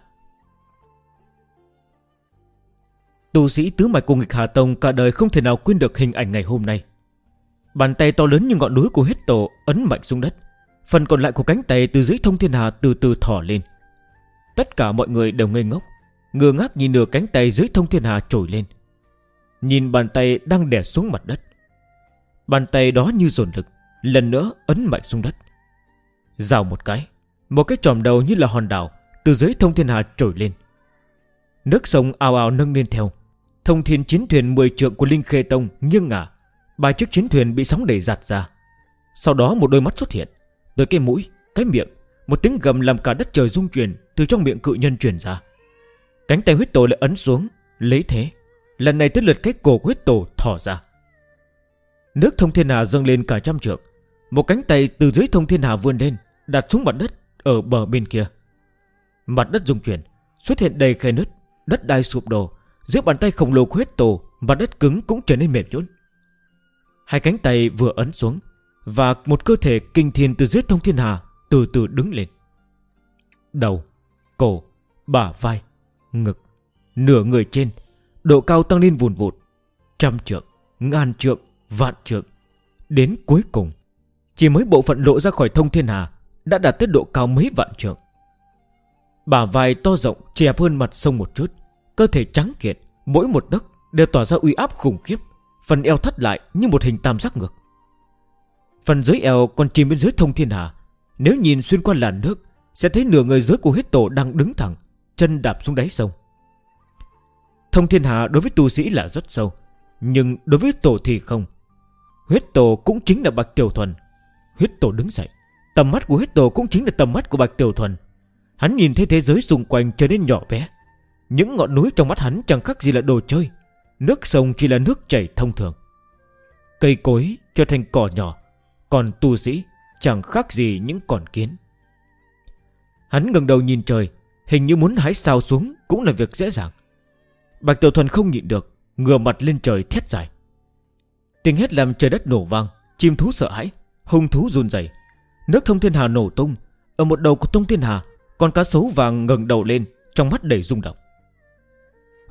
Tu sĩ tứ mạch của Nghịch Hà Tông cả đời không thể nào quên được hình ảnh ngày hôm nay. Bàn tay to lớn như ngọn núi của huyết tổ ấn mạnh xuống đất. Phần còn lại của cánh tay từ dưới Thông Thiên Hà từ từ thỏ lên. Tất cả mọi người đều ngây ngốc, ngơ ngác nhìn nửa cánh tay dưới Thông Thiên Hà trồi lên. Nhìn bàn tay đang đè xuống mặt đất. Bàn tay đó như dồn lực, lần nữa ấn mạnh xuống đất. Rào một cái chòm đầu như là hòn đảo từ dưới Thông Thiên Hà trồi lên. Nước sông ào ào nâng lên theo. Thông thiên chiến thuyền 10 trượng của Linh Khê Tông nghiêng ngả. 3 chiếc chiến thuyền bị sóng đẩy giạt ra. Sau đó một đôi mắt xuất hiện. Từ cái mũi, cái miệng, một tiếng gầm làm cả đất trời rung chuyển từ trong miệng cự nhân truyền ra. Cánh tay huyết tổ lại ấn xuống, lấy thế. Lần này tới lượt cái cổ của huyết tổ thỏ ra. Nước Thông Thiên Hà dâng lên cả trăm trượng. Một cánh tay từ dưới Thông Thiên Hà vươn lên, đặt xuống mặt đất ở bờ bên kia. Mặt đất rung chuyển, xuất hiện đầy khe nứt, đất đai sụp đổ. Dưới bàn tay khổng lồ của huyết tổ, mặt đất cứng cũng trở nên mềm nhũn. Hai cánh tay vừa ấn xuống, và một cơ thể kinh thiên từ dưới Thông Thiên Hà từ từ đứng lên. Đầu, cổ, bả vai, ngực, nửa người trên, độ cao tăng lên vùn vụt. 100 trượng, 1000 trượng, vạn trượng. Đến cuối cùng, chỉ mới bộ phận lộ ra khỏi Thông Thiên Hà đã đạt tới độ cao mấy vạn trượng. Bả vai to rộng chỉ hẹp hơn mặt sông một chút. Cơ thể trắng kiện, mỗi một tấc đều tỏa ra uy áp khủng khiếp. Phần eo thắt lại như một hình tam giác ngược. Phần dưới eo còn chìm bên dưới Thông Thiên Hà. Nếu nhìn xuyên qua làn nước, sẽ thấy nửa người dưới của huyết tổ đang đứng thẳng, chân đạp xuống đáy sông. Thông Thiên Hà đối với tu sĩ là rất sâu, nhưng đối với tổ thì không. Huyết tổ cũng chính là Bạch Tiểu Thuần. Huyết tổ đứng dậy, tầm mắt của huyết tổ cũng chính là tầm mắt của Bạch Tiểu Thuần. Hắn nhìn thấy thế giới xung quanh trở nên nhỏ bé. Những ngọn núi trong mắt hắn chẳng khác gì là đồ chơi. Nước sông chỉ là nước chảy thông thường. Cây cối trở thành cỏ nhỏ, còn tu sĩ chẳng khác gì những con kiến. Hắn ngẩng đầu nhìn trời, hình như muốn hái sao xuống cũng là việc dễ dàng. Bạch Tiểu Thuần không nhịn được, ngửa mặt lên trời thét dài. Tiếng hét làm trời đất nổ vang, chim thú sợ hãi, hung thú run rẩy. Nước Thông Thiên Hà nổ tung. Ở một đầu của Thông Thiên Hà, con cá sấu vàng ngẩng đầu lên, trong mắt đầy rung động.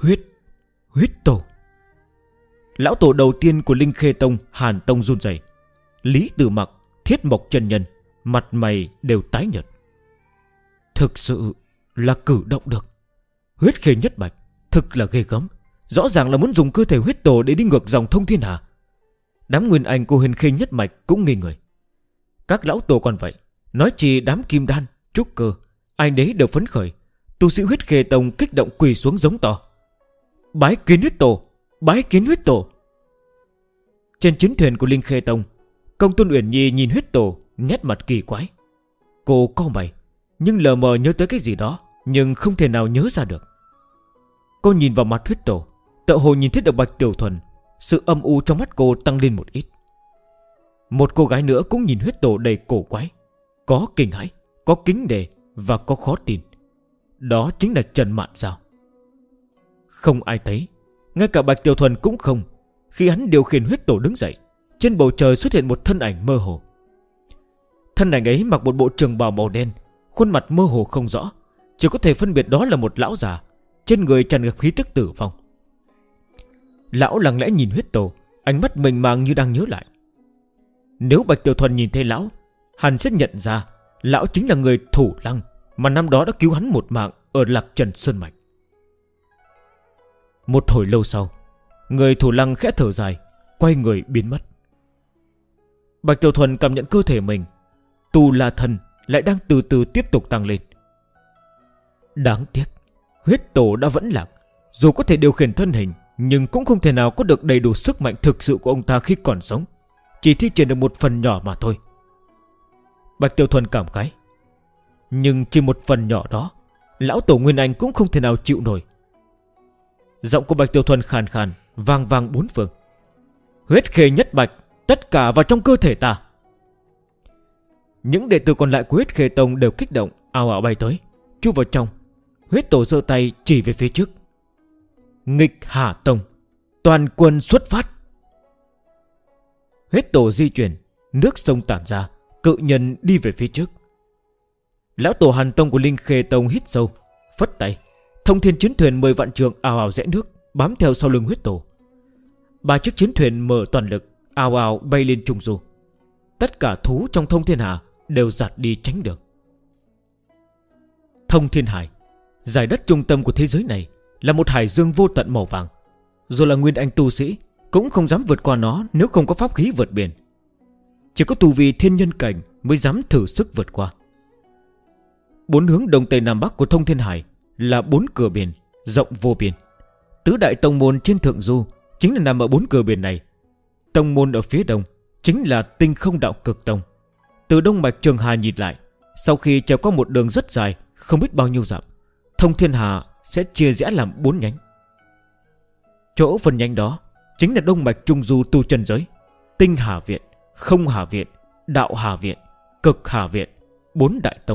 Huyết tổ. Lão tổ đầu tiên của Linh Khê Tông, Hàn Tông run rẩy. Lý Tử Mặc, Thiết Mộc chân nhân mặt mày đều tái nhợt. Thực sự là cử động được. Huyết khê nhất mạch thực là ghê gớm. Rõ ràng là muốn dùng cơ thể huyết tổ để đi ngược dòng thông thiên hà. Đám nguyên anh của Huyền Khê nhất mạch cũng nghi người. Các lão tổ còn vậy, nói chỉ đám kim đan, trúc cơ, ai nấy đều phấn khởi. Tu sĩ Huyết Khê Tông kích động quỳ xuống giống to: bái kiến huyết tổ, bái kiến huyết tổ. Trên chiến thuyền của Linh Khê Tông, Công Tôn Uyển Nhi nhìn huyết tổ, nét mặt kỳ quái. Cô cau mày, nhưng lờ mờ nhớ tới cái gì đó, nhưng không thể nào nhớ ra được. Cô nhìn vào mặt huyết tổ, tựa hồ nhìn thấy được Bạch Tiểu Thuần. Sự âm u trong mắt cô tăng lên một ít. Một cô gái nữa cũng nhìn huyết tổ đầy cổ quái, có kinh hãi, có kính nể và có khó tin. Đó chính là Trần Mạn Giao. Không ai thấy, ngay cả Bạch Tiểu Thuần cũng không. Khi hắn điều khiển huyết tổ đứng dậy, trên bầu trời xuất hiện một thân ảnh mơ hồ. Thân ảnh ấy mặc một bộ trường bào màu đen, khuôn mặt mơ hồ không rõ, chỉ có thể phân biệt đó là một lão già, trên người tràn ngập khí tức tử vong. Lão lặng lẽ nhìn huyết tổ, ánh mắt mênh mang như đang nhớ lại. Nếu Bạch Tiểu Thuần nhìn thấy lão, hắn sẽ nhận ra lão chính là người Thủ Lăng mà năm đó đã cứu hắn một mạng ở Lạc Trần Sơn Mạch. Một hồi lâu sau, người Thủ Lăng khẽ thở dài, quay người biến mất. Bạch Tiểu Thuần cảm nhận cơ thể mình, tu la thần lại đang từ từ tiếp tục tăng lên. Đáng tiếc, huyết tổ đã vẫn lạc. Dù có thể điều khiển thân hình, nhưng cũng không thể nào có được đầy đủ sức mạnh thực sự của ông ta khi còn sống. Chỉ thi triển được một phần nhỏ mà thôi. Bạch Tiểu Thuần cảm khái. Nhưng chỉ một phần nhỏ đó, lão tổ Nguyên Anh cũng không thể nào chịu nổi. Giọng của Bạch Tiểu Thuần khàn khàn, vang vang bốn phương. Huyết khê nhất mạch, tất cả vào trong cơ thể ta. Những đệ tử còn lại của Huyết Khê Tông đều kích động, ào ào bay tới, chui vào trong. Huyết tổ giơ tay chỉ về phía trước. Nghịch Hà Tông, toàn quân xuất phát. Huyết tổ di chuyển, nước sông tản ra, cự nhân đi về phía trước. Lão tổ Hàn Tông của Linh Khê Tông hít sâu, phất tay, thông thiên chiến thuyền 10 vạn trượng ào ào rẽ nước, bám theo sau lưng huyết tổ. 3 chiếc chiến thuyền mở toàn lực, ào ào bay lên trung du. Tất cả thú trong thông thiên hà đều giạt đi tránh được. Thông thiên hải, giải đất trung tâm của thế giới này, là một hải dương vô tận màu vàng. Dù là nguyên anh tu sĩ cũng không dám vượt qua nó nếu không có pháp khí vượt biển. Chỉ có tu vi thiên nhân cảnh mới dám thử sức vượt qua. 4 hướng đông tây nam bắc của thông thiên hải là 4 cửa biển rộng vô biên. Tứ đại tông môn trên thượng du chính là nằm ở 4 cửa biển này. Tông môn ở phía đông chính là Tinh Không Đạo Cực Tông. Từ đông mạch Trường Hà nhìn lại, sau khi trèo qua một đường rất dài, không biết bao nhiêu dặm, thông thiên hà sẽ chia rẽ làm 4 nhánh. Chỗ phần nhánh đó chính là đông mạch trung du tu chân giới, Tinh Hà Viện, Không Hà Viện, Đạo Hà Viện, Cực Hà Viện, 4 đại tông.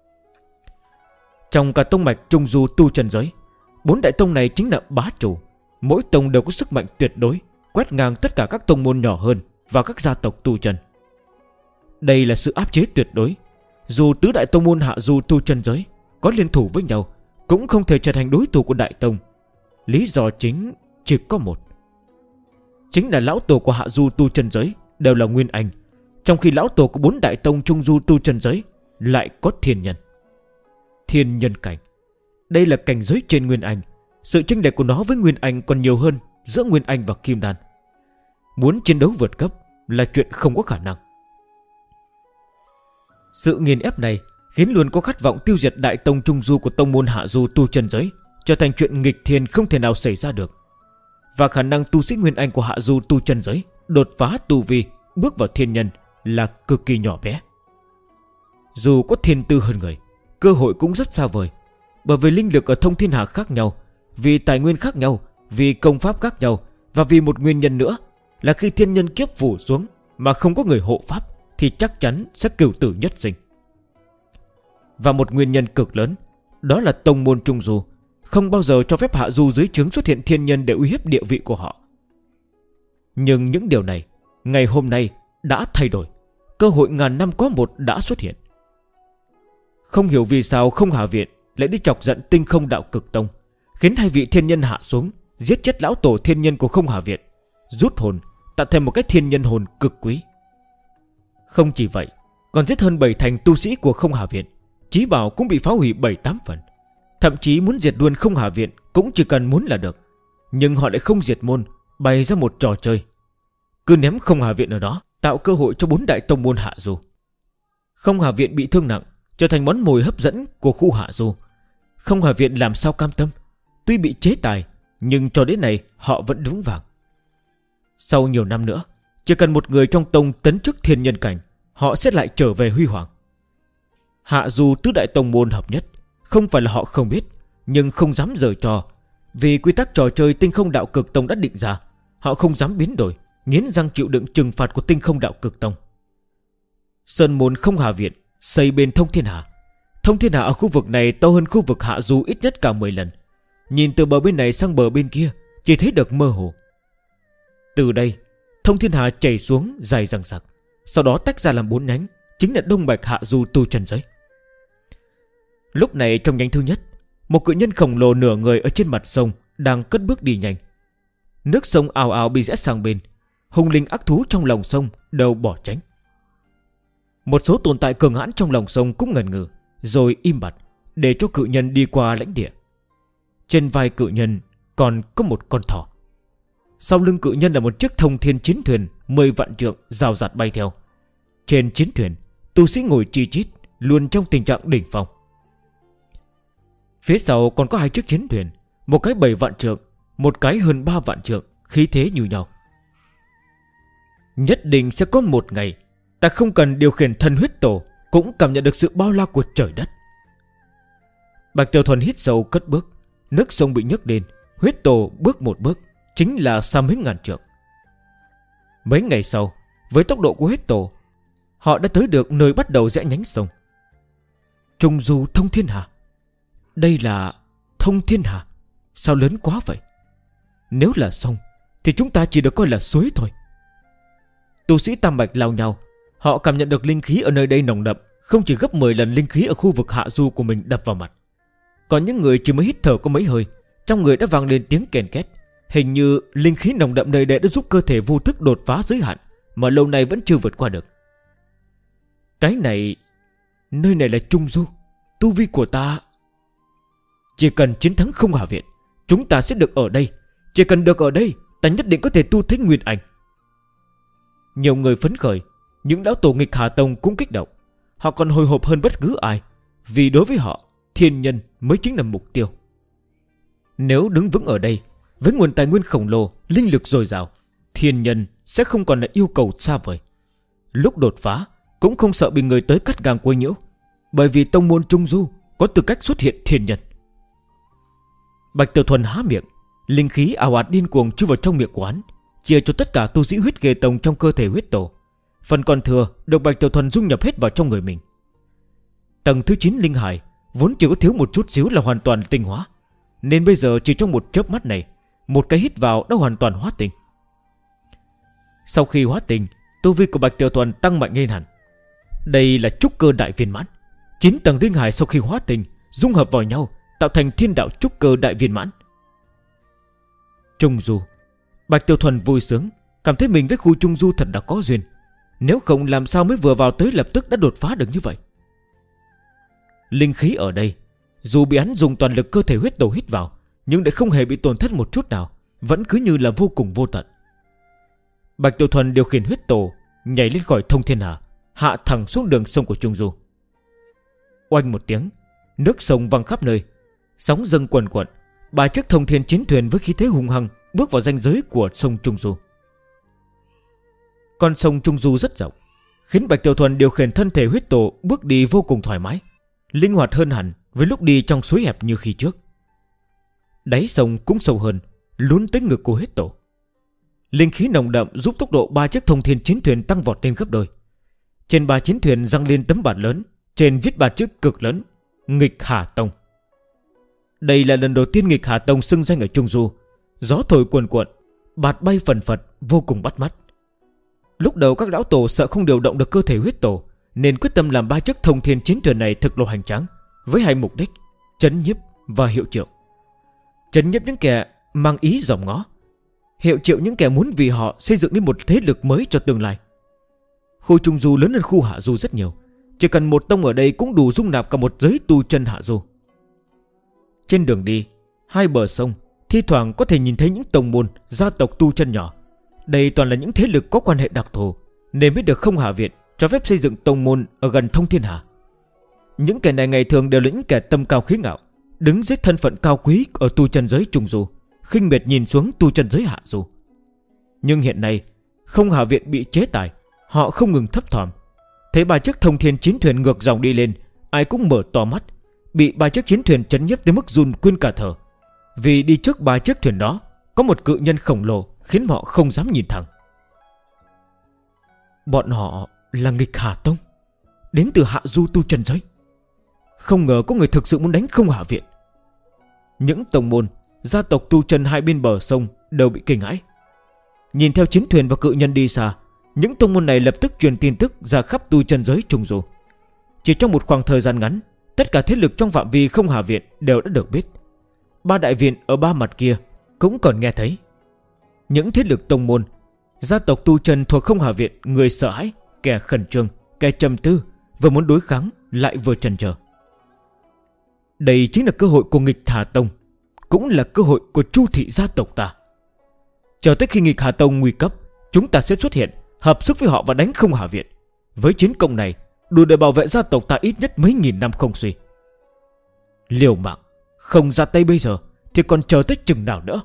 Trong cả tông mạch trung du tu chân giới, 4 đại tông này chính là bá chủ. Mỗi tông đều có sức mạnh tuyệt đối, quét ngang tất cả các tông môn nhỏ hơn và các gia tộc tu chân. Đây là sự áp chế tuyệt đối. Dù tứ đại tông môn hạ du tu chân giới có liên thủ với nhau, cũng không thể trở thành đối thủ của đại tông. Lý do chính chỉ có một, chính là lão tổ của hạ du tu chân giới đều là nguyên anh, trong khi lão tổ của 4 đại tông trung du tu chân giới lại có thiên nhân. Thiên nhân cảnh, đây là cảnh giới trên nguyên anh. Sự chênh lệch của nó với nguyên anh còn nhiều hơn giữa nguyên anh và kim đan. Muốn chiến đấu vượt cấp là chuyện không có khả năng. Sự nghiền ép này khiến luôn có khát vọng tiêu diệt đại tông trung du của tông môn hạ du tu chân giới trở thành chuyện nghịch thiên không thể nào xảy ra được. Và khả năng tu sĩ nguyên anh của hạ du tu chân giới đột phá tu vi bước vào thiên nhân là cực kỳ nhỏ bé. Dù có thiên tư hơn người, cơ hội cũng rất xa vời. Bởi vì linh lực ở thông thiên hà khác nhau, vì tài nguyên khác nhau, vì công pháp khác nhau, và vì một nguyên nhân nữa là khi thiên nhân kiếp phủ xuống mà không có người hộ pháp thì chắc chắn sẽ cửu tử nhất sinh. Và một nguyên nhân cực lớn, đó là tông môn trung du không bao giờ cho phép hạ du dưới trướng xuất hiện thiên nhân để uy hiếp địa vị của họ. Nhưng những điều này ngày hôm nay đã thay đổi. Cơ hội ngàn năm có một đã xuất hiện. Không hiểu vì sao Không Hà Viện lại đi chọc giận Tinh Không Đạo Cực Tông, khiến hai vị thiên nhân hạ xuống, giết chết lão tổ thiên nhân của Không Hà Viện, rút hồn, tạo thành một cái thiên nhân hồn cực quý. Không chỉ vậy, còn giết hơn 7 thành tu sĩ của Không Hà Viện, chí bảo cũng bị phá hủy 7-8 phần. Thậm chí muốn diệt luôn Không Hà Viện cũng chỉ cần muốn là được. Nhưng họ lại không diệt môn, bày ra một trò chơi, cứ ném Không Hà Viện ở đó, tạo cơ hội cho 4 đại tông môn hạ du. Không Hà Viện bị thương nặng, trở thành món mồi hấp dẫn của khu hạ du. Không Hà Viện làm sao cam tâm, tuy bị chế tài, nhưng cho đến nay họ vẫn vững vàng. Sau nhiều năm nữa, chỉ cần một người trong tông tấn chức thiên nhân cảnh, họ sẽ lại trở về huy hoàng. Hạ du tứ đại tông môn hợp nhất, không phải là họ không biết, nhưng không dám giở trò. Vì quy tắc trò chơi Tinh Không Đạo Cực Tông đã định ra, họ không dám biến đổi, nghiến răng chịu đựng trừng phạt của Tinh Không Đạo Cực Tông. Sơn môn Không Hà Viện xây bên Thông Thiên Hà. Thông Thiên Hà ở khu vực này to hơn khu vực hạ du ít nhất cả 10 lần. Nhìn từ bờ bên này sang bờ bên kia, chỉ thấy được mơ hồ. Từ đây, Thông Thiên Hà chảy xuống dài dằng dặc, sau đó tách ra làm 4 nhánh, chính là Đông Bạch Hạ Du Tu Trần Giới. Lúc này trong nhánh thứ nhất, một cự nhân khổng lồ nửa người ở trên mặt sông đang cất bước đi nhanh. Nước sông ào ào bị rẽ sang bên, hung linh ác thú trong lòng sông đều bỏ tránh. Một số tồn tại cường hãn trong lòng sông cũng ngần ngừ, rồi im bặt để cho cự nhân đi qua lãnh địa. Trên vai cự nhân còn có một con thỏ. Sau lưng cự nhân là một chiếc thông thiên chiến thuyền 10 vạn trượng rào rạt bay theo. Trên chiến thuyền, tu sĩ ngồi chi chít, luôn trong tình trạng đỉnh phong. Phía sau còn có 2 chiếc chiến thuyền, một cái 7 vạn trượng, một cái hơn 3 vạn trượng, khí thế như nhau. Nhất định sẽ có một ngày, ta không cần điều khiển thần huyết tổ cũng cảm nhận được sự bao la của trời đất. Bạch Tiểu Thuần hít sâu cất bước, nước sông bị nhấc lên, huyết tổ bước một bước, chính là xa mấy ngàn trượng. Mấy ngày sau, với tốc độ của huyết tổ, họ đã tới được nơi bắt đầu rẽ nhánh sông. Trung du Thông Thiên Hà. Đây là Thông Thiên Hà? Sao lớn quá vậy? Nếu là sông thì chúng ta chỉ được coi là suối thôi. Tu sĩ Tam Bạch lao nhau, họ cảm nhận được linh khí ở nơi đây nồng đậm, không chỉ gấp 10 lần linh khí ở khu vực hạ du của mình đập vào mặt. Còn những người chỉ mới hít thở có mấy hơi, trong người đã vang lên tiếng kèn két. Hình như linh khí nồng đậm nơi đây đã giúp cơ thể vô thức đột phá giới hạn mà lâu nay vẫn chưa vượt qua được. Cái này, nơi này là Trung Du, tu vi của ta. Chỉ cần chiến thắng Không Hà Viện, chúng ta sẽ được ở đây. Chỉ cần được ở đây, ta nhất định có thể tu thấy Nguyên Anh. Nhiều người phấn khởi, những lão tổ nghịch Hà Tông cũng kích động. Họ còn hồi hộp hơn bất cứ ai, vì đối với họ, thiên nhân mới chính là mục tiêu. Nếu đứng vững ở đây, với nguồn tài nguyên khổng lồ, linh lực dồi dào, thiên nhân sẽ không còn là yêu cầu xa vời. Lúc đột phá cũng không sợ bị người tới cắt ngang quấy nhiễu, bởi vì tông môn Trung Du có tư cách xuất hiện thiên nhân. Bạch Tiểu Thuần há miệng, linh khí ào ạt điên cuồng chui vào trong miệng của hắn, chia cho tất cả tu sĩ huyết ghê tông trong cơ thể huyết tổ. Phần còn thừa được Bạch Tiểu Thuần dung nhập hết vào trong người mình. Tầng thứ 9 linh hải vốn chỉ có thiếu một chút xíu là hoàn toàn tinh hóa, nên bây giờ chỉ trong một chớp mắt này, một cái hít vào đã hoàn toàn hóa tinh. Sau khi hóa tinh, tu vi của Bạch Tiểu Thuần tăng mạnh lên hẳn. Đây là trúc cơ đại viên mãn. 9 tầng linh hải sau khi hóa tinh dung hợp vào nhau, tạo thành thiên đạo trúc cơ đại viên mãn. Trung Du. Bạch Tiểu Thuần vui sướng, cảm thấy mình với khu Trung Du thật đã có duyên. Nếu không làm sao mới vừa vào tới lập tức đã đột phá được như vậy. Linh khí ở đây, dù bị hắn dùng toàn lực cơ thể huyết tổ hít vào, nhưng lại không hề bị tổn thất một chút nào, vẫn cứ như là vô cùng vô tận. Bạch Tiểu Thuần điều khiển huyết tổ nhảy lên khỏi Thông Thiên Hà, hạ thẳng xuống đường sông của Trung Du. Oanh một tiếng, nước sông văng khắp nơi, sóng dâng quần quận. 3 chiếc thông thiên chiến thuyền với khí thế hung hăng bước vào ranh giới của sông Trung Du. Con sông Trung Du rất rộng, khiến Bạch Tiểu Thuần điều khiển thân thể huyết tổ bước đi vô cùng thoải mái, linh hoạt hơn hẳn với lúc đi trong suối hẹp như khi trước. Đáy sông cũng sâu hơn, lún tới ngực của huyết tổ. Linh khí nồng đậm giúp tốc độ 3 chiếc thông thiên chiến thuyền tăng vọt lên gấp đôi. Trên 3 chiến thuyền giăng lên tấm bảng lớn, trên viết 3 chữ cực lớn: Nghịch Hà Tông. Đây là lần đầu tiên Nghịch Hà Tông xưng danh ở Trung Du. Gió thổi cuồn cuộn, bạt bay phần phật, vô cùng bắt mắt. Lúc đầu các lão tổ sợ không điều động được cơ thể huyết tổ, nên quyết tâm làm 3 chiếc thông thiên chiến thuyền này thực lộ hành tráng, với 2 mục đích: chấn nhiếp và hiệu triệu. trấn nhiếp những kẻ mang ý dòm ngó, hiệu triệu những kẻ muốn vì họ xây dựng nên một thế lực mới cho tương lai. Khu Trung Du lớn hơn khu Hạ Du rất nhiều, chỉ cần một tông ở đây cũng đủ dung nạp cả một giới tu chân Hạ Du. Trên đường đi, hai bờ sông thi thoảng có thể nhìn thấy những tông môn, gia tộc tu chân nhỏ. Đây toàn là những thế lực có quan hệ đặc thù, nên mới được Không Hà Viện cho phép xây dựng tông môn ở gần Thông Thiên Hà. Những kẻ này ngày thường đều là những kẻ tâm cao khí ngạo, đứng dưới thân phận cao quý ở tu chân giới Trung Du, khinh miệt nhìn xuống tu chân giới Hạ Du. Nhưng hiện nay Không Hà Viện bị chế tài, họ không ngừng thấp thỏm. Thấy ba chiếc thông thiên chiến thuyền ngược dòng đi lên, ai cũng mở to mắt, bị ba chiếc chiến thuyền chấn nhiếp tới mức run quên cả thở. Vì đi trước ba chiếc thuyền đó có một cự nhân khổng lồ, khiến họ không dám nhìn thẳng. Bọn họ là Nghịch Hà Tông, đến từ Hạ Du tu chân giới. Không ngờ có người thực sự muốn đánh Không Hà Viện. Những tông môn, gia tộc tu chân hai bên bờ sông đều bị kinh hãi. Nhìn theo chiến thuyền và cự nhân đi xa, những tông môn này lập tức truyền tin tức ra khắp tu chân giới Trung Du. Chỉ trong một khoảng thời gian ngắn, tất cả thế lực trong phạm vi Không Hà Viện đều đã được biết. Ba đại viện ở ba mặt kia cũng còn nghe thấy. Những thế lực tông môn, gia tộc tu chân thuộc Không Hà Viện, người sợ hãi, kẻ khẩn trương, kẻ trầm tư, vừa muốn đối kháng lại vừa chần chờ. Đây chính là cơ hội của Nghịch Hà Tông, cũng là cơ hội của Chu thị gia tộc ta. Chờ tới khi Nghịch Hà Tông nguy cấp, chúng ta sẽ xuất hiện, hợp sức với họ và đánh Không Hà Viện. Với chiến công này, đủ để bảo vệ gia tộc ta ít nhất mấy nghìn năm không suy. Liều mạng, không ra tay bây giờ thì còn chờ tới chừng nào nữa.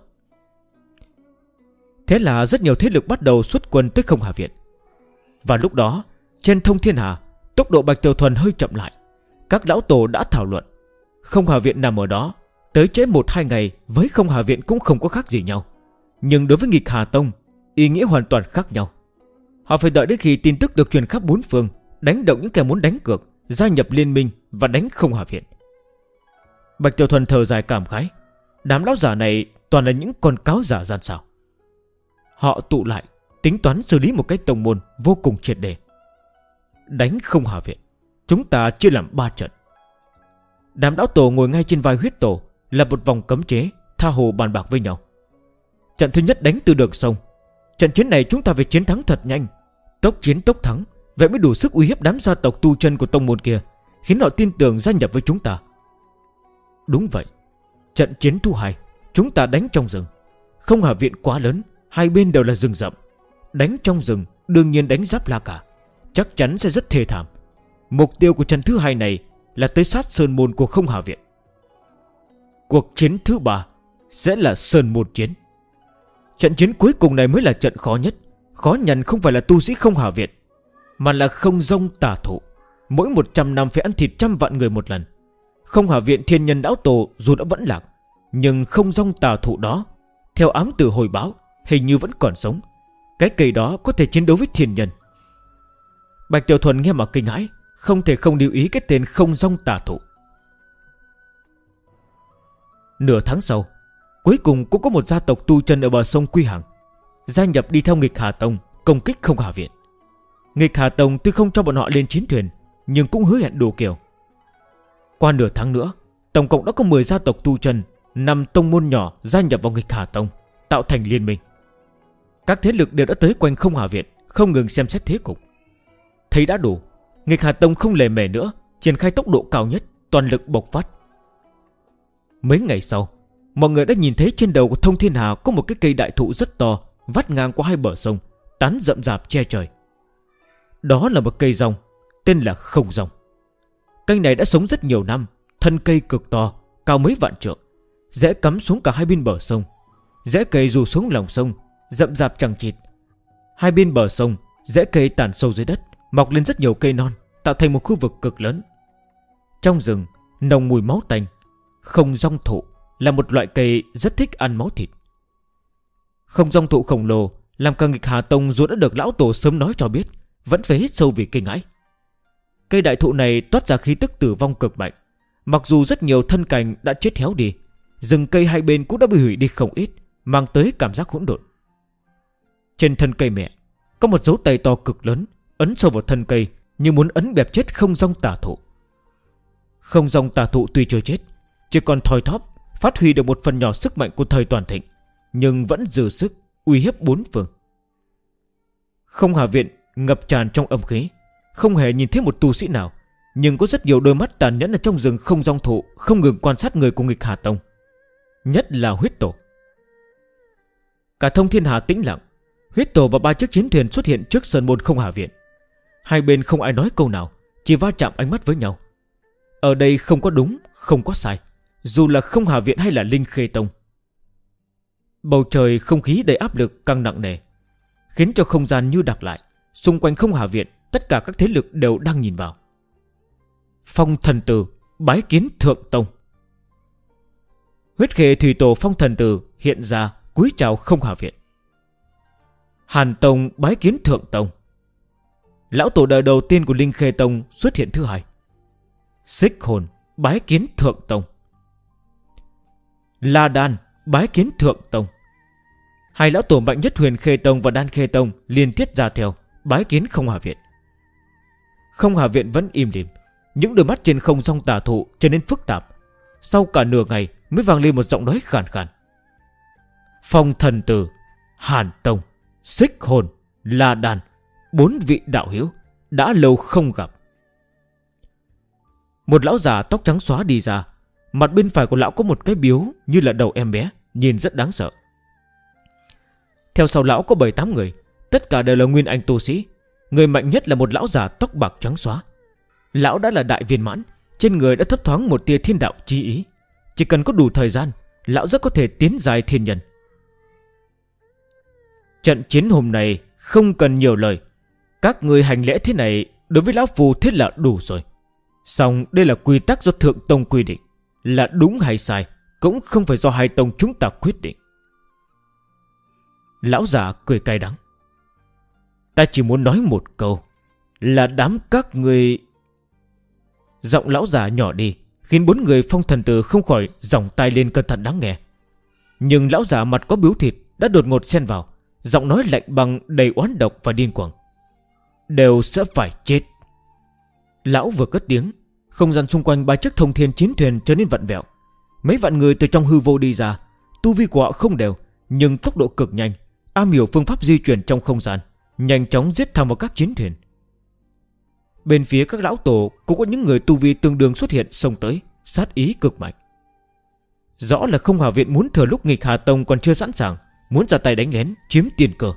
Thế là rất nhiều thế lực bắt đầu xuất quân tới Không Hà Viện. Và lúc đó, trên Thông Thiên Hà, tốc độ Bạch Tiểu Thuần hơi chậm lại. Các lão tổ đã thảo luận, Không Hà Viện nằm ở đó, tới trễ 1-2 ngày với Không Hà Viện cũng không có khác gì nhau. Nhưng đối với Nghịch Hà Tông, ý nghĩa hoàn toàn khác nhau. Họ phải đợi đến khi tin tức được truyền khắp bốn phương, đánh động những kẻ muốn đánh cược, gia nhập liên minh và đánh Không Hà Viện. Bạch Tiểu Thuần thở dài cảm khái, đám lão giả này toàn là những con cáo giả gian xảo. Họ tụ lại, tính toán xử lý một cách tông môn vô cùng triệt để. Đánh Không Hà Viện, chúng ta chia làm 3 trận. Đám lão tổ ngồi ngay trên vai huyết tổ, là một vòng cấm chế, tha hồ bàn bạc với nhau. Trận thứ nhất đánh từ đường sông. Trận chiến này chúng ta phải chiến thắng thật nhanh, tốc chiến tốc thắng, vậy mới đủ sức uy hiếp đám gia tộc tu chân của tông môn kia, khiến họ tin tưởng gia nhập với chúng ta. Đúng vậy. Trận chiến thứ hai, chúng ta đánh trong rừng. Không Hà Viện quá lớn, hai bên đều là rừng rậm. Đánh trong rừng đương nhiên đánh giáp la cả, chắc chắn sẽ rất thê thảm. Mục tiêu của trận thứ hai này là tới sát sơn môn của Không Hà Viện. Cuộc chiến thứ ba sẽ là sơn môn chiến. Trận chiến cuối cùng này mới là trận khó nhất. Khó nhằn không phải là tu sĩ Không Hà Viện, mà là Không Dông Tà Thụ. Mỗi 100 năm phải ăn thịt 100 vạn người một lần. Không Hà Viện thiên nhân lão tổ dù đã vẫn lạc, nhưng Không Dông Tà Thụ đó, theo ám tử hồi báo, hình như vẫn còn sống. Cái cây đó có thể chiến đấu với thiên nhân. Bạch Tiểu Thuần nghe mà kinh hãi, không thể không lưu ý cái tên Không Dông Tà Thụ. Nửa tháng sau, cuối cùng cũng có một gia tộc tu chân ở bờ sông Quy Hàng gia nhập đi theo Nghịch Hà Tông công kích Không Hà Viện. Nghịch Hà Tông tuy không cho bọn họ lên chiến thuyền, nhưng cũng hứa hẹn đủ kiểu. Qua nửa tháng nữa, tổng cộng đã có 10 gia tộc tu chân, 5 tông môn nhỏ gia nhập vào Nghịch Hà Tông, tạo thành liên minh. Các thế lực đều đã tới quanh Không Hà Viện, không ngừng xem xét thế cục. Thấy đã đủ, Nghịch Hà Tông không lề mề nữa, triển khai tốc độ cao nhất, toàn lực bộc phát. Mấy ngày sau, mọi người đã nhìn thấy trên đầu của Thông Thiên Hà có một cái cây đại thụ rất to, vắt ngang qua hai bờ sông, tán rậm rạp che trời. Đó là một cây rong, tên là Không Rong. Cây này đã sống rất nhiều năm, thân cây cực to, cao mấy vạn trượng, rễ cắm xuống cả hai bên bờ sông. Rễ cây rủ xuống lòng sông, rậm rạp chằng chịt. Hai bên bờ sông, rễ cây tàn sâu dưới đất, mọc lên rất nhiều cây non, tạo thành một khu vực cực lớn. Trong rừng nồng mùi máu tanh. Không Rong thụ là một loại cây rất thích ăn máu thịt. Không Rong thụ khổng lồ làm cả Nghịch Hà Tông dù đã được lão tổ sớm nói cho biết, vẫn phải hít sâu vì kinh hãi. Cây đại thụ này toát ra khí tức tử vong cực mạnh. Mặc dù rất nhiều thân cành đã chết héo đi, rừng cây hai bên cũng đã bị hủy đi không ít, mang tới cảm giác hỗn độn. Trên thân cây mẹ có một dấu tay to cực lớn, ấn sâu vào thân cây như muốn ấn bẹp chết Không Rong Tà Thụ. Không Rong Tà Thụ tuy chưa chết, chỉ còn thoi thóp, phát huy được một phần nhỏ sức mạnh của thời toàn thịnh, nhưng vẫn dư sức uy hiếp bốn phương. Không Hà Viện ngập tràn trong âm khí, không hề nhìn thấy một tu sĩ nào, nhưng có rất nhiều đôi mắt tàn nhẫn ở trong rừng không dòng thụ không ngừng quan sát người của nghịch Hà Tông, nhất là Huyết Tổ. Cả Thông Thiên Hà tĩnh lặng. Huyết Tổ và 3 chiếc chiến thuyền xuất hiện trước sơn môn Không Hà Viện. Hai bên không ai nói câu nào, chỉ va chạm ánh mắt với nhau. Ở đây không có đúng, không có sai, dù là Không Hà Viện hay là Linh Khê Tông. Bầu trời không khí đầy áp lực càng nặng nề, khiến cho không gian như đặc lại. Xung quanh Không Hà Viện, tất cả các thế lực đều đang nhìn vào. Phong Thần Tử bái kiến Thượng Tông. Huyết Khê Thủy Tổ Phong Thần Tử hiện ra cúi chào Không Hà Viện. Hàn Tông bái kiến Thượng Tông. Lão tổ đời đầu tiên của Linh Khê Tông xuất hiện thứ hai. Xích Hồn bái kiến Thượng Tông. La Đan bái kiến Thượng Tông. Hai lão tổ mạnh nhất Huyền Khê Tông và Đan Khê Tông liên tiếp ra theo bái kiến Không Hà Viện. Không Hà Viện vẫn im lìm, những đôi mắt trên không song tà thụ trở nên phức tạp. Sau cả nửa ngày mới vang lên một giọng nói khàn khàn. Phong Thần Tử, Hàn Tông, Xích Hồn, La Đan, 4 vị đạo hữu đã lâu không gặp. Một lão già tóc trắng xóa đi ra. Mặt bên phải của lão có một cái biếu như là đầu em bé, nhìn rất đáng sợ. Theo sau lão có 7-8 người, tất cả đều là nguyên anh tu sĩ. Người mạnh nhất là một lão già tóc bạc trắng xóa. Lão đã là đại viên mãn, trên người đã thấp thoáng một tia thiên đạo chi ý. Chỉ cần có đủ thời gian, lão rất có thể tiến dài thiên nhân. Trận chiến hôm nay không cần nhiều lời. Các người hành lễ thế này đối với lão phù thế là đủ rồi. Song đây là quy tắc do Thượng Tông quy định, là đúng hay sai cũng không phải do hai tông chúng ta quyết định. Lão già cười cay đắng. Ta chỉ muốn nói một câu, là đám các người... Giọng lão già nhỏ đi, khiến 4 người Phong Thần Tử không khỏi giỏng tai lên cẩn thận đáng nghe. Nhưng lão già mặt có biếu thịt đã đột ngột xen vào, giọng nói lạnh băng đầy oán độc và điên cuồng. Đều sẽ phải chết. Lão vừa cất tiếng, không gian xung quanh 3 chiếc thông thiên chiến thuyền trở nên vặn vẹo. Mấy vạn người từ trong hư vô đi ra. Tu vi của họ không đều, nhưng tốc độ cực nhanh, am hiểu phương pháp di chuyển trong không gian, nhanh chóng giết thẳng vào các chiến thuyền. Bên phía các lão tổ cũng có những người tu vi tương đương xuất hiện xông tới, sát ý cực mạnh. Rõ là Không Hà Viện muốn thừa lúc nghịch Hà Tông còn chưa sẵn sàng, muốn ra tay đánh lén chiếm tiền cơ.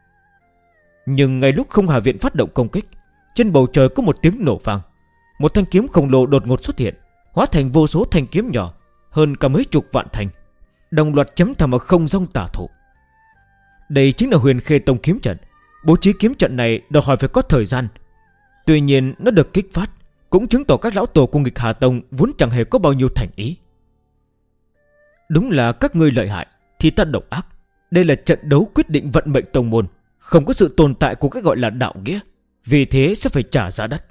Nhưng ngay lúc Không Hà Viện phát động công kích, trên bầu trời có một tiếng nổ vang. Một thanh kiếm khổng lồ đột ngột xuất hiện, hóa thành vô số thanh kiếm nhỏ, hơn cả mấy chục vạn thanh, đồng loạt chấm thẳng vào không dong tả thụ. Đây chính là Huyền Khê Tông kiếm trận. Bố trí kiếm trận này đòi hỏi phải có thời gian. Tuy nhiên nó được kích phát, cũng chứng tỏ các lão tổ của nghịch Hà Tông vốn chẳng hề có bao nhiêu thành ý. Đúng là các ngươi lợi hại thì ta độc ác. Đây là trận đấu quyết định vận mệnh tông môn, không có sự tồn tại của cái gọi là đạo nghĩa, vì thế sẽ phải trả giá đắt.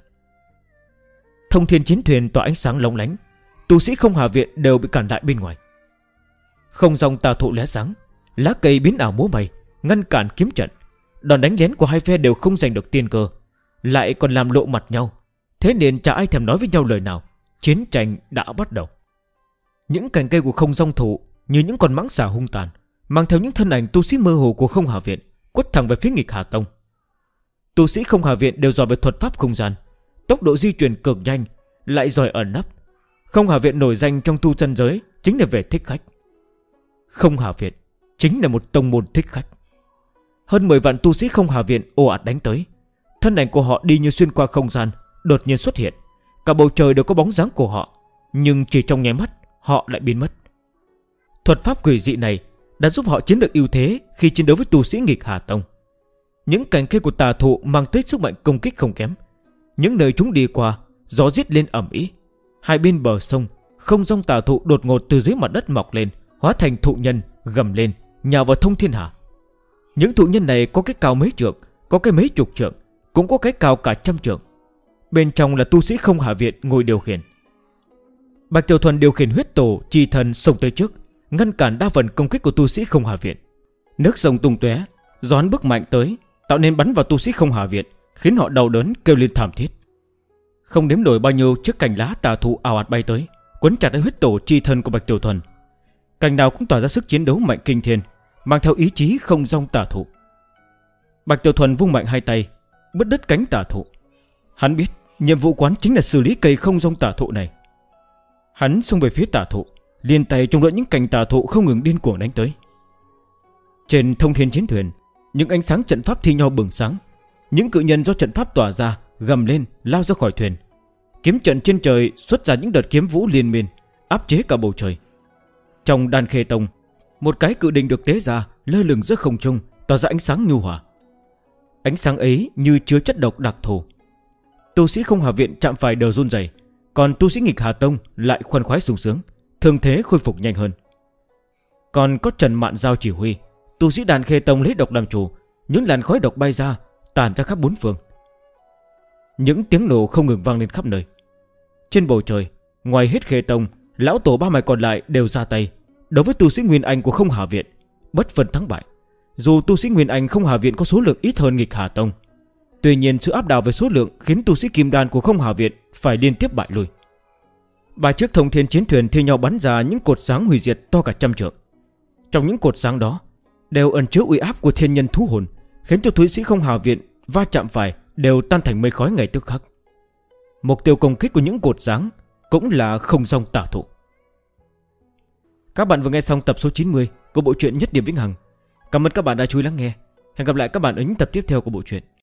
Thông thiên chiến thuyền tỏa ánh sáng lóng lánh, tu sĩ Không Hà Viện đều bị cản lại bên ngoài. Không dòng tà thụ lóe sáng, lá cây biến ảo múa may, ngăn cản kiếm trận. Đòn đánh lén của hai phe đều không giành được tiên cơ, lại còn làm lộ mặt nhau. Thế nên chả ai thèm nói với nhau lời nào. Chiến tranh đã bắt đầu. Những cành cây của không dòng thụ như những con mãng xà hung tàn, mang theo những thân ảnh tu sĩ mơ hồ của Không Hà Viện, quất thẳng về phía nghịch Hà Tông. Tu sĩ Không Hà Viện đều giỏi về thuật pháp không gian, tốc độ di chuyển cực nhanh, lại giỏi ẩn nấp. Không Hà Viện nổi danh trong tu chân giới chính là về thích khách. Không Hà Viện chính là một tông môn thích khách. Hơn 10 vạn tu sĩ Không Hà Viện ồ ạt đánh tới. Thân ảnh của họ đi như xuyên qua không gian, đột nhiên xuất hiện. Cả bầu trời đều có bóng dáng của họ, nhưng chỉ trong nháy mắt họ lại biến mất. Thuật pháp quỷ dị này đã giúp họ chiếm được ưu thế khi chiến đấu với tu sĩ nghịch Hà Tông. Những cành cây của tà thụ mang tới sức mạnh công kích không kém. Những nơi chúng đi qua, gió giết lên ầm ĩ. Hai bên bờ sông, không dòng tà thụ đột ngột từ dưới mặt đất mọc lên, hóa thành thụ nhân gầm lên, nhào vào Thông Thiên Hà. Những thụ nhân này có cái cao mấy trượng, có cái mấy chục trượng, cũng có cái cao cả trăm trượng. Bên trong là tu sĩ Không Hà Viện ngồi điều khiển. Bạch Tiểu Thuần điều khiển huyết tổ chi thần xông tới trước, ngăn cản đa phần công kích của tu sĩ Không Hà Viện. Nước sông tung tóe, gió bước mạnh tới, tạo nên bắn vào tu sĩ Không Hà Viện, khiến họ đau đớn kêu lên thảm thiết. Không đếm nổi bao nhiêu chiếc cành lá tà thụ ào ạt bay tới, quấn chặt lấy huyết tổ chi thân của Bạch Tiểu Thuần. cành nào cũng tỏa ra sức chiến đấu mạnh kinh thiên, mang theo ý chí không rong tả thụ. Bạch Tiểu Thuần vung mạnh hai tay, bứt đứt cánh tả thụ. Hắn biết nhiệm vụ quán chính là xử lý cây không rong tả thụ này. Hắn xông về phía tả thụ, liên tay chống đỡ những cành tả thụ không ngừng điên cuồng đánh tới. Trên thông thiên chiến thuyền, những ánh sáng trận pháp thi nhau bừng sáng. Những cự nhân do trận pháp tỏa ra gầm lên lao ra khỏi thuyền. Kiếm trận trên trời xuất ra những đợt kiếm vũ liên miên, áp chế cả bầu trời. Trong Đan Khê Tông, một cái cự đình được tế ra lơ lửng giữa không trung, tỏa ra ánh sáng nhu hòa. Ánh sáng ấy như chứa chất độc đặc thù. Tu sĩ Không Hà Viện chạm phải đều run rẩy, còn tu sĩ Nghịch Hà Tông lại khoan khoái sung sướng, thương thế khôi phục nhanh hơn. Còn có Trần Mạn Giao chỉ huy, tu sĩ Đan Khê Tông lấy độc làm chủ, những làn khói độc bay ra tản ra khắp bốn phương. Những tiếng nổ không ngừng vang lên khắp nơi. Trên bầu trời, ngoài hết Khê Tông, lão tổ ba mày còn lại đều ra tay đối với tu sĩ Nguyên Anh của Không Hà Viện, bất phân thắng bại. Dù tu sĩ Nguyên Anh Không Hà Viện có số lượng ít hơn Nghịch Hà Tông, tuy nhiên sự áp đảo về số lượng khiến tu sĩ Kim Đan của Không Hà Viện phải liên tiếp bại lui. Ba chiếc thông thiên chiến thuyền thi nhau bắn ra những cột sáng hủy diệt to cả 100 trượng. Trong những cột sáng đó đều ẩn chứa uy áp của thiên nhân thú hồn, khiến cho tu sĩ Không Hà Viện va chạm phải đều tan thành mây khói ngay tức khắc. Mục tiêu công kích của những cột sáng cũng là không rong tả thụ. Các bạn vừa nghe xong tập số 90 của bộ truyện Nhất Điểm Vĩnh Hằng. Cảm ơn các bạn đã chú ý lắng nghe. Hẹn gặp lại các bạn ở những tập tiếp theo của bộ truyện.